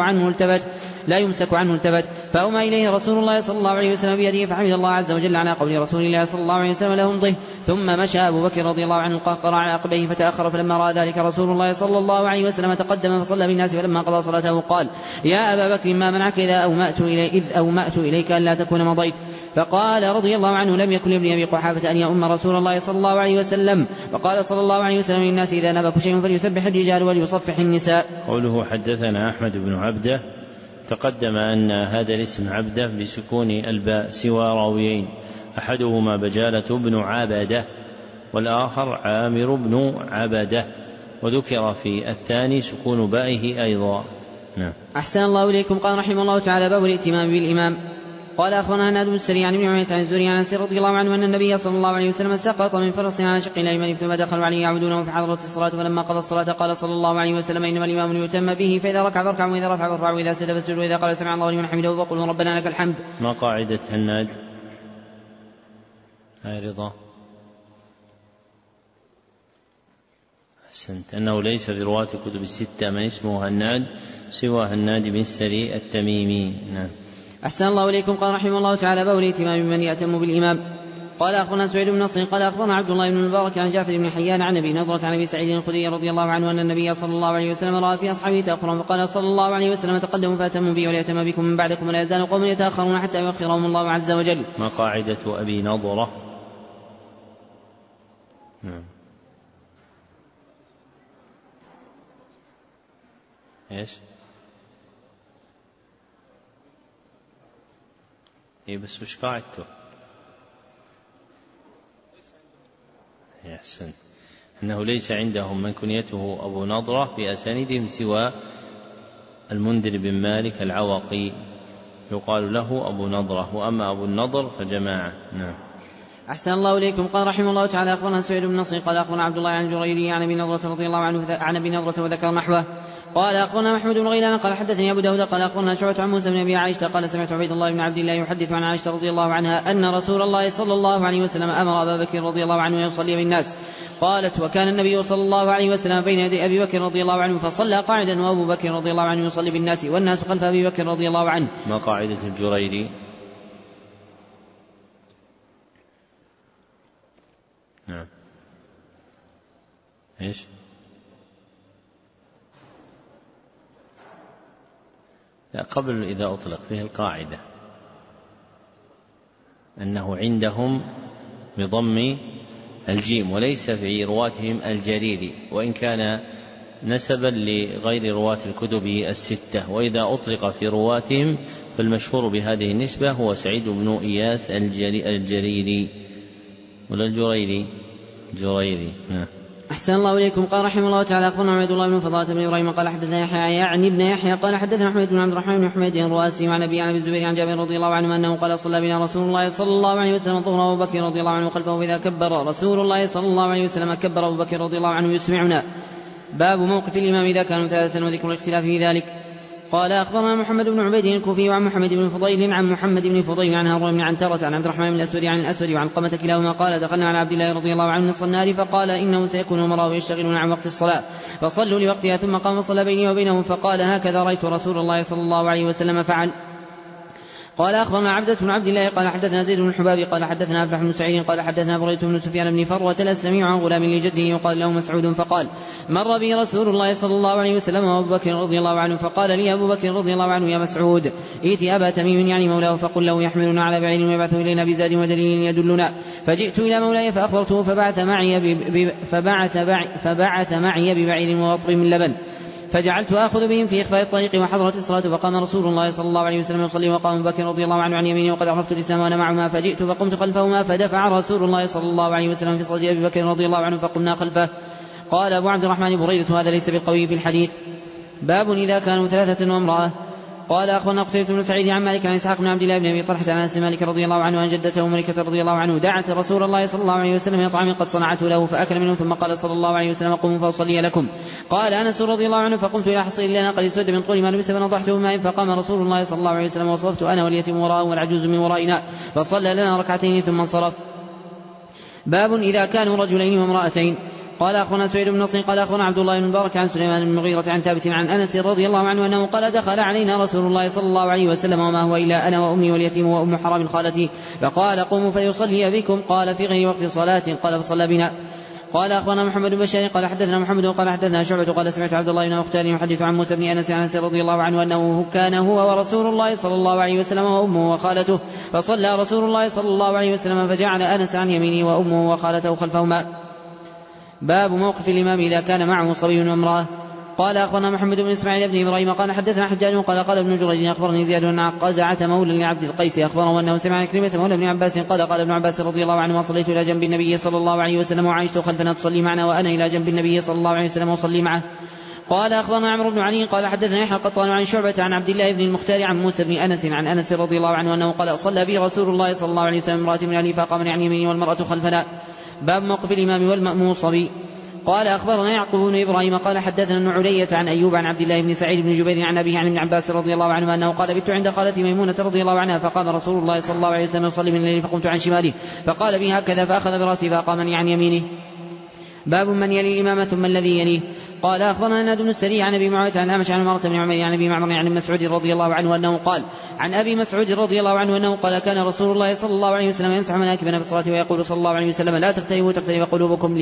يمسك عنه التفت فأومى إليه رسول الله صلى الله عليه وسلم بيده فحمد الله عز وجل على قول رسول الله صلى الله عليه وسلم له امضه، ثم مشى أبو بكر رضي الله عنه القهقر على عقبيه فتأخر، فلما رأى ذلك رسول الله صلى الله عليه وسلم تقدم فصلى بالناس، فلما قضى صلاته قال: يا أبا بكر ما منعك إذ أومأت إليك أن لا تكون مضيت؟ فقال رضي الله عنه: لم يكن لابن أبي قحافة أن يؤم رسول الله صلى الله عليه وسلم. وقال صلى الله عليه وسلم للناس: إذا نبك شيء فليسبح الرجال وليصفح النساء. قوله حدثنا أحمد بن عبده تقدم أن هذا الاسم عبده بسكون الباء سوى راويين، أحدهما بجالة بن عبده والآخر عامر بن عبده، وذكر في الثاني سكون بائه أيضا. نعم. أحسن الله إليكم. قال رحمه الله تعالى: باب الائتمام بالإمام. قال أخبرنا هناد بن السري عن ابن عمية عن الزهري عن أنس رضي الله عنه أن النبي صلى الله عليه وسلم سقط من فرس على شق الأيمن ثم دخلوا عليه يعبدونه في حضرة الصلاة، فلما قضى الصلاة قال صلى الله عليه وسلم: إنما الإمام يؤتم به، فإذا ركع فاركعوا وإذا رفع فارفعوا وإذا سجد فاسجدوا وإذا قال سمع الله لمن حمده فقولوا ربنا لك الحمد. ما قاعدة هناد؟ هاي رضا. أحسنت. أنه ليس في رواة كتب 6 من اسمه هناد سوى هناد بن السري التميمي. نعم. أحسن الله إليكم. قال رحمه الله تعالى: باب الائتمام بمن يأتم بالإمام. قال أخبرنا سعيد بن نصر قال أخبرنا عبد الله بن المبارك عن جعفر بن حيان عن أبي نضرة عن أبي سعيد الخدري رضي الله عنه أن النبي صلى الله عليه وسلم رأى في أصحابه تأخرا فقال صلى الله عليه وسلم: تقدموا فأتموا بي وليأتم بكم من بعدكم ولا يزال قوم يتأخرون حتى يؤخرهم الله عز وجل. ما قاعدة أبي نضرة؟ نعم. إيش؟ إيه بس وش قاعدته؟ أحسن. أنه ليس عندهم من كنيته أبو نضرة بأسانيدهم سوى المنذر بن مالك العوقي يقال له أبو نضرة، وأما أبو النضر فجماعة. نعم. أحسن الله إليكم. قال رحمه الله تعالى أخبرنا سعيد بن نصر قال أخبرنا عبد الله عن الجريري عن أبي نضرة رضي الله عنه عن أبي نضرة وذكر نحوه. قال أخبرنا محمود بن غيلان قال حدثني أبو داود قال أخبرنا شعبة عن موسى بن أبي عائشة قال سمعت عبيد الله بن عبد الله يحدث عن عائشة رضي الله عنها أن رسول الله صلى الله عليه وسلم أمر أبا بكر رضي الله عنه يصلي بالناس. قالت وكان النبي صلى الله عليه وسلم بين يدي أبي بكر رضي الله عنه فصلى قاعدا وأبو بكر رضي الله عنه يصلي بالناس والناس خلف أبي بكر رضي الله عنه. ما قاعدة الجريري؟ نعم. إيش؟ لا، قبل إذا أطلق فيه القاعدة أنه عندهم بضم الجيم وليس في رواتهم الجريري، وإن كان نسبا لغير رواة الكتب الستة، وإذا أطلق في رواتهم فالمشهور بهذه النسبة هو سعيد بن إياس الجريري ولا الجريري؟ جريري. أحسن الله إليكم. قال رحمه الله تعالى أخبرنا عبد الله بن فضالة بن إبراهيم قال حدثنا يحيى يعني ابن يحيى قال حدثنا أحمد بن عبد الرحمن بن حميد الرؤاسي عن أبي عن أبي الزبير عن جابر رضي الله عنه أنه قال صلى بنا رسول الله صلى الله عليه وسلم الظهر أبو بكر رضي الله عنه خلفه إذا كبر رسول الله صلى الله عليه وسلم كبر أبو بكر رضي الله عنه يسمعنا. باب موقف الإمام إذا كانوا ثلاثة وذكر الاختلاف في ذلك. قال أخبرنا محمد بن عبيد الكوفي وعن محمد بن فضيل عن محمد بن فضيل عن هارون بن عنترة عن عبد الرحمن بن الأسود عن الأسود وعن قمة كلاهما قال دخلنا على عبد الله رضي الله عنه نصف النار فقال إنه سيكون أمراء يشتغلون عن وقت الصلاة فصلوا لوقتها ثم قام وصلى بيني وبينهم فقال هكذا رأيت رسول الله صلى الله عليه وسلم فعل. قال أخبرنا عبدة بن عبد الله قال حدثنا زيد بن الحباب قال حدثنا أفلح بن سعيد قال حدثنا بريدة بن سفيان بن فروة الأسلمي عن غلام لجده يقال له مسعود فقال مر بي رسول الله صلى الله عليه وسلم وأبو بكر رضي الله عنه فقال لي أبو بكر رضي الله عنه يا مسعود ائت أبا تميم يعني مولاه فقل له يحملنا على بعير ويبعث إلينا بزاد ودليل يدلنا. فجئت إلى مولاي فأخبرته فبعث معي ببعير ووطر من لبن فجعلت آخذ بهم في إخفاء الطريق وحضرت الصلاة فقام رسول الله صلى الله عليه وسلم يصلي وقام بكر رضي الله عنه عن يمينه وقد عرفت الإسلام وأنا معهما فجئت فقمت خلفهما فدفع رسول الله صلى الله عليه وسلم في صدر أبي بكر رضي الله عنه فقمنا خلفه. قال أبو عبد الرحمن بريدة هذا ليس بالقوي في الحديث. باب إذا كانوا ثلاثة وامرأة. قال أخبرنا قتيبة بن سعيد عن مالك عن إسحاق بن عبد الله بن أبي طلحة عن أنس مالك رضي الله عنه عن جدته ملكة رضي الله عنه دعت رسول الله صلى الله عليه وسلم إلى طعام قد صنعته له فأكل منه ثم قال صلى الله عليه وسلم قوموا فأصلي لكم. قال أنس رضي الله عنه فقمت إلى حصير لنا قد اسود من طول ما لبس فنضحته بماء فقام رسول الله صلى الله عليه وسلم وصفت أنا واليتيم وراءه والعجوز من ورائنا فصلى لنا ركعتين ثم انصرف. باب إذا كانوا رجلين وامرأتين. قال أخونا سعيد بن نصر قال أخونا عبد الله بن مبارك عن سليمان بن المغيرة عن ثابت عن أنس رضي الله عنه أنه قال دخل علينا رسول الله صلى الله عليه وسلم وما هو إلا أنا وأمي واليتيم وأم حرام خالتي فقال قوموا فيصلي بكم قال في غير وقت صلاة قال فصلى بنا. قال أخبرنا محمد بن بشار قال حدثنا محمد قال حدثنا شعبة قال سمعت عبد الله بن مختار يحدث عن موسى بن أنس رضي الله عنه أنه كان هو ورسول الله صلى الله عليه وسلم وأمه وخالته فصلى رسول الله صلى الله عليه وسلم فجعل أنس عن يمينه وأمه وخالته خلفهما. باب موقف الإمام إذا كان معه صبي وامرأة. قال أخبرنا محمد بن إسماعيل بن إبراهيم قال حدثنا حجاج قال ابن جريج أخبرني زياد بن قزعة مولى لعبد القيس أخبره أنه سمع كلمة مولى ابن عباس قال ابن عباس رضي الله عنه وصليت إلى جنب النبي صلى الله عليه وسلم وعائشة خلفنا تصلي معنا وأنا إلى جنب النبي صلى الله عليه وسلم وصلي معه. قال أخبرنا عمرو بن علي قال حدثنا يحيى القطان عن شعبة عن عبد الله بن المختار عن موسى بن أنس عن أنس رضي الله عنه أنه قال صلى بي رسول الله صلى الله عليه وسلم امرأة من أهله فقام عن يمينه والمرأة خلفنا. باب موقف الإمام والمأموم صبي. قال أخبرنا يعقوب بن إبراهيم قال حدثنا ابن علية عن أيوب عن عبد الله بن سعيد بن جبير عن أبيه عن ابن عباس رضي الله عنه أنه قال بت عند خالتي ميمونة رضي الله عنها فقام رسول الله صلى الله عليه وسلم يصلي من الليل فقمت عن شماله فقال بي هكذا فأخذ برأسي فأقامني عن يمينه. باب من يلي الإمام ثم الذي يليه. قال أخبرنا ناد بن السري عن أبي معاوية عن الأعمش عن عمارة بن عمير عن أبي معمر عن مسعود رضي الله عنه أنه قال عن أبي مسعود رضي الله عنه أنه قال كان رسول الله صلى الله عليه وسلم يمسح مناكبنا بالصلاة ويقول صلى الله عليه وسلم لا تختلف قلوبكم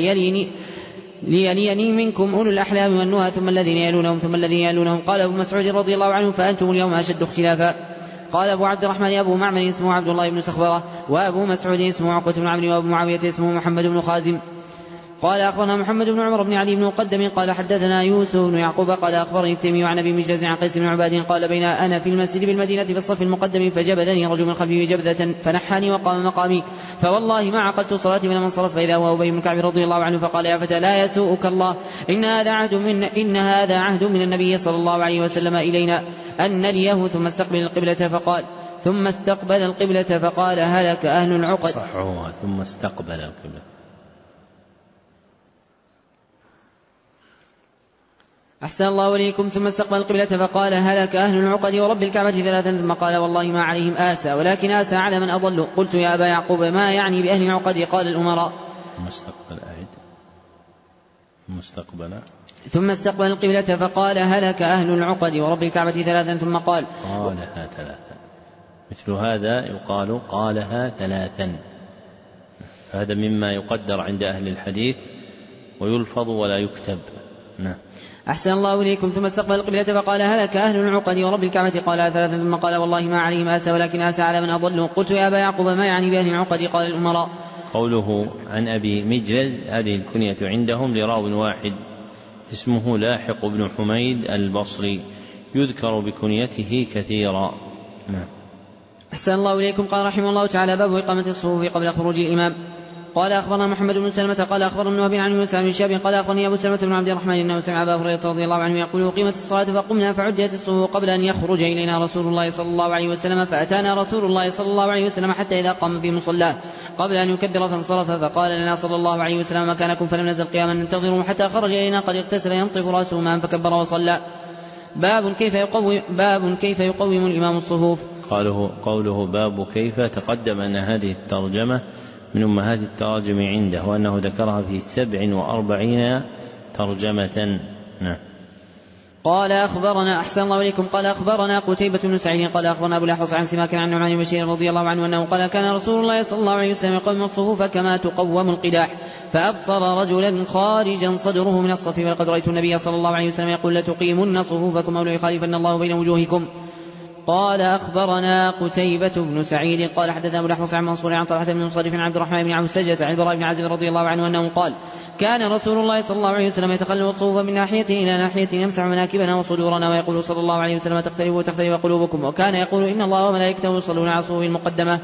ليليني منكم أولو الأحلام والنهى ثم الذين يلونهم ثم الذين يلونهم. قال أبو مسعود رضي الله عنه فأنتم اليوم أشد اختلافا. قال أبو عبد الرحمن أبو معمر اسمه عبد الله بن سخبرة وأبو مسعود اسمه عقبة بن عمرو وأبو معاوية اسمه محمد بن خازم. قال أخبرنا محمد بن عمر بن علي بن مقدم قال حدثنا يوسف بن يعقوب قال أخبرني التيمي عن أبي مجلس عن قيس بن عباد قال بين أنا في المسجد بالمدينة في الصف المقدم فجبذني رجل من خلفي جبذة فنحاني وقام مقامي فوالله ما عقلت صلاتي من انصرف فإذا هو أبي بن كعب رضي الله عنه فقال يا فتى لا يسوءك الله إن هذا عهد من النبي صلى الله عليه وسلم إلينا أن نليه ثم استقبل القبلة فقال هلك أهل العقد ثم استقبل القبلة. أحسن الله إليكم. ثم استقبل القبلة فقال هلك أهل العقد ورب الكعبة ثلاثا ثم قال والله ما عليهم آسى ولكن آسى على من أضل. قلت يا أبا يعقوب ما يعني بأهل العقد؟ قال الأمراء. ثم استقبل القبلة فقال هلك أهل العقد ورب الكعبة ثلاثا ثم قال قالها ثلاثا. مثل هذا يقال قالها ثلاثا. هذا مما يقدر عند أهل الحديث ويلفظ ولا يكتب. نعم. أحسن الله إليكم. ثم استقبل القبلة فقال هلك أهل العقد ورب الكعبة قال ثلاثا ثم قال والله ما عليهم آسى ولكن آسى على من أضل. قلت يا أبا يعقوب ما يعني بأهل العقد؟ قال الأمراء. قوله عن أبي مجلز هذه الكنية عندهم لراو واحد اسمه لاحق بن حميد البصري يذكر بكنيته كثيرا. نعم. أحسن الله إليكم. قال رحمه الله تعالى باب إقامة الصفوف قبل خروج الإمام. قال أخبرنا محمد بن سلمة قال أخبرنا وهب عن موسى بن شهاب قال أخبرني أبو سلمة بن عبد الرحمن أنه سمع أبا هريرة رضي الله عنه يقول أقيمت الصلاة فقمنا فعدت الصفوف قبل أن يخرج إلينا رسول الله صلى الله عليه وسلم فأتانا رسول الله صلى الله عليه وسلم حتى إذا قام في مصلاه قبل أن يكبر فانصرف فقال لنا صلى الله عليه وسلم مكانكم فلم نزل قياما ننتظره حتى خرج إلينا قد اغتسل ينطف رأسه ماء فكبر وصلى. باب كيف يقوم الإمام الصفوف. قوله باب كيف تقدم أن هذه الترجمة من أمهات التراجم عنده وأنه ذكرها في 47 ترجمة. نعم. قال أخبرنا أحسن الله إليكم. قال أخبرنا قتيبة بن سعيد قال أخبرنا أبو الأحوص عن سماك عن نعمان بن بشير رضي الله عنه أنه قال كان رسول الله صلى الله عليه وسلم يقوم الصفوف كما تقوم القداح فأبصر رجلا خارجا صدره من الصف ولقد رأيت النبي صلى الله عليه وسلم يقول لتقيمن صفوفكم أو ليخالفن الله بين وجوهكم. قال أخبرنا قتيبة بن سعيد قال حدثنا أبو الأحوص عن منصور عن طلحة بن مصرف عن عبد الرحمن بن عبد السجة عن البراء بن عازب رضي الله عنه أنه قال كان رسول الله صلى الله عليه وسلم يتخلل الصفوف من ناحية إلى ناحية يمسح مناكبنا وصدورنا ويقول صلى الله عليه وسلم تختلف قلوبكم وكان يقول إن الله وملائكته يصلون على الصفوف المقدمة.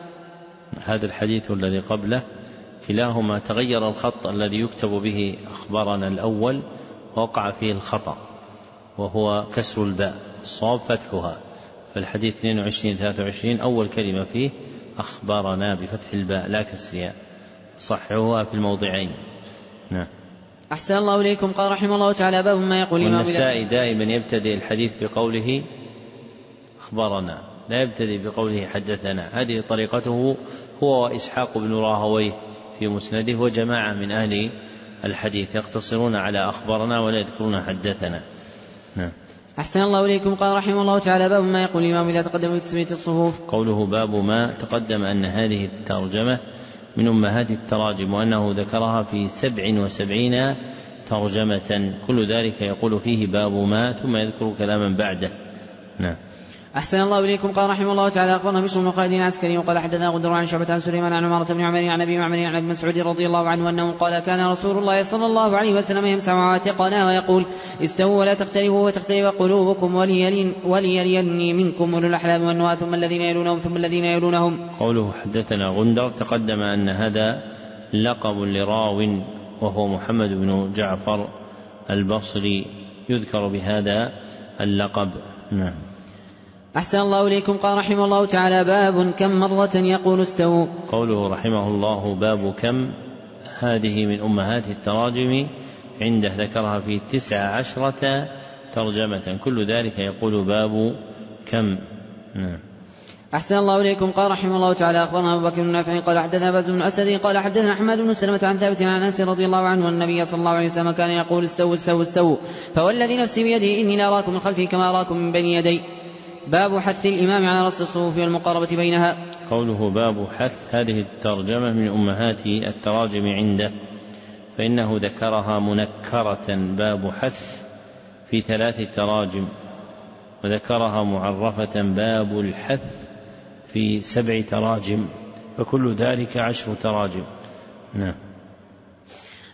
هذا الحديث والذي قبله كلاهما تغير الخط الذي يكتب به أخبرنا الأول ووقع فيه الخطأ وهو كسر الباء الصواب فتحها. فالحديث 22-23 أول كلمة فيه أخبرنا بفتح الباء لا كسرها صححوها في الموضعين. نعم. أحسن الله إليكم. قال رحمه الله تعالى باب ما يقول الإمام. والنسائي دائما يبتدئ الحديث بقوله أخبرنا لا يبتدئ بقوله حدثنا. هذه طريقته هو وإسحاق بن راهويه في مسنده وجماعة من أهل الحديث يقتصرون على أخبرنا ولا يذكرون حدثنا. نعم. أحسن الله إليكم. قال رحمه الله تعالى باب ما يقول الإمام إذا تقدم في تسمية الصفوف. قوله باب ما تقدم أن هذه الترجمة من أمهات التراجم وأنه ذكرها في 77 ترجمة كل ذلك يقول فيه باب ما ثم يذكر كلاما بعده. نعم. أحسن الله إليكم. قال رحمه الله تعالى أخبرنا بشر بن خالد العسكري وقال حدثنا غندر عن شعبة عن سليمان عن عمارة بن عمر عن أبي معمر عن ابن مسعود رضي الله عنه أنه قال كان رسول الله صلى الله عليه وسلم يمسح عاتقنا ويقول استووا ولا تختلفوا وتختلف قلوبكم وليليني منكم أولو الأحلام والنهى ثم الذين يلونهم ثم الذين يلونهم. قوله حدثنا غندر تقدم أن هذا لقب لراو وهو محمد بن جعفر البصري يذكر بهذا اللقب. نعم. أحسن الله إليكم. قال رحمه الله تعالى باب كم مرة يقول استووا. قوله رحمه الله باب كم هذه من أمهات التراجم عنده ذكرها في 19 ترجمة كل ذلك يقول باب كم. نعم. أحسن الله إليكم. قال رحمه الله تعالى أخبرنا أبو بكر بن نافع قال حدثنا باز بن أسد قال حدثنا أحمد بن سلمة عن ثابت عن أنس رضي الله عنه أن النبي صلى الله عليه وسلم كان يقول استووا استووا استووا فوالذي نفسي بيده إني لا أراكم من خلفي كما أراكم من بين يدي. باب حث الإمام على رصد الصفوف والمقاربة بينها. قوله باب حث هذه الترجمة من أمهات التراجم عنده فإنه ذكرها منكرة باب حث في 3 تراجم وذكرها معرفة باب الحث في 7 تراجم فكل ذلك 10 تراجم. نعم.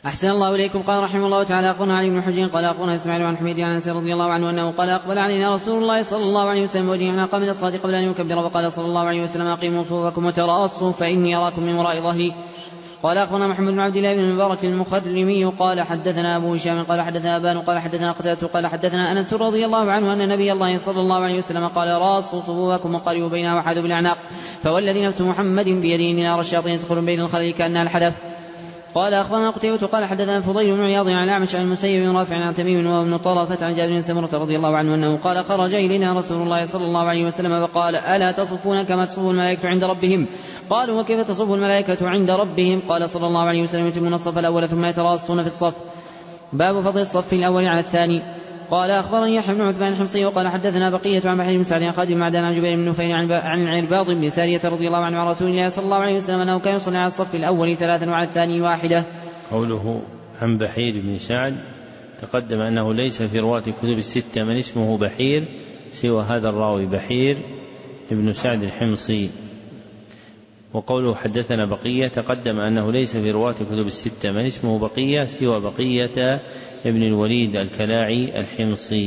أحسن الله إليكم. قال رحمه الله تعالى أخبرنا علي بن حجر قال أخبرنا إسماعيل عن حميد عن أنس رضي الله عنه أنه قال أقبل علينا رسول الله صلى الله عليه وسلم وجهنا قام إلى الصلاة قبل أن يكبر وقال صلى الله عليه وسلم أقيموا صفوفكم وتراصوا فإني أراكم من وراء ظهري. قال أخبرنا محمد بن عبد الله بن المبارك المخرمي قال حدثنا أبو هشام قال حدثنا أبان قال حدثنا قتادة قال حدثنا أنس رضي الله عنه أن نبي الله صلى الله عليه وسلم قال راصوا صفوفكم وقاربوا بينها وحادوا بالأعناق فوالذي نفس محمد بيده نار الشياطين تدخل بين الخلل كأنها الحدث. قال أخبرنا قتيبة قال حدثنا فضيل بن عياض عن الأعمش عن المسيب بن رافع عن تميم وابن طرفة عن جابر بن سمرة رضي الله عنه أنه قال خرج إلينا رسول الله صلى الله عليه وسلم فقال ألا تصفون كما تصف الملائكة عند ربهم؟ قالوا وكيف تصف الملائكة عند ربهم؟ قال صلى الله عليه وسلم يتمون الصف الأول ثم يتراصون في الصف. باب فضل الصف الأول على الثاني. قال أخبرني يحيى بن عثمان الحمصي وقال حدثنا بقية عن بحر بن سعد عن خالد بن معدان عن جبير بن نفيل عن العرباض بن سارية رضي الله عنه عن رسول الله صلى الله عليه وسلم أنه كان يصلي على الصف الأول 3 وعلى الثاني 1. قوله عن بحير بن سعد تقدم أنه ليس في رواة الكتب الستة من اسمه بحير سوى هذا الراوي بحير بن سعد الحمصي. وقوله حدثنا بقية تقدم أنه ليس في رواة الكتب الستة من اسمه بقية سوى بقية ابن الوليد الكلاعي الحمصي.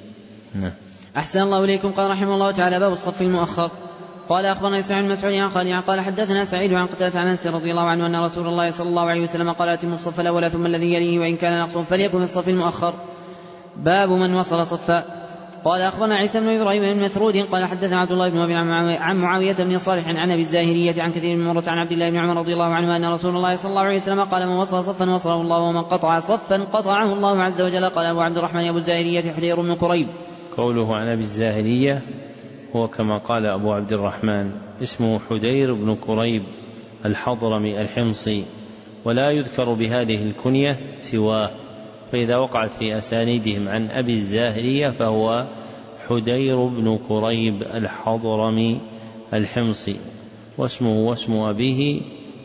أحسن الله إليكم. قال رحمه الله تعالى باب الصف المؤخر. قال أخبرنا إسماعيل بن مسعود عن خالد قال حدثنا سعيد عن قتادة عن أنس رضي الله عنه أن رسول الله صلى الله عليه وسلم قال أتموا الصف الأول ثم الذي يليه وإن كان نقص فليكن في الصف المؤخر. باب من وصل صفا. قال أخبرنا عيسى بن إبراهيم بن مسعود قال حدثنا عبد الله بن وهب عن معاوية بن صالح عن أبي الزاهرية عن كثير من مرة عن عبد الله بن عمر رضي الله عنه أن رسول الله صلى الله عليه وسلم قال من وصل صفا وصله الله ومن قطع صفا قطعه الله عز وجل. قال أبو عبد الرحمن أبو الزاهرية حدير بن كريب. قوله عن أبي الزاهرية هو كما قال أبو عبد الرحمن اسمه حدير بن كريب الحضرمي الحمصي ولا يذكر بهذه الكنية سواه، فإذا وقعت في أسانيدهم عن أبي الزاهرية فهو حدير بن كريب الحضرمي الحمصي واسمه واسم أبيه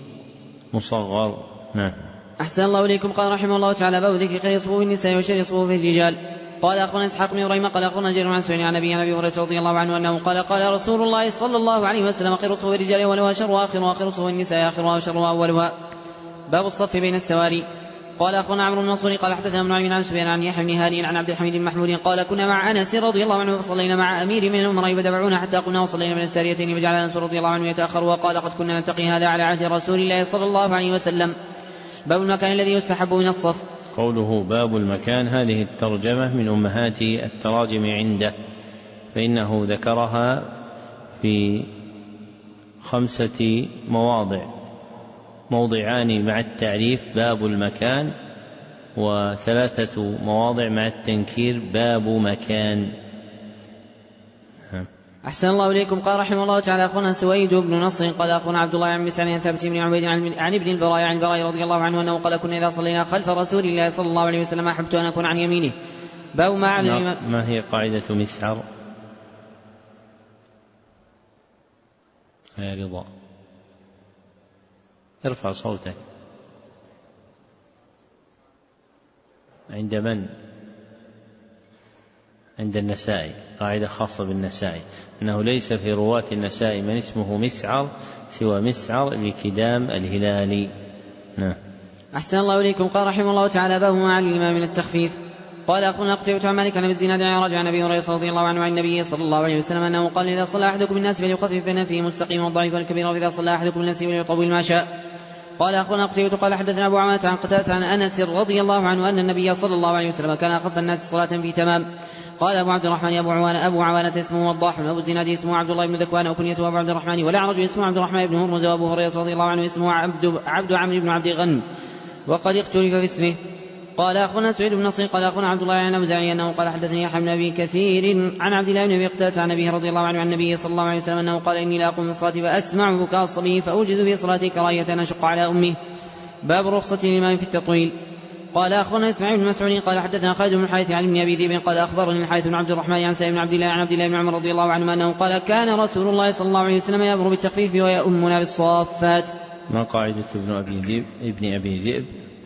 مصغر. أحسن الله إليكم. قال رحمه الله تعالى باب ذكر خير صفوف النساء وشر صفوف الرجال. قال أخبرنا إسحاق بن إبراهيم قال أخبرنا جرير عن سفيان عن أبي هريرة رضي الله عنه أنه قال قال رسول الله صلى الله عليه وسلم خير صفوف الرجال أولها شرها آخرها وخير صفوف النساء آخرها وشرها أولها. باب الصف بين السواري. قال أخبرنا عمرو بن منصور قال حدثنا ابن عمرو عن سفيان عن يحيى بن هانئ عن عبد الحميد المحمود قال كنا مع أنس رضي الله عنه فصلينا مع أمير من الأمراء فدفعونا حتى قلنا وصلينا من الساريتين فجعل أنس رضي الله عنه يتأخر وقال قد كنا نلتقي هذا على عهد رسول الله صلى الله عليه وسلم. باب المكان الذي يستحب من الصف. قوله باب المكان هذه الترجمة من أمهات التراجم عنده، فإنه ذكرها في 5 مواضع، موضعان مع التعريف باب المكان، و3 مواضع مع التنكير باب مكان. أحسن الله إليكم. قال رحمه الله تعالى أخونا سويد بن نصر قال أخونا عبد الله عن مسعود عن ثابت بن عبيد عن ابن البراء عن البراء رضي الله عنه أنه قال كنا إذا صلينا خلف رسول الله صلى الله عليه وسلم أحببت أن أكون عن يمينه. باب ما هي قاعدة مسعر؟ يا رضا ارفع صوتك. عند من؟ عند النسائي، قاعدة خاصة بالنسائي أنه ليس في رواة النسائي من اسمه مسعر سوى مسعر بن كدام الهلالي. أحسن الله إليكم. قال رحمه الله تعالى باب ما على الإمام من التخفيف. قال أخونا قتيبة عن مالك عن الزناد عن رجع عن أبي هريرة رضي الله عنه عن النبي صلى الله عليه وسلم أنه قال إذا صلى أحدكم الناس فليخفف بين فيه مستقيم والضعيف والكبير وإذا صلى أحدكم الناس فليطول ما شاء. قال أخونا قتيبة قال حدثنا أبو عوانة عن قتادة عن أنس رضي الله عنه أن النبي صلى الله عليه وسلم كان أخف الناس صلاة في تمام. قال أبو عبد الرحمن أبو عوانة اسمه وضاح وأبو الزناد اسمه عبد الله بن ذكوان وكنيته أبو عبد الرحمن والأعرج اسمه عبد الرحمن بن هرمز وأبو هريرة رضي الله عنه اسمه عبد عمرو بن عبد غنم وقد اختلف في اسمه. قال أخونا سعيد بن نصر قال أخونا عبد الله عن أوزاعي أنه قال حدثني يحيى بن أبي كثير عن عبد الله بن أبي قتادة عن أبيه رضي الله عنه عن النبي صلى الله عليه وسلم أنه قال إني لا أقوم من الصلاة فأسمع بكاء الصبي فأوجد في صلاتي كراهية أن أشق على أمه. باب رخصة الإمام في التطويل. قال أخبرنا إسماعيل بن مسعود قال حدثنا خالد بن الحارث عن ابن أبي ذئب قال أخبرني الحارث بن عبد الرحمن عن سالم بن عبد الله عن عبد الله بن عمر رضي الله عنه أنه قال كان رسول الله صلى الله عليه وسلم يأمر بالتخفيف ويؤمنا بالصافات. ما قاعدة ابن أبي ذئب؟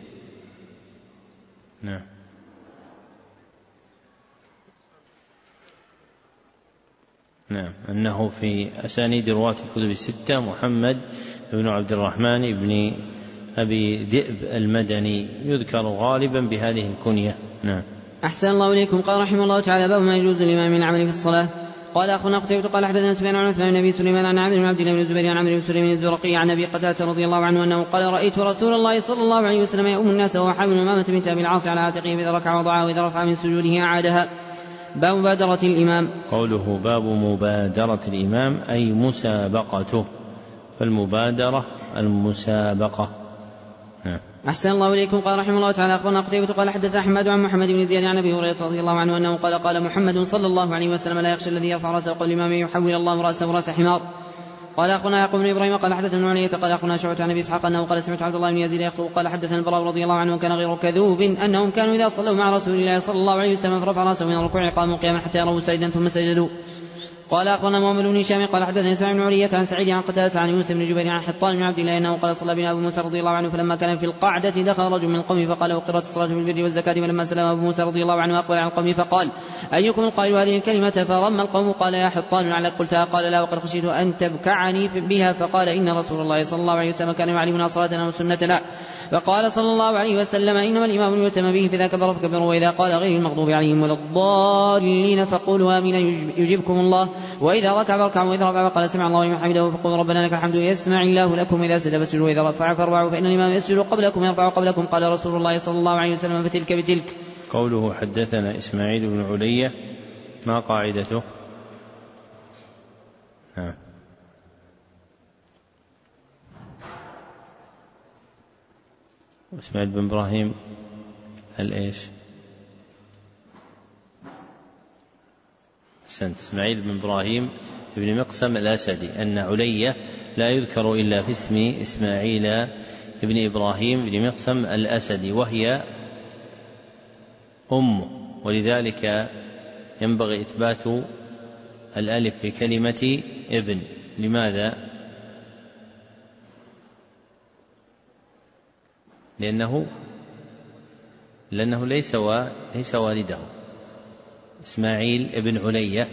نعم أنه في أسانيد رواة الكتب الستة محمد بن عبد الرحمن بن أبي ذئب المدني، يذكر غالبا بهذه الكنية. نعم. أحسن الله إليكم. قال رحمه الله تعالى: باب ما يجوز للإمام من العمل في الصلاة. قال أخونا قتيبة قال حدثنا سفيان عن عثمان بن أبي سليمان عن عامر بن عبد الله بن الزبير عن عمرو بن سليمان الزرقي عن أبي قتادة رضي الله عنه أنه قال: رأيت رسول الله صلى الله عليه وسلم يؤم الناس وهو حامل أمامة بنت أبي العاص على عاتقه، فإذا ركع وضعها وإذا رفع من سجوده أعادها. باب مبادرة الإمام. قوله باب مبادرة الإمام أي مسابقته، فالمبادرة المسابقة. أحسن الله إليكم. قال رحمه الله تعالى: أخبرنا قتيبة قال حدثنا أحمد عن محمد بن زياد عن أبي هريرة رضي الله عنه أنه قال: قال محمد صلى الله عليه وسلم: لا يخشى الذي يرفع رأسه قول الإمام يحول الله رأسه رأس حمار. قال أخونا يعقوب بن إبراهيم قال حدثنا ابن علية قال أخونا شعبة عن أبي إسحاق أنه قال: سمعت عبد الله بن يزيد يخطب قال حدثنا البراء رضي الله عنه كان غير كذوب أنهم كانوا إذا صلوا مع رسول الله صلى الله عليه وسلم فرفع رأسه من الركوع قاموا قياما حتى يروا سجدا ثم سجدوا. قال أخبرنا محمد بن هشام قال حدثنا سعيد بن علية عن سعيد عن قتادة عن يونس بن جبير عن حطان بن عبد الله أنه قال: صلى بنا أبو موسى رضي الله عنه فلما كان في القعدة دخل رجل من القوم فقال: وقرت الصلاة بالبر والزكاة، فلما سلم أبو موسى رضي الله عنه أقبل على القوم فقال: أيكم القائل هذه الكلمة؟ فرمى القوم. قال: يا حطان لعلك قلتها؟ قال: لا، وقد خشيت أن تبكعني بها. فقال: إن رسول الله صلى الله عليه وسلم كان يعلمنا صلاتنا وسنتنا. فقال صلى الله عليه وسلم: إنما الإمام يؤتم به، فإذا كبر فكبروا، وإذا قال غير المغضوب عليهم ولا الضالين فقولوا آمين يجبكم الله، وإذا ركع فاركعوا، وإذا رفع فقال: سمع الله لمن حمده فقولوا ربنا لك الحمد يسمع الله لكم، إذا سجد فاسجدوا، وإذا رفع فارفعوا، فإن الإمام يسجد قبلكم يرفع قبلكم. قال رسول الله صلى الله عليه وسلم: فتلك بتلك. قوله حدثنا إسماعيل بن علية ما قاعدته؟ إسماعيل بن إبراهيم الإيش؟ أحسنت، إسماعيل بن إبراهيم بن مقسم الأسدي، أن علية لا يذكر إلا في اسم إسماعيل بن إبراهيم بن مقسم الأسدي، وهي أم، ولذلك ينبغي إثبات الألف في كلمة ابن. لماذا؟ لأنه ليس والده. إسماعيل ابن علية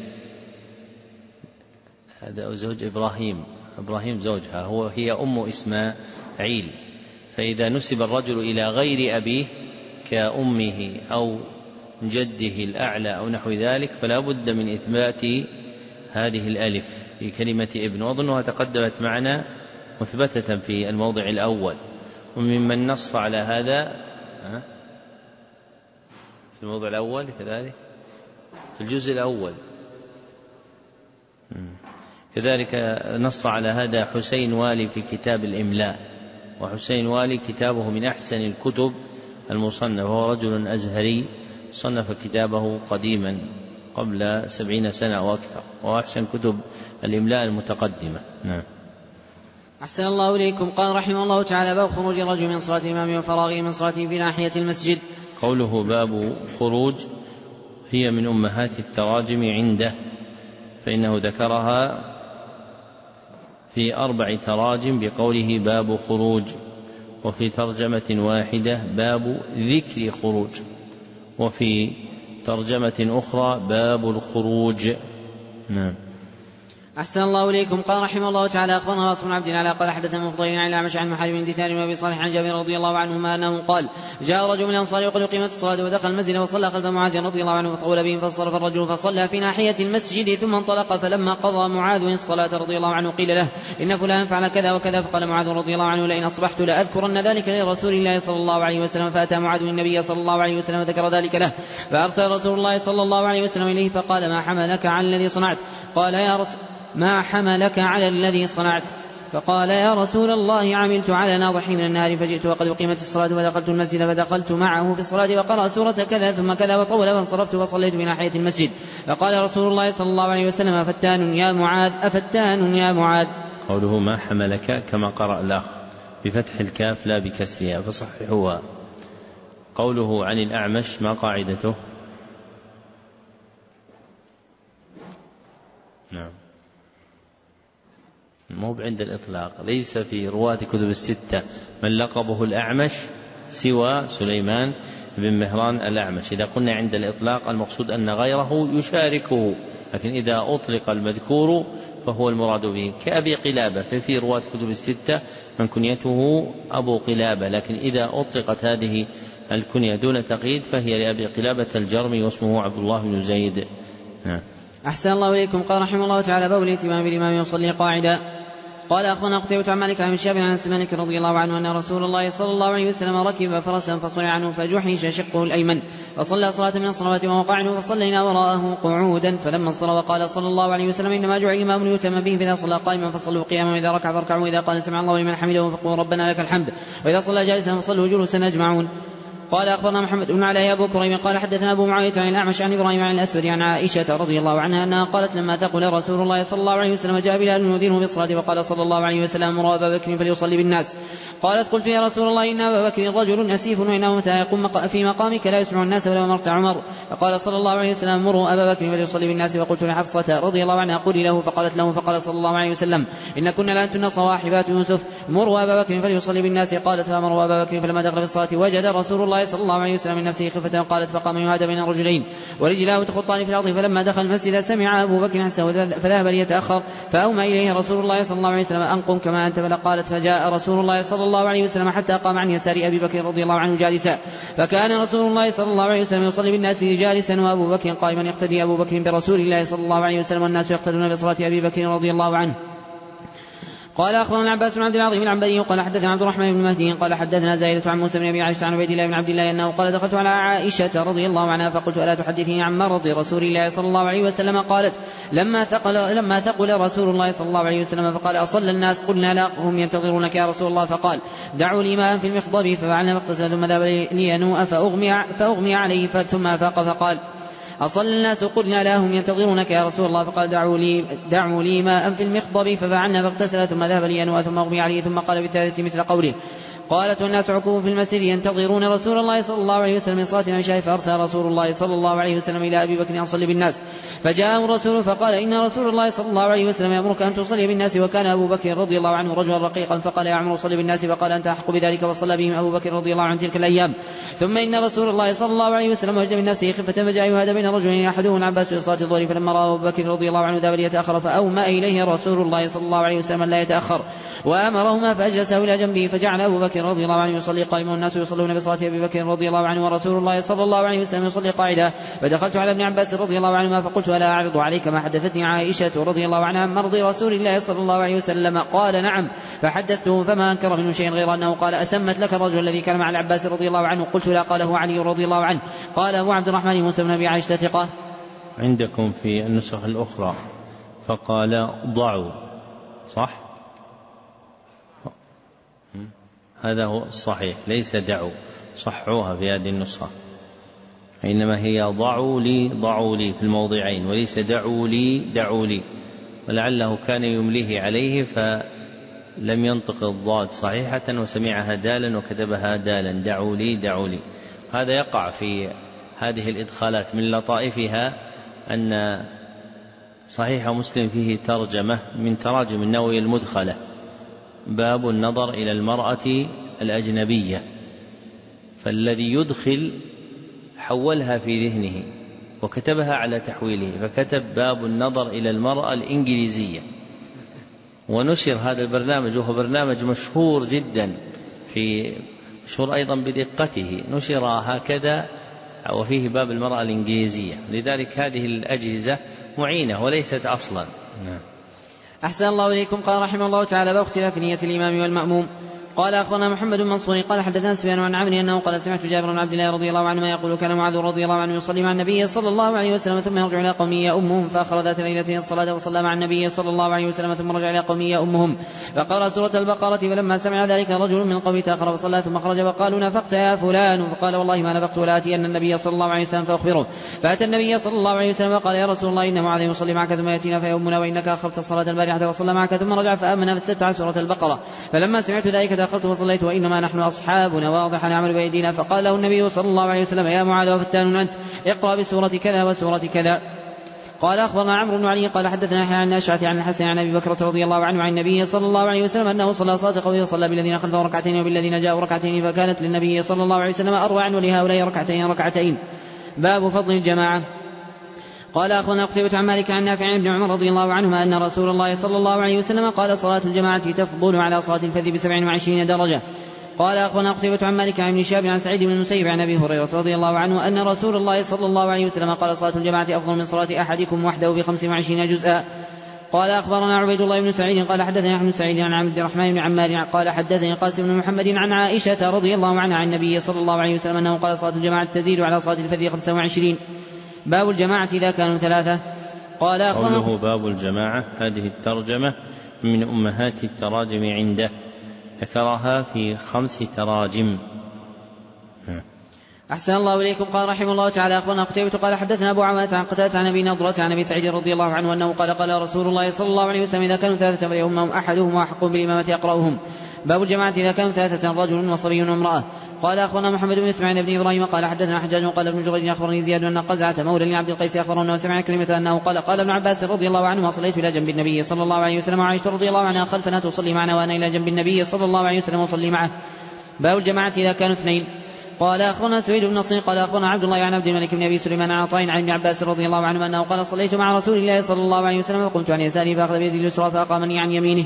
هذا زوج إبراهيم زوجها، هي أم إسماعيل، فإذا نسب الرجل إلى غير أبيه كأمه أو جده الأعلى أو نحو ذلك فلا بد من إثبات هذه الألف في كلمة ابن، وأظنها تقدمت معنا مثبتة في الموضع الأول. وممن نص على هذا في الموضع الأول كذلك في الجزء الأول كذلك نص على هذا حسين والي في كتاب الإملاء، وحسين والي كتابه من أحسن الكتب المصنف، وهو رجل أزهري صنف كتابه قديما قبل 70 سنة أو أكثر، وأحسن كتب الإملاء المتقدمة. نعم. أحسن الله إليكم. قال رحمه الله تعالى: باب خروج الرجل من صلاة الإمام وفراغه من صلاته في ناحية المسجد. قوله باب خروج هي من أمهات التراجم عنده، فإنه ذكرها في 4 تراجم بقوله باب خروج، وفي ترجمة واحدة باب ذكر خروج، وفي ترجمة أخرى باب الخروج. نعم. أحسن الله إليكم. قال رحمه الله تعالى: أخبرنا راس بن عبد الله قال حدثنا مفضل عن الأعمش عن محارب بن دثار وأبي صالح عن جابر رضي الله عنهما أنه قال: جاء رجل من الأنصار وقد أقيمت الصلاة ودخل المسجد وصلى خلف معاذ رضي الله عنه فطول بهم، فانصرف الرجل فصلى في ناحية المسجد ثم انطلق، فلما قضى معاذ الصلاة رضي الله عنه قيل له: إن فلان فعل كذا وكذا، فقال معاذ رضي الله عنه: لئن أصبحت لأذكرن ذلك لرسول الله صلى الله عليه وسلم. فأتى معاذ النبي صلى الله عليه وسلم وذكر ذلك له، فأرسل رسول الله صلى الله عليه وسلم إليه فقال: ما حملك على الذي صنعت؟ قال: يا رسول ما حملك على الذي صنعت؟ فقال: يا رسول الله عملت على ناضح من النهار فجئت وقد أقيمت الصلاة فدخلت المسجد فدخلت معه في الصلاة وقرأ سورة كذا ثم كذا وطول فانصرفت وصليت في ناحية المسجد. فقال رسول الله صلى الله عليه وسلم: أفتان يا معاذ أفتان يا معاذ. قوله ما حملك كما قرأ الأخ بفتح الكاف لا بكسرها فصححوها. قوله عن الأعمش ما قاعدته؟ نعم، مو عند الإطلاق، ليس في رواة كتب الستة من لقبه الأعمش سوى سليمان بن مهران الأعمش. إذا قلنا عند الإطلاق المقصود أن غيره يشاركه، لكن إذا أطلق المذكور فهو المراد به، كأبي قلابة، ففي رواة كتب الستة من كنيته أبو قلابة، لكن إذا أطلقت هذه الكنية دون تقييد فهي لأبي قلابة الجرمي واسمه عبد الله بن زيد. أحسن الله إليكم. قال رحمه الله تعالى: باب الائتمام بالإمام يصلي قاعدا. قال أخبرنا قتيبة عن مالك عن شاب عن مالك رضي الله عنه أن رسول الله صلى الله عليه وسلم ركب فرسا فصنع عنه فجحش شقه الأيمن فصلى صلاة من الصلوات وهو قاعد فصلينا وراءه قعودا، فلما انصرف وقال صلى الله عليه وسلم: إنما جعل الإمام ليؤتم به، فإذا صلى قائما فصلوا قياما، وإذا ركع فاركعوا، وإذا قال سمع الله لمن حمده فقولوا ربنا لك الحمد، وإذا صلى جالسا فصلوا جلوسا أجمعون. قال أخبرنا محمد بن علي أبو كريم قال حدثنا أبو معاوية عن الأعمش عن إبراهيم عن الأسود عن عائشة رضي الله عنها أنها قالت: لما ثقل رسول الله صلى الله عليه وسلم جاء بلال يؤذنه بالصلاة فقال صلى الله عليه وسلم: مروا أبا بكر فليصلي بالناس. قالت: قلت يا رسول الله إن أبا بكر رجل أسيف وإنه متى يقوم في مقامك لا يسمع الناس ولو أمرت عمر. فقال صلى الله عليه وسلم: مروا أبا بكر فليصلي بالناس. وقلت لحفصة رضي الله عنها: قولي له. فقالت له. فقال صلى الله عليه وسلم: إن كنا لأنتن صواحبات يوسف، مروا أبا بكر فليصلي بالناس. قالت: فأمروا أبا بكر، فلما دخل في الصلاة وجد رسول الله صلى الله عليه وسلم من نفسه خفة. قالت: فقام يهادى بين رجلين ورجلاه تخطان في الأرض، فلما دخل المسجد سمع أبو بكر حسه فذهب ليتأخر، فأومى إليه رسول الله صلى الله عليه وسلم: أنقم كما أنت. قالت: فجاء رسول الله صلى الله عليه وسلم حتى قام عن يسار أبي بكر رضي الله عنه جالسا، فكان رسول الله صلى الله عليه وسلم يصلي بالناس جالسا وأبو بكر قائما، يقتدي أبو بكر برسول الله صلى الله عليه وسلم والناس يقتدون بصلاة أبي بكر رضي الله عنه. قال أخبرنا عباس بن عبد العظيم العنبري قال حدثنا عبد الرحمن بن مهدي قال حدثنا زائدة عن موسى بن أبي عائشة عن عبيد الله بن عبد الله أنه قال: دخلت على عائشة رضي الله عنها فقلت: ألا تحدثني عن مرض رسول الله صلى الله عليه وسلم؟ قالت: لما ثقل رسول الله صلى الله عليه وسلم فقال: أصلى الناس؟ قلنا: لا، هم ينتظرونك يا رسول الله. فقال: دعوا لي ماء في المخضب، ففعلنا فاغتسل ثم ذهب لينوء فأغمي عليه ثم أفاق فقال: أصلى الناس؟ قلنا: لا، هم ينتظرونك يا رسول الله. فقال: دعوا لي ماء في المخضب، ففعلنا فاغتسل ثم ذهب لينوء ثم أغمي عليه ثم قال بالثالثة مثل قوله. قالت: والناس عكوف في المسجد ينتظرون رسول الله صلى الله عليه وسلم من صلاة العشاء، فأرسل رسول الله صلى الله عليه وسلم إلى أبي بكر يصلي بالناس، فجاءه الرسول فقال: إن رسول الله صلى الله عليه وسلم يأمرك أن تصلي بالناس. وكان أبو بكر رضي الله عنه رجلا رقيقا، فقال: يا عمرو صلي بالناس. فقال: أنت أحق بذلك. وصلى بهم أبو بكر رضي الله عنه تلك الأيام. ثم إن رسول الله صلى الله عليه وسلم وجد من نفسه خفة، فجاء يهادى بين رجلين أحدهم العباس في صلاة الظهر، فلما رأى أبو بكر رضي الله عنه ذهب ليتأخر، فأومى إليه رسول الله صلى الله عليه وسلم لا يتأخر، وأمرهما فأجلسه إلى جنبه، فجعل أبو بكر رضي الله عنه يصلي قائما والناس يصلون بصلاة أبي بكر رضي الله عنه ورسول الله صلى الله عليه وسلم يصلي قاعدا. فدخلت على ابن عباس رضي الله عنهما فقلت: ألا أعرض عليك ما حدثتني عائشة رضي الله عنها عن مرض رسول الله صلى الله عليه وسلم؟ قال: نعم. فحدثته فما أنكر منه شيء غير أنه قال: أسمت لك الرجل الذي كان مع العباس رضي الله عنه؟ قلت: لا. قال: هو علي رضي الله عنه. قال أبو عبد الرحمن موسى بن أبي عائشة ثقة. عندكم في النسخ الأخرى فقال: ضعوا، صح؟ هذا هو الصحيح، ليس دعوا، صحوها في هذه النسخة، إنما هي ضعوا لي في الموضعين، وليس دعوا لي، ولعله كان يمليه عليه فلم ينطق الضاد صحيحة وسمعها دالا وكتبها دالا، دعوا لي. هذا يقع في هذه الإدخالات. من لطائفها أن صحيح مسلم فيه ترجمة من تراجم النووي المدخلة: باب النظر إلى المرأة الأجنبية، فالذي يدخل حولها في ذهنه وكتبها على تحويله، فكتب باب النظر إلى المرأة الإنجليزية. ونشر هذا البرنامج وهو برنامج مشهور جدا، في مشهور أيضا بدقته، نشر هكذا وفيه باب المرأة الإنجليزية، لذلك هذه الأجهزة معينة وليست أصلا. أحسن الله إليكم. قال رحمه الله تعالى: باب اختلاف نية الإمام والمأموم. قال أخبرنا محمد بن منصور قال حدثنا سفيان عن عمرو أنه قال: سمعت جابر بن عبد الله رضي الله عنهما يقول: كان معاذ رضي الله عنه يصلي مع النبي صلى الله عليه وسلم ثم يرجع إلى قومه يؤمهم، فأخر ذات ليلة الصلاة وصلى مع النبي صلى الله عليه وسلم ثم رجع إلى قومه يؤمهم، فقرأ سورة البقرة، فلما سمع ذلك رجل من قومه تأخر فصلى ثم خرج فقالوا: نفقت يا فلان؟ فقال: والله ما نفقت، ولا أتي أن النبي صلى الله عليه وسلم فأخبره. فأتى النبي صلى الله عليه وسلم وقال: يا رسول الله إن معاذ يصلي معك ثم يأتينا فيؤمنا، وإنك أخرت الصلاة البارحة وصلى معك ثم رجع فآمن فاستفتح سورة البقرة. فلما سمعت ذلك دخلت وصليت، وإنما نحن أصحاب واضح نعمل بأيدينا. فقال له النبي صلى الله عليه وسلم: يا معاذ وفتان أنت، اقرأ بسورة كذا وسورة كذا. قال أخبرنا عمرو بن علي قال حدثنا يحيى عن ناشعة عن الحسن عن أبي بكر رضي الله عنه عن النبي صلى الله عليه وسلم أنه صلى صلاة قوله وصلى بالذين خلفه ركعتين وبالذين جاءوا ركعتين، فكانت للنبي صلى الله عليه وسلم أروع ولهؤلاء ركعتين. باب فضل الجماعة. قال أخبرنا قتيبة عن مالك عن نافع عن ابن عمر رضي الله عنهما أن رسول الله صلى الله عليه وسلم قال صلاة الجماعة تفضل على صلاة الفذ ب27 درجة. قال أخبرنا قتيبة عن مالك عن ابن شهاب عن سعيد بن المسيب عن أبي هريرة رضي الله عنه أن رسول الله صلى الله عليه وسلم قال صلاة الجماعة أفضل من صلاة أحدكم وحده ب25 جزءا. قال أخبرنا عبيد الله بن سعيد قال حدثني أحمد سعيد عن عبد الرحمن بن عمار قال حدثني قاسم بن محمد عن عائشة رضي الله عنها عن النبي صلى الله عليه وسلم أنه قال صلاة الجماعة تزيد على صلاة الفذ 25. باب الجماعة إذا كانوا 3. قال قوله باب الجماعة هذه الترجمة من أمهات التراجم عنده، ذكرها في 5 تراجم. أحسن الله إليكم. قال رحمه الله تعالى أخبرنا قتيبة قال حدثنا أبو عوانة عن قتادة عن أبي نضرة عن أبي سعيد رضي الله عنه أنه قال قال رسول الله صلى الله عليه وسلم إذا كانوا 3 فليؤمهم أحدهم وأحق بالإمامة أقرأهم. باب الجماعة إذا كانوا 3 رجل وصبي وامرأة. قال أخبرنا محمد بن إسماعيل بن إبراهيم قال حدثنا حجاج قال ابن جريج أخبرني زياد أن قزعة مولى لعبد القيس أخبره أنه سمع كلمة أنه قال قال ابن عباس رضي الله عنه صليت إلى جنب النبي صلى الله عليه وسلم وعائشة رضي الله عنها خلفنا تصلي معنا وأنا إلى جنب النبي صلى الله عليه وسلم وصلي معه. باب الجماعة إذا كانوا 2. قال أخبرنا سويد بن نصر قال أخبرنا عبد الله عن عبد الملك بن أبي سليمان عن عطاء عن ابن عباس رضي الله عنه أنه قال صليت مع رسول الله صلى الله عليه وسلم وقمت عن يساري فأخذ بيدي اليسرى فأقامني عن يمينه.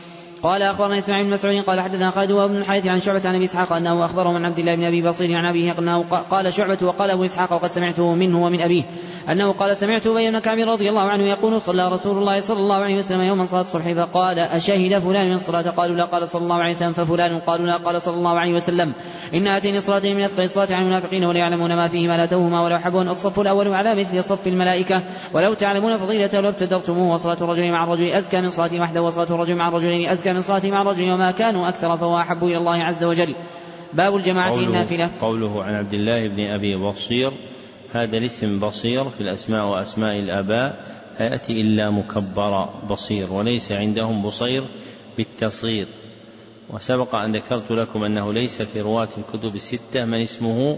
قال أخبرنا إسماعيل بن مسعود قال حدثنا خالد وابن الحارث عن شعبة عن أبي إسحاق أنه أخبره من عبد الله بن أبي بصير عن أبيه أنه قال شعبة وقال أبو إسحاق وقد سمعته منه ومن أبيه أنه قال سمعت أبي بن كعب رضي الله عنه يقول صلى رسول الله صلى الله عليه وسلم يوما صلاة الصبح فقال أشهد فلان من الصلاة؟ قالوا لا. قال صلى الله عليه وسلم ففلان؟ قالوا لا. قال صلى الله عليه وسلم إن هاتين الصلاتين من أثقل الصلاة على المنافقين ولا يعلمون ما فيهما لا توهما ولا حبون. الصف الأول على مثل صف الملائكة ولو تعلمون فضيلته لابتدرتموه. وصلاة الرجل مع الرجل أزكى من صلاته وحده وصلاة الرجل مع الرجلين أزكى من صلاته مع الرجل وما كانوا أكثر فهو أحب إلى الله عز وجل. باب الجماعة النافلة. قوله عن عبد الله بن أبي بصير هذا الاسم بصير في الأسماء وأسماء الآباء لا يأتي إلا مكبر بصير وليس عندهم بصير بالتصغير. وسبق أن ذكرت لكم أنه ليس في رواة الكتب 6 من اسمه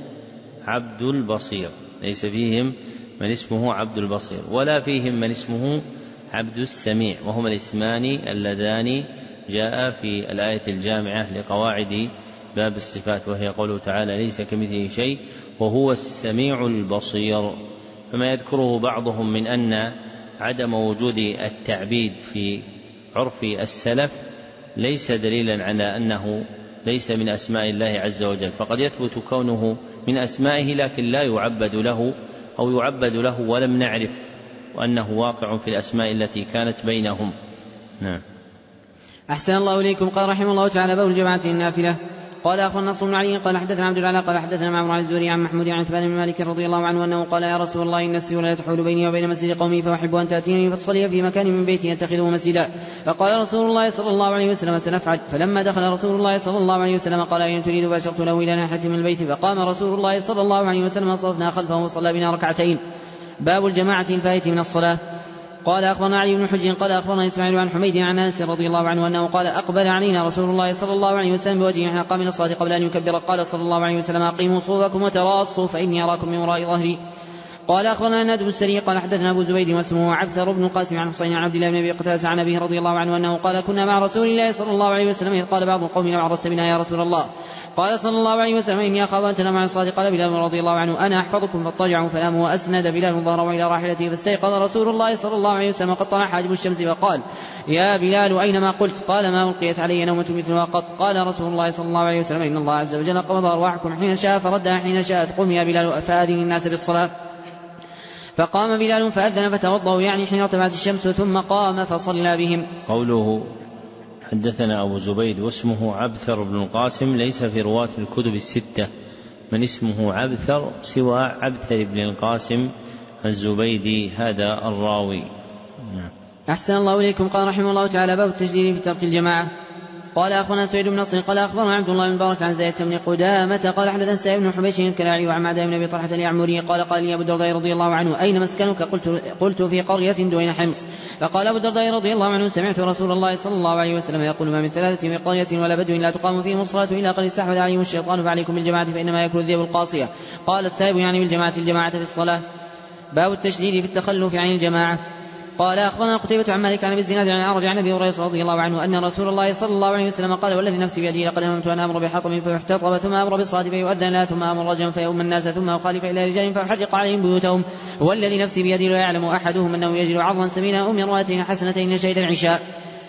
عبد البصير، ليس فيهم من اسمه عبد البصير ولا فيهم من اسمه عبد السميع، وهما الاسمان اللذان جاء في الآية الجامعة لقواعد باب الصفات وهي قوله تعالى ليس كمثله شيء وهو السميع البصير. فما يذكره بعضهم من أن عدم وجود التعبيد في عرف السلف ليس دليلا على أنه ليس من أسماء الله عز وجل، فقد يثبت كونه من أسمائه لكن لا يعبد له أو يعبد له ولم نعرف وأنه واقع في الأسماء التي كانت بينهم. نعم. أحسن الله إليكم. قال رحمه الله تعالى باب الجماعة النافلة. قال أخبرنا نصر بن علي قال حدثنا عبد العلاء قال حدثنا معمر عن الزهري عن محمود عن عتبان بن مالك رضي الله عنه أنه قال يا رسول الله إن السيول تحول بيني وبين مسجد قومي فأحب أن تأتيني فتصلي في مكان من بيتي يتخذه مسجدا. فقال رسول الله صلى الله عليه وسلم سنفعل. فلما دخل رسول الله صلى الله عليه وسلم قال أين تريد؟ فأشرت له إلى ناحية من البيت فقام رسول الله صلى الله عليه وسلم صرفنا خلفه وصلى بنا 2 باب الجماعة الفائت من الصلاة. قال أخبرنا علي بن حجر قال أخبرنا إسماعيل عن حميد عن أنس رضي الله عنه أنه قال أقبل علينا رسول الله صلى الله عليه وسلم بوجهه حين قام من الصلاة قبل أن يكبر. قال صلى الله عليه وسلم أقيموا صفوفكم وتراصوا فإني أراكم من وراء ظهري. قال أخبرنا ناد بن السري قال حدثنا أبو زبيد واسمه عبثر بن القاسم عن حسين عن عبد الله بن أبي قتادة عن أبيه رضي الله عنه أنه قال كنا مع رسول الله صلى الله عليه وسلم إذ قال بعض القوم لو عرست بنا يا رسول الله. قال صلى الله عليه وسلم إني أخاف أن تنام عن الصلاة. قال بلال رضي الله عنه أنا أحفظكم فاضطجعوا فناموا وأسند بلال ظهره إلى راحلته فاستيقظ رسول الله صلى الله عليه وسلم قد طلع حاجب الشمس فقال يا بلال أين ما قلت؟ قال ما ألقيت علي نومة مثلها قط. قال رسول الله صلى الله عليه وسلم إن الله عز وجل قبض أرواحكم حين شاء فردها حين شاءت. قم يا بلال فآذن الناس بالصلاة. فقام بلال فأذن فتوضأوا يعني حين ارتفعت الشمس ثم قام فصلى بهم. قوله حدثنا أبو زبيد واسمه عبثر بن القاسم ليس في رواة الكتب 6 من اسمه عبثر سوى عبثر بن القاسم الزبيدي هذا الراوي. أحسن الله إليكم. قال رحمه الله تعالى باب التجديد في ترك الجماعة. قال أخبرنا سعيد بن نصر قال أخبرنا عبد الله بن مبارك عن زيد بن قدامة قال حدثنا سعيد بن حبيش الكلاعي وعن معدة بن أبي طلحة اليعمري قال قال لي أبو الدرداء رضي الله عنه أين مسكنك؟ قلت في قرية دون حمص. فقال أبو الدرداء رضي الله عنه سمعت رسول الله صلى الله عليه وسلم يقول ما من 3 من قرية ولا بدو لا تقام فيهم الصلاة إلا قد استحوذ عليهم الشيطان فعليكم بالجماعة فإنما يأكل الذئب القاصية. قال السائب يعني بالجماعة الجماعة في الصلاة. باب التشديد في التخلف عن الجماعة. قال أخبرنا قتيبة عن مالك عن أبي الزناد عن الأعرج عن أبي هريرة رضي الله عنه أن رسول الله صلى الله عليه وسلم قال والذي نفسي بيده لقد هممت أن أمر بحطب فيحتطب ثم أمر بالصلاة فيؤذن لها ثم أمر رجلا فيؤم الناس ثم أخالف إلى رجال فأحرق عليهم بيوتهم والذي نفسي بيده لا يعلم أحدهم أنه يجد عرضا سمينا أو امرأتين حسنتين شهد العشاء.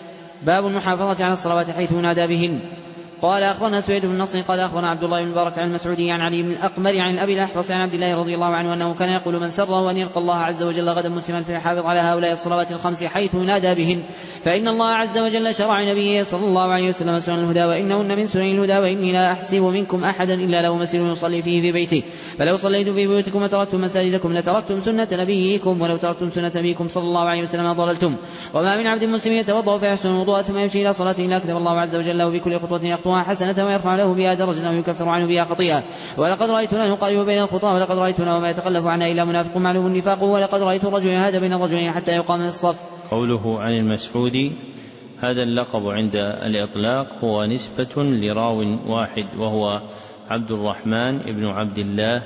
باب المحافظة على الصلوات حيث ينادى بهن. قال أخبرنا سويد بن نصر قال أخبرنا عبد الله بن مبارك عن المسعودي عن علي بن الأقمر عن أبي الأحوص عن عبد الله رضي الله عنه أنه كان يقول من سره أن يلقى الله عز وجل غدا مسلما فيحافظ على هؤلاء الصلوات الخمس حيث ينادى بهن فإن الله عز وجل شرع نبيه صلى الله عليه وسلم سنن الهدى وإنهن من سنن الهدى وإني لا أحسب منكم أحدا إلا له مسجد يصلي فيه في بيته فلو صليتم في بيوتكم وتركتم مساجدكم لتركتم سنة نبيكم ولو تركتم سنة نبيكم صلى الله عليه وسلم ضللتم. وما من عبد مسلم يتوضأ فيحسن الوضوء ثم يمشي إلى صلاته إلا كتب الله عز وجل له بكل خطوة يخطوها حسنة ويرفع له بها درجة أو يكفر عنه بها خطيئة. ولقد رأيتنا نقارب بين الخطى ولقد رأيتنا وما يتخلف عنها إلا منافق معلوم النفاق ولقد رأيت رجلا هذا بين الرجلين حتى يقام من الصف. قوله عن المسعودي هذا اللقب عند الإطلاق هو نسبة لراو واحد وهو عبد الرحمن بن عبد الله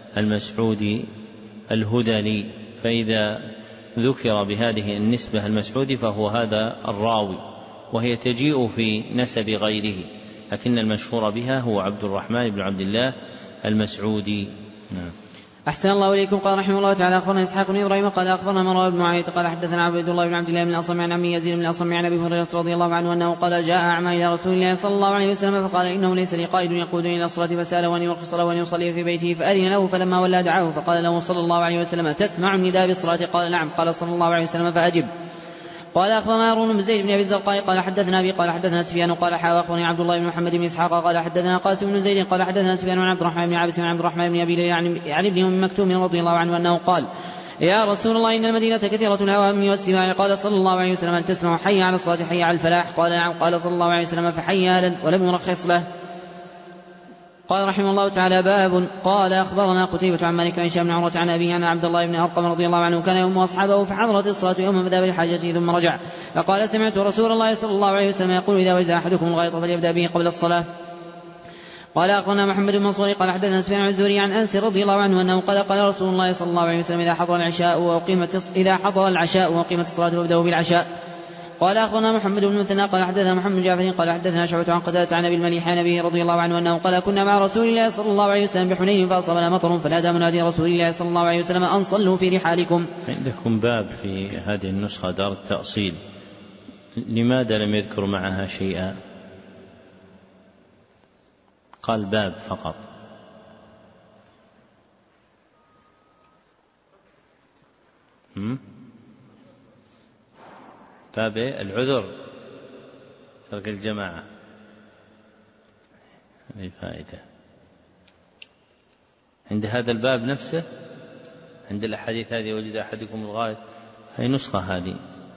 المسعودي الهذلي فإذا ذكر بهذه النسبة المسعودي فهو هذا الراوي وهي تجيء في نسب غيره لكن المشهور بها هو عبد الرحمن بن عبد الله المسعودي. نعم. أحسن الله إليكم. قال رحمه الله تعالى أخبرنا إسحاق بن إبراهيم قال أخبرنا مروان بن معاوية قال حدثنا عبد الله بن عبد الله بن الأصم عن عمي يزيد بن الأصم عن أبي هريرة رضي الله عنه أنه قال جاء أعمى إلى رسول الله صلى الله عليه وسلم فقال إنه ليس لي قائد يقودني إلى الصلاة فسأله أن يرخص له وأن يصلي في بيته فأذن له فلما ولى دعاه فقال له صلى الله عليه وسلم تسمع النداء بالصلاة؟ قال نعم. قال صلى الله عليه وسلم فأجب. قال أخبرنا هارون بن زيد بن أبي الزرقاء قال حدثنا أبي قال حدثنا سفيان قال أخبرني عبد الله بن محمد بن إسحاق قال حدثنا قاسم بن زيد قال حدثنا سفيان عن عبد الرحمن بن عبس عن عبد الرحمن بن أبي ليلى عن ابن أم مكتوم رضي الله عنه أنه قال يا رسول الله إن المدينة كثيرة الهوام والسماع. قال صلى الله عليه وسلم هل تسمع حي على الصلاة حي على الفلاح؟ قال نعم. قال صلى الله عليه وسلم فحيالا ولم يرخص له. قال رحمه الله تعالى باب. قال أخبرنا قتيبة عن مالك عن هشام بن عروة عن أبيه أن عبد الله بن أرقم رضي الله عنه كان يؤم أصحابه فحضرت الصلاة يوم فذهب لحاجته ثم رجع فقال سمعت رسول الله صلى الله عليه وسلم يقول إذا وجد أحدكم الغائط فليبدأ به قبل الصلاة. قال أخبرنا محمد بن منصور قال حدثنا سفيان عن الزهري عن أنس رضي الله عنه أنه قال رسول الله صلى الله عليه وسلم إذا حضر العشاء وأقيمت الصلاة فابدأوا بالعشاء. قال أخبرنا محمد بن مثنى قال حدثنا محمد بن جعفر قال حدثنا شعبة عن قتادة عن أبي المليح عن أبيه رضي الله عنه أنه قال كنا مع رسول الله صلى الله عليه وسلم بحنين فأصابنا مطر فنادى منادي رسول الله صلى الله عليه وسلم أن صلوا في رحالكم. عندكم باب في هذه النسخة دار التأصيل لماذا لم يذكر معها شيئا؟ قال باب فقط. باب العذر ترك الجماعة هذه فائدة عند هذا الباب نفسه. عند الأحاديث هذه وجد أحدكم الغائط هي نسخة هذه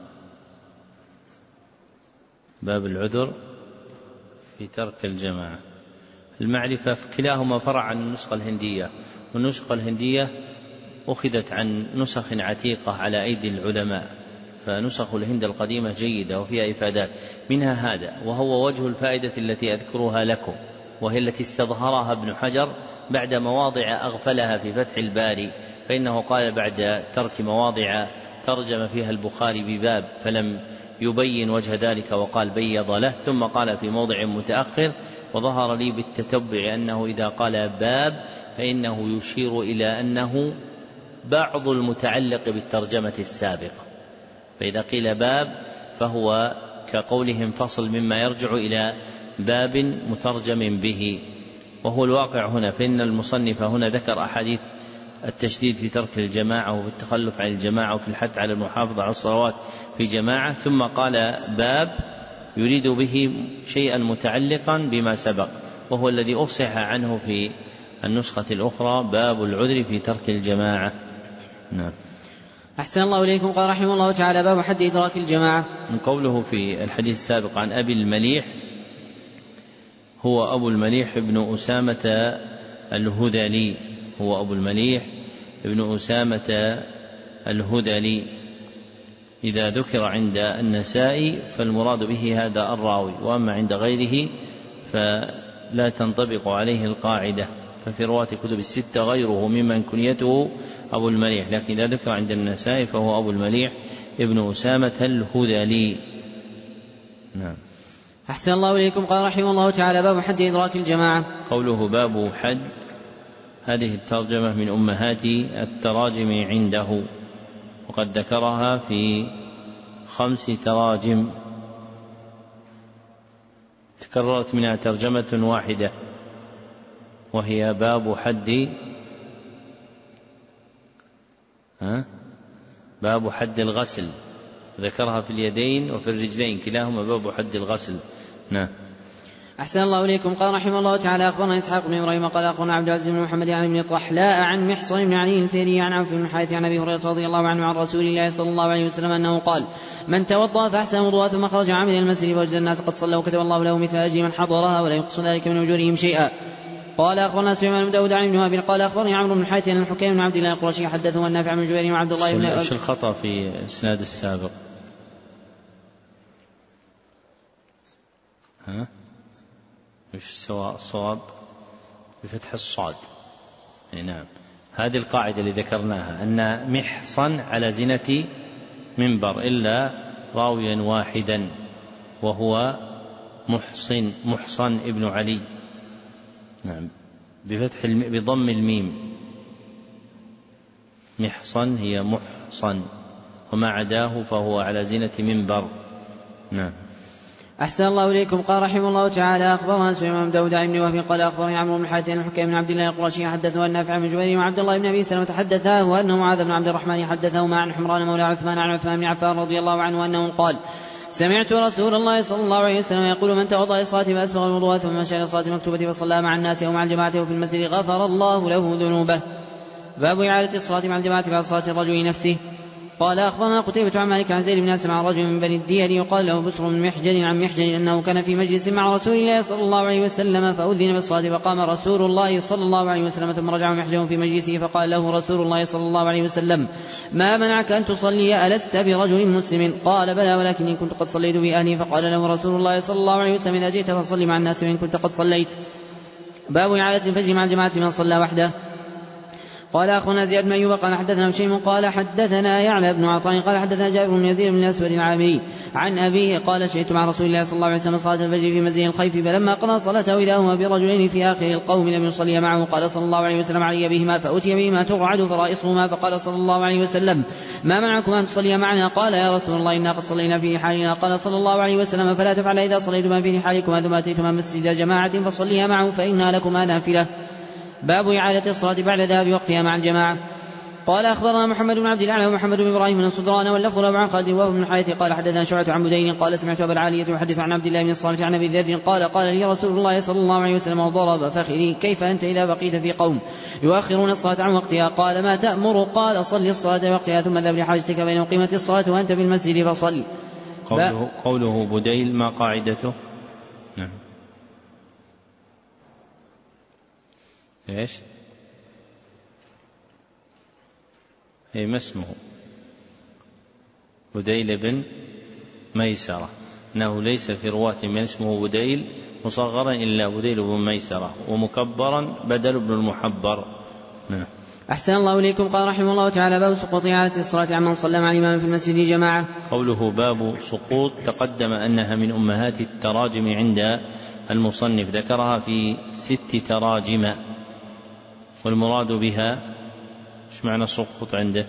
باب العذر في ترك الجماعة. المعرفة في كلاهما فرع عن النسخة الهندية والنسخة الهندية أخذت عن نسخ عتيقة على أيدي العلماء فنسخ الهند القديمة جيدة وفيها إفادات منها هذا وهو وجه الفائدة التي أذكرها لكم وهي التي استظهرها ابن حجر بعد مواضع أغفلها في فتح الباري فإنه قال بعد ترك مواضع ترجم فيها البخاري بباب فلم يبين وجه ذلك وقال بيض له ثم قال في موضع متأخر وظهر لي بالتتبع أنه إذا قال باب فإنه يشير إلى أنه بعض المتعلق بالترجمة السابقة فإذا قيل باب فهو كقولهم فصل مما يرجع إلى باب مترجم به وهو الواقع هنا فإن المصنف هنا ذكر أحاديث التشديد في ترك الجماعة وفي التخلف عن الجماعة وفي الحث على المحافظة على الصلوات في جماعة ثم قال باب يريد به شيئا متعلقا بما سبق وهو الذي أفصح عنه في النسخة الأخرى باب العذر في ترك الجماعة. نعم. أحسن الله إليكم. قال رحمه الله تعالى باب حد إدراك الجماعة. من قوله في الحديث السابق عن أبي المليح هو أبو المليح ابن أسامة الهذلي هو أبو المليح ابن أسامة الهذلي إذا ذكر عند النسائي فالمراد به هذا الراوي وأما عند غيره فلا تنطبق عليه القاعدة ففي رواة كتب الستة غيره ممن كنيته أبو المليح لكن إذا ذكر عند النسائي فهو أبو المليح ابن أسامة الهذلي. نعم. أحسن الله إليكم. قال رحمه الله تعالى: باب حد إدراك الجماعة. قوله باب حد، هذه الترجمة من أمهات التراجم عنده، وقد ذكرها في 5 تراجم، تكررت منها ترجمة واحدة وهي باب حد الغسل، ذكرها في اليدين وفي الرجلين، كلاهما باب حد الغسل. نعم. أحسن الله إليكم. قال رحمه الله تعالى: أخبرنا إسحاق بن إبراهيم قال أخبرنا عبد العزيز بن محمد عن ابن طحلاء عن محصن بن علي الفهري عن عوف بن الحارث عن أبي هريرة رضي الله عنه عن رسول الله صلى الله عليه وسلم أنه قال: من توضأ فأحسن وضوءه ثم خرج عامل المسجد ووجد الناس قد صلوا كتب الله له مثل أجر من حضرها ولا ينقص ذلك من أجورهم شيئا. قال أخبرنا سليمان بن داود عن ابن وهب قال أخبرني عمرو بن الحارث عن الحكيم بن عبد الله القرشي حدثه النافع عن جبير وعبد الله بن ايش الخطأ في إسناد السابق؟ الصواب بفتح الصاد. نعم. هذه القاعدة اللي ذكرناها أن محصن على زنة منبر إلا راويا واحدا وهو محصن ابن علي. نعم. بضم الميم، محصن هي محصن، وما عداه فهو على زنة منبر. نعم. أحسن الله إليكم. قال رحمه الله تعالى: أخبرنا سليمان بن داود عن ابن وهب قال أخبرني عمرو بن الحارث عن الحكيم بن عبد الله القرشي حدثه النافع بن جبير وعبد الله بن أبي سلمة حدثاه وأنه معاذ بن عبد الرحمن حدثهما عن حمران مولى عثمان عن عثمان بن عفان رضي الله عنه أنه قال: سمعت رسول الله صلى الله عليه وسلم يقول: من توضأ للصلاة فأسبغ الوضوء ثم مشى للصلاة المكتوبة فصلى مع الناس أو مع الجماعة وفي المسجد غفر الله له ذنوبه. باب إعادة الصلاة مع الجماعة بعد صلاة الرجل نفسه. قال أخبرنا قتيبة عن مالك عن زيد بن أسلم عن رجل من بني الديل يقال له بسر من محجن عن محجن أنه كان في مجلس مع رسول الله صلى الله عليه وسلم فأذن بالصلاة فقام رسول الله صلى الله عليه وسلم ثم رجع محجن في مجلسه فقال له رسول الله صلى الله عليه وسلم: ما منعك أن تصلي؟ ألست برجل مسلم؟ قال: بلى ولكني كنت قد صليت بأهلي. فقال له رسول الله صلى الله عليه وسلم: إذا جئت فصلي مع الناس وإن كنت قد صليت. باب إعادة الفجر مع الجماعة من صلى وحده. قال أخونا زياد بن أيوب قال حدثنا هشيم قال حدثنا يعلى بن عطاء قال حدثنا جابر بن يزيد بن الأسود العامري عن أبيه قال: شهدت مع رسول الله صلى الله عليه وسلم صلاة الفجر في مسجد الخيف فلما قضى صلاته إذا هو برجلين في آخر القوم لم يصلي معه قال صلى الله عليه وسلم: علي بهما. فأتي بهما ترعد فرائصهما فقال صلى الله عليه وسلم: ما منعكما أن تصلي معنا؟ قال: يا رسول الله إنا قد صلينا في رحالنا. قال صلى الله عليه وسلم: فلا تفعل إذا صليتما في رحالكما ثم أتيتما مسجد جماعة فصليا معه فإنها لكما نافلة. باب إعادة الصلاة بعد ذهاب وقتها مع الجماعة. قال أخبرنا محمد بن عبد الأعلى ومحمد بن إبراهيم بن صدران واللفظ له عن خالد وهو بن الحارث قال حدثنا شعبة عن بدين قال: سمعت أبا العالية يحدث عن عبد الله بن الصامت عن أبي ذر قال لي رسول الله صلى الله عليه وسلم وضرب فخذي: كيف أنت إذا بقيت في قوم يؤخرون الصلاة عن وقتها؟ قال: ما تأمر؟ قال: صل الصلاة وقتها ثم ذهب لحاجتك بين قيمة الصلاة وأنت في المسجد فصل. قوله بديل ما قاعدته؟ نعم. ايش؟ ما اسمه؟ بديل بن ميسرة، أنه ليس في رواة من اسمه بديل مصغرا إلا بديل بن ميسرة ومكبرا بدل بن المحبر. نعم. أحسن الله إليكم. قال رحمه الله تعالى: باب سقوط إعادة الصلاة عمن صلى مع الإمام في المسجد جماعة. قوله باب سقوط تقدم أنها من أمهات التراجم عند المصنف، ذكرها في 6 تراجم، والمراد بها ايش معنى سقوط عنده؟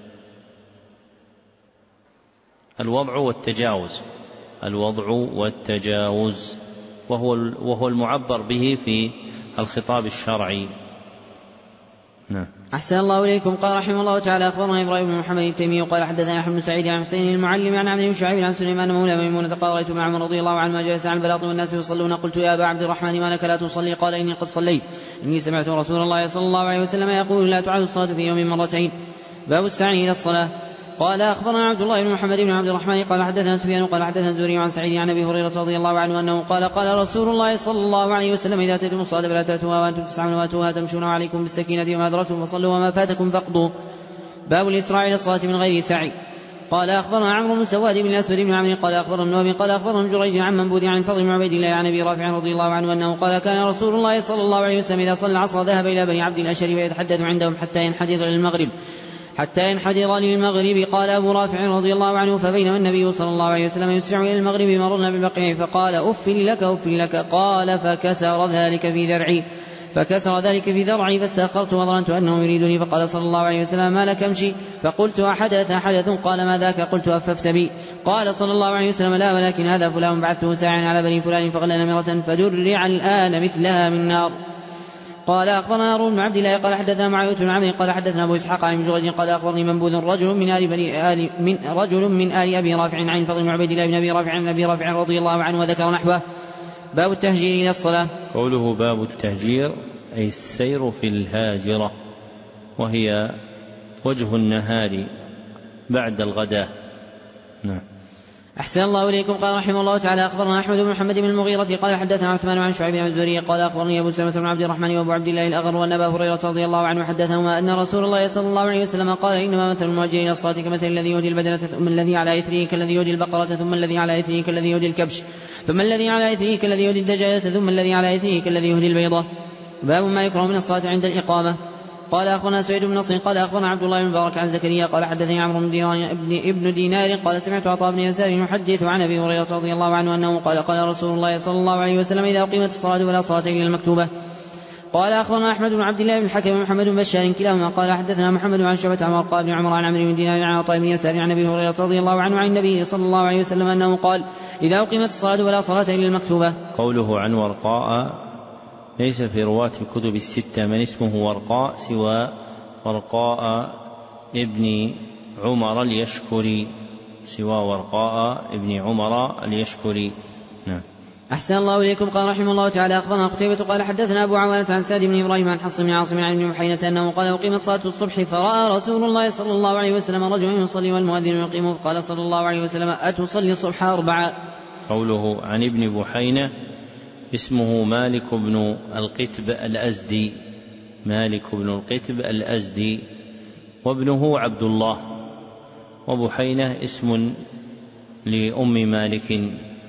الوضع والتجاوز وهو المعبر به في الخطاب الشرعي. نعم. أحسن الله إليكم. قال رحمه الله تعالى: أخبرنا إبراهيم بن محمد التيمي قال حدثنا يحيى بن سعيد عن حسين المعلم عن عبد بن شعيب عن سليمان مولى ميمونة قال: رأيت مع عمر رضي الله عنه ما جلس عن البلاط والناس يصلون. قلت: يا أبا عبد الرحمن ما لك لا تصلي؟ قال: إني قد صليت، إني سمعت رسول الله صلى الله عليه وسلم يقول: لا تعاد الصلاة في يوم مرتين. باب السعي إلى الصلاة. قال أخبرنا عبد الله بن محمد بن عبد الرحمن قال حدثنا سفيان قال حدثنا الزهري عن سعيد عن أبي هريرة رضي الله عنه أنه قال: قال رسول الله صلى الله عليه وسلم: إذا أتيتم الصلاة فلا تأتوها وأنتم تسعون وأتوها تمشون عليكم بالسكينة وما أدركتم فصلوا وما فاتكم فاقضوا. باب الإسراع إلى الصلاة من غير سعي. قال أخبرنا عمرو بن سواد بن الأسود بن عمرو قال أخبرنا النووي قال أخبرنا جريج عن منبوذ عن فضل بن عبيد الله عن أبي رافع رضي الله عنه أنه قال: كان رسول الله صلى الله عليه وسلم إذا صلى العصر ذهب إلى بني عبد الأشهر ويتحدث عندهم حتى ينحدر إلى المغرب حتى ينحدر للمغرب. قال أبو رافع رضي الله عنه: فبينما النبي صلى الله عليه وسلم يسرع إلى المغرب مررنا بالبقيع فقال: أف لك أف لك. قال: فكسر ذلك في ذرعي فاستأخرت وظننت أنه يريدني، فقال صلى الله عليه وسلم: ما لك امشي. فقلت: أحدث؟ قال: ما ذاك؟ قلت: أففت بي. قال صلى الله عليه وسلم: لا، ولكن هذا فلان بعثته ساعا على بني فلان فغلى نمرة فدرع الآن مثلها من نار. قال: أخبرنا هارون بن عبد الله قال حدثنا معاوية بن عمرو قال حدثنا أبو إسحاق عن جريج قال أخبرني منبوذ رجل من آل أبي رافع عن فضل بن عبيد الله بن أبي رافع عن أبي رافع رضي الله عنه وذكر نحوه. باب التهجير إلى الصلاة. قوله باب التهجير أي السير في الهاجرة، وهي وجه النهار بعد الغداء. نعم. أحسن الله إليكم. قال رحمه الله تعالى: أخبرنا أحمد بن محمد بن المغيرة قال حدثنا عثمان عن شعيب بن الزهري قال أخبرني أبو سلمة بن عبد الرحمن وأبو عبد الله الأغر وأن أبا هريرة رضي الله عنه حدثهما أن رسول الله صلى الله عليه وسلم قال: إنما مثل المهاجر إلى الصلاة كمثل الذي يهدي البدنة ثم الذي على إثره كالذي يهدي البقرة ثم الذي على إثره كالذي يهدي الكبش ثم الذي على إثره كالذي يهدي الدجاجة ثم الذي على إثره كالذي يهدي البيضة. باب ما يكره من الصلاة عند الإقامة. قال أخبرنا سعيد بن نصر قال أخبرنا عبد الله بن مبارك عن زكريا قال حدثني عمرو بن دينار قال سمعت عطاء بن يسار يحدث عن أبي هريرة رضي الله عنه أنه قال: قال رسول الله صلى الله عليه وسلم: إذا أقيمت الصلاة ولا صلاة إلا المكتوبة. قال أخبرنا أحمد بن عبد الله بن الحكم ومحمد بن بشار كلاهما قال حدثنا محمد عن شعبة عن وقال بن عمر عن عمرو بن دينار عن عطاء بن يسار عن أبي هريرة رضي الله عنه عن النبي صلى الله عليه وسلم أنه قال: إذا أقيمت الصلاة ولا صلاة إلا المكتوبة. قوله عن ورقاء ليس في رواة الكتب الستة من اسمه ورقاء سوى ورقاء ابن عمر اليشكري. نعم. أحسن الله إليكم. قال رحمه الله تعالى: أخبرنا قتيبة قال حدثنا أبو عوانة عن سعد بن إبراهيم عن حفص بن عاصم عن ابن محينة أنه قال: أقيمت صلاة الصبح فرأى رسول الله صلى الله عليه وسلم رجلا يصلي والمؤذن يقيم فقال صلى الله عليه وسلم: أتصلي الصبح 4؟ قوله عن ابن بحينة اسمه مالك بن القتب الأزدي وابنه عبد الله، وبحينة اسم لأم مالك.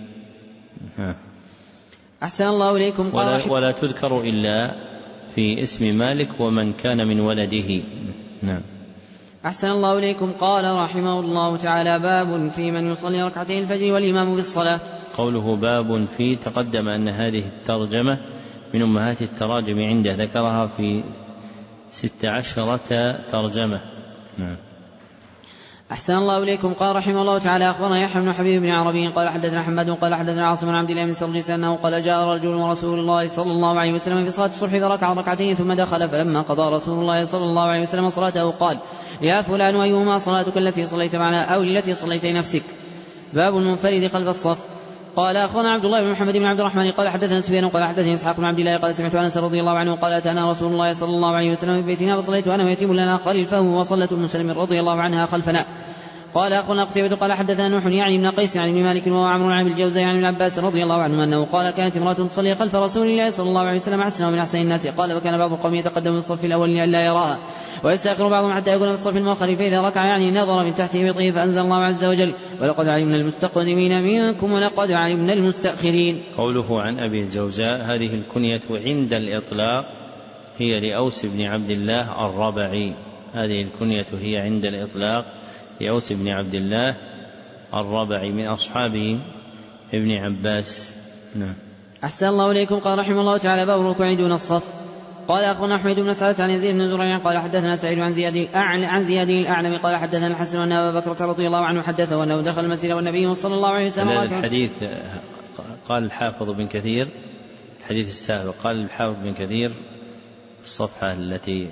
أحسن الله إليكم. ولا تذكر إلا في اسم مالك ومن كان من ولده. نعم. أحسن الله إليكم. قال رحمه الله تعالى: باب في من يصلي ركعتي الفجر والإمام بالصلاة. قوله باب في تقدم أن هذه الترجمة من أمهات التراجم عنده، ذكرها في 16 ترجمة. نعم. أحسن الله إليكم. قال رحمه الله تعالى: أخبرنا يحيى بن حبيب بن عربي قال حدثنا حماد قال حدثنا عاصم بن عبد الله بن سرجس أنه قال: جاء رجل ورسول الله صلى الله عليه وسلم في صلاة الصبح فركع ركعتين ثم دخل، فلما قضى رسول الله صلى الله عليه وسلم صلاته قال: يا فلان، أيهما صلاتك التي صليت معنا أو التي صليت نفسك؟ باب المنفرد خلف الصف. قال أخبرنا عبد الله بن محمد بن عبد الرحمن قال حدثنا سفيان قال حدثني إسحاق بن عبد الله قال سمعت أنس رضي الله عنه قال: أتانا رسول الله صلى الله عليه وسلم في بيتنا فصليت أنا ويتيم لنا خلفه وصلت أم سلمة رضي الله عنها خلفنا. قال أخبرنا قتيبة قال حدثنا نوح يعني بن قيس عن ابن مالك وهو عمرو عن الجوزاء عن ابن عباس رضي الله عنه أنه قال: كانت امرأة تصلي خلف رسول الله صلى الله عليه وسلم أحسن من أحسن الناس. قال: وكان بعض القوم يتقدم في الصف الأول لئلا يراها ويستأخر بعضهم حتى يكون في الصف المؤخر، فإذا ركع يعني نظر من تحت إبطه، فأنزل الله عز وجل: ولقد علمنا المستقدمين منكم ولقد علمنا المستأخرين. قوله عن أبي الجوزاء هذه الكنية عند الإطلاق هي لأوس بن عبد الله الربعي. هذه الكنية هي عند الإطلاق لأوس بن عبد الله الربعي من أصحاب ابن عباس. نعم. أحسن الله إليكم. قال رحمه الله تعالى: باب الركوع دون الصف. قال أخبرنا أحمد بن سعد عن يزيد بن زريع قال حدثنا سعيد عن زياد الأعلم قال حدثنا الحسن أن أبا بكر رضي الله عنه حدثه أنه دخل المسجد والنبي صلى الله عليه وسلم. هذا الحديث قال الحافظ بن كثير الحديث السابق قال الحافظ بن كثير الصفحة التي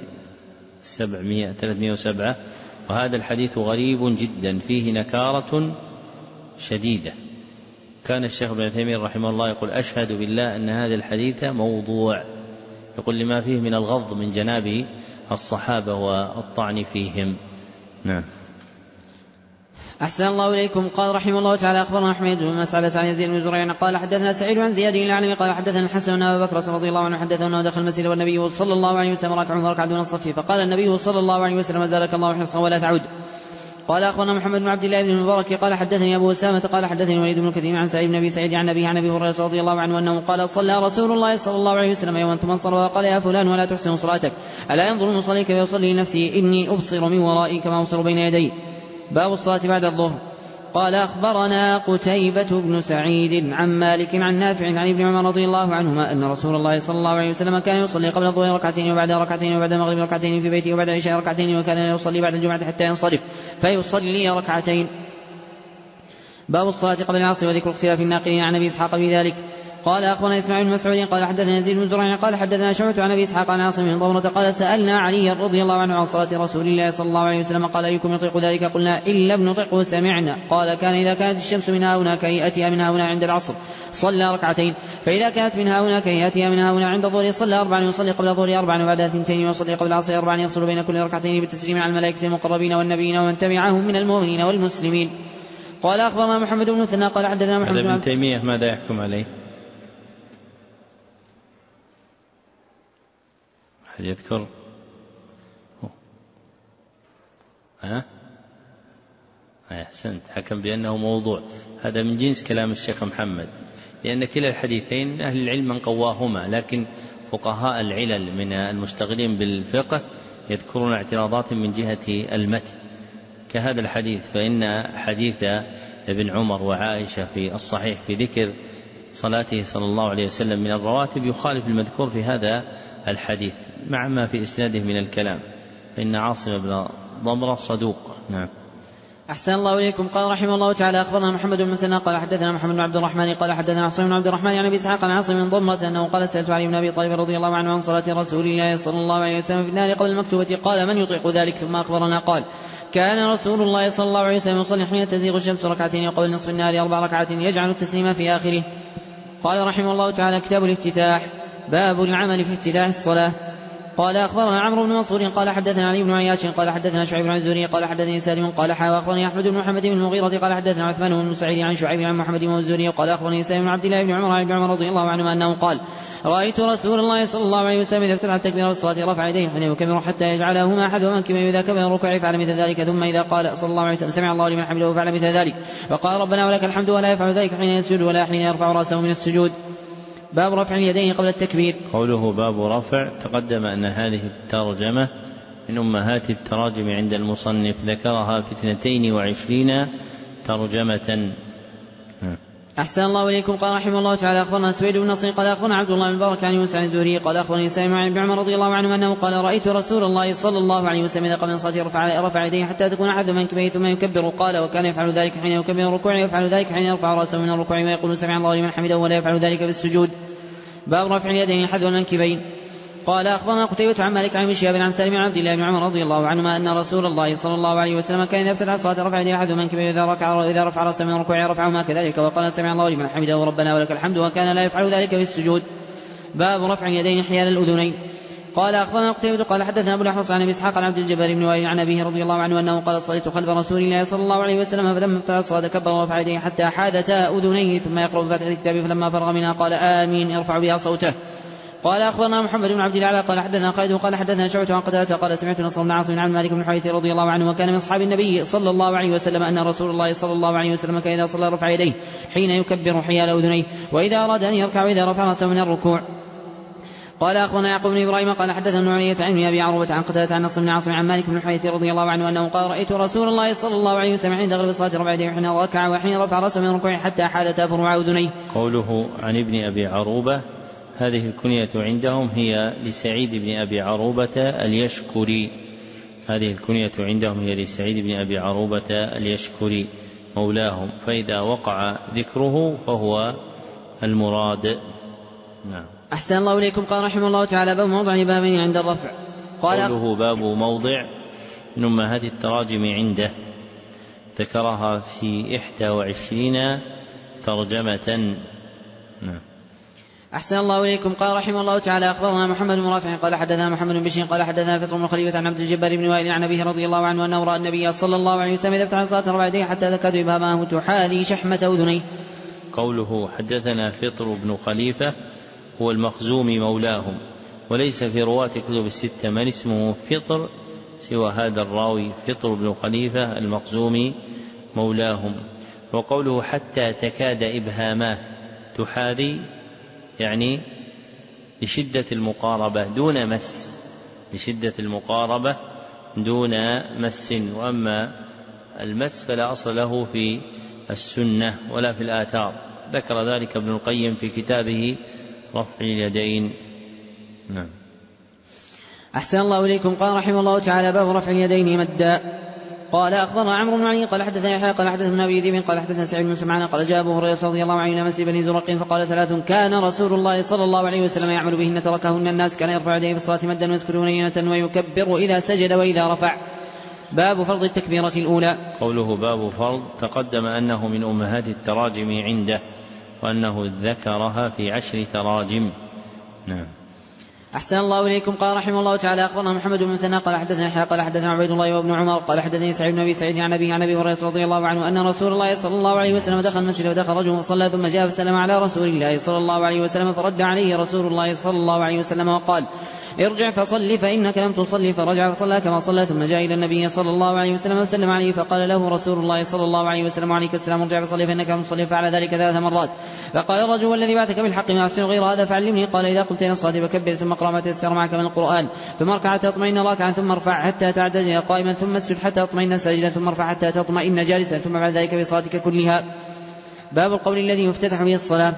307، وهذا الحديث غريب جدا فيه نكارة شديدة. كان الشيخ ابن تيمية رحمه الله يقول: أشهد بالله أن هذا الحديث موضوع، يقول لما فيه من الغض من جناب الصحابة والطعن فيهم. نعم. أحسن الله إليكم. قال رحمه الله تعالى: أخبرنا أحمد بن مسعدة عن يزيد بن زريع قال حدثنا سعيد عن زياد الأعلم قال حدثنا الحسن أن أبا بكر رضي الله عنه حدثه أنه دخل المسجد والنبي صلى الله عليه وسلم ركع دون الصف، فقال النبي صلى الله عليه وسلم: زادك الله حرصا ولا تعود. قال أخبرنا محمد بن عبد الله بن المبارك قال حدثني أبو أسامة قال حدثني الوليد بن كثير عن سعيد بن أبي سعيد عن أبيه عن أبي هريرة رضي الله عنه أنه قال صلى رسول الله صلى الله عليه وسلم يوما ثم انصرف وقال يا فلان ولا تحسن صلاتك ألا ينظر المصلي كيف يصلي لنفسه إني أبصر من ورائي كما أبصر بين يدي. باب الصلاة بعد الظهر. قال أخبرنا قتيبة بن سعيد عن مالك عن نافع عن ابن عمر رضي الله عنهما أن رسول الله صلى الله عليه وسلم كان يصلي قبل الظهر ركعتين وبعد ركعتين وبعد المغرب ركعتين في بيته وبعد العشاء ركعتين وكان يصلي بعد الجمعة حتى ينصرف فيصلي ركعتين. باب الصلاة قبل العصر وذكر اختلاف الناقلين عن أبي إسحاق في ذلك. قال أخبرنا إسماعيل بن مسعود قال حدثنا يزيد بن زرع قال حدثنا شعبة عن أبي إسحاق عن عاصم بن ضمرة قال سألنا علي رضي الله عنه عن صلاة رسول الله صلى الله عليه وسلم قال أيكم يطيق ذلك قلنا إن لم نطقه سمعنا. قال كان إذا كانت الشمس من هنا كهيئتها من هنا عند العصر صلى ركعتين فإذا كانت من هنا كهيئتها من هنا عند الظهر صلى أربعا يصلي قبل الظهر أربعا وبعد ثنتين يصلي قبل العصر أربعا يفصل بين كل ركعتين بالتسليم على الملائكة المقربين والنبيين ومن تبعهم من المؤمنين والمسلمين. قال أخبرنا محمد بن مثنى قال حدثنا محمد بن تيمية ماذا يحكم عليه؟ أحد يذكر؟ أحسنت، حكم بأنه موضوع. هذا من جنس كلام الشيخ محمد، لأن كلا الحديثين أهل العلم من قواهما، لكن فقهاء العلل من المشتغلين بالفقه يذكرون اعتراضات من جهة المتن كهذا الحديث، فإن حديث ابن عمر وعائشة في الصحيح في ذكر صلاته صلى الله عليه وسلم من الرواتب يخالف المذكور في هذا الحديث مع ما في إسناده من الكلام، فإن عاصم بن ضمرة صدوق. نعم. أحسن الله إليكم. قال رحمه الله تعالى أخبرنا محمد بن مثنى قال حدثنا محمد بن عبد الرحمن قال حدثنا عاصم بن عبد الرحمن عن أبي إسحاق عن عاصم بن ضمرة أنه قال سألت علي بن أبي طالب رضي الله عنه عن صلاة رسول الله صلى الله عليه وسلم في النار قبل المكتوبة قال من يطيق ذلك؟ ثم أخبرنا قال كان رسول الله صلى الله عليه وسلم يصلي حين تزيغ الشمس ركعتين وقبل نصف النهار 4 ركعات يجعل التسليم في آخره. قال رحمه الله تعالى كتاب الافتتاح. باب العمل في افتتاح الصلاة. قال أخبرنا عمرو بن منصور قال حدثنا علي بن عياش قال حدثنا شعيب بن الزهري قال حدثني سالم قال وأخبرني أحمد بن محمد بن المغيرة قال حدثنا عثمان بن سعيد عن شعيب عن محمد بن الزهري قال أخبرني سالم بن عبد الله بن عمر عن ابن عمر رضي الله عنهما أنه قال رأيت رسول الله صلى الله عليه وسلم إذا افتتح التكبير والصلاة رفع يديه حين يكبر حتى يجعلهما أحدهما منكبيه إذا كبر الركوع فعل مثل ذلك، ثم إذا قال صلى الله عليه وسلم سمع الله لمن حمده فعل مثل ذلك، وقال ربنا ولك الحمد ولا يفعل ذلك حين يسجد ولا حين يرفع رأسه من السجود. باب رفع اليدين قبل التكبير. قوله باب رفع تقدم أن هذه الترجمة من أمهات التراجم عند المصنف، ذكرها في 22 ترجمة. أحسن الله إليكم. قال رحمه الله تعالى أخبرنا سويد بن نصر قال أخبرنا عبد الله بن مبارك عن يونس عن الزهري قال أخبرني سالم عن ابن عمر رضي الله عنه أنه قال رأيت رسول الله صلى الله عليه وسلم قبل الصلاة رفع يديه حتى تكون أحد منكبيه ثم يكبر. قال وكان يفعل ذلك حين يكبر الركوع ويفعل ذلك حين يرفع رأسه من الركوع ويقول سمع الله لمن حمده ولا يفعل ذلك بالسجود. باب رفع اليدين حذو المنكبين. قال أخبرنا قتيبة عن مالك عن شهاب عن سالم عن عبد الله بن عمر رضي الله عنهما أن رسول الله صلى الله عليه وسلم كان إذا افتتح الصلاة رفع يديه حذو منكبيه إذا رفع رأسه من الركوع رفعهما كذلك وقال سمع الله لمن حمده ربنا ولك الحمد، وكان لا يفعل ذلك بالسجود. باب رفع اليدين حيال الأذنين. قال أخبرنا قتيبة قال حدثنا أبو الأحوص عن أبي إسحاق عن عبد الجبار بن وائل عن أبيه رضي الله عنه أنه قال صليت خلف رسول الله صلى الله عليه وسلم فلما افتتح الصلاة كبر ورفع يديه حتى حادتا أذنيه ثم يقرأ بفتح الكتاب فلما فرغ منها قال آمين ارفع بها صوته. قال أخبرنا محمد بن عبد الأعلى قال حدثنا خالد قال حدثنا شعبة عن قتادة قال سمعت نصر بن عاصم عن مالك بن حويرث رضي الله عنه وكان من أصحاب النبي صلى الله عليه وسلم أن رسول الله صلى الله عليه وسلم كان إذا صلى رفع يديه حين يكبر حيال أذنيه وإذا أراد أن يركع وإذا رفع رأسه من الركوع. قال أخبرنا يعقوب بن إبراهيم قال حدثنا نوعية عن أبي عروبة عن قتادة عن نصر بن عاصم عن مالك بن حويرث رضي الله عنه أنه قال رأيت رسول الله صلى الله عليه وسلم عند غرب الصلاة رفع يديه حين ركع وحين رفع رأسه من الركوع حتى حادتا فروع أذنيه. قوله عن ابن أبي عروبة هذه الكنية عندهم هي لسعيد بن أبي عروبة اليشكري، هذه الكنية عندهم هي لسعيد بن أبي عروبة اليشكري مولاهم، فإذا وقع ذكره فهو المراد. نعم. أحسن الله إليكم. قال رحمه الله تعالى باب موضع بابين عند الرفع. قوله باب موضع من أمهات التراجم عنده، ذكرها في 21 ترجمة. نعم. أحسن الله إليكم. قال رحمه الله تعالى أخبرنا محمد بن رافع قال حدثنا محمد بن بشير قال حدثنا فطر بن خليفة عن عبد الجبار بن وائل عن أبيه رضي الله عنه أنه رأى النبي صلى الله عليه وسلم إذا افتتح الصلاة رفع يديه حتى تكاد إبهامه تحاذي شحمة أذنيه. قوله حدثنا فطر بن خليفة هو المخزومي مولاهم، وليس في رواة كتب الستة من اسمه فطر سوى هذا الراوي فطر بن خليفة المخزومي مولاهم. وقوله حتى تكاد إبهاماه تحاذي يعني لشدة المقاربة دون مس، لشدة المقاربة دون مس. وأما المس فلا أصل له في السنة ولا في الآثار، ذكر ذلك ابن القيم في كتابه رفع اليدين. نعم. أحسن الله إليكم. قال رحمه الله تعالى: باب رفع اليدين مدا. قال أخبرنا عمرو بن علي قال حدثنا يحيى قال حدثنا أبي ذئب قال حدثنا سعيد بن سمعان قال جاء أبو هريرة رضي الله عنه إلى مسجد بني زرق فقال: 3 كان رسول الله صلى الله عليه وسلم يعمل بهن تركهن الناس: كان يرفع يديه في الصلاة مدا ويسكت هنينة ويكبر إذا سجد وإذا رفع. باب فرض التكبيرة الأولى. قوله باب فرض تقدم أنه من أمهات التراجم عنده، وأنه ذكرها في 10 تراجم. نعم. أحسن الله إليكم. قال رحمه الله تعالى: أخبرنا محمد بن مثنى قال حدثنا يحيى قال حدثنا عبيد الله وابن عمر قال حدثني سعيد بن أبي سعيد عن أبي هريرة رضي الله عنه أن رسول الله صلى الله عليه وسلم دخل المسجد ودخل رجل فصلى ثم جاء فسلم على رسول الله صلى الله عليه وسلم فرد عليه رسول الله صلى الله عليه وسلم وقال: ارجع فصل فإنك لم تصلي. فرجع فصلى كما صلى ثم جاء إلى النبي صلى الله عليه وسلم وسلم عليه فقال له رسول الله صلى الله عليه وسلم: عليك السلام، ارجع فصلي فإنك لم تصلي. فعل ذلك 3 مرات. فقال الرجل: والذي بعثك بالحق ما أحسن غير هذا فعلمني. قال: إذا قمت إلى الصلاة فكبر ثم اقرأ ما تيسر معك من القرآن ثم اركع حتى تطمئن راكعا ثم ارفع حتى تعتدل قائما ثم اسجد حتى تطمئن ساجدا ثم ارفع حتى تطمئن جالسا ثم بعد ذلك بصلاتك كلها. باب القول الذي يفتتح به الصلاة.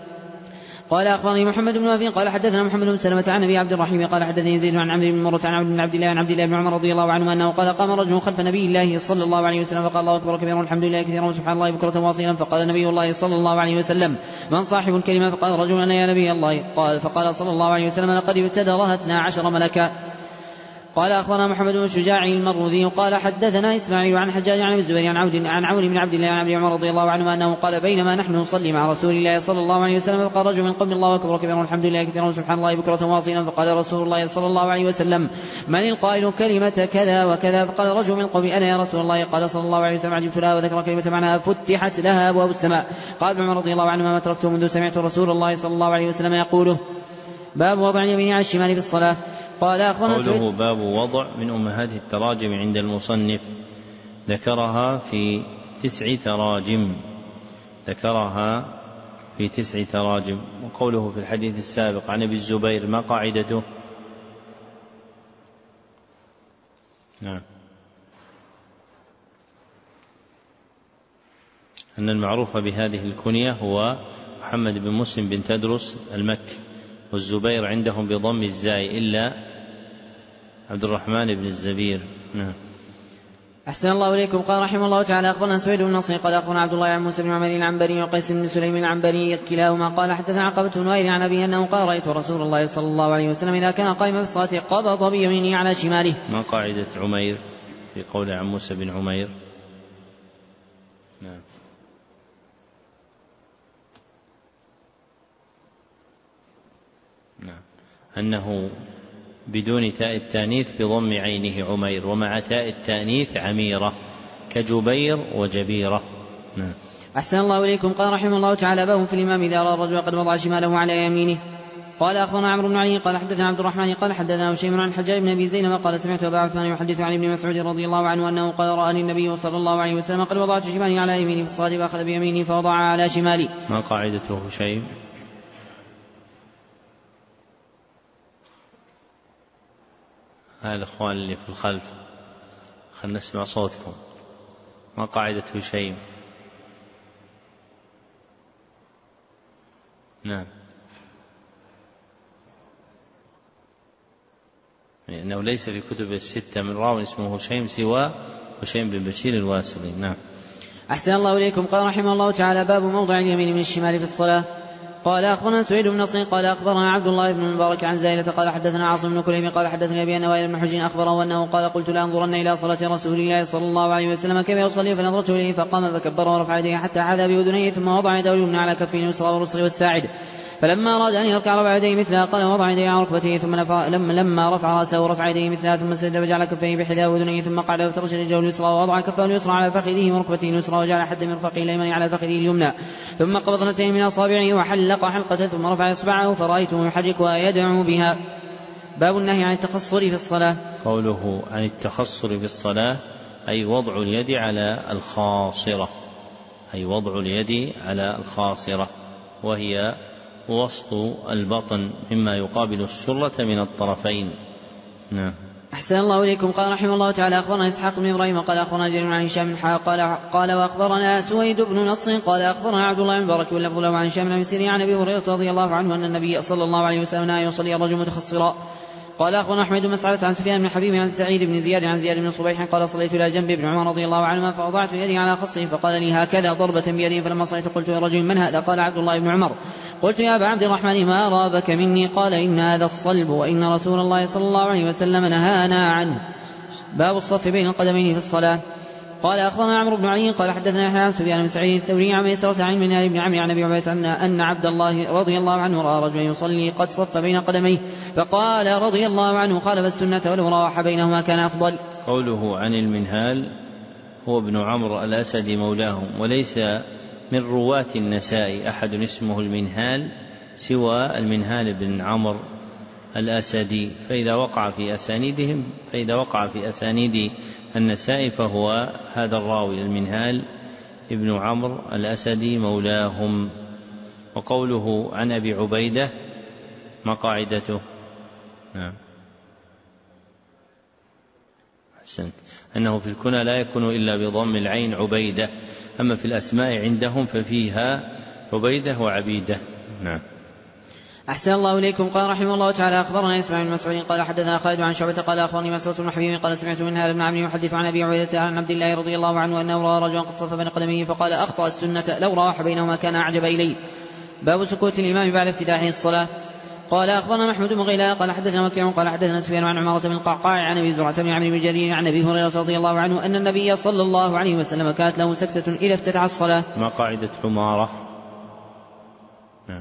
قال أخبرني محمد بن وهب قال حدثنا محمد بن سلمة عن أبي عبد الرحيم قال حدثني زيد عن عمرو بن مرة عن عبد الله بن عمر رضي الله عنه أنه قال: قام رجل خلف نبي الله صلى الله عليه وسلم فقال: الله أكبر كبيرا والحمد لله كثيرا وسبحان الله بكرة واصيلا. فقال نبي الله صلى الله عليه وسلم: من صاحب الكلمة؟ فقال رجل: أنا يا نبي الله. فقال صلى الله عليه وسلم: لقد ابتدرها 12 ملكا. قال أخبرنا محمد بن شجاع المروذي قال حدثنا إسماعيل عن حجاج عن الزبير عن عون بن عبد الله عن ابن عمر رضي الله عنه أنه قال: بينما نحن نصلي مع رسول الله صلى الله عليه وسلم فقال رجل من قوم: الله أكبر كبيرا والحمد لله كثيرا وسبحان الله بكرة واصيلا. فقال رسول الله صلى الله عليه وسلم: من القائل كلمة كذا وكذا؟ فقال رجل من قوم: أنا يا رسول الله. قال صلى الله عليه وسلم: عجبت لها، وذكر كلمة معناها فتحت لها أبواب السماء. قال ابن عمر رضي الله عنه: ما تركته منذ سمعت رسول الله صلى الله عليه وسلم يقوله. باب وضع اليمين على الشمال في الصلاة. قال قوله باب وضع من أمهات التراجم عند المصنف، ذكرها في 9 تراجم، ذكرها في 9 تراجم. وقوله في الحديث السابق عن أبي الزبير ما قاعدته؟ نعم، أن المعروف بهذه الكنية هو محمد بن مسلم بن تدرس المكي، والزبير عندهم بضم الزاي إلا عبد الرحمن بن الزبير. نعم. أحسن الله إليكم. قال رحمه الله تعالى: أخبرنا سويد بن نصر قال أخبرنا عبد الله عن موسى بن عمر العنبري وقيس بن سليم العنبري كلاهما قال حدثنا عقبة بن وائل عن أبيه أنه قال: رأيت رسول الله صلى الله عليه وسلم إذا كان قائما في الصلاة قبض بيمينه على شماله. ما قاعدة عمير في قوله عن موسى بن عمير؟ نعم. نعم، أنه بدون تاء التانيث بضم عينه عمير، ومع تاء التانيث عميرة كجبير وجبيرة. نعم. أحسن الله إليكم. قال رحمه الله تعالى: باب في الإمام إذا رأى الرجل قد وضع شماله على يمينه. قال أخبرنا عمرو بن علي قال حدثنا عبد الرحمن قال حدثنا هشيم عن الحجاج بن أبي زينب قال: سمعت أبا عثمان يحدث عن ابن مسعود رضي الله عنه أنه قال: رآني النبي صلى الله عليه وسلم قد وضعت شمالي على يميني في الصلاة فأخذ بيميني فوضع على شمالي. ما قاعدته هشيم؟ الأخوان اللي في الخلف خلنا نسمع صوتكم. ما قاعدة هشيم؟ نعم، لأنه ليس في كتب ال6 من راو اسمه هشيم سوى هشيم بن بشير الواسطي. نعم. أحسن الله إليكم. قال رحمه الله تعالى: باب موضع اليمين من الشمال في الصلاة. قال أخبرنا سعيد بن نصر قال أخبرنا عبد الله بن المبارك عن زائلة قال حدثنا عاصم بن كليم قال حدثني أبي أن وائل بن حجر أخبره أنه قال: قلت لأنظرن إلى صلاة رسول الله صلى الله عليه وسلم كيف يصلي، فنظرت إليه فقام فكبر ورفع يديه حتى حاذا بأذنيه ثم وضع يده اليمنى على كفه اليسرى والرسل والساعد، فلما أراد أن يركع رفع يديه مثلها قال وضع يديه على ركبتيه، ثم لما رفع رأسه رفع يديه مثلها ثم سجد وجعل كفيه بحذاء أذنيه ثم قعد وافترش رجله اليسرى ووضع كفه اليسرى على فخذه وركبته اليسرى وجعل حد مرفقه الأيمن على فخذه اليمنى ثم قبض 2 من أصابعه وحلق حلقة ثم رفع إصبعه فرأيته يحركها يدعو بها. باب النهي عن التقصر في الصلاة. قوله عن التخصر في الصلاة أي وضع اليد على الخاصرة، أي وضع اليد على الخاصرة، وهي وسط البطن مما يقابل السرة من الطرفين. نعم. أحسن الله إليكم. قال رحمه الله تعالى أخبرنا إسحاق بن إبراهيم قال أخبرنا جرير عن هشام قال وأخبرنا سويد بن نصر قال أخبرنا عبد الله بن مبارك واللفظ له عن هشام بن سيرين عن أبي هريرة رضي الله عنه أن النبي صلى الله عليه وسلم نهى يصلي الرجل متخصرا. قال أخبرنا أحمد بن مسعدة عن سفيان بن حبيب عن سعيد بن زياد عن زياد بن صبيح قال صليت إلى جنب ابن عمر رضي الله عنهما فوضعت يدي على خصه فقال لي هكذا ضربة بيده، فلما صليت قلت يا رجل من هذا؟ قال عبد الله بن عمر. قلت يا أبا عبد الرحمن ما رابك مني؟ قال إن هذا الصلب وإن رسول الله صلى الله عليه وسلم نهانا عنه. باب الصف بين القدمين في الصلاة. قال أخبرنا عمرو بن علي قال حدثنا يحيى عن سفيان بن سعيد الثوري عن ميسرة عن منهال بن عمرو عن أبي عبيدة أن عبد الله رضي الله عنه رأى رجلا يصلي قد صف بين قدميه فقال رضي الله عنه خالف السنة ولو راح بينهما كان أفضل. قوله عن المنهال هو ابن عمرو الأسدي مولاهم، وليس من رواة النساء أحد اسمه المنهال سوى المنهال بن عمرو الأسدي، فإذا وقع في أسانيد النساء فهو هذا الراوي المنهال ابن عمرو الأسدي مولاهم. وقوله عن أبي عبيدة ما قاعدته؟ نعم. أحسنت. أنه في الكنى لا يكون إلا بضم العين عبيدة، أما في الأسماء عندهم ففيها عبيدة وعبيدة. نعم. أحسن الله إليكم. قال رحمه الله تعالى أخبرنا إسماعيل بن مسعود قال حدثنا خالد عن شعبة قال أخبرني مسعود بن حبيب قال سمعت منهال بن عمرو يحدث عن أبي عبيدة عن عبد الله رضي الله عنه أنه رأى رجلا قد صف بين قدميه فقال أخطأ السنة لو راح بينهما كان أعجب إلي. باب سكوت الإمام بعد افتتاحه الصلاة. قال أخبرنا محمود بن غيلان قال حدثنا وكيع قال حدثنا سفيان عن عمارة بن القعقاع عن أبي زرعة بن عمرو بن جرير عن أبي هريرة رضي الله عنه أن النبي صلى الله عليه وسلم كانت له سكتة إذا افتتح الصلاة. ما قاعدة عمارة؟ نعم.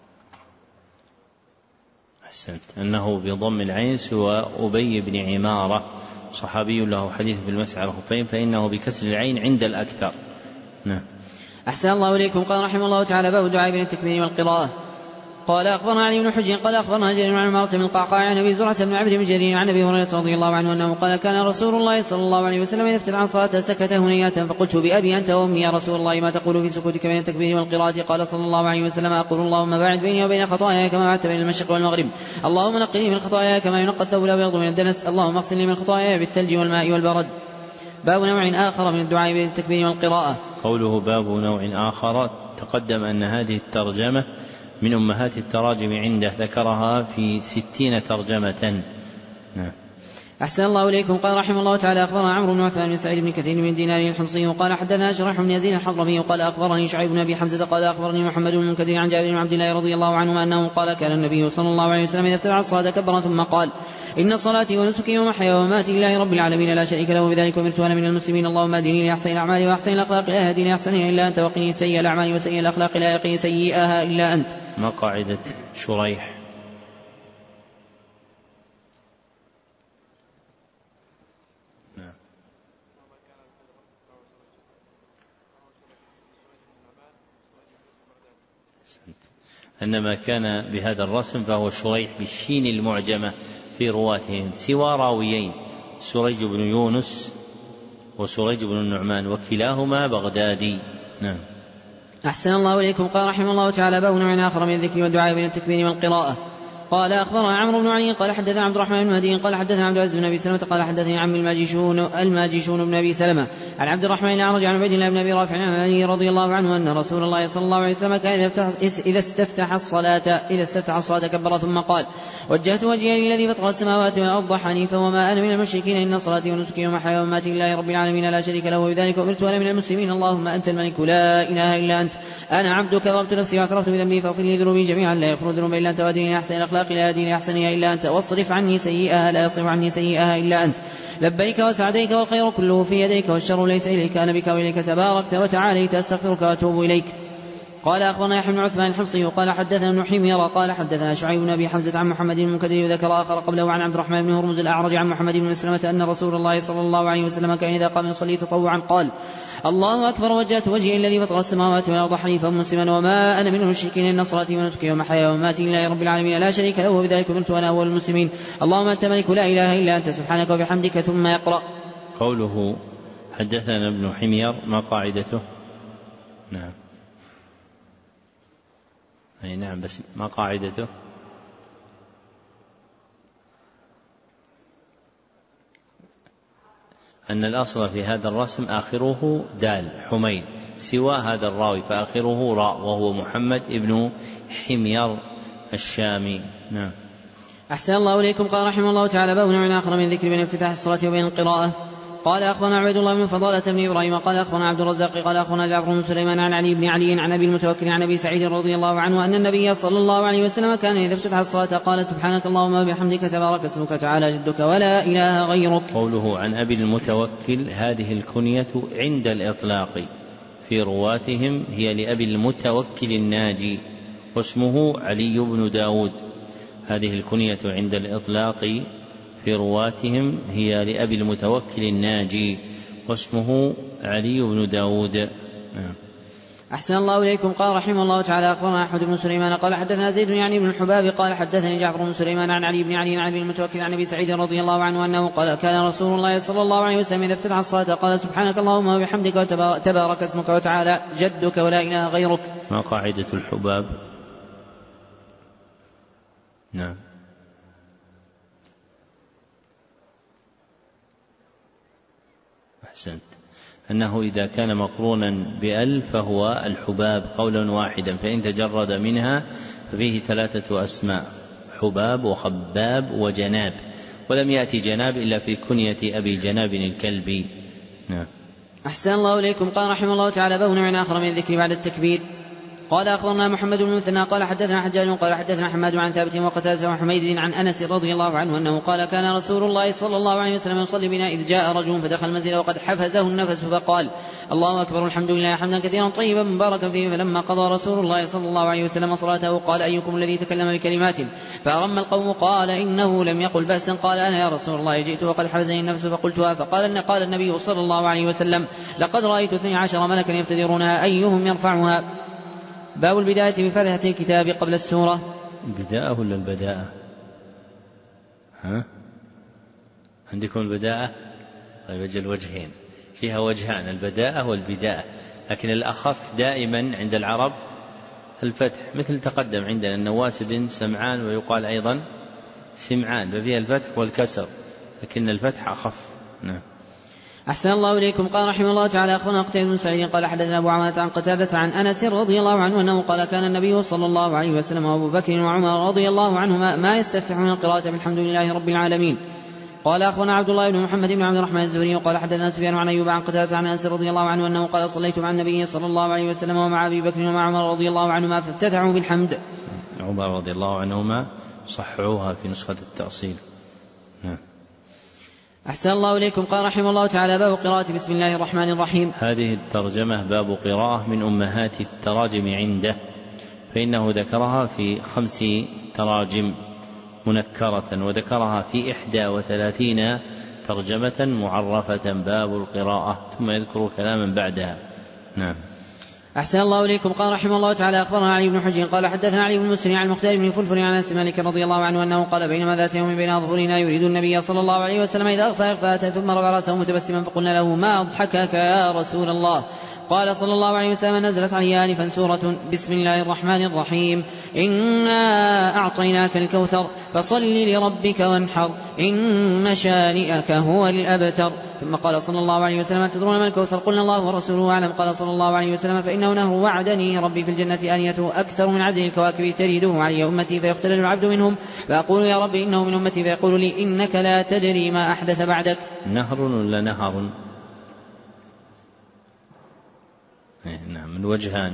أحسنت. أنه بضم العين سوى أبي بن عمارة صحابي له حديث في المسح على الخفين، فإنه بكسر العين عند الأكثر. نعم. أحسن الله إليكم. قال رحمه الله تعالى باب الدعاء بين التكبير والقراءة. قال أخبرنا علي بن حجر قال أخبرنا جرير عن عمارة بن القعقاع عن أبي زرعة بن عمرو بن جرير عن أبي هريرة رضي الله عنه أنه قال كان رسول الله صلى الله عليه وسلم إذا افتتح الصلاة سكت هنيئة فقلت بأبي أنت وأمي يا رسول الله ما تقول في سكوتك بين التكبير والقراءة؟ قال صلى الله عليه وسلم أقول اللهم باعد بيني وبين خطاياي كما بعدت بين المشرق والمغرب، اللهم نقني من خطاياي كما ينقى الثوب الأبيض من الدنس، اللهم اغسلني من خطاياي بالثلج والماء والبرد. باب نوع آخر من الدعاء بين التكبير والقراءة. قوله باب نوع آخر تقدم أن هذه الترجمة من أمهات التراجم عنده، ذكرها في 60 ترجمة. نعم. أحسن الله إليكم. قال رحمه الله تعالى أخبرنا عمرو بن عثمان بن سعيد بن كثير من دينار الحمصي وقال حدثنا شريح بن يزيد الحضرمي وقال أخبرني شعيب بن أبي حمزة قال أخبرني محمد بن المنكدر عن جابر بن عبد الله رضي الله عنهما أنه قال كان النبي صلى الله عليه وسلم إذا افتتح الصلاة كبر ثم قال إن صلاتي ونسكي ومحياي ومماتي لله رب العالمين لا شريك له بذلك أمرت وأنا من المسلمين، اللهم اهدني لأحسن الأعمال وأحسن الأخلاق لا يهدي لأحسنها إلا أنت وقني سيئ الأعمال وسيئ الأخلاق لا يقي سيئها إلا أنت. ما قاعدة شريح؟ إنما كان بهذا الرسم فهو شريح بالشين المعجمة في رواتهم سوى راويين سريج بن يونس وسريج بن النعمان وكلاهما بغدادي. نعم. أحسن الله إليكم. قال رحمه الله تعالى باب نوع آخر من الذكر والدعاء بين التكبير والقراءة. قال أخبرنا عمرو بن علي قال حدثنا عبد الرحمن بن مهدي قال حدثنا عبد العزيز بن أبي سلمة قال حدثني عمي الماجشون بن أبي سلمة عن عبد الرحمن الأعرج عن عبيد الله بن أبي رافع عن علي رضي الله عنه أن رسول الله صلى الله عليه وسلم كان إذا استفتح الصلاة كبر ثم قال وجهت وجهي للذي فطر السماوات والأرض حنيفا وما أنا من المشركين إن صلاتي ونسكي ومحياي ومماتي لله رب العالمين لا شريك له وبذلك أمرت وأنا من المسلمين، اللهم أنت الملك لا إله إلا أنت أنا عبدك ظلمت نفسي واعترفت بذنبي فاغفر لي ذنوبي جميعا لا يغفر الذنوب إلا أنت واهدني أحسن الأخلاق لا يهدي لأحسنها إلا أنت واصرف عني سيئها لا يصرف عني سيئها إلا أنت، لبيك وسعديك والخير كله في يديك والشر ليس إليك أنا بك وإليك تباركت وتعاليت أستغفرك وأتوب إليك. قال أخبرنا يحيى بن عثمان الحمصي قال حدثنا ابن حمير قال حدثنا شعيب بن أبي حمزة عن محمد بن المنكدر وذكر آخر قبله عن عبد الرحمن بن هرمز الأعرج عن محمد بن مسلمة أن رسول الله صلى الله عليه وسلم كان إذا قام يصلي تطوعا قال الله أكبر وجهت وجهي الذي فطر السماوات والأرض حنيفا مسلما وما أنا من المشركين إن صلاتي ونسكي ومحياي ومماتي لله رب العالمين لا شريك له وبذلك أمرت وأنا أول المسلمين اللهم أنت ملك لا إله إلا أنت سبحانك وبحمدك. ثم يقرأ. قوله حدثنا ابن حمير ما قاعدته؟ نعم أي نعم بس ما قاعدته؟ أن الأصل في هذا الرسم آخره دال حميد سوى هذا الراوي فآخره راء وهو محمد ابن حمير الشامي. نعم. أحسن الله إليكم. قال رحمه الله تعالى باب نوع آخر من ذكر بين افتتاح الصلاة وبين القراءة. قال أخبرنا عبيد الله بن فضالة بن إبراهيم قال أخبرنا عبد الرزاق قال أخبرنا جعفر بن سليمان عن علي بن علي عن أبي المتوكل عن أبي سعيد رضي الله عنه أن النبي صلى الله عليه وسلم كان إذا افتتح الصلاة قال سبحانك اللهم وبحمدك تبارك اسمك تعالى جدك ولا إله غيرك. قوله عن أبي المتوكل هذه الكنية عند الإطلاق في رواتهم هي لأبي المتوكل الناجي واسمه علي بن داود. هذه الكنية عند الإطلاق في رواتهم هي لأبي المتوكل الناجي واسمه علي بن داود. أحسن الله إليكم. قال رحمه الله تعالى أخبرنا أحمد بن سليمان قال حدثنا زيد يعني بن الحباب قال حدثني جعفر بن سليمان عن علي بن علي عن أبي المتوكل عن أبي سعيد رضي الله عنه أنه قال كان رسول الله صلى الله عليه وسلم إذا افتتح الصلاة قال سبحانك اللهم وبحمدك وتبارك اسمك وتعالى جدك ولا إله غيرك. ما قاعدة الحباب؟ نعم. أحسنت. أنه إذا كان مقرونا بأل فهو الحباب قولا واحدا فإن تجرد منها ففيه ثلاثة أسماء حباب وخباب وجناب ولم يأتي جناب إلا في كنية أبي جناب الكلبي. نعم. أحسن الله إليكم. قال رحمه الله تعالى باب نوع آخر من الذكر بعد التكبير. قال أخبرنا محمد بن مثنى قال حدثنا حجاج قال حدثنا حماد عن ثابت وقتادة وحميد عن أنس رضي الله عنه أنه قال كان رسول الله صلى الله عليه وسلم يصلي بنا إذ جاء رجل فدخل المسجد وقد حفزه النفس فقال الله أكبر الحمد لله حمدا كثيرا طيبا مباركا فيه فلما قضى رسول الله صلى الله عليه وسلم صلاته قال أيكم الذي تكلم بكلمات فأرم القوم قال إنه لم يقل بأسا قال أنا يا رسول الله جئت وقد حفزني النفس فقلتها قال النبي صلى الله عليه وسلم لقد رأيت 12 ملكا يبتدرونها أيهم يرفعها. باب البداية بفتحة الكتاب قبل السورة. البداءة ولا البداءة؟ عندكم البداءة؟ طيب أجل وجهين فيها وجهان البداءة والبداءة لكن الأخف دائما عند العرب الفتح مثل تقدم عندنا النواس بن سمعان ويقال أيضا سمعان ففيها الفتح والكسر لكن الفتح أخف. نعم. أحسن الله إليكم. قال رحمه الله تعالى أخبرنا قتيبة بن سعيد قال حدثنا أبو عوانة عن قتادة عن أنس رضي الله عنه أنه قال كان النبي صلى الله عليه وسلم وأبو بكر وعمر رضي الله عنهما ما يستفتحون القراءة بالحمد لله رب العالمين. قال أخبرنا عبد الله بن محمد بن عبد الرحمن الزهري قال حدثنا سفيان عن أيوب عن قتادة عن أنس رضي الله عنه أنه قال صليت مع النبي صلى الله عليه وسلم ومع أبي بكر ومع عمر رضي الله عنهما فافتتحوا بالحمد. عمر رضي الله عنهما صححوها في نسخة التأصيل. نعم. أحسن الله إليكم. قال رحمه الله تعالى باب قراءة بسم الله الرحمن الرحيم. هذه الترجمة باب قراءة من أمهات التراجم عنده فإنه ذكرها في 5 تراجم منكرة وذكرها في 31 ترجمة معرفة باب القراءة ثم يذكر كلاما بعدها. نعم. أحسن الله إليكم. قال رحمه الله تعالى أخبرنا علي بن حجر قال حدثنا علي بن مسلم عن المختار بن فلفل عن أنس مالك رضي الله عنه أنه قال بينما ذات يوم بين أظهرنا يريد النبي صلى الله عليه وسلم إذا أغفى إغفاءة ثم رفع رأسه متبسما فقلنا له ما أضحكك يا رسول الله قال صلى الله عليه وسلم نزلت علي آنفا سورة بسم الله الرحمن الرحيم إنا أعطيناك الكوثر فصل لربك وانحر إن شانئك هو الأبتر. ثم قال صلى الله عليه وسلم تدرون ما الكوثر قلنا الله ورسوله أعلم قال صلى الله عليه وسلم فإنه نهر وعدني ربي في الجنة آنيته أكثر من عدد الكواكب تريده علي أمتي فيختلل العبد منهم فأقول يا ربي إنه من أمتي فيقول لي إنك لا تدري ما أحدث بعدك. نهر ولا نهر؟ نعم من وجهان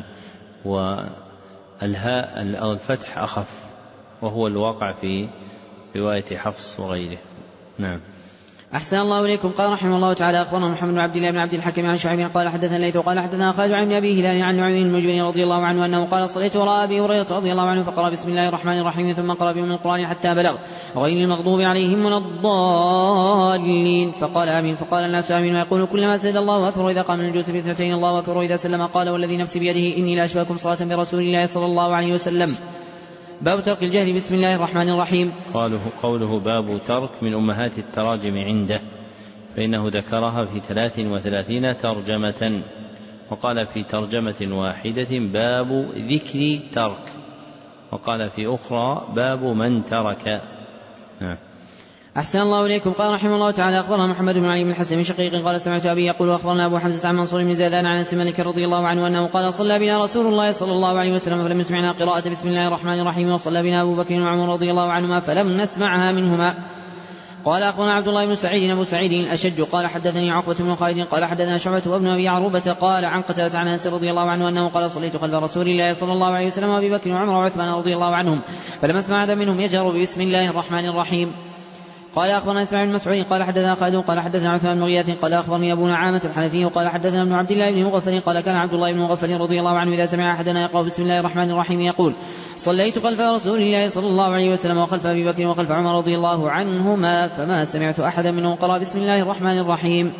والهاء الفتح أخف وهو الواقع في رواية حفص وغيره. نعم. أحسن الله إليكم. قال رحمه الله تعالى أخبرنا محمد بن عبد الله بن عبد الحكم عن شعيب قال حدثنا الليث قال حدثنا خالد عن أبي هلال عن نعيم المجبري رضي الله عنه أنه قال صليت وراء أبي هريرة رضي الله عنه فقرأ بسم الله الرحمن الرحيم ثم قرأ بهم القرآن حتى بلغ غير المغضوب عليهم ولا الضالين فقال آمين فقال الناس آمين ويقول كلما سجد الله أكبر إذا قام من الجلوس في اثنتين الله أكبر وإذا سلم قال والذي نفسي بيده إني لأشبهكم صلاة برسول الله صلى الله عليه وسلم. باب ترك الجهل بسم الله الرحمن الرحيم. قوله باب ترك من أمهات التراجم عنده، فإنه ذكرها في 33 ترجمة، وقال في ترجمة واحدة باب ذكر ترك، وقال في أخرى باب من ترك. أحسن الله إليكم. قال رحمه الله تعالى أخبرنا محمد بن علي بن الحسن بن شقيق قال سمعت أبي يقول أخبرنا أبو حمزة عن منصور بن زيدان عن أنس مالك رضي الله عنه أنه قال صلى بنا رسول الله صلى الله عليه وسلم فلم يسمعنا قراءة بسم الله الرحمن الرحيم، وصلى بنا أبو بكر وعمر رضي الله عنهما فلم نسمعها منهما. قال أخبرنا عبد الله بن سعيد أبو سعيد الأشج قال حدثني عقبة بن خالد قال حدثنا شعبة وابن أبي عروبة قال عن قتادة عن أنس رضي الله عنه أنه قال صليت خلف رسول الله صلى الله عليه وسلم وأبي بكر وعمر وعثمان رضي الله عنهم فلم أسمع أحدا منهم يجهر بسم الله الرحمن الرحيم. قال أخبرنا إسماعيل بن مسعود قال حدثنا خالد قال حدثنا عثمان بن غياث قال أخبرني أبو نعامة الحنفي قال حدثنا ابن عبد الله بن مغفل قال كان عبد الله بن مغفل رضي الله عنه إذا سمع أحدنا يقرأ بسم الله الرحمن الرحيم يقول صليت خلف رسول الله صلى الله عليه وسلم وخلف أبي بكر وخلف عمر رضي الله عنهما فما سمعت أحدا منهم قرأ بسم الله الرحمن الرحيم.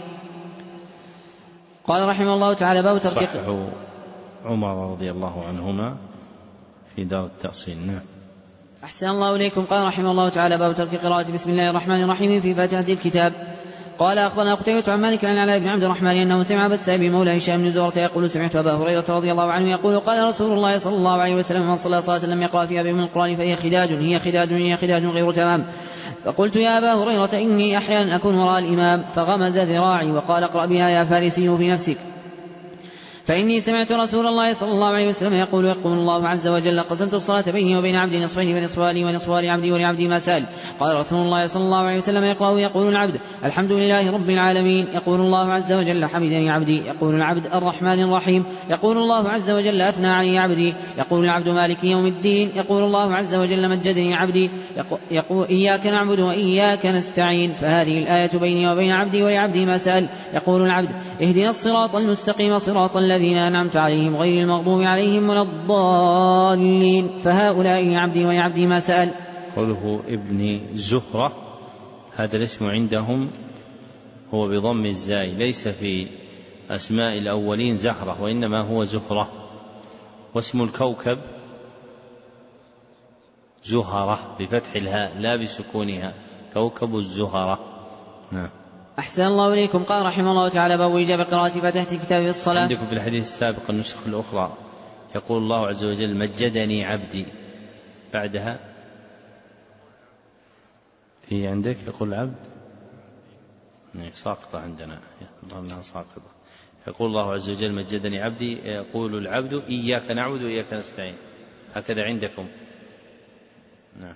قال رحمه الله تعالى باب ترك عمر رضي الله عنهما في دار التأصيل. أحسن الله إليكم. قال رحمه الله تعالى باب ترك قراءة بسم الله الرحمن الرحيم في فاتحة الكتاب. قال أخبرنا قتيبة عن مالك عن علاء بن عبد الرحمن أنه سمع أبا السائب مولى هشام بن زهرة يقول سمعت أبا هريرة رضي الله عنه يقول قال رسول الله صلى الله عليه وسلم من صلى صلاة لم يقرأ فيها بأم القرآن فهي خداج غير تمام. فقلت يا أبا هريرة إني أحيانا أكون وراء الإمام فغمز ذراعي وقال اقرأ بها يا فارسي في نفسك فإني سمعت رسول الله صلى الله عليه وسلم يقول الله عز وجل قسمت الصلاة بيني وبين عبدي نصفين ونصف لعبدي ولعبدي ما سأل. قال رسول الله صلى الله عليه وسلم يقول العبد الحمد لله رب العالمين، يقول الله عز وجل حمدني عبدي، يقول العبد الرحمن الرحيم، يقول الله عز وجل أثنى علي عبدي، يقول العبد مالك يوم الدين، يقول الله عز وجل مجدني عبدي، يقول إياك نعبد وإياك نستعين. فهذه الآية بيني وبين عبدي ولعبدي ما سأل. يقول العبد اهدنا الصراط المستقيم صراط الذين أنعمت عليهم غير المغضوب عليهم ولا الضالين. فهؤلاء عبدي ولعبدي ما سأل. قوله ابن زهرة هذا الاسم عندهم هو بضم الزاي، ليس في أسماء الأولين زهرة وإنما هو زهرة، واسم الكوكب زهرة بفتح الهاء لا بسكونها، كوكب الزهرة. أحسن الله إليكم. قال رحمه الله تعالى باب إجابة قراءة فاتحة كتاب الصلاة. عندكم في الحديث السابق النسخ الأخرى يقول الله عز وجل مجدني عبدي، بعدها في عندك يقول العبد ساقطة عندنا ظنها ساقطة، يقول الله عز وجل مجدني عبدي، يقول العبد إياك نعبد وإياك نستعين، هكذا عندكم. نعم.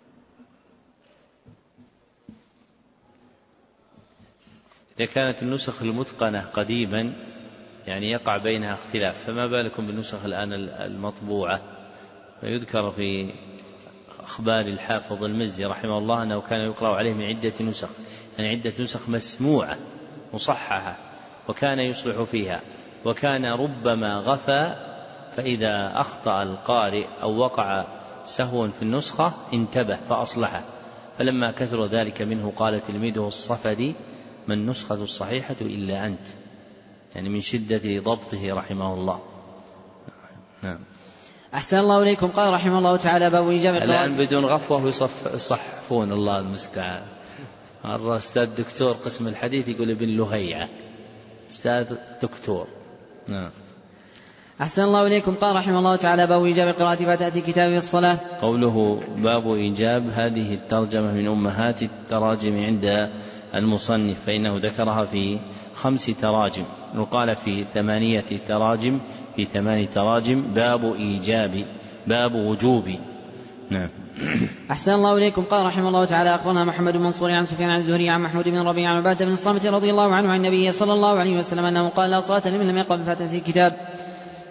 إذا كانت النسخ المتقنة قديما يعني يقع بينها اختلاف، فما بالكم بالنسخ الآن المطبوعة. فيذكر في أخبار الحافظ المزي رحمه الله أنه كان يقرأ عليه من عدة نسخ، يعني عدة نسخ مسموعة مصححة، وكان يصلح فيها، وكان ربما غفى، فإذا أخطأ القارئ أو وقع سهوا في النسخة انتبه فأصلحه، فلما كثر ذلك منه قال تلميذه الصفدي ما النسخة الصحيحة إلا أنت، يعني من شدة ضبطه رحمه الله. نعم. أحسن الله إليكم. قال رحمه الله تعالى باب إجابة الآن بدون غفوة يصحفون، الله المستعان. مرة أستاذ دكتور قسم الحديث يقول ابن لهيعة أستاذ دكتور. نعم. أحسن الله إليكم. قال رحمه الله تعالى باب إجابة قراءة فاتحة كتاب الصلاة. قوله باب إيجاب هذه الترجمة من أمهات التراجم عند المصنف، فإنه ذكرها في 5 تراجم، وقال في 8 تراجم، في 8 تراجم باب إيجاب، باب وجوب. نعم. أحسن الله إليكم. قال رحمه الله تعالى أخبرنا محمد بن منصور عن سفيان عن الزهري عن محمود بن ربيع عن عبادة بن الصامت رضي الله عنه عن النبي صلى الله عليه وسلم أنه قال لا صلاة لمن لم يقرأ بفاتحة الكتاب.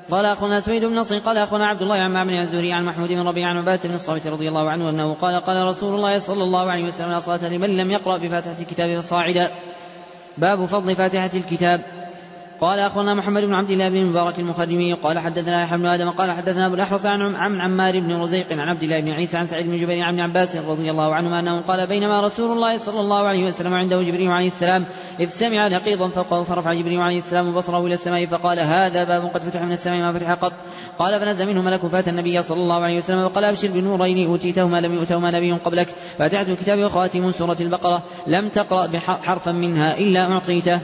قال أخونا سويد بن نصر قال أخونا عبد الله عن معمر الزهري عن محمود بن ربيعة عن عبادة بن الصامت رضي الله عنه أنه قال رسول الله صلى الله عليه وسلم لا صلاة لمن لم يقرأ بفاتحة الكتاب فصاعدا. باب فضل فاتحة الكتاب. قال أخبرنا محمد بن عبد الله بن المبارك المخرمي قال حدثنا يحيى بن آدم قال حدثنا أبو الأحوص عن عمار بن رزيق عن عبد الله بن عيسى عن سعيد بن جبير عن ابن عباس رضي الله عنهما أنه قال بينما رسول الله صلى الله عليه وسلم عنده جبريل عليه السلام إذ سمع نقيضا فوقه فرفع جبريل عليه السلام بصره إلى السماء فقال هذا باب قد فتح من السماء ما فتح قط. قال فنزل منه ملك فات النبي صلى الله عليه وسلم وقال أبشر بنورين أوتيتهما لم يؤتهما نبي قبلك فاتحة الكتاب وخاتم سورة البقرة لم تقرأ بحرفا منها إلا أعطيته.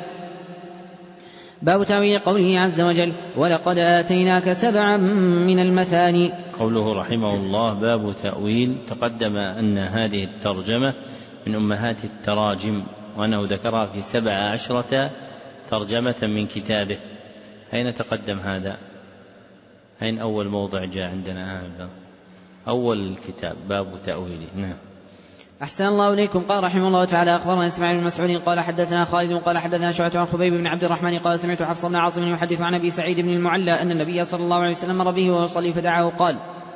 باب تأويل قوله عز وجل ولقد آتيناك سبعا من المثاني. قوله رحمه الله باب تأويل. تقدم أن هذه الترجمة من أمهات التراجم وأنه ذكرها في 17 ترجمة من كتابه. أين تقدم هذا؟ أين أول موضع جاء عندنا هذا؟ أول الكتاب باب تأويله. نعم. أحسن الله إليكم. قال رحمه الله تعالى أخبرنا إسماعيل بن مسعود قال حدثنا خالد قال حدثنا شعبة عن خبيب بن عبد الرحمن قال سمعت حفص بن عاصم يحدث عن أبي سعيد بن المعلى أن النبي صلى الله عليه وسلم مر به وهو يصلي فدعاه قال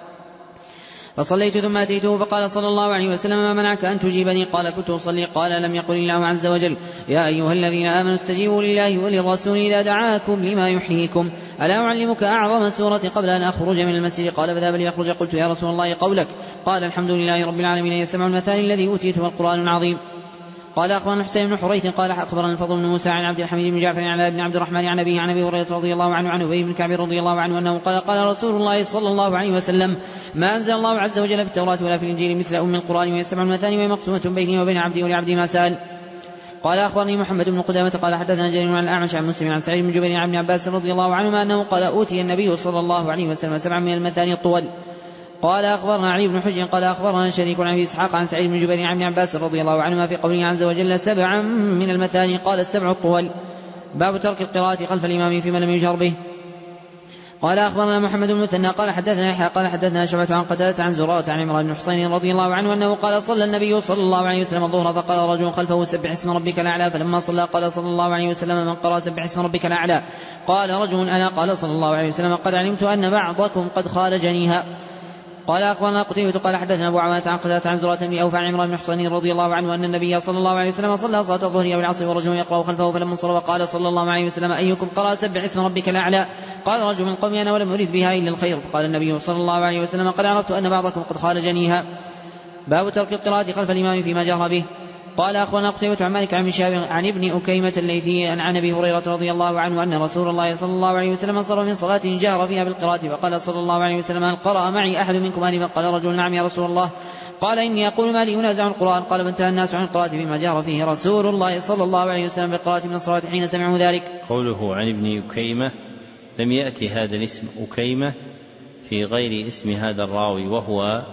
فصليت ثم أتيته فقال صلى الله عليه وسلم ما منعك أن تجيبني؟ قال كنت أصلي. قال لم يقل الله عز وجل يا أيها الذين آمنوا استجيبوا لله وللرسول إذا دعاكم لما يحييكم ألا أعلمك أعظم سورة قبل أن أخرج من المسجد؟ قال فذهب ليخرج. قلت يا رسول الله قولك. قال الحمد لله رب العالمين يسمع المثاني الذي أوتيته القرآن العظيم. قال أخبرنا حسين بن حريث قال أخبرنا الفضل بن موسى عن عبد الحميد بن جعفر عن بن عبد الرحمن عن أبيه عن أبي هريرة رضي الله عنه عن أبي بن كعب رضي الله عنه أنه قال رسول الله صلى الله عليه وسلم ما أنزل الله عز وجل في التوراة ولا في الإنجيل مثل أم القرآن ويسمع المثاني وهي مقسومة بيني وبين عبدي ولعبدي ما سأل. قال أخبرني محمد بن قدامة قال حدثنا جرير عن الأعمش عن مسلم عن سعيد بن جبير عن ابن عباس رضي الله عنهما أنه قال أوتي النبي صلى الله عليه وسلم 7 من المثاني الطول. قال أخبرنا علي بن حجر قال أخبرنا شريك عن أبي إسحاق عن سعيد بن جبير عن ابن عباس رضي الله عنهما في قوله عز وجل 7 من المثاني قال 7 الطول. باب ترك القراءة خلف الإمام فيما لم يجهر به. قال أخبرنا محمد بن مثنى قال حدثنا يحيى قال حدثنا شعبة عن قتادة عن زرارة عن عمران بن حصين رضي الله عنه أنه قال صلى النبي صلى الله عليه وسلم الظهر فقال رجل خلفه سبح اسم ربك الأعلى فلما صلى قال صلى الله عليه وسلم من قرأ سبح اسم ربك الأعلى؟ قال رجل أنا. قال صلى الله عليه وسلم قد علمت أن بعضكم قد خالجنيها. قال أخبرنا قتيبة قال حدثنا أبو عوانة عن قتادة عن زرارة بن أوفى عن عمران بن حصين رضي الله عنه أن النبي صلى الله عليه وسلم صلى صلاة الظهر أو العصر ورجل يقرأ خلفه فلما انصرف قال صلى الله عليه وسلم أيكم قرأ سبح اسم ربك الأعلى؟ قال رجل من قومي أنا ولم أريد بها إلا الخير. فقال النبي صلى الله عليه وسلم قد عرفت أن بعضكم قد خالجنيها. باب ترك القراءة خلف الإمام فيما جهر به. قال أخبرنا قتيبة عن مالك عن شهاب عن ابن أكيمة الليثي عن أبي هريرة رضي الله عنه أن رسول الله صلى الله عليه وسلم انصرف من صلاة جهر فيها بالقراءة فقال صلى الله عليه وسلم هل قرأ معي أحد منكم آنفا؟ قال رجل نعم يا رسول الله. قال إني أقول ما لي أنازع القرآن. قال فانتهى الناس عن القراءة فيما جهر فيه رسول الله صلى الله عليه وسلم بالقراءة من الصلاة حين سمعوا ذلك. قوله عن ابن أكيمة لم يأتي هذا الاسم أكيمة في غير اسم هذا الراوي وهو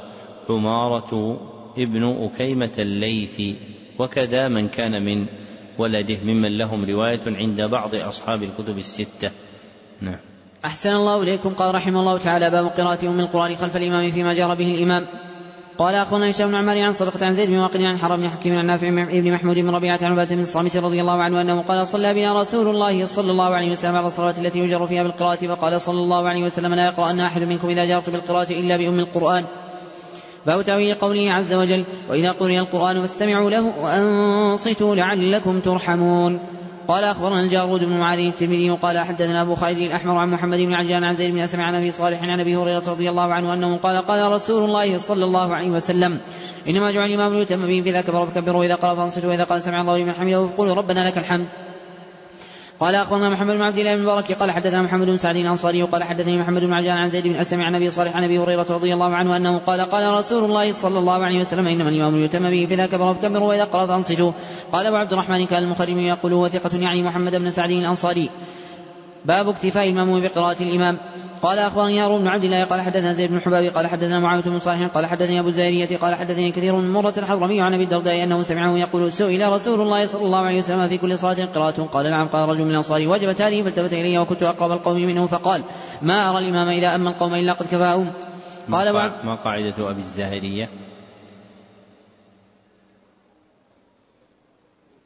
عمارة ابن أكيمة الليثي وكذا من كان من ولده ممن لهم رواية عند بعض أصحاب الكتب الستة. نعم. أحسن الله إليكم. قال رحمه الله تعالى باب قراءة أم القرآن خلف الإمام فيما جهر به الإمام. قال أخونا هشام بن عمار عن صدقة عن زيد بن واقد عن حرام بن حكيم عن نافع بن محمود بن ربيعة عن عبادة بن الصامت رضي الله عنه أنه قال صلى بنا رسول الله صلى الله عليه وسلم على الصلاة التي يجر فيها بالقراءة فقال صلى الله عليه وسلم لا يقرأن أحد منكم إذا جهرت بالقراءة إلا بأم القرآن. باب تأويل قوله عز وجل وإذا قرئ القرآن فاستمعوا له وأنصتوا لعلكم ترحمون. قال أخبرنا الجارود بن معاذ الترمذي قال حدثنا أبو خالد الأحمر عن محمد بن عجلان عن زيد بن أسمع عن أبي صالح عن أبي هريرة رضي الله عنه أنه قال رسول الله صلى الله عليه وسلم إنما جعل الإمام ليؤتم به فإذا كبر فكبروا وإذا قرأ فأنصتوا وإذا قال سمع الله لمن حمده فقولوا ربنا لك الحمد. قال أخبرنا محمد بن عبد الله بن المبارك قال حدثنا محمد بن سعد الأنصاري قال حدثني محمد بن عجلان عن زيد بن أسمع عن أبي صالح عن أبي هريرة رضي الله عنه أنه قال رسول الله صلى الله عليه وسلم إنما الإمام ليؤتم به فإذا كبر فكبروا وإذا قرأ فأنصتوا. قال أبو عبد الرحمن كان المخرم يقول وثقة يعني محمد بن سعد الأنصاري. باب اكتفاء المأموم بقراءة الإمام. قال أخبرني هارون بن عبد الله قال حدثنا زيد بن حباب قال حدثنا معاوية بن صالح قال حدثني أبو الزاهرية قال حدثني كثير من مرة الحضرمي عن أبي الدرداء أنه سمعه يقول سئل رسول الله صلى الله عليه وسلم في كل صلاة قراءة؟ قال نعم. قال رجل من الأنصار وجبت هذه فالتفت إلي وكنت أقرب القوم منه فقال ما أرى الإمام إذا أما القوم إلا قد كفاهم. قال ما قاعدة أبي الزاهرية؟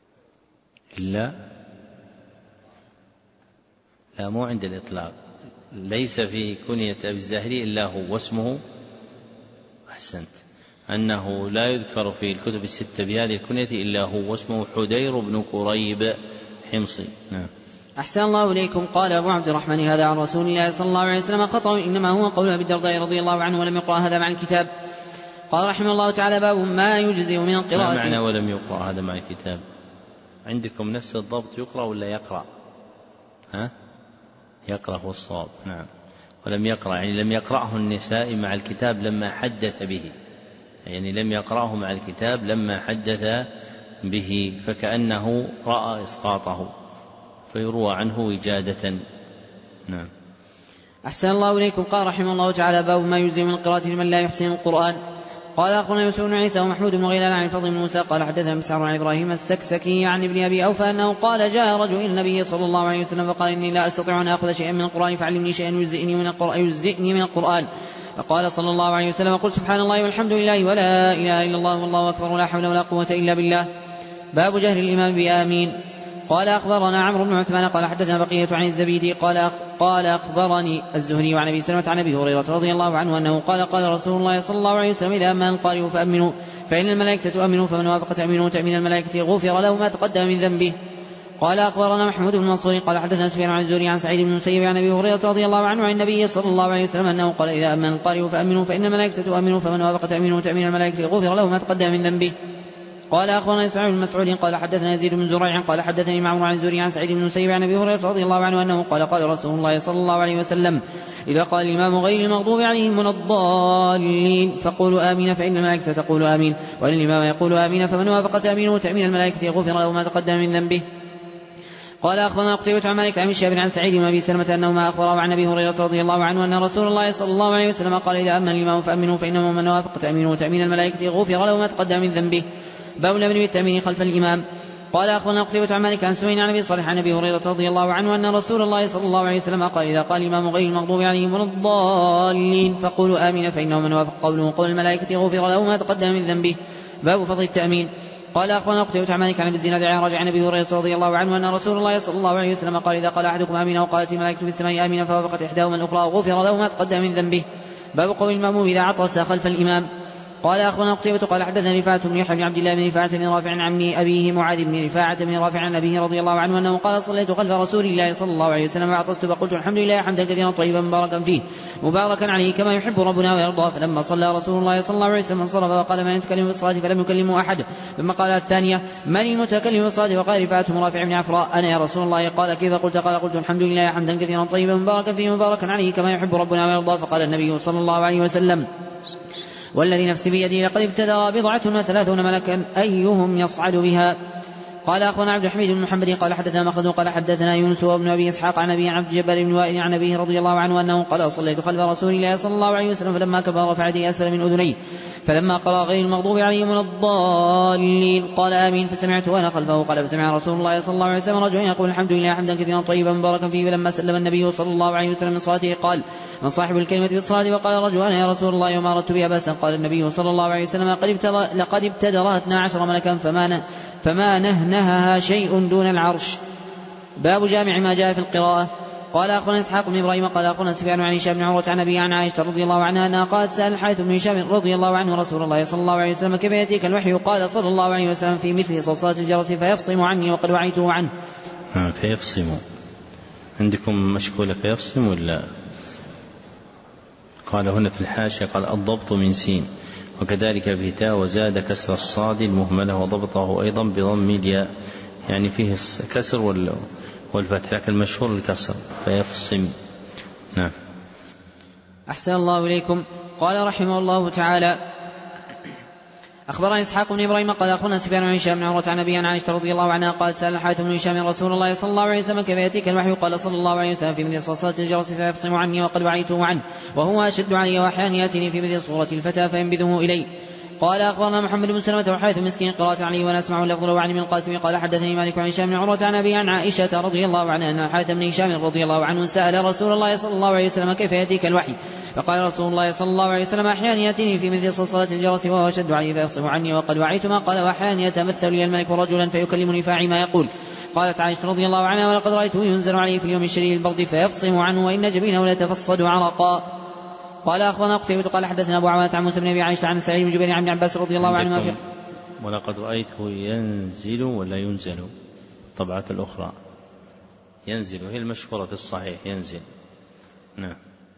إلا لا مو عند الإطلاق ليس في كنية أبي الزاهري إلا هو واسمه، أحسنت، أنه لا يذكر في الكتب الستة بهذه الكنية إلا هو واسمه حدير بن كريب حمصي. نعم. أحسن الله إليكم. قال أبو عبد الرحمن هذا عن رسول الله صلى الله عليه وسلم خطأ، إنما هو قول أبي الدرداء رضي الله عنه ولم يقرأ هذا مع الكتاب. قال رحمه الله تعالى باب ما يجزئ من القراءة. ما معنى ولم يقرأ هذا مع الكتاب؟ عندكم نفس الضبط، يقرأ ولا يقرأ؟ يقرأ هو الصواب. نعم. ولم يقرأ يعني لم يقرأه النساء مع الكتاب لما حدث به، يعني لم يقرأه مع الكتاب لما حدث به، فكأنه رأى إسقاطه فيروى عنه وجادة. نعم. أحسن الله إليكم. قال رحمه الله تعالى باب ما يجزئ من القراءة لمن لا يحسن القرآن. قال أخبرنا يوسف بن عيسى ومحمود بن غيلان عن الفضل بن موسى قال حدثنا مسعر عن إبراهيم السكسكي عن ابن أبي أوفى أنه قال جاء رجل إلى النبي صلى الله عليه وسلم فقال إني لا أستطيع أن آخذ شيئا من القرآن فعلمني شيئا يجزئني من القرآن. فقال صلى الله عليه وسلم قل سبحان الله والحمد لله ولا إله إلا الله والله أكبر ولا حول ولا قوة إلا بالله. باب جهر الإمام بآمين. قال أخبرنا عمرو بن عثمان قال حدثنا بقية عن الزبيدي قال أخبرني الزهري وعن أبي سلمة عن أبي هريرة رضي الله عنه أنه قال رسول الله صلى الله عليه وسلم إذا أمن القارئ فأمنوا فإن الملائكة تؤمن فمن وافق تأمينه تأمين الملائكة غفر له ما تقدم من ذنبه. قال أخبرنا محمود بن منصور قال حدثنا سفيان عن الزهري عن سعيد بن المسيب عن أبي هريرة رضي الله عنه عن النبي صلى الله عليه وسلم أنه قال إذا أمن القارئ فأمنوا فإن الملائكة تؤمن فمن وافق تأمينه تأمين الملائكة غفر له ما تقدم من ذنبه. قال أخبرنا إسماعيل بن مسعود قال حدثنا يزيد بن زريع قال حدثني معمر عن الزهري عن سعيد بن المسيب عن أبي هريرة رضي الله عنه أنه قال رسول الله صلى الله عليه وسلم إذا قال الإمام غير المغضوب عليهم من الضالين فقولوا آمين فإن الملائكة تقول آمين وإن الإمام يقول آمين فمن وافق تأمينه تأمين الملائكة غفر له ما تقدم من ذنبه. قال أخبرنا قتيبة عن مالك عن شهاب عن سعيد بن أبي سلمة أنهما أخبراه عن أبي هريرة رضي الله عنه أن رسول الله صلى الله عليه وسلم قال إذا أمن الإمام فأمنوا فإنه من وافق تأمينه تأمين الملائكة غفر له ما تقدم من ذنبه. باب الأمر بالتأمين خلف الإمام. قال أخبرنا قتيبة عن مالك عن سوين عن أبي صالح عن أبي هريرة رضي الله عنه أن رسول الله صلى الله عليه وسلم قال إذا قال الإمام غير المغضوب عليهم ولا الضالين فقولوا آمين فإنه من وافق قوله قول الملائكة غفر له ما تقدم من ذنبه. باب فضل التأمين. قال أخبرنا قتيبة عن مالك عن أبي الزناد عن رجع عن أبي هريرة رضي الله عنه أن رسول الله صلى الله عليه وسلم قال إذا قال أحدكم آمين وقالت الملائكة في السماء آمين فوافقت إحداهما الأخرى غفر له ما تقدم من ذنبه. باب قول المأموم إذا عطس خلف الإمام. قال أخبرنا قتيبة قال حدثنا رفاعة بن يحيى بن عبد الله بن رفاعة بن رافع عن أبيه معاذ بن رفاعة بن رافع عن أبيه رضي الله عنه أنه قال صليت خلف رسول الله صلى الله عليه وسلم وعطست فقلت الحمد لله حمدا كثيرا طيبا مباركا فيه مباركا عليه كما يحب ربنا ويرضى. فلما صلى رسول الله صلى الله عليه وسلم انصرف وقال من يتكلم في الصلاة فلم يكلمه أحد. ثم قال الثانية من المتكلم في الصلاة فقال رفاعة مرافع بن عفراء أنا يا رسول الله. قال كيف قلت؟ قلت الحمد لله حمدا كثيرا طيبا مباركا فيه مباركا عليه كما يحب ربنا ويرضى. فقال النبي صلى الله عليه وسلم والذي نفسي بيده لقد ابتدأ بضعة وثلاثون ملكا أيهم يصعد بها. قال أخونا عبد الحميد بن محمد قال حدثنا مخلد قال حدثنا يونس وابن أبي إسحاق عن أبي عبد الجبار بن وائل عن أبيه رضي الله عنه أنه قال صليت خلف رسول الله صلى الله عليه وسلم فلما كبر رفع يديه أسفل من أذنيه فلما قرأ غير المغضوب عليهم ولا الضالين قال آمين فسمعت وأنا خلفه. قال فسمع رسول الله صلى الله عليه وسلم رجلا يقول الحمد لله حمدا كثيرا طيبا مباركا فيه. فلما سلم النبي صلى الله عليه وسلم من صلاته قال من صاحب الكلمة في الصلاة؟ وقال رجل أنا يا رسول الله وما أردت بها بأسا. قال النبي صلى الله عليه وسلم لقد ابتدرها 12 ملكا فما نهنهها شيء دون العرش. باب جامع ما جاء في القراءة. قال أخبرنا إسحاق بن إبراهيم قال أخبرنا سفيان عن هشام بن عروة عن أبي عن عائشة رضي الله عنها أنها قالت سأل الحارث بن هشام رضي الله عنه رسول الله صلى الله عليه وسلم كيف يأتيك الوحي؟ قال صلى الله عليه وسلم في مثل صلصات الجرس فيفصم عني وقد وعيته عنه. فيفصم عندكم مشكولة فيفصم ولا؟ قال هنا في الحاشية قال الضبط من سين وكذلك في تاء وزاد كسر الصاد المهملة وضبطه أيضا بضم الياء يعني فيه كسر والفتح لكن المشهور الكسر فيفصم. نعم. أحسن الله إليكم. قال رحمه الله تعالى أخبرنا إسحاق بن إبراهيم قال أخبرنا سفيان عن هشام بن عروة عن أبي عن عائشة رضي الله عنها قال سأل الحارث بن هشام رسول الله صلى الله عليه وسلم كيف يأتيك الوحي؟ قال صلى الله عليه وسلم في مثل صلصات الجرس فيفصم عني وقد وعيته عنه وهو أشد علي وأحيانا يأتيني في مثل صورة الفتى فينبذه إلي. قال أخبرنا محمد بن سلمة وحارث مسكين قراءة عليه وأنا أسمع اللفظ وعن ابن القاسم قال حدثني مالك عن هشام بن عروة عن أبي عن عائشة رضي الله عنها أن الحارث بن هشام رضي الله عنه سأل رسول الله صلى الله عليه وسلم كيف يأتيك الوحي؟ فقال رسول الله صلى الله عليه وسلم أحيانا يأتيني في مثل صلصلة الجرس وهو أشد علي فيصف عني وقد وعيت ما قال وأحيانا يتمثل لي الملك رجلا فيكلمني فاعي ما يقول قالت عائشة رضي الله عنها: ولقد رأيته ينزل عليه في اليوم الشديد البرد فيفصم عنه وإن جبينه لتفصد عرقا. قال أخبرنا قتيبة قال حدثنا أبو عوانة عن موسى بن أبي عائشة عن سعيد بن جبير عن ابن عباس رضي الله عنهما في ولقد رأيته ينزل ولا ينزل؟ الطبعات الأخرى ينزل، هي المشهورة في الصحيح ينزل. نعم.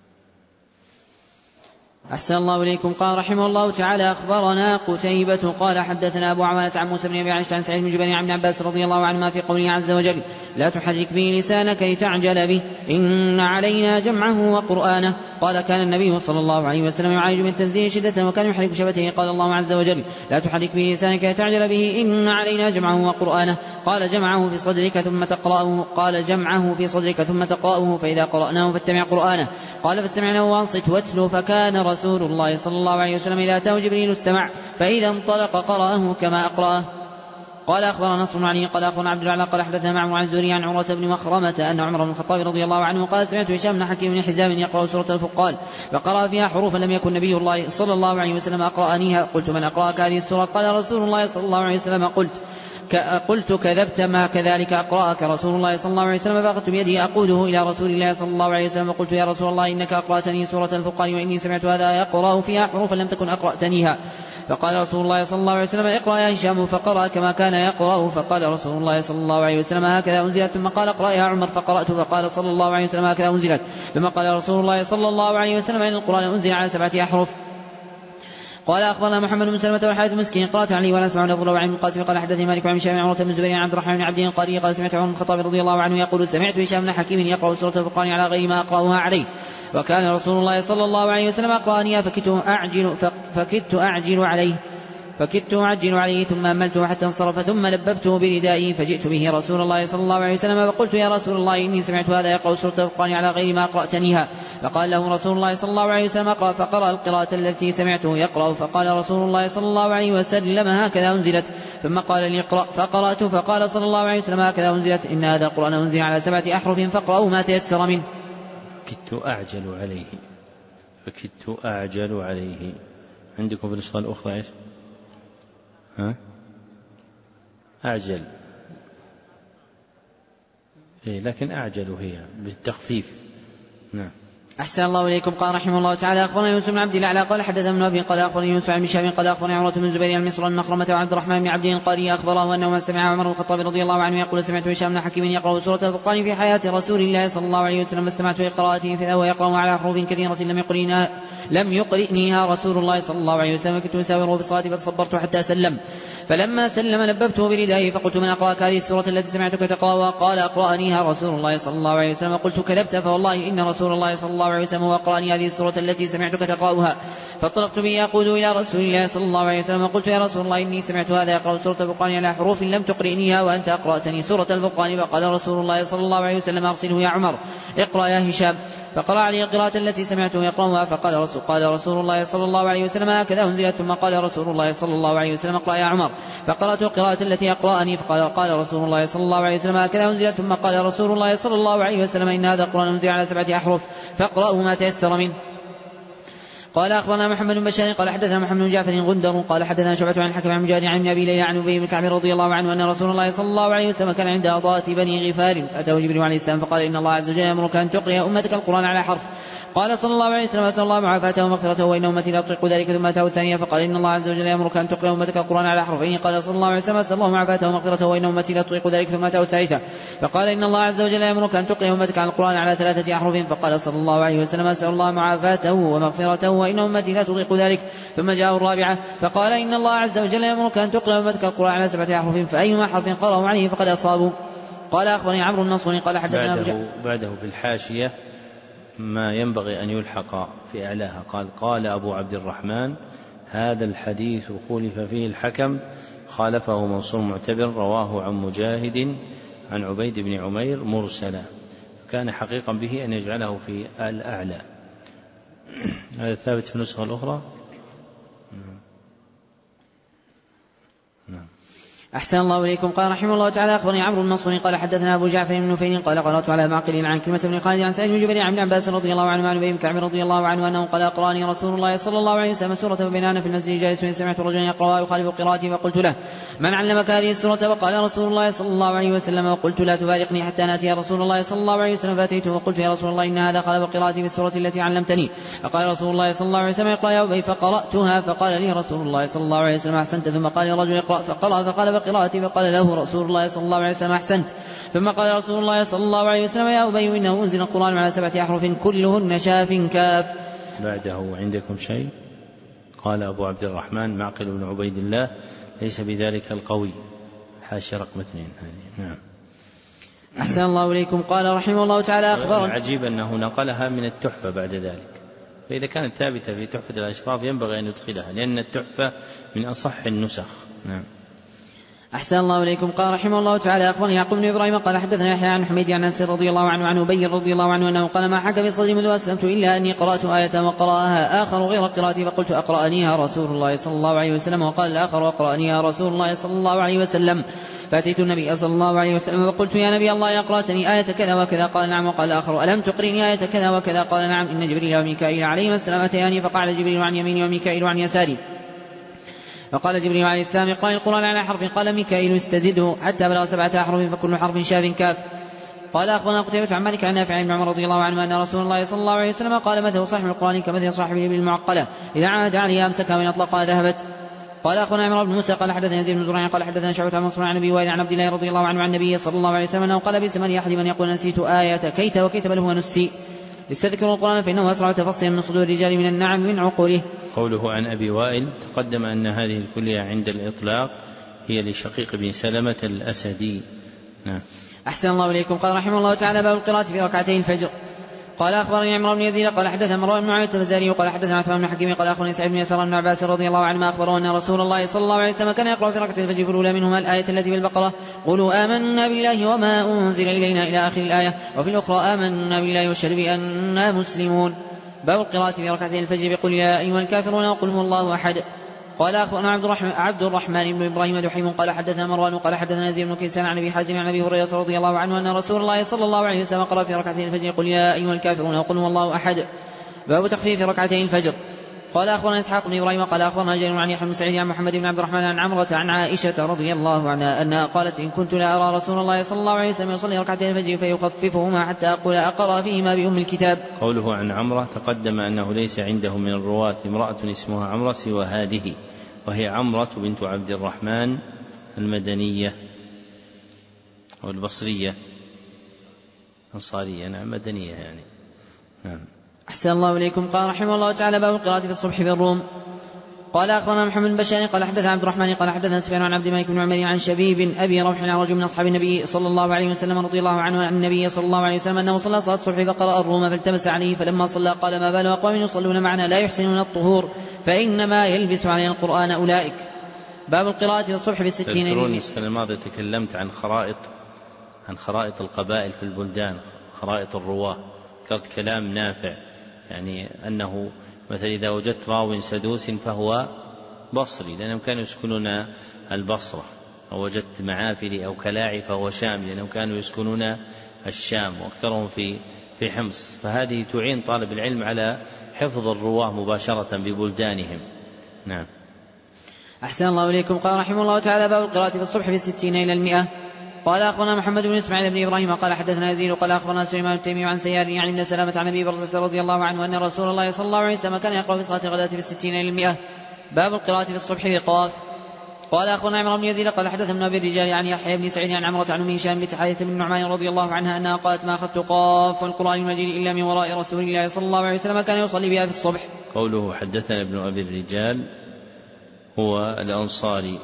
أحسن الله إليكم. قال رحمه الله تعالى: أخبرنا قتيبة قال حدثنا أبو عوانة عن موسى بن أبي عائشة عن سعيد بن جبير عن ابن عباس رضي الله عنهما في قوله عز وجل: لا تحرك به لسانك لتعجل به إن علينا جمعه وقرآنه. قال: كان النبي صلى الله عليه وسلم يعالج من تنزيل شدة وكان يحرك شفتيه. قال الله عز وجل: لا تحرك به لسانك لتعجل به إن علينا جمعه وقرآنه. قال: جمعه في صدرك ثم تقرأه. قال: جمعه في صدرك ثم تقرأه فإذا قرأناه فاتبع قرآنه. قال: فاستمعناه وانصت واتلو. فكان رسول الله صلى الله عليه وسلم إذا أتاه جبريل استمع فإذا انطلق قرأه كما أقرأه. قال: أخبرنا نصر بن علي قال أخبرنا عبد الأعلى قال حدثنا معمر عن الزهري عن عروة بن مخرمة أن عمر بن الخطاب رضي الله عنه قال: سمعت هشام بن حكيم بن حزام يقرأ سورة الفقال فقرأ فيها حروفا لم يكن نبي الله صلى الله عليه وسلم أقرأنيها. قلت: من أقرأك هذه السورة؟ قال: رسول الله صلى الله عليه وسلم. قلت: كذبت، ما كذلك أقرأك رسول الله صلى الله عليه وسلم. فأخذت بيده أقوده إلى رسول الله صلى الله عليه وسلم وقلت: يا رسول الله إنك أقرأتني سورة الفقال وإني سمعت هذا يقرأ فيها حروفا لم تكن أقرأتنيها. فقال رسول الله صلى الله عليه وسلم: اقرأ يا هشام. فقرأ كما كان يقرأ. فقال رسول الله صلى الله عليه وسلم: هكذا أنزلت. ثم قال: اقرأ يا عمر. فقرأت. فقال صلى الله عليه وسلم: هكذا أنزلت. ثم قال رسول الله صلى الله عليه وسلم: إن القرآن أنزل على 7 أحرف. قال: أخبرنا محمد بن سلمة والحارث المسكين قرأت عليه ولا أسمع نظر وعن القاسم قال حدثني مالك عن هشام عروة بن الزبير عن عبد الرحمن بن عبد القاري قال: سمعت عمر بن الخطاب رضي الله عنه يقول: سمعت هشام بن حكيم يقرأ سورة الفرقان على غير ما أقرأها عليه وكان رسول الله صلى الله عليه وسلم أقرأنيها فكدت أعجل عليه ثم أملته حتى انصرف ثم لببته بردائه فجئت به رسول الله صلى الله عليه وسلم فقلت: يا رسول الله إني سمعت هذا يقرأ سورة الفرقان على غير ما أقرأتنيها. فقال له رسول الله صلى الله عليه وسلم: اقرأ. فقرأ القراءة التي سمعته يقرأ. فقال رسول الله صلى الله عليه وسلم: هكذا أنزلت. ثم قال لي: اقرأ. فقرأت. فقال صلى الله عليه وسلم: هكذا أنزلت. إن هذا القرآن أنزل على 7 أحرف فاقرأوا ما تيسر منه. فكدت أعجل عليه. عندكم في النسخة الأخرى إيش؟ أعجل، لكن أعجل هي بالتخفيف. نعم. أحسن الله إليكم. قال رحمه الله تعالى: أخبرنا يوسف بن عبد الأعلى قال حدثنا ابن أبي قال أخبرني يوسف عن شهاب قال أخبرني عروة بن الزبير عن مصر المخرمة وعبد الرحمن بن عبد القاري أخبره أنه سمع عمر بن الخطاب رضي الله عنه يقول: سمعت هشام بن حكيم يقرأ سورة الفرقان في حياة رسول الله صلى الله عليه وسلم فاستمعت لقراءته فهو يقرأ على حروف كثيرة لم يقرئنيها رسول الله صلى الله عليه وسلم. كنت أساوره بالصلاة فتصبرت حتى سلم فلما سلم لببته بردائه فقلت: من أقرأك هذه السورة التي سمعتك تقرأها؟ قال: أقرأنيها رسول الله صلى الله عليه وسلم. قلت: كذبت، فوالله إن رسول الله صلى الله عليه وسلم وأقرأني هذه السورة التي سمعتك تقرأها. فانطلقت به أقول إلى رسول الله صلى الله عليه وسلم وقلت: يا رسول الله إني سمعت هذا يقرأ سورة الفرقان على حروف لم تقرئنيها وأنت أقرأتني سورة الفرقان. فقال رسول الله صلى الله عليه وسلم: أرسله يا عمر، اقرأ يا هشام. فقرأ علي القراءة التي سمعته يقرأها. قال رسول الله صلى الله عليه وسلم: هكذا أنزلت. ثم قال رسول الله صلى الله عليه وسلم: اقرأ يا عمر. فقرأت القراءة التي أقرأني. قال رسول الله صلى الله عليه وسلم: هكذا أنزلت. ثم قال رسول الله صلى الله عليه وسلم: إن هذا القرآن أنزل على 7 أحرف فاقرأوا ما تيسر منه. قال: أخبرنا محمد بن بشار قال حدثنا محمد بن جعفر غندر قال حدثنا شعبة عن الحكم عن مجاهد عن أبي ليلى عن أبي بن كعب رضي الله عنه أن رسول الله صلى الله عليه وسلم كان عند أضاءة بني غفار فأتاه جبريل عليه السلام فقال: إن الله عز وجل يأمرك أن تقرئ أمتك القرآن على حرف. قال صلى الله عليه وسلم: أسأل الله معافاته ومغفرته وإن أمتي لا تطيق ذلك. ثم أتاه الثانية فقال: إن الله عز وجل يأمرك أن تقرئ أمتك القرآن على حرفين. قال صلى الله عليه وسلم: أسأل الله معافاته ومغفرته وإن أمتي لا تطيق ذلك. ثم أتاه الثالثة فقال: إن الله عز وجل يأمرك أن تقرئ أمتك على القرآن على 3 أحرف. فقال صلى الله عليه وسلم: أسأل الله معافاته ومغفرته وإن أمتي لا تطيق ذلك. ثم جاء الرابعة فقال: إن الله عز وجل يأمرك أن تقرئ أمتك القرآن على 7 أحرف فأيما حرف قرأوا عليه فقد أصابوا. قال: أخبرني عمرو النصري قال حدثنا بعده في الحاشية ما ينبغي أن يلحق في أعلاها قال أبو عبد الرحمن: هذا الحديث خولف فيه الحكم، خالفه منصور معتبر، رواه عن مجاهد عن عبيد بن عمير مرسلا، كان حقيقا به أن يجعله في الأعلى. هذا ثابت في النسخة الأخرى. نعم. أحسن الله إليكم. قال رحمه الله تعالى أخبرني عمرو بن منصور قال حدثنا أبو جعفر بن نفيل قال قرأت على معقل عن كلمة بن خالد عن سعيد بن جبير عن ابن عباس رضي الله عنه وعن أبي بن كعب رضي الله عنه أنه قال أقرأني رسول الله صلى الله عليه وسلم سورة فبيننا في المسجد جالس سمعت رجلا يقرأ يخالف قراءتي فقلت له من علمك هذه السورة؟ وقال رسول الله صلى الله عليه وسلم. وقلت لا تفارقني حتى نأتي رسول الله صلى الله عليه وسلم فأتيته وقلت يا رسول الله إن هذا خالف قراءتي في السورة التي علمتني. فقال رسول الله صلى الله عليه وسلم اقرأ يا أبي فقرأتها فقال لي رسول الله صلى الله عليه وسلم أحسنت. ثم قال الرجل اقرأ فقرأ فقال بقراءتي فقال له رسول الله صلى الله عليه وسلم أحسنت. ثم قال رسول الله صلى الله عليه وسلم يا أبي إنه أنزل القرآن على 7 أحرف كلهن شاف كاف. بعده عندكم شيء؟ قال أبو عبد الرحمن معقل بن عبيد الله ليس بذلك القوي، حاشية رقم 2 هذه. نعم. أحسن الله إليكم. قال رحمه الله تعالى أخبرنا. العجيب أنه نقلها من التحفة بعد ذلك، فإذا كانت ثابتة في تحفة الأشراف ينبغي أن يدخلها لأن التحفة من أصح النسخ. نعم. أحسن الله إليكم. قال رحمه الله تعالى أخبرني يعقوب بن إبراهيم قال حدثنا يحيى عن حميد عن أنس رضي الله عنه عن أبي رضي الله عنه أنه قال ما حك بصدري منذ أسلمت إلا أني قرأت آية وقرأها آخر غير قراءتي فقلت أقرأنيها رسول الله صلى الله عليه وسلم. وقال الآخر أقرأنيها رسول الله صلى الله عليه وسلم. فأتيت النبي صلى الله عليه وسلم وقلت يا نبي الله أقرأتني آية كذا وكذا؟ قال نعم. وقال الآخر ألم تقرئني آية كذا وكذا؟ قال نعم. إن جبريل وميكائيل عليهما السلام أتياني فقال جبريل عن يميني وميكائيل عن يساري. فقال جبريل عليه السلام اقرأ القرآن على حرف. قال ميكائيل استزده حتى بلغ 7 أحرف فكل حرف شاف كاف. قال أخبرنا قتيبة عن مالك عن نافع عن عمر رضي الله عنه أن رسول الله صلى الله عليه وسلم قال مثل صاحب القرآن كمثل صاحبه بالمعقلة إذا عاد عليها أمسكها وإن أطلقها ذهبت. قال أخبرنا عمر بن موسى قال حدثنا يزيد بن زريع قال حدثنا شعبة عن منصور عن أبي وائل عن عبد الله رضي الله عنه عن النبي صلى الله عليه وسلم أنه قال بئس من أحد من يقول نسيت آية كيت وكيت بل هو نسي. استذكروا القرآن فإنه أسرع تفصيلا من صدور الرجال من النعم من عقوله. قوله عن أبي وائل تقدم أن هذه الكلية عند الإطلاق هي لشقيق بن سلمة الأسدي. نعم. أحسن الله إليكم. قال رحمه الله تعالى باب القراءة في ركعتي الفجر. قال أخبرني عمرو بن يزيد قال حدثنا مروان بن معاوية الفزاري وقال حدثنا عثمان بن حكيم قال أخبرني سعيد بن يسار بن عباس رضي الله عنهما أخبره أن رسول الله صلى الله عليه وسلم كان يقرأ في ركعتي الفجر الأولى منهما الآية التي في البقرة قولوا آمنا بالله وما أنزل إلينا إلى آخر الآية، وفي الأخرى آمنا بالله واشهد بأننا مسلمون. باب القراءة في ركعتي الفجر بقل يا أيها الكافرون وقل هو الله أحد. قال أخبرنا عبد الرحمن بن إبراهيم دحيم قال حدثنا مروان قال حدثنا يزيد بن كيسان عن أبي حازم عن أبي هريرة رضي الله عنه أن رسول الله صلى الله عليه وسلم قرأ في ركعتي الفجر قل يا أيها الكافرون وقل هو الله أحد. باب تخفيف ركعتي الفجر. قال أخبرنا إسحاق بن إبراهيم قال أخبرنا جرير عن يحيى بن سعيد عن محمد بن عبد الرحمن عن عمرة عن عائشة رضي الله عنها أنها قالت إن كنت لا أرى رسول الله صلى الله عليه وسلم يصلي ركعتي الفجر فيخففهما حتى أقول أقرأ فيهما بأم الكتاب. قوله عن عمرة تقدم أنه ليس عنده من الرواة امرأة اسمها عمرة سوى هذه، وهي عمرة بنت عبد الرحمن المدنية أو البصرية أنصارية. نعم مدنية يعني. نعم. أحسن الله إليكم. قال رحمه الله تعالى باب القراءة في الصبح بالروم. قال أخبرنا محمد بن بشار قال حدثنا عبد الرحمن قال حدثنا سفيان عن عبد الملك بن عمر عن شبيب أبي روح عن رجل من أصحاب النبي صلى الله عليه وسلم رضي الله عنه عن النبي صلى الله عليه وسلم أنه صلى صلاة الصبح فقرأ الروم فالتمس عليه فلما صلى قال ما بال أقوام يصلون معنا لا يحسنون الطهور فإنما يلبس علينا القرآن أولئك. باب القراءة في الصبح بالستين. تذكرون السنة الماضية تكلمت عن خرائط القبائل في البلدان، خرائط الرواة، ذكرت كلام نافع يعني أنه مثلا إذا وجدت راو سدوس فهو بصري لأنهم كانوا يسكنون البصرة، أو وجدت معافري أو كلاعي فهو شامي لأنهم كانوا يسكنون الشام وأكثرهم في حمص. فهذه تعين طالب العلم على حفظ الرواه مباشرة ببلدانهم. نعم. أحسن الله إليكم. قال رحمه الله تعالى باب القراءة في الصبح بالستين إلى 100. قال أخبرنا محمد بن إسماعيل بن إبراهيم قال حدثنا يزيد قال أخبرنا سليمان بن تيمية عن سيار يعني بن سلامة عن أبي برزة رضي الله عنه أن رسول الله صلى الله عليه وسلم كان يقرأ في صلاة الغداة بالستين إلى 100. باب القراءة في الصبح بقاف. قال أخبرنا عمرو بن يزيد قال حدثنا أبي الرجال عن يحيى بن سعيد عن عمرة عن أم هشام بنت حارثة بن النعمان رضي الله عنها أنها قالت ما أخذت قاف والقرآن المجيد إلا من وراء رسول الله صلى الله عليه وسلم كان يصلي بها في الصبح. قوله حدثنا ابن أبي الرجال هو الأنصاري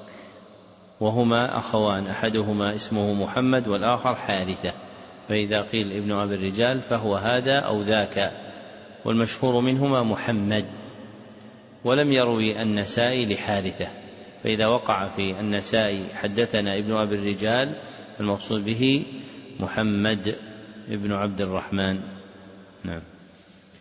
وهما أخوان أحدهما اسمه محمد والآخر حارثة، فإذا قيل ابن أبي الرجال فهو هذا أو ذاك، والمشهور منهما محمد. ولم يروي النسائي لحارثة، فإذا وقع في النسائي حدثنا ابن أبي الرجال المقصود به محمد ابن عبد الرحمن. نعم.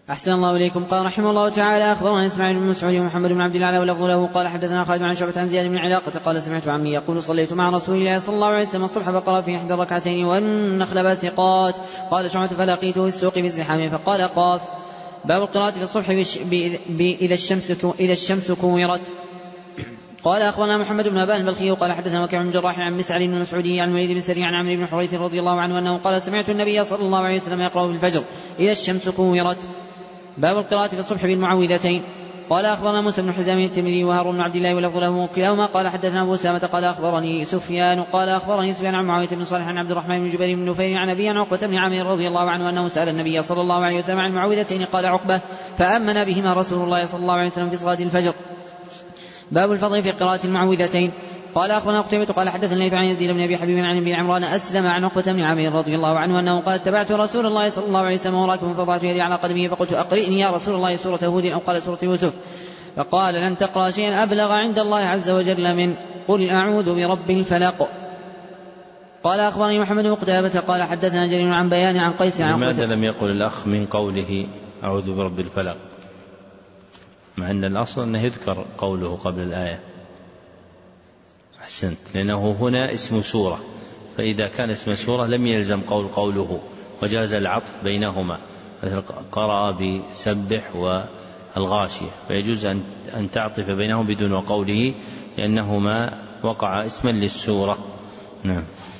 أحسن الله إليكم. قال رحمه الله تعالى أخبرنا إسماعيل بن مسعود ومحمد بن عبد الله ولفظ له قال حدثنا خالد عن شعبة عن زياد بن علاقة قال سمعت عمي يقول صليت مع رسول الله صلى الله عليه وسلم الصبح فقرأ في إحدى الركعتين والنخل باسقات. قال شعبة فلقيته في السوق بازدحام فقال قاف. باب القراءة في الصبح إذا الشمس كورت. قال أخبرنا محمد بن أبان البلخي قال حدثنا وكيع بن جراح عن مسعر بن مسعودي عن وليد بن سريع عن عمرو بن حريث رضي الله عنه أنه قال سمعت النبي صلى الله عليه وسلم يقرأ في الفجر إذا الشمس كورت. باب القراءة في الصبح بالمعوذتين. قال أخبرنا موسى بن حزام الترمذي وهارون بن عبد الله ولفظ له كلاهما قال حدثنا أبو أسامة قال أخبرني سفيان عن معاوية بن صالح عن عبد الرحمن بن جبير بن نفير عن أبي عن عقبة بن عامر رضي الله عنه أنه سأل النبي صلى الله عليه وسلم عن المعوذتين قال عقبة فأمن بهما رسول الله صلى الله عليه وسلم في صلاة الفجر. باب الفضل في قراءة المعوذتين. قال أخبرنا قتيبة قال حدثنا عن يزيد بن أبي حبيب عن ابن عمران أسلم عن عقبة بن عامر رضي الله عنه أنه قال اتبعت رسول الله صلى الله عليه وسلم وراكم فضعت يدي على قدمه فقلت أقرئني يا رسول الله سورة هود أو قال سورة يوسف فقال لن تقرأ شيئا أبلغ عند الله عز وجل من قل أعوذ برب الفلق. قال أخبرني محمد بن قتيبة قال حدثنا جرير عن بيان عن قيس عن لماذا لم يقل الأخ من قوله أعوذ برب الفلق مع أن الأصل أنه يذكر قوله قبل الآية؟ أحسنت، لأنه هنا اسم سورة، فإذا كان اسم سورة لم يلزم قوله وجاز العطف بينهما، مثل قرأ بسبح والغاشية فيجوز أن تعطف بينهم بدون قوله لأنهما وقع اسما للسورة. نعم.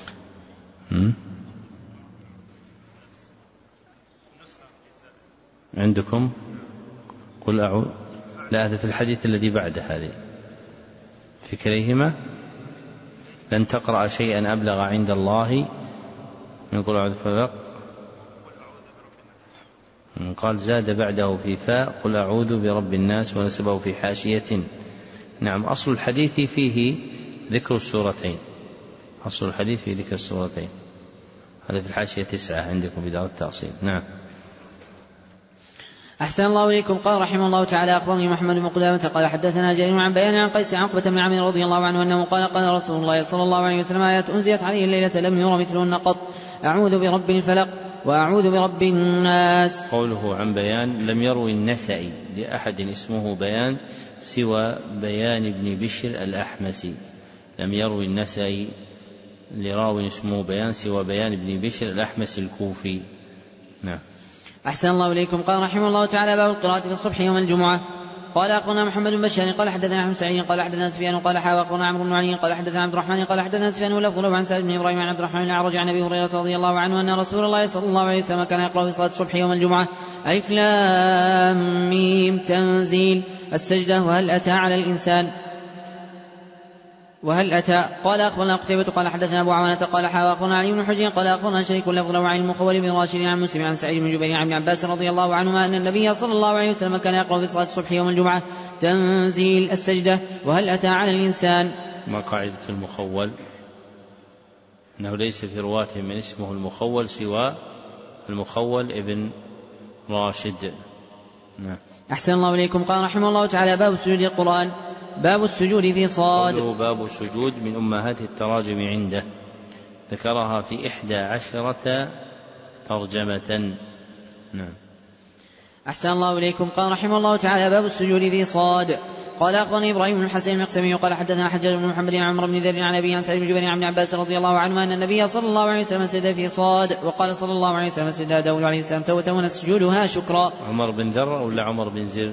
عندكم قل أعوذ، لا هذا في الحديث الذي بعد هذه في كليهما لن تقرأ شيئا أبلغ عند الله من قل أعوذ بالفلق. قال زاد بعده في فاء قل أعوذ برب الناس ونسبه في حاشية. نعم، أصل الحديث فيه ذكر السورتين، أصل الحديث فيه ذكر السورتين، هذا في الحاشية 9 عندكم في دار التأصيل. نعم. أحسن الله إليكم. قال رحمه الله تعالى أخبرني محمد بن قدامة قال حدثنا جرير عن بيان عن قيس عن عقبة بن عامر رضي الله عنه أنه قال قال رسول الله صلى الله عليه وسلم آيات أنزلت عليه الليلة لم ير مثلهن قط أعوذ برب الفلق وأعوذ برب الناس. قوله عن بيان لم يروي النسائي لأحد اسمه بيان سوى بيان بن بشر الأحمسي، لم يروي النسائي لراو اسمه بيان سوى بيان بن بشر الأحمسي الكوفي. نعم. أحسن الله إليكم. قال رحمه الله تعالى باب القراءة في الصبح يوم الجمعة. قال أخبرنا محمد بن بشار قال حدثنا أحمد سعيد قال حدثنا سفيان قال حاوى أخبرنا عمرو بن علي قال حدثنا عبد الرحمن قال حدثنا سفيان ولفظ عن سعد بن إبراهيم عن عبد الرحمن الأعرج عن أبي هريرة رضي الله عنه أن رسول الله صلى الله عليه وسلم كان يقرأ في صلاة الصبح يوم الجمعة ألف لام ميم تنزيل السجدة وهل أتى على الإنسان وهل أتى. قال أخبرنا قتيبة قال حدثنا أبو عوانة قال حاوى أخبرنا علي بن حجر قال أخبرنا شريك لفظ عن المخول بن راشد عن مسلم عن سعيد بن جبير عن ابن عباس رضي الله عنهما أن النبي صلى الله عليه وسلم كان يقرأ في صلاة الصبح يوم الجمعة تنزيل السجدة وهل أتى على الإنسان. ما قاعدة المخول؟ أنه ليس في رواته من اسمه المخول سوى المخول ابن راشد. نعم. أحسن الله إليكم. قال رحمه الله تعالى باب سجود القرآن. باب السجود في صاد. باب السجود من أمهات التراجم عنده، ذكرها في 11 ترجمة. نعم. أحسن الله إليكم. قال رحمه الله تعالى باب السجود في صاد. قال أخبرني إبراهيم بن الحسين المقسمي قال حدثنا حجاج بن محمد عن عمرو بن ذر عن أبي عن سعيد بن جبير عن ابن عباس رضي الله عنهما أن النبي صلى الله عليه وسلم سجد في صاد وقال صلى الله عليه وسلم سجد داود عليه السلام توتون سجودها شكرا. عمر بن ذر ولا عمر بن زر؟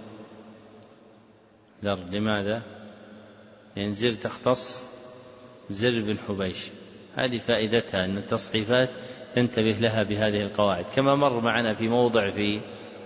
ذر. لماذا؟ لأن زر تختص زر بن حبيش، هذه فائدتها أن التصحيفات تنتبه لها بهذه القواعد، كما مر معنا في موضع في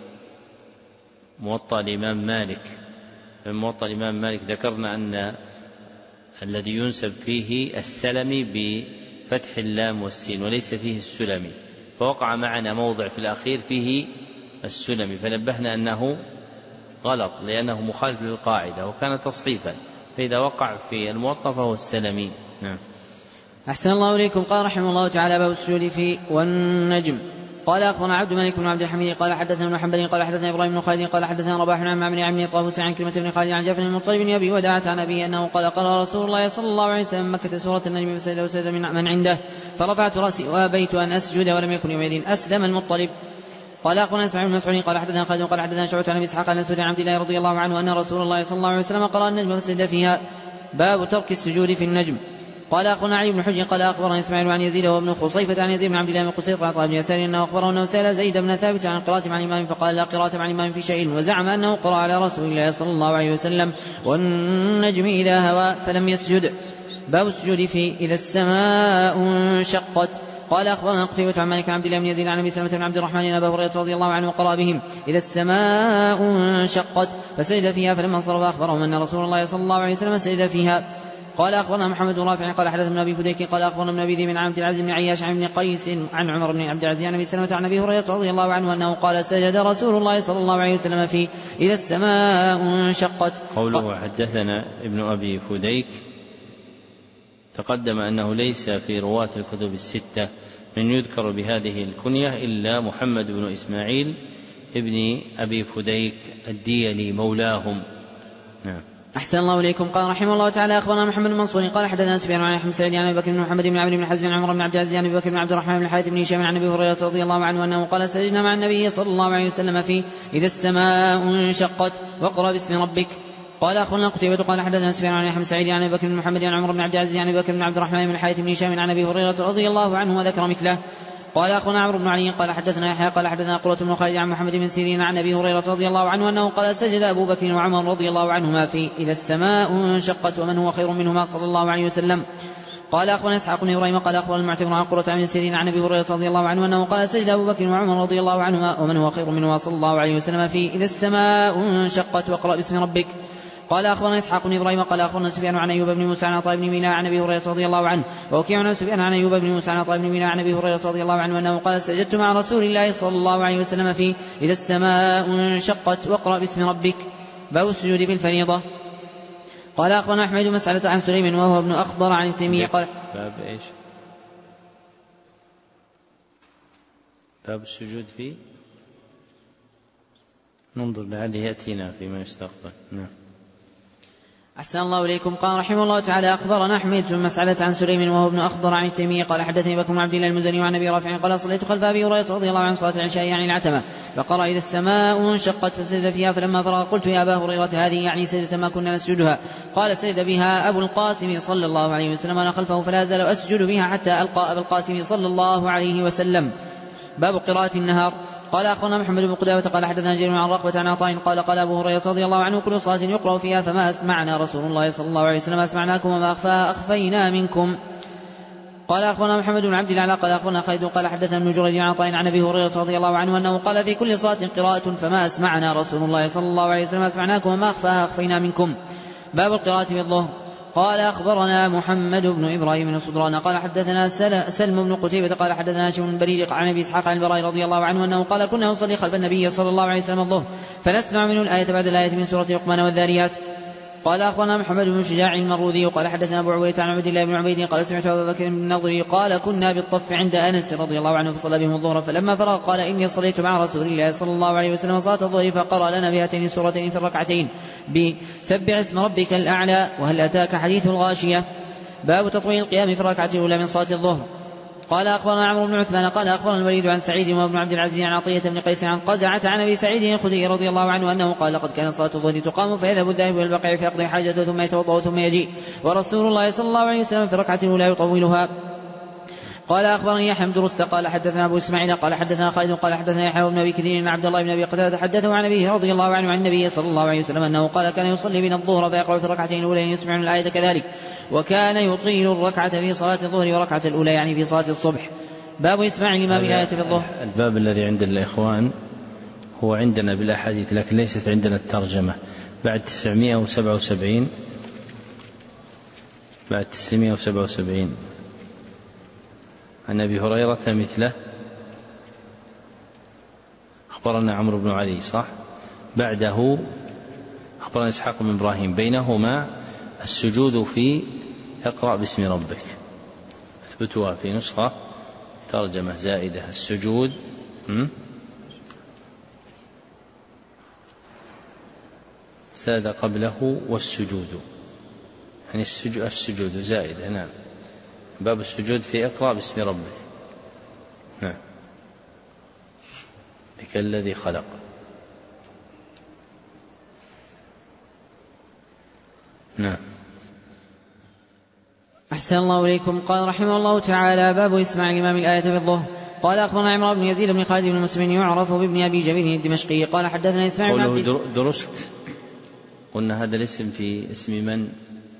موطأ الإمام مالك. في موطأ الإمام مالك ذكرنا أن الذي ينسب فيه السلمي بفتح اللام والسين وليس فيه السلمي، فوقع معنا موضع في الأخير فيه السلمي فنبهنا أنه غلط لأنه مخالف للقاعدة وكان تصحيفا، فإذا وقع في الموطأ فهو السلمي. نعم. أحسن الله إليكم. قال رحمه الله تعالى باب السجود في والنجم. قال أخبرنا عبد الملك بن عبد الحميد قال حدثنا ابن حنبل قال حدثنا إبراهيم بن خالد قال حدثنا رباح عن معمر عن طاووس عن كلمة بن خالد عن جعفر بن المطلب بن أبي وداعة عن أبي أنه قال قرأ رسول الله صلى الله عليه وسلم مكة سورة النجم فسجد وسجد من عنده فرفعت رأسي وأبيت أن أسجد ولم يكن يومئذ أسلم المطلب. قال أخبرنا إسماعيل بن مسعود قال حدثنا خالد قال حدثنا شعبة عن أبي إسحاق عن مسعود عن عبد الله رضي الله عنه أن رسول الله صلى الله عليه وسلم قرأ النجم فسجد فيها. باب ترك السجود في النجم. قال أخبرنا علي بن حجر قال أخبرنا إسماعيل عن يزيد وابن خصيفة عن يزيد بن عبد الله بن قصير عن طلحة بن يسار أنه أخبره أنه سأل زيد بن ثابت عن القراءة مع الإمام فقال لا قراءة مع الإمام في شيء، وزعم أنه قرأ على رسول الله صلى الله عليه وسلم والنجم إذا هوى فلم يسجد. باب السجود في إذا السماء انشقت. قال أخبرنا قتيبة عن مالك عن عبد الله بن يزيد عن أبي سلمة بن عبد الرحمن أن أبا هريرة رضي الله عنه قرأ بهم إذا السماء انشقت فسجد فيها، فلما انصرف أخبرهم أن رسول الله صلى الله عليه وسلم سجد فيها. قال أخبرنا محمد بن رافع قال حدثنا أبي فديك قال أخبرنا ابن أبي ذئب عن عبد العزيز بن عياش عن ابن قيس عن عمر بن عبد العزيز عن أبي سلمة عن أبي هريرة رضي الله عنه أنه قال سجد رسول الله صلى الله عليه وسلم في إذا السماء انشقت. قوله حدثنا ابن أبي فديك تقدم أنه ليس في رواة الكتب الستة من يذكر بهذه الكنية إلا محمد بن إسماعيل ابن أبي فديك الديلي مولاهم. نعم. أحسن الله إليكم. قال رحمه الله تعالى أخبرنا محمد بن منصور قال حدثنا سفيان عن أحمد سعيد عن أبي بكر بن محمد بن عمرو بن حزم عن عمر بن عبد العزيز عن أبي بكر بن عبد الرحمن بن الحارث بن هشام عن أبي هريرة رضي الله عنه أنه قال سجدنا مع النبي صلى الله عليه وسلم في إذا السماء انشقت واقرأ باسم ربك. قال أخبرنا قتيبة قال حدثنا سفيان عن أحمد سعيد عن أبي بكر بن محمد عن عمر بن عبد العزيز عن أبي بكر بن عبد الرحمن بن الحارث بن هشام عن أبي هريرة رضي الله عنه وذكر مثله. قال أخونا عمرو بن علي قال حدثنا يحيى قال حدثنا قرة بن خالد عن محمد بن سيرين عن أبي هريرة رضي الله عنه أنه قال سجد أبو بكر وعمر رضي الله عنهما في إذا السماء انشقت ومن هو خير منهما صلى الله عليه وسلم. قال أخونا إسحاق بن إبراهيم قال أخبرنا المعتمر عن قرة بن سيرين عن أبي هريرة رضي الله عنه أنه قال سجد أبو بكر وعمر رضي الله عنهما ومن هو خير منهما صلى الله عليه وسلم في إذا السماء انشقت واقرأ باسم ربك. قال أخبرنا إسحاق بن إبراهيم قال أخبرنا سفيان عن أيوب بن موسى عن عطاء بن ميناء عن أبي هريرة رضي الله عنه ووكيع عن سفيان عن أيوب بن موسى عن عطاء بن ميناء عن أبي هريرة رضي الله عنه أنه قال سجدت مع رسول الله صلى الله عليه وسلم في إذا السماء انشقت واقرأ باسم ربك. باب السجود في الفريضة. قال أخبرنا أحمد بن مسعدة عن سليم وهو ابن أخضر عن تيمية قال باب إيش؟ باب السجود في ننظر لعله يأتينا فيما يستقبل. نعم. أحسن الله إليكم. قال رحمه الله تعالى أخبرنا أحمد بن مسعدة عن سليم وهو ابن أخضر عن التيمية قال حدثني بكر بن عبد الله المزني وعن أبي رافع قال صليت خلف أبي هريرة رضي الله عنه صلاة العشاء يعني العتمة فقرأ إذا السماء انشقت فسجد فيها فلما فرغ قلت يا أبا هريرة هذه يعني سجدة ما كنا نسجدها. قال سجد بها أبو القاسم صلى الله عليه وسلم أنا خلفه فلا أزال أسجد بها حتى ألقى أبا القاسم صلى الله عليه وسلم. باب قراءة النهار. قال أخبرنا محمد بن قدامة قال حدثنا جرير عن رقبة عن عطاء قال قال أبو هريرة رضي الله عنه كل صلاة يقرأ فيها فما أسمعنا رسول الله صلى الله عليه وسلم أسمعناكم وما أخفينا منكم. قال أخبرنا محمد بن عبد الأعلى قال أخبرنا خالد قال حدثنا ابن جريج عن عطاء عن أبي هريرة رضي الله عنه أنه قال في كل صلاة قراءة فما أسمعنا رسول الله صلى الله عليه وسلم أسمعناكم وما أخفينا منكم. باب القراءة في الظهر. قال أخبرنا محمد بن إبراهيم بن صدران قال حدثنا سلم بن قتيبة قال حدثنا هاشم بن بريد عن أبي إسحاق عن البراء رضي الله عنه أنه قال كنا نصلي خلف النبي صلى الله عليه وسلم الظهر فنسمع منه الآية بعد الآية من سورة لقمان والذاريات. قال أخبرنا محمد بن شجاع المروذي قال حدثنا أبو عوية عن عبد الله بن عبيد قال سمعت أبا بكر بن النضر قال كنا بالطف عند أنس رضي الله عنه فصلى بهم الظهر فلما فرغ قال إني صليت مع رسول الله صلى الله عليه وسلم صلاة الظهر فقرأ لنا بهاتين السورتين في الركعتين بسبح اسم ربك الأعلى وهل أتاك حديث الغاشية. باب تطويل القيام في الركعة الأولى من صلاة الظهر. قال أخبرنا عمرو بن عثمان قال أخبرنا الوليد عن سعيد وابن عبد العزيز عن عطية بن قيس عن قزعة عن أبي سعيد الخدري رضي الله عنه أنه قال لقد كانت صلاة الظهر تقام فيذهب الذاهب إلى البقيع فيقضي حاجته ثم يتوضأ ثم يجيء ورسول الله صلى الله عليه وسلم في الركعة الأولى يطولها. قال أخبرني يحيى بن درست قال حدثنا أبو إسماعيل قال حدثنا خالد قال حدثنا يحيى بن أبي كثير عن عبد الله بن أبي قتادة حدثه عن أبيه رضي الله عنه عن النبي صلى الله عليه وسلم أنه قال كان يصلي بنا الظهر فيقرأ في الركعتين الأولى يسمع من الآية كذلك وكان يطيل الركعة في صلاة الظهر وركعة الأولى يعني في صلاة الصبح. باب إسماع الإمام الآية في الظهر. الباب الذي عند الإخوان هو عندنا بالأحاديث لكن ليست عندنا الترجمة بعد 977 عن أبي هريرة مثله. أخبرنا عمرو بن علي صح بعده أخبرنا إسحاق بن إبراهيم بينهما السجود في اقرأ باسم ربك اثبتوها في نسخة ترجمة زائدة السجود زاد قبله والسجود يعني السجود زائدة. نعم. باب السجود في اقرأ باسم ربك. نعم. بك الذي خلق. نعم. أحسن الله إليكم. قال رحمه الله تعالى: باب إسماع الإمام الآية في الظهر. قال أخبرنا عمرو بن يزيد بن خالد بن مسلم يعرف بابن أبي جميل الدمشقي قال حدثنا إسماعيل بن عبد. درست، قلنا هذا الاسم في اسم من؟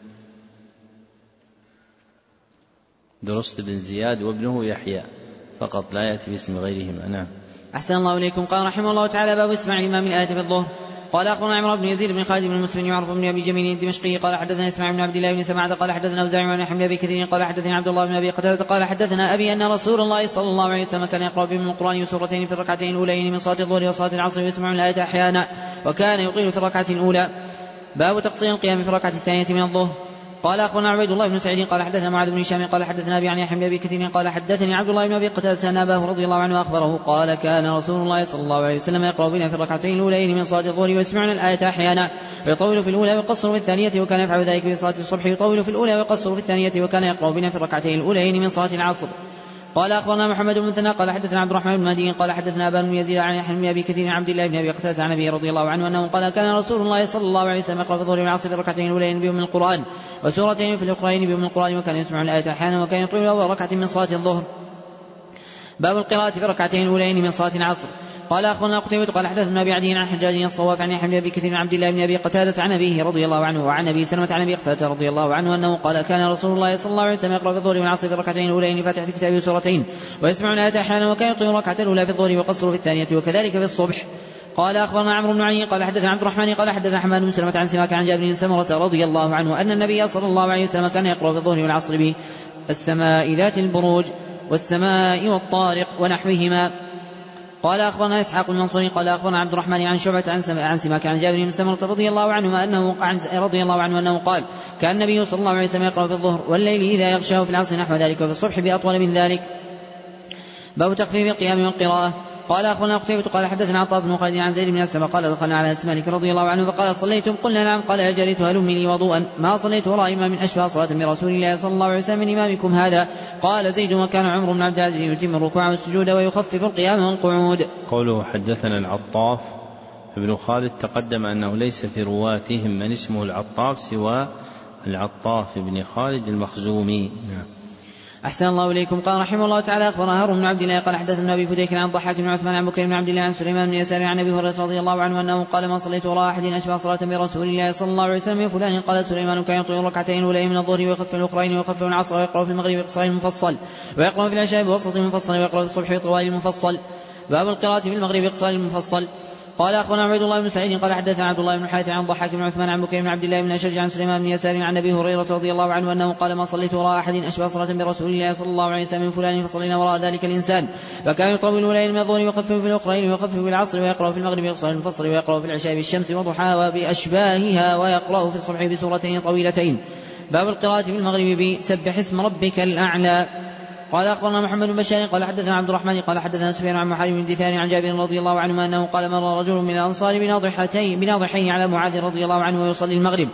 درست بن زياد وابنه يحيى فقط، لا يأتي باسم غيرهما. نعم. أحسن الله إليكم. قال رحمه الله تعالى: باب إسماع الإمام الآية في الظهر. قال أخبرنا عمرو بن يزيد بن خالد بن مسلم يعرف بن أبي جميل الدمشقي قال حدثنا إسماعيل بن عبد الله بن سماعة قال حدثنا أوزاعي عن يحيى بن أبي كثير قال حدثنا عبد الله بن أبي قتادة قال حدثنا أبي أن رسول الله صلى الله عليه وسلم كان يقرأ بهم القرآن سورتين في الركعتين الأولين من صلاة الظهر وصلاة العصر ويسمع الآية أحيانا وكان يطيل في الركعة الأولى. باب تقصير القيام في الركعة الثانية من الظهر. قال أخبرنا عبيد الله بن سعيد قال حدثنا معاذ بن هشام قال حدثنا أبي عن يحيى بن أبي كثير قال حدثني عبد الله بن أبي قتادة أن أباه رضي الله عنه أخبره قال كان رسول الله صلى الله عليه وسلم يقرأ بنا في الركعتين الأولين من صلاة الظهر ويسمعنا الآية أحيانا ويطول في الأولى ويقصر في الثانية وكان يفعل ذلك في صلاة الصبح يطول في الأولى ويقصر في الثانية وكان يقرأ بنا في الركعتين الأولين من صلاة العصر. قال أخبرنا محمد بن مثنى قال حدثنا عبد الرحمن بن مهدي قال حدثنا أبان بن يزيد عن يحيى بن أبي كثير عن عبد الله بن أبي قتادة عن أبي رضي الله عنه أنه قال كان رسول الله صلى الله عليه وسلم يقرأ في الظهر والعصر في الركعتين الأولين بهم القرآن وسورتين في الأخرين بهم القرآن وكان يسمع الآية أحيانا وكان يطيل أول ركعة من صلاة الظهر. باب القراءة في الركعتين الأولين من صلاة العصر. قال أخبرنا قتيبة قال حدثنا أبي عدي عن حجاج الصواف عن يحيى بن أبي كثير عن عبد الله بن أبي قتادة عن أبيه رضي الله عنه وعن أبي سلمة عن أبي قتادة رضي الله عنه أنه قال كان رسول الله صلى الله عليه وسلم يقرأ في الظهر والعصر في الركعتين الأولين فاتحة كتابه سورتين ويسمع الآية أحيانا وكان يطيل الركعة الأولى في الظهر ويقصر في الثانية وكذلك في الصبح. قال أخبرنا عمرو بن علي قال حدثنا عبد الرحمن قال حدثنا حماد بن سلمة عن سماك عن جابر بن سمرة رضي الله عنه أن النبي صلى الله عليه وسلم كان يقرأ في الظهر والعصر بالسماء ذات البروج والسماء والطارق ونحوهما. قال أخبرنا إسحاق المنصوري قال أخبرنا عبد الرحمن عن شعبة عن سماك عن جابر بن سمرة رضي الله عنه أنه قال كان النبي صلى الله عليه وسلم يقرأ في الظهر والليل إذا يغشاه في العصر نحو ذلك وفي الصبح بأطول من ذلك. باب تخفيف القيام والقراءة. قال أخبرنا قتيبة قال حدثنا عطاء بن خالد عن زيد بن أسلم قال دخلنا على أنس مالك رضي الله عنه فقال صليتم قلنا نعم قال أجلت هلمي لي وضوءا ما صليت وراء إمام أشبه صلاة برسول الله صلى الله عليه وسلم من إمامكم هذا. قال زيد وكان عمرو بن عبد العزيز يتم الركوع والسجود ويخفف القيام والقعود. قوله حدثنا العطاف ابن خالد تقدم أنه ليس في رواتهم من اسمه العطاف سوى العطاف بن خالد المخزومي. أحسن الله إليكم. قال رحمه الله تعالى أخبرنا هارون بن عبد الله قال حدثنا أبي فديك عن ضحاك بن عثمان عن بكر بن عبد الله عن سليمان بن يسار عن أبي هريرة رضي الله عنه أنه قال ما صليت وراء أحد أشبه صلاة برسول الله صلى الله عليه وسلم من فلان. قال سليمان كان يطيل ركعتين الأولين من الظهر ويخفف الأخرين ويخفف العصر ويقرأ في المغرب بقصار المفصل ويقرأ في العشاء بوسط المفصل ويقرأ في الصبح بطوال المفصل. باب القراءة في المغرب بقصار المفصل. قال أخبرنا عبيد الله بن سعيد قال حدثنا عبد الله بن حاتم عن ضحاك بن عثمان عن بكر بن عبد الله بن أشج عن سليمان بن يسار عن أبي هريرة رضي الله عنه أنه قال ما صليت وراء أحد أشبه صلاة برسول الله صلى الله عليه وسلم من فلان فصلينا وراء ذلك الإنسان فكان يطول الأولين من الظهر ويخفف في الأخرين ويخفف في العصر ويقرأ في المغرب بقصار المفصل ويقرأ في العشاء بالشمس وضحاها وبأشباهها ويقرأ في الصبح بسورتين طويلتين. باب القراءة في المغرب بسبح اسم ربك الأعلى. قال أخبرنا محمد بن بشار قال حدثنا عبد الرحمن قال حدثنا سفيان عن محارب بن دثار عن جابر رضي الله عنه أنه قال مر رجل من الأنصار بناضحين على معاذ رضي الله عنه ويصلي المغرب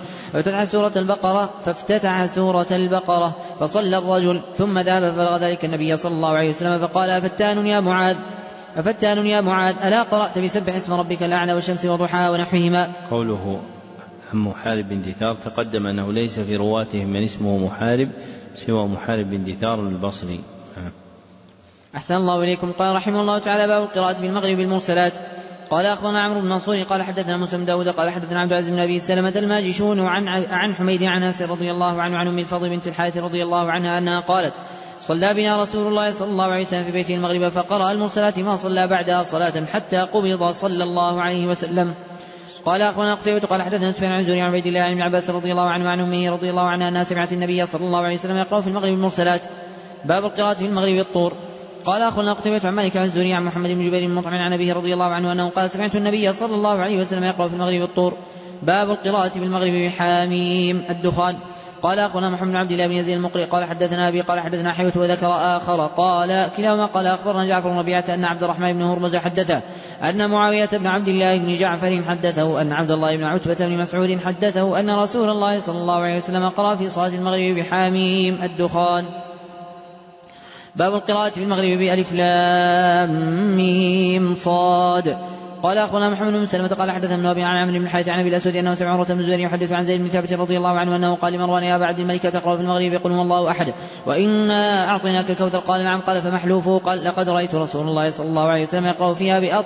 فافتتح سورة البقرة فصلى الرجل ثم ذهب فبلغ ذلك النبي صلى الله عليه وسلم فقال أفتان يا معاذ ألا قرأت بسبح اسم ربك الأعلى والشمس وضحاها ونحوهما. قوله عن محارب بن دثار تقدم أنه ليس في رواتهم من اسمه محارب سوى محارب بن دثار البصري. أحسن الله إليكم. قال رحمه الله تعالى باب القراءة في المغرب بالمرسلات. قال أخبرنا عمرو بن منصور قال حدثنا موسى بن داود قال حدثنا عبد العزيز بن أبي سلمة الماجشون عن حميد عن أنس رضي الله عنه عن أم الفضل بنت الحارث رضي الله عنها أنها قالت صلى بنا رسول الله صلى الله عليه وسلم في بيته المغرب فقرأ المرسلات ما صلى بعدها صلاة حتى قبض صلى الله عليه وسلم. قال أخبرنا قتيبة قال حدثنا سفيان عن زهري عن عبيد الله عن ابن عباس رضي الله عنه عن أمه رضي الله عنها أنها سمعت النبي صلى الله عليه وسلم يقرأ في المغرب المرسلات. باب القراءة في المغرب الطور. قال أخبرنا قتيبة عن مالك عن زهري عن محمد بن جبير بن مطعم عن أبيه رضي الله عنه أنه قال سمعت النبي صلى الله عليه وسلم يقرأ في المغرب الطور. باب القراءة في المغرب بحاميم الدخان. قال أخبرنا محمد بن عبد الله بن يزيد المقري قال حدثنا أبي قال حدثنا حيوة وذكر آخر قال كلاهما قال أخبرنا جعفر بن ربيعة أن عبد الرحمن بن هرمز حدثه أن معاوية بن عبد الله بن جعفر حدثه أن عبد الله بن عتبة بن مسعود حدثه أن رسول الله صلى الله عليه وسلم قرأ في صلاة المغرب بحاميم الدخان. باب القراءة في المغرب بألف لام ميم صاد. قال أخبرنا محمد بن سلمة قال حدثنا ابن أبي عن عمرو بن الحارث عن أبي الأسود أنه سمع عروة بن الزبير يحدث عن زيد بن ثابت رضي الله عنه أنه قال لمروان يا أبا عبد الملك تقرأ في المغرب يقول هو الله أحد وإنا أعطيناك الكوثر قال نعم قال فمحلوفه قال لقد رأيت رسول الله صلى الله عليه وسلم يقرأ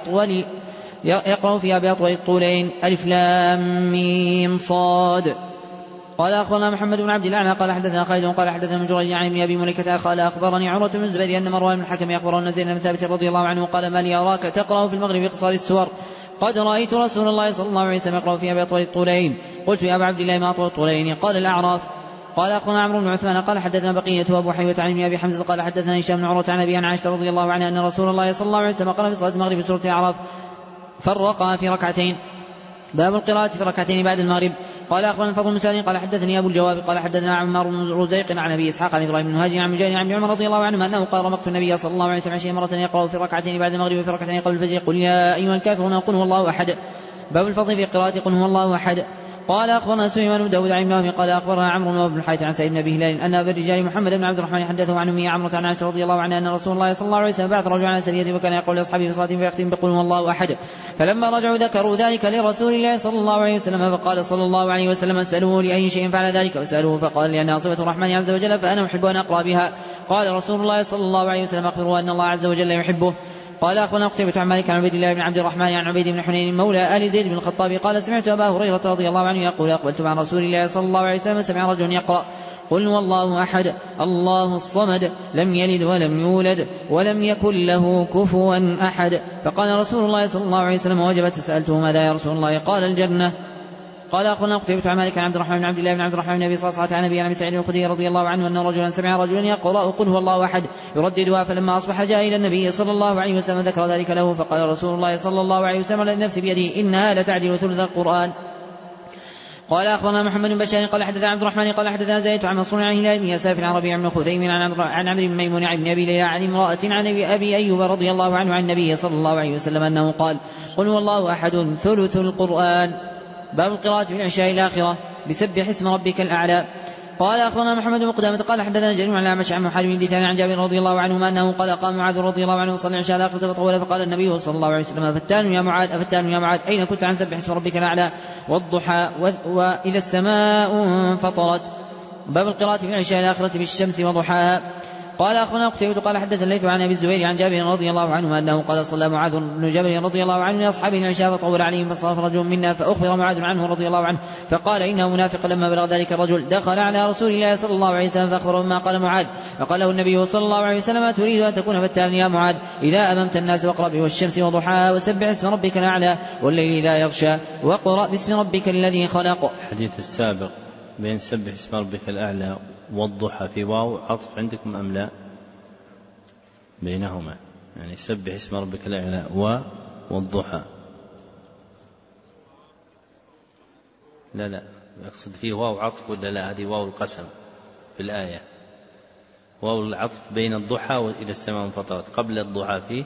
فيها بأطول الطولين ألف لام ميم صاد. قال أخبرنا محمد بن عبد الأعلى قال حدثنا خالد قال حدثنا من جريج عن ابن أبي مليكة قال أخبرني عروة بن الزبير أن مروان بن الحكم أخبره أن زيد بن ثابت رضي الله عنه قال ما لي أراك تقرأ في المغرب بقصار السور قد رأيت رسول الله صلى الله عليه وسلم يقرأ فيها بأطول الطولين. قلت يا أبا عبد الله ما أطول الطولين؟ قال الأعراف. قال أخبرنا عمرو بن عثمان قال حدثنا بقية وأبو حيوة عن ابن أبي حمزة قال حدثنا هشام بن عروة عن أبي عائشة رضي الله عنها أن رسول الله صلى الله عليه وسلم قرأ في صلاة المغرب سورة الأعراف فرقها في ركعتين. باب القراءة في ركعتين بعد المغرب. قال أخبرنا الفضل بن سالم قال حدثني أبو الجواب قال حدثنا عمار بن رزيق عن أبي إسحاق عن إبراهيم بن مهاجر عن مجاهد عن عمر رضي الله عنه أنه قال رمقت النبي صلى الله عليه وسلم 20 مرة يقرأ في ركعتين بعد المغرب وفي ركعتين قبل الفجر قل يا أيها الكافرون قل هو الله أحد. باب الفضل في قراءة قل هو الله أحد. قال أخبرنا سليمان بن داود عن ابن قال أخبرنا عمرو بن الحارث عن سعيد بن أبي هلال أن أبا الرجال محمد بن عبد الرحمن حدثه عن أمه عمرو عن عائشة رضي الله عنها أن رسول الله صلى الله عليه وسلم بعث رجلا على سرية وكان يقول لأصحابه في صلاة فيختم بقل هو الله أحد. فلما رجعوا ذكروا ذلك لرسول الله صلى الله عليه وسلم فقال صلى الله عليه وسلم اسألوه لأي شيء فعل ذلك وسألوه فقال لأنها صفة الرحمن عز وجل فأنا أحب أن أقرأ بها. قال رسول الله صلى الله عليه وسلم أخبروا أن الله عز وجل يحبه. قال أخبرنا قتيبة عن مالك عن عبيد الله بن عبد الرحمن عن عبيد بن حنين مولى آل زيد بن الخطاب قال سمعت أبا هريرة رضي الله عنه يقول أقبلت مع رسول الله صلى الله عليه وسلم سمع رجل يقرأ قل هو الله أحد الله الصمد لم يلد ولم يولد ولم يكن له كفوا أحد. فقال رسول الله صلى الله عليه وسلم وجبت سألته ماذا يا رسول الله؟ قال الجنة. قال أخبرنا قتيبة عن مالك عن عبد الرحمن بن عبد الله بن عبد الرحمن بن أبي صعصعة عن أبي سعيد الخدري رضي الله عنه أن رجلا سمع رجلا يقرأ قل هو الله أحد يرددها فلما أصبح جاء إلى النبي صلى الله عليه وسلم ذكر ذلك له فقال رسول الله صلى الله عليه وسلم للنفس بيده إنها لتعدل ثلث القرآن. قال أخبرنا محمد بن بشار قال حدثنا عبد الرحمن قال حدثنا زيد عن منصور عن هلال بن يساف عن ربيع بن خثيم عن عمرو بن ميمون عن ابن أبي ليلى عن امرأة عن أبي أيوب رضي الله عنه عن النبي صلى الله عليه وسلم أنه قال قل هو الله أحد ثلث القرآن. باب القراءة في العشاء الآخرة بسبح اسم ربك الأعلى. قال أخبرنا محمد بن قدامة قال حدثنا جرير عن الأعمش عن محارب بن دثار عن جابر رضي الله عنهما أنه قال قام معاذ رضي الله عنه وصلى العشاء الآخرة فطول فقال النبي صلى الله عليه وسلم أفتان يا معاذ أين كنت عن سبح اسم ربك الأعلى والضحى وإذا السماء انفطرت. باب القراءة في العشاء الآخرة بالشمس وضحاها. قال أخبرنا قتيبة قال حدث الليث عن أبي الزبير عن جابر رضي الله عنه أنه قال صلى معاذ بن جبل رضي الله عنه لأصحابه العشاء فطول عليهم فصرف رجل منا فأخبر معاذ عنه رضي الله عنه فقال إنه منافق. لما بلغ ذلك الرجل دخل على رسول الله صلى الله عليه وسلم فأخبره ما قال معاذ فقال له النبي صلى الله عليه وسلم تريد أن تكون فتانا يا معاذ إذا أممت الناس واقرأ والشمس وضحاها وسبح اسم ربك الأعلى والليل إذا يغشى وقرأ باسم ربك الذي خلق. الحديث السابق بين سبح اسم ربك الأعلى والضحى في واو عطف عندكم أم لا؟ بينهما يعني سبح اسم ربك الأعلى والضحى. لا يقصد فيه واو عطف ولا لا؟ هذه واو القسم في الآية واو العطف بين الضحى وإلى السماء انفطرت قبل الضحى فيه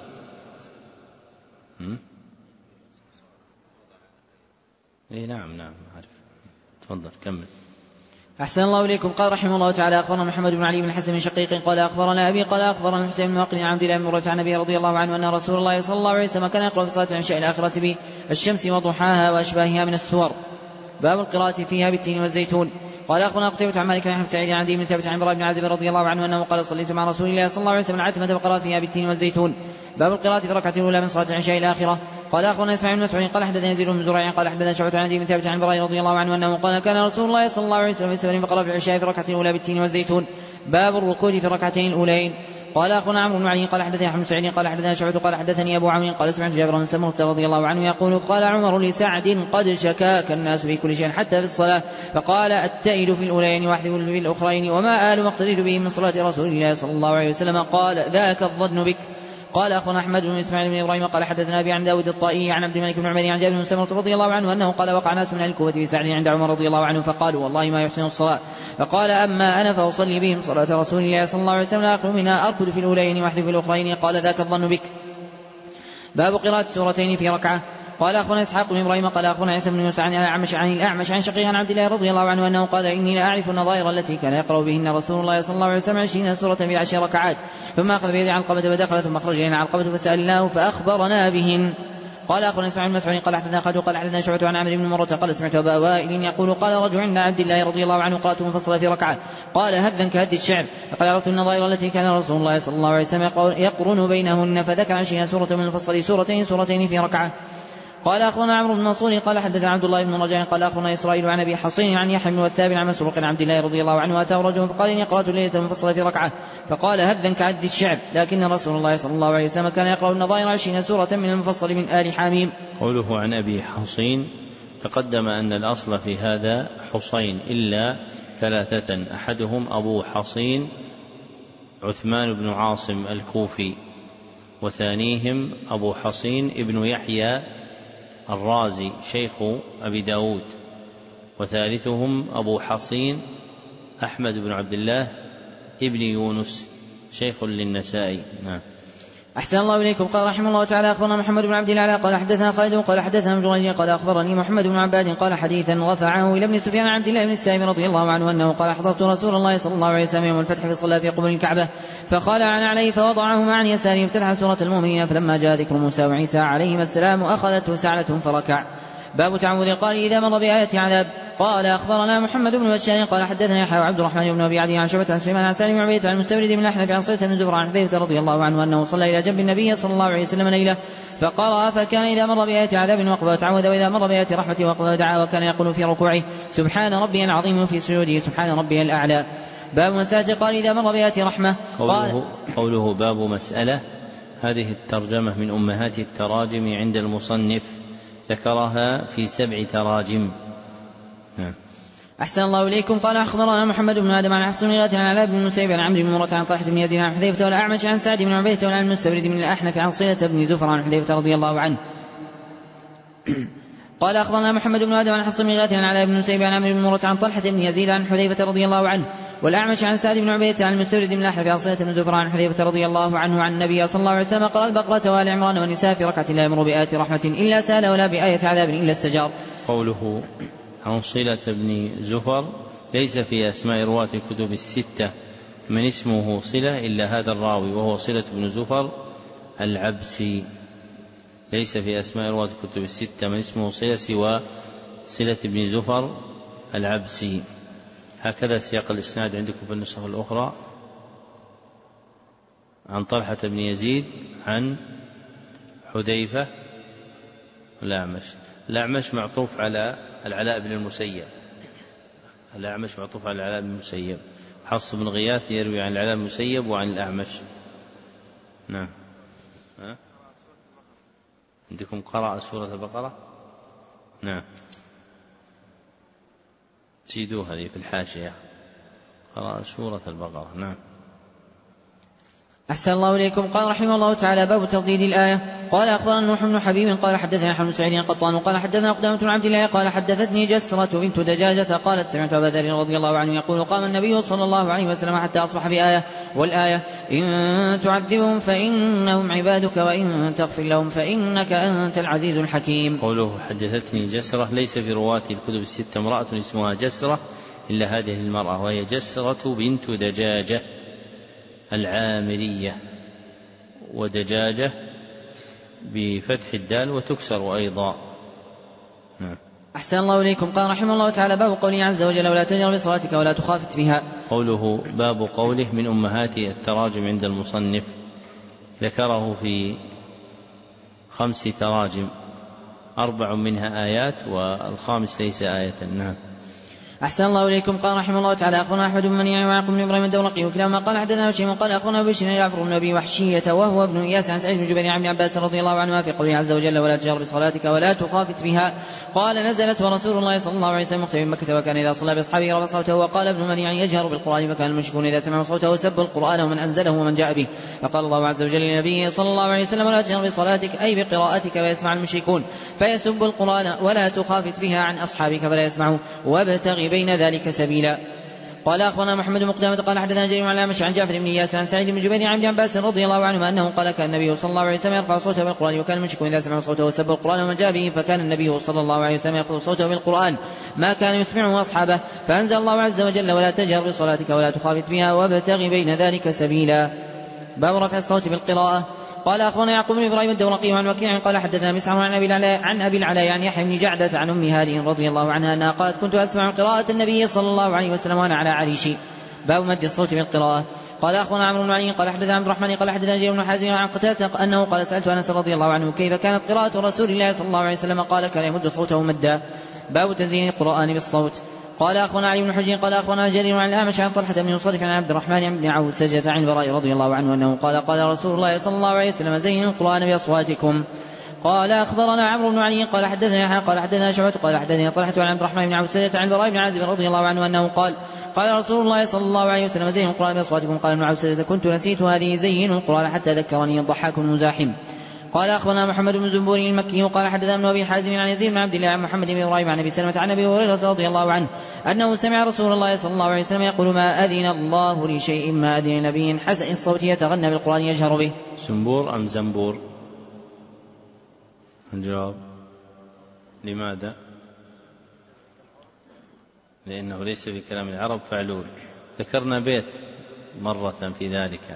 نعم عارف. تفضل كمل. أحسن الله إليكم. قال رحمه الله تعالى أخبرنا محمد بن علي بن الحسن بن شقيق قال أخبرنا أبي قال أخبرنا الحسين بن مقل عن عبد الله بن مرة عن النبي رضي الله عنه أن رسول الله صلى الله عليه وسلم كان يقرأ في صلاة العشاء الآخرة بالشمس وضحاها وأشباهها من السور. باب القراءة فيها بالتين والزيتون. قال أخبرنا قتيبة عن مالك عن سعيد عن بن ثابت عن براء بن عازب رضي الله عنه أنه قال صليت مع رسول الله صلى الله عليه وسلم العتمة فقرأ فيها بالتين والزيتون. باب القراءة في الركعة الأولى من صلاة العشاء الآخرة. قال أخبرنا إسماعيل بن مسعود قال حدثنا يزيد بن زريع قال حدثنا شعبة عن بن ثابت عن براء رضي الله عنه أنه قال كان رسول الله صلى الله عليه وسلم في سفر فقرأ في العشاء في الركعة الأولى بالتين والزيتون. باب الركوع في الركعتين الأولين. قال أخبرنا عمرو بن علي قال حدثنا أحمد سعيد قال حدثنا شعبة قال حدثني أبو عمرو قال سمعت جابر بن سمرة رضي الله عنه يقول قال عمر لسعد قد شكاك الناس في كل شيء حتى في الصلاة فقال التائل في الأولين واحذف في الأخرين وما آل ما اقتديت به من صلاة رسول الله صلى الله عليه وسلم قال ذاك الظن بك. قال أخبرنا أحمد بن إسماعيل بن إبراهيم قال حدثنا أبي عن داود الطائي عن عبد الملك بن عمر عن جابر بن سمرة رضي الله عنه أنه قال وقع ناس من الكوفة في سعد عند عمر رضي الله عنه فقالوا والله ما يحسن الصلاة فقال أما أنا فأصلي بهم صلاة رسول الله صلى الله عليه وسلم آخر منها أركض في الأولين واحذف في الأخرين قال ذاك الظن بك. باب قراءة سورتين في ركعة. قال أخبرنا إسحاق بن إبراهيم قال أخبرنا عيسى بن موسى عن الأعمش عن شقيق عن عبد الله رضي الله عنه أنه قال إني لا أعرف النظائر التي كان يقرأ بهن رسول الله صلى الله عليه وسلم 20 سورة في 10 ركعات ثم أخذ بيد علقمة ودخل ثم أخرج إلينا علقمة فسألناه فأخبرنا بهن. قال أخبرنا إسماعيل بن مسعود قال حدثنا خالد قال حدثنا شعبة عن عمرو بن مرة قال سمعت أبا وائل يقول قال رجل عند عبد الله رضي الله عنه قرأت مفصلة في ركعة قال هذا كهد الشعر فقال عرفت النظائر التي كان رسول الله صلى الله عليه وسلم يقرن بينهن فذكر 20 سورة من المفصل سورتين في ركعة. قال أخبرنا عمرو بن منصور قال حدثنا عبد الله بن رجاء قال أخبرنا إسرائيل عن أبي حصين عن يحيى بن والثابت عن مسروق عن عبد الله رضي الله عنه أتاه رجل فقال إني قرأت الليلة المفصلة في ركعة فقال هذا كعد الشعر لكن رسول الله صلى الله عليه وسلم كان يقرأ النظائر 20 سورة من المفصل من آل حميم. قوله عن أبي حصين تقدم أن الأصل في هذا حصين إلا ثلاثة أحدهم أبو حصين عثمان بن عاصم الكوفي وثانيهم أبو حصين ابن يحيى الرازي شيخ أبي داود وثالثهم أبو حصين أحمد بن عبد الله ابن يونس شيخ للنسائي. نعم. أحسن الله إليكم. قال رحمه الله تعالى أخبرنا محمد بن عبد الله قال حدثنا خالد قال حدثنا مجرد قال أخبرني محمد بن عباد قال حديثا رفعه إلى ابن سفيان عن عبد الله بن السائب رضي الله عنه أنه قال حضرت رسول الله صلى الله عليه وسلم يوم الفتح في الصلاة في قبل الكعبة فخلع عليه فوضعهما عن يساره افتتح سورة المؤمنين فلما جاء ذكر موسى وعيسى عليهما السلام أخذته سعلة فركع. باب تعوذ القارئ إذا مر بآية عذاب. قال أخبرنا محمد بن بشار قال حدثنا يحيى وعبد الرحمن بن أبي عدي عن شعبة عن سليمان عن سالم بن عبيد عن المستورد بن الأحنف عن صلة بن زفر عن حذيفة رضي الله عنه أنه صلى إلى جنب النبي صلى الله عليه وسلم ليلة فقرأ فكان إذا مر بآية عذاب وقف وتعوذ وإذا مر بآية رحمة وقف ودعا وكان يقول في ركوعه سبحان ربي العظيم وفي سجوده سبحان ربي الأعلى. باب مسألة قال إذا مر بآية رحمة. قوله باب مسألة هذه الترجمة من أمهات التراجم عند المصنف ذكرها في 7 تراجم. نعم. أحسن الله إليكم. قال أخبرنا محمد بن آدم عن حفص بن غياث عن علاء بن المسيب عن عمرو بن مرة عن طلحة بن يزيد عن حذيفة والأعمش عن سعد بن عبيدة وعن المستورد بن الأحنف عن صلة بن زفر عن حذيفة رضي الله عنه. قال أخبرنا محمد بن آدم عن حفص بن غياث عن علاء بن المسيب عن عمرو بن مرة عن طلحة بن يزيد عن حذيفة رضي الله عنه والأعمش عن سعد بن عبيدة عن المستورد بن الأحنف عن صلة بن زفر عن حذيفة رضي الله عنه عن النبي صلى الله عليه وسلم قال البقرة وآل عمران والنساء في ركعة لا يمر بآية رحمة إلا سال ولا بآية عذاب إلا استجار. قوله عن صلة بن زفر ليس في أسماء رواة الكتب 6 من اسمه صلة إلا هذا الراوي وهو صلة بن زفر العبسي. ليس في أسماء رواة الكتب 6 من اسمه صلة سوى صلة بن زفر العبسي. هكذا سياق الإسناد عندكم في النسخة الأخرى عن طلحة بن يزيد عن حذيفة الأعمش معطوف على العلاء بن المسيب. الأعمش معطوف على العلاء بن المسيب. حفص بن غياث يروي عن العلاء بن المسيب وعن الأعمش. نعم. عندكم قرأ سورة البقرة. نعم. زيدوا هذه في الحاشية قرأ سورة البقرة. نعم. أحسن الله إليكم. قال رحمه الله تعالى باب ترديد الآية. قال أخبرنا نوح بن حبيب قال حدثنا حمد سعيد القطان قال حدثنا قدامة بن عبد الله قال حدثتني جسرة بنت دجاجة قالت سمعت أبا ذر رضي الله عنه يقول قام النبي صلى الله عليه وسلم حتى أصبح بآية والآية إن تعذبهم فإنهم عبادك وإن تغفر لهم فإنك أنت العزيز الحكيم. قوله حدثتني جسرة ليس في رواة الكتب 6 امرأة اسمها جسرة إلا هذه المرأة وهي جسرة بنت دجاجة العامرية ودجاجة بفتح الدال وتكسر أيضا. نعم. أحسن الله إليكم. قال رحمه الله تعالى باب قوله عز وجل ولا تجهر بصلاتك ولا تخافت بها. قوله باب قوله من أمهات التراجم عند المصنف ذكره في 5 تراجم 4 منها آيات والخامس ليس آية. نعم. أحسن الله إليكم. قال رحمه الله تعالى أخبرنا أحمد بن منيع ويعقوب بن إبراهيم الدورقي وكلاهما قال حدثنا هشيم قال أخبرنا بشر جعفر بن أبي وحشية وهو ابن إياس عن سعيد بن جبير عن ابن عباس رضي الله عنهما في قوله عز وجل ولا تجهر بصلاتك ولا تخافت بها. قال نزلت ورسول الله صلى الله عليه وسلم مختفي من مكة وكان إذا صلى بأصحابه رفع صوته. وقال ابن منيع يجهر بالقرآن فكان المشركون إذا سمعوا صوته سبوا القرآن ومن أنزله ومن جاء به. فقال الله عز وجل لنبيه صلى الله عليه وسلم ولا تجهر بصلاتك أي بقراءتك ويسمع المشركون فيسبوا القرآن ولا تخافت بها عن أصحابك فلا يسمعوا وابتغ بين ذلك سبيلا. قال أخبرنا محمد بن مقدامة قال حدثنا جرير عن الأعمش عن جعفر بن إياس عن سعيد بن جبير عن ابن عباس رضي الله عنهما أنه قال كان النبي صلى الله عليه وسلم يرفع صوته بالقرآن وكان المشركون إذا سمعوا صوته وسب القرآن ومن جاء به فكان النبي صلى الله عليه وسلم يأخذ صوته بالقرآن ما كان يسمعه أصحابه فأنزل الله عز وجل ولا تجهر بصلاتك ولا تخافت بها وابتغ بين ذلك سبيلا. باب رفع الصوت بالقراءة. قال أخبرنا يعقوب بن إبراهيم الدورقي عن وكيع قال حدثنا مسعر عن أبي العلاء عن يحيى بن جعدة عن أم هانئ رضي الله عنها أنها قالت كنت أسمع قراءة النبي صلى الله عليه وسلم وأنا على عريشي. باب مد الصوت بالقراءة. قال أخبرنا عمرو بن علي قال حدثنا عبد الرحمن قال حدثنا جرير بن حازم عن قتادة أنه قال سألت أنس رضي الله عنه كيف كانت قراءة رسول الله صلى الله عليه وسلم قال كان يمد صوته مدا. باب تزيين القرآن بالصوت. قال أخبرنا علي بن حجر قال أخبرنا جرير عن الأعمش عن طلحة بن مصرف عن عبد الرحمن بن عوسجة عن البراء رضي الله عنه أنه قال رسول الله صلى الله عليه وسلم زينوا القرآن بأصواتكم. قال أخبرنا عمرو بن علي قال حدثنا يحيى قال حدثنا شعبة قال حدثنا طلحة عن عبد الرحمن بن عوسجة عن البراء بن عازب رضي الله عنه أنه قال رسول الله صلى الله عليه وسلم زينوا القرآن بأصواتكم. قال ابن عوسجة كنت نسيت هذه زينوا القرآن حتى ذكرني الضحاك المزاحم. قال أخبرنا محمد بن زنبور المكي قال حدثنا ابن أبي حازم عن يزيد بن عبد الله عن محمد بن إبراهيم عن أبي سلمة عن أبي هريرة رضي الله عنه أنه سمع رسول الله صلى الله عليه وسلم يقول ما أذن الله لشيء ما أذن لنبي حسن الصوت يتغنى بالقرآن يجهر به. زنبور أم زنبور؟ الجواب لماذا؟ لأنه ليس في كلام العرب فعلول. ذكرنا بيت مرة في ذلك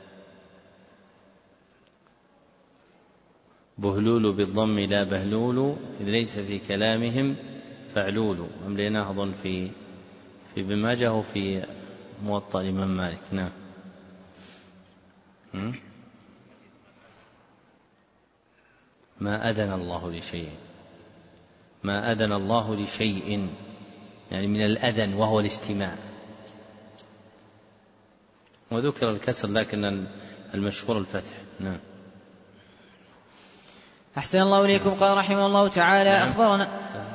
بهلول بالضم لا بهلول إذ ليس في كلامهم فعلول أمليناه أظن في ابن ماجه وفي موطأ الإمام مالك. نعم. ما أذن الله لشيء ما أذن الله لشيء يعني من الأذن وهو الاستماع. وذكر الكسر لكن المشهور الفتح. نعم. أحسن الله إليكم. قال رحمه الله تعالى أخبرنا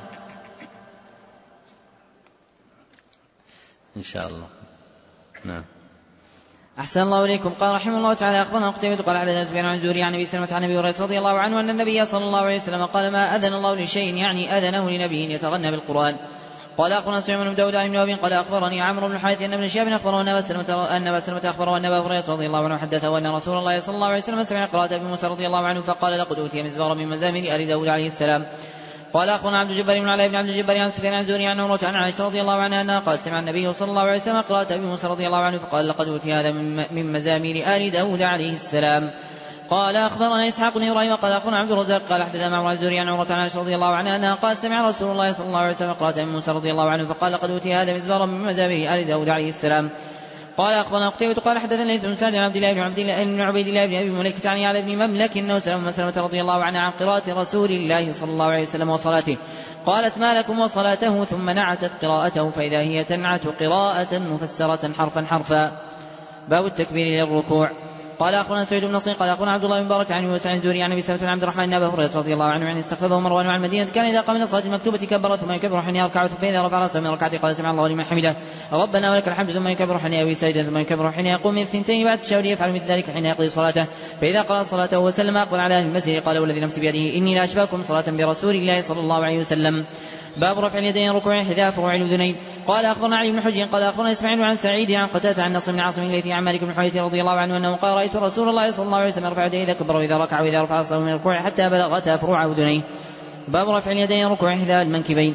إن شاء الله. نعم. أحسن الله إليكم. قال رحمه الله تعالى أخبرنا قتيبة قال حدثنا سفيان عن الزهري عن أبي سلمة عن أبي هريرة رضي الله عنه أن النبي صلى الله عليه وسلم قال ما أذن الله لشيء يعني أذنه لنبي يتغنى بالقرآن. قال أخبرنا سليمان بن داود عن ابن وهب قال أخبرني عمرو بن الحارث أن ابن شهاب أخبره أن أبا سلمة أخبره أن أبا هريرة رضي الله عنه حدثه أن رسول الله صلى الله عليه وسلم سمع قراءة أبي موسى رضي الله عنه فقال لقد أوتي مزمارا من مزامير آل داود عليه السلام. قال أخبرنا عبد الجبار بن علاء بن عبد الجبار عن سفيان عن الزهري عن عمرة عن عائشة رضي الله عنها أنها قالت سمع النبي صلى الله عليه وسلم قراءة أبي موسى رضي الله عنه فقال لقد أوتي هذا من مزامير آل داود عليه السلام. قال أخبرنا إسحاق بن إبراهيم قال أخبرنا عبد الرزاق قال حدثنا معمر عن الزهري عن عمرة عن عائشة رضي الله عنها أنها قالت سمع رسول الله صلى الله عليه وسلم قراءة أبي موسى رضي الله عنه فقال لقد أوتي هذا مزمارا من مزامير آل داود عليه السلام. قال أخبرنا قتيبة قال حدثنا ليث بن سعد عن عبد الله بن عبيد الله بن أبي مليكة عن علي بن مملك أنه سلمة رضي الله عنها عن قراءة رسول الله صلى الله عليه وسلم وصلاته. قالت ما لكم وصلاته ثم نعتت قراءته فإذا هي تنعت قراءة مفسرة حرفا حرفا. باب التكبير للركوع. قال أخبرنا سعيد بن نصير قال أخبرنا عبد الله بن مبارك عن يوسف عن الزهري عن أبي سلمة بن عبد الرحمن بن أبي هريرة رضي الله عنه عن استخففه مروان عن المدينة كان إذا قام من الصلاة المكتوبة كبر ثم يكبر حين يركع فإذا رفع رأسه من ركعته قال سمع الله لمن حمده ربنا ولك الحمد ثم يكبر حين يأوي ساجدا ثم يكبر حين يقوم من الثنتين بعد التشهد يفعل مثل ذلك حين يقضي صلاته فإذا قرأ صلاته وسلم أقبل على أهل المسجد قال والذي نفسي بيده إني لأشبهكم صلاة برسول الله صلى الله عليه وسلم. باب رفع اليدين ركوع حذاء فروع الأذنين. قال أخبرنا علي بن حجر قال أخبرنا إسماعيل عن سعيد عن قتادة عن نصر بن عاصم الليثي عن مالك بن حويرث رضي الله عنه أنه قال رأيت رسول الله صلى الله عليه وسلم يرفع يديه إذا كبر وإذا ركع وإذا رفع رأسه من الركوع حتى بلغتا فروع أذنيه. باب رفع اليدين ركوع حذاء المنكبين.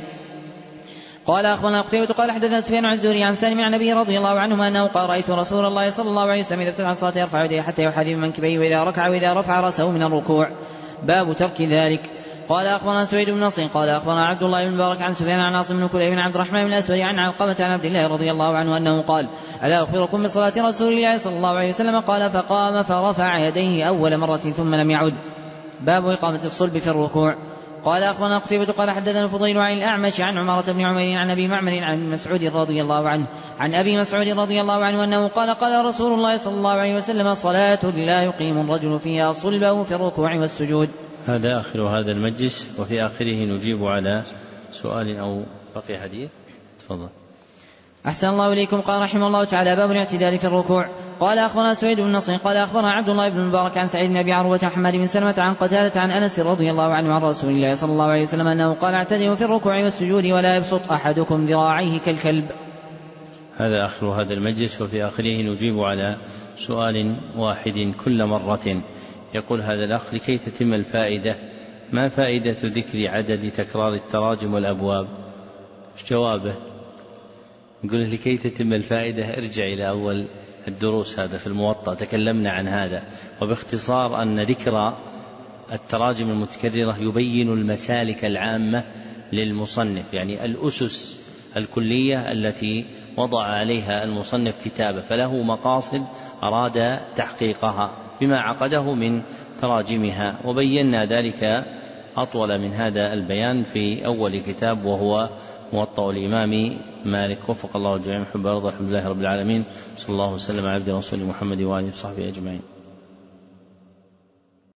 قال أخبرنا قتيبة قال حدثنا سفيان عن الزهري عن سالم عن النبي رضي الله عنه أنه قال رأيت رسول الله صلى الله عليه وسلم إذا افتتح الصلاة يرفع يديه حتى يحاذي منكبيه وإذا ركع وإذا رفع رأسه من الركوع. باب ترك ذلك. قال أخبرنا سويد بن نصر قال أخبرنا عبد الله بن مبارك عن سفيان عن عاصم بن كليب بن عبد الرحمن بن الأسود عن علقمة عن عبد الله رضي الله عنه أنه قال ألا أخبركم بصلاة رسول الله صلى الله عليه وسلم قال فقام فرفع يديه أول مرة ثم لم يعد. باب إقامة الصلب في الركوع. قال أخبرنا قتيبة قال حدثنا الفضيل عن الأعمش عن عمارة بن عمير عن أبي معمر عن ابي مسعود رضي الله عنه عن أبي مسعود رضي الله عنه أنه قال قال رسول الله صلى الله عليه وسلم صلاة لا يقيم الرجل فيها صلبه في الركوع والسجود. هذا آخر هذا المجلس وفي آخره نجيب على سؤال أو بقي حديث. تفضل. أحسن الله إليكم. قال رحمه الله تعالى باب الاعتدال في الركوع. قال أخبرنا سويد بن نصر قال أخبرنا عبد الله بن مبارك عن سعيد بن أبي عروة حماد بن سلمة عن قتادة عن أنس رضي الله عنه عن رسول الله صلى الله عليه وسلم أنه قال اعتدلوا في الركوع والسجود ولا يبسط أحدكم ذراعيه كالكلب. هذا آخر هذا المجلس، وفي آخره نجيب على سؤال واحد كل مرة. يقول هذا الأخ: لكي تتم الفائدة ما فائدة ذكر عدد تكرار التراجم والأبواب؟ جوابه: يقول لكي تتم الفائدة ارجع إلى أول الدروس، هذا في الموطأ تكلمنا عن هذا، وباختصار أن ذكر التراجم المتكررة يبين المسالك العامة للمصنف، يعني الأسس الكلية التي وضع عليها المصنف كتابه، فله مقاصد أراد تحقيقها بما عقده من تراجمها، وبينا ذلك أطول من هذا البيان في أول كتاب وهو موطأ الإمام مالك. وفق الله الجميع، محب ورضا، الحمد لله رب العالمين، صلى الله وسلم على عبده ورسوله محمد وآله وصحبه أجمعين.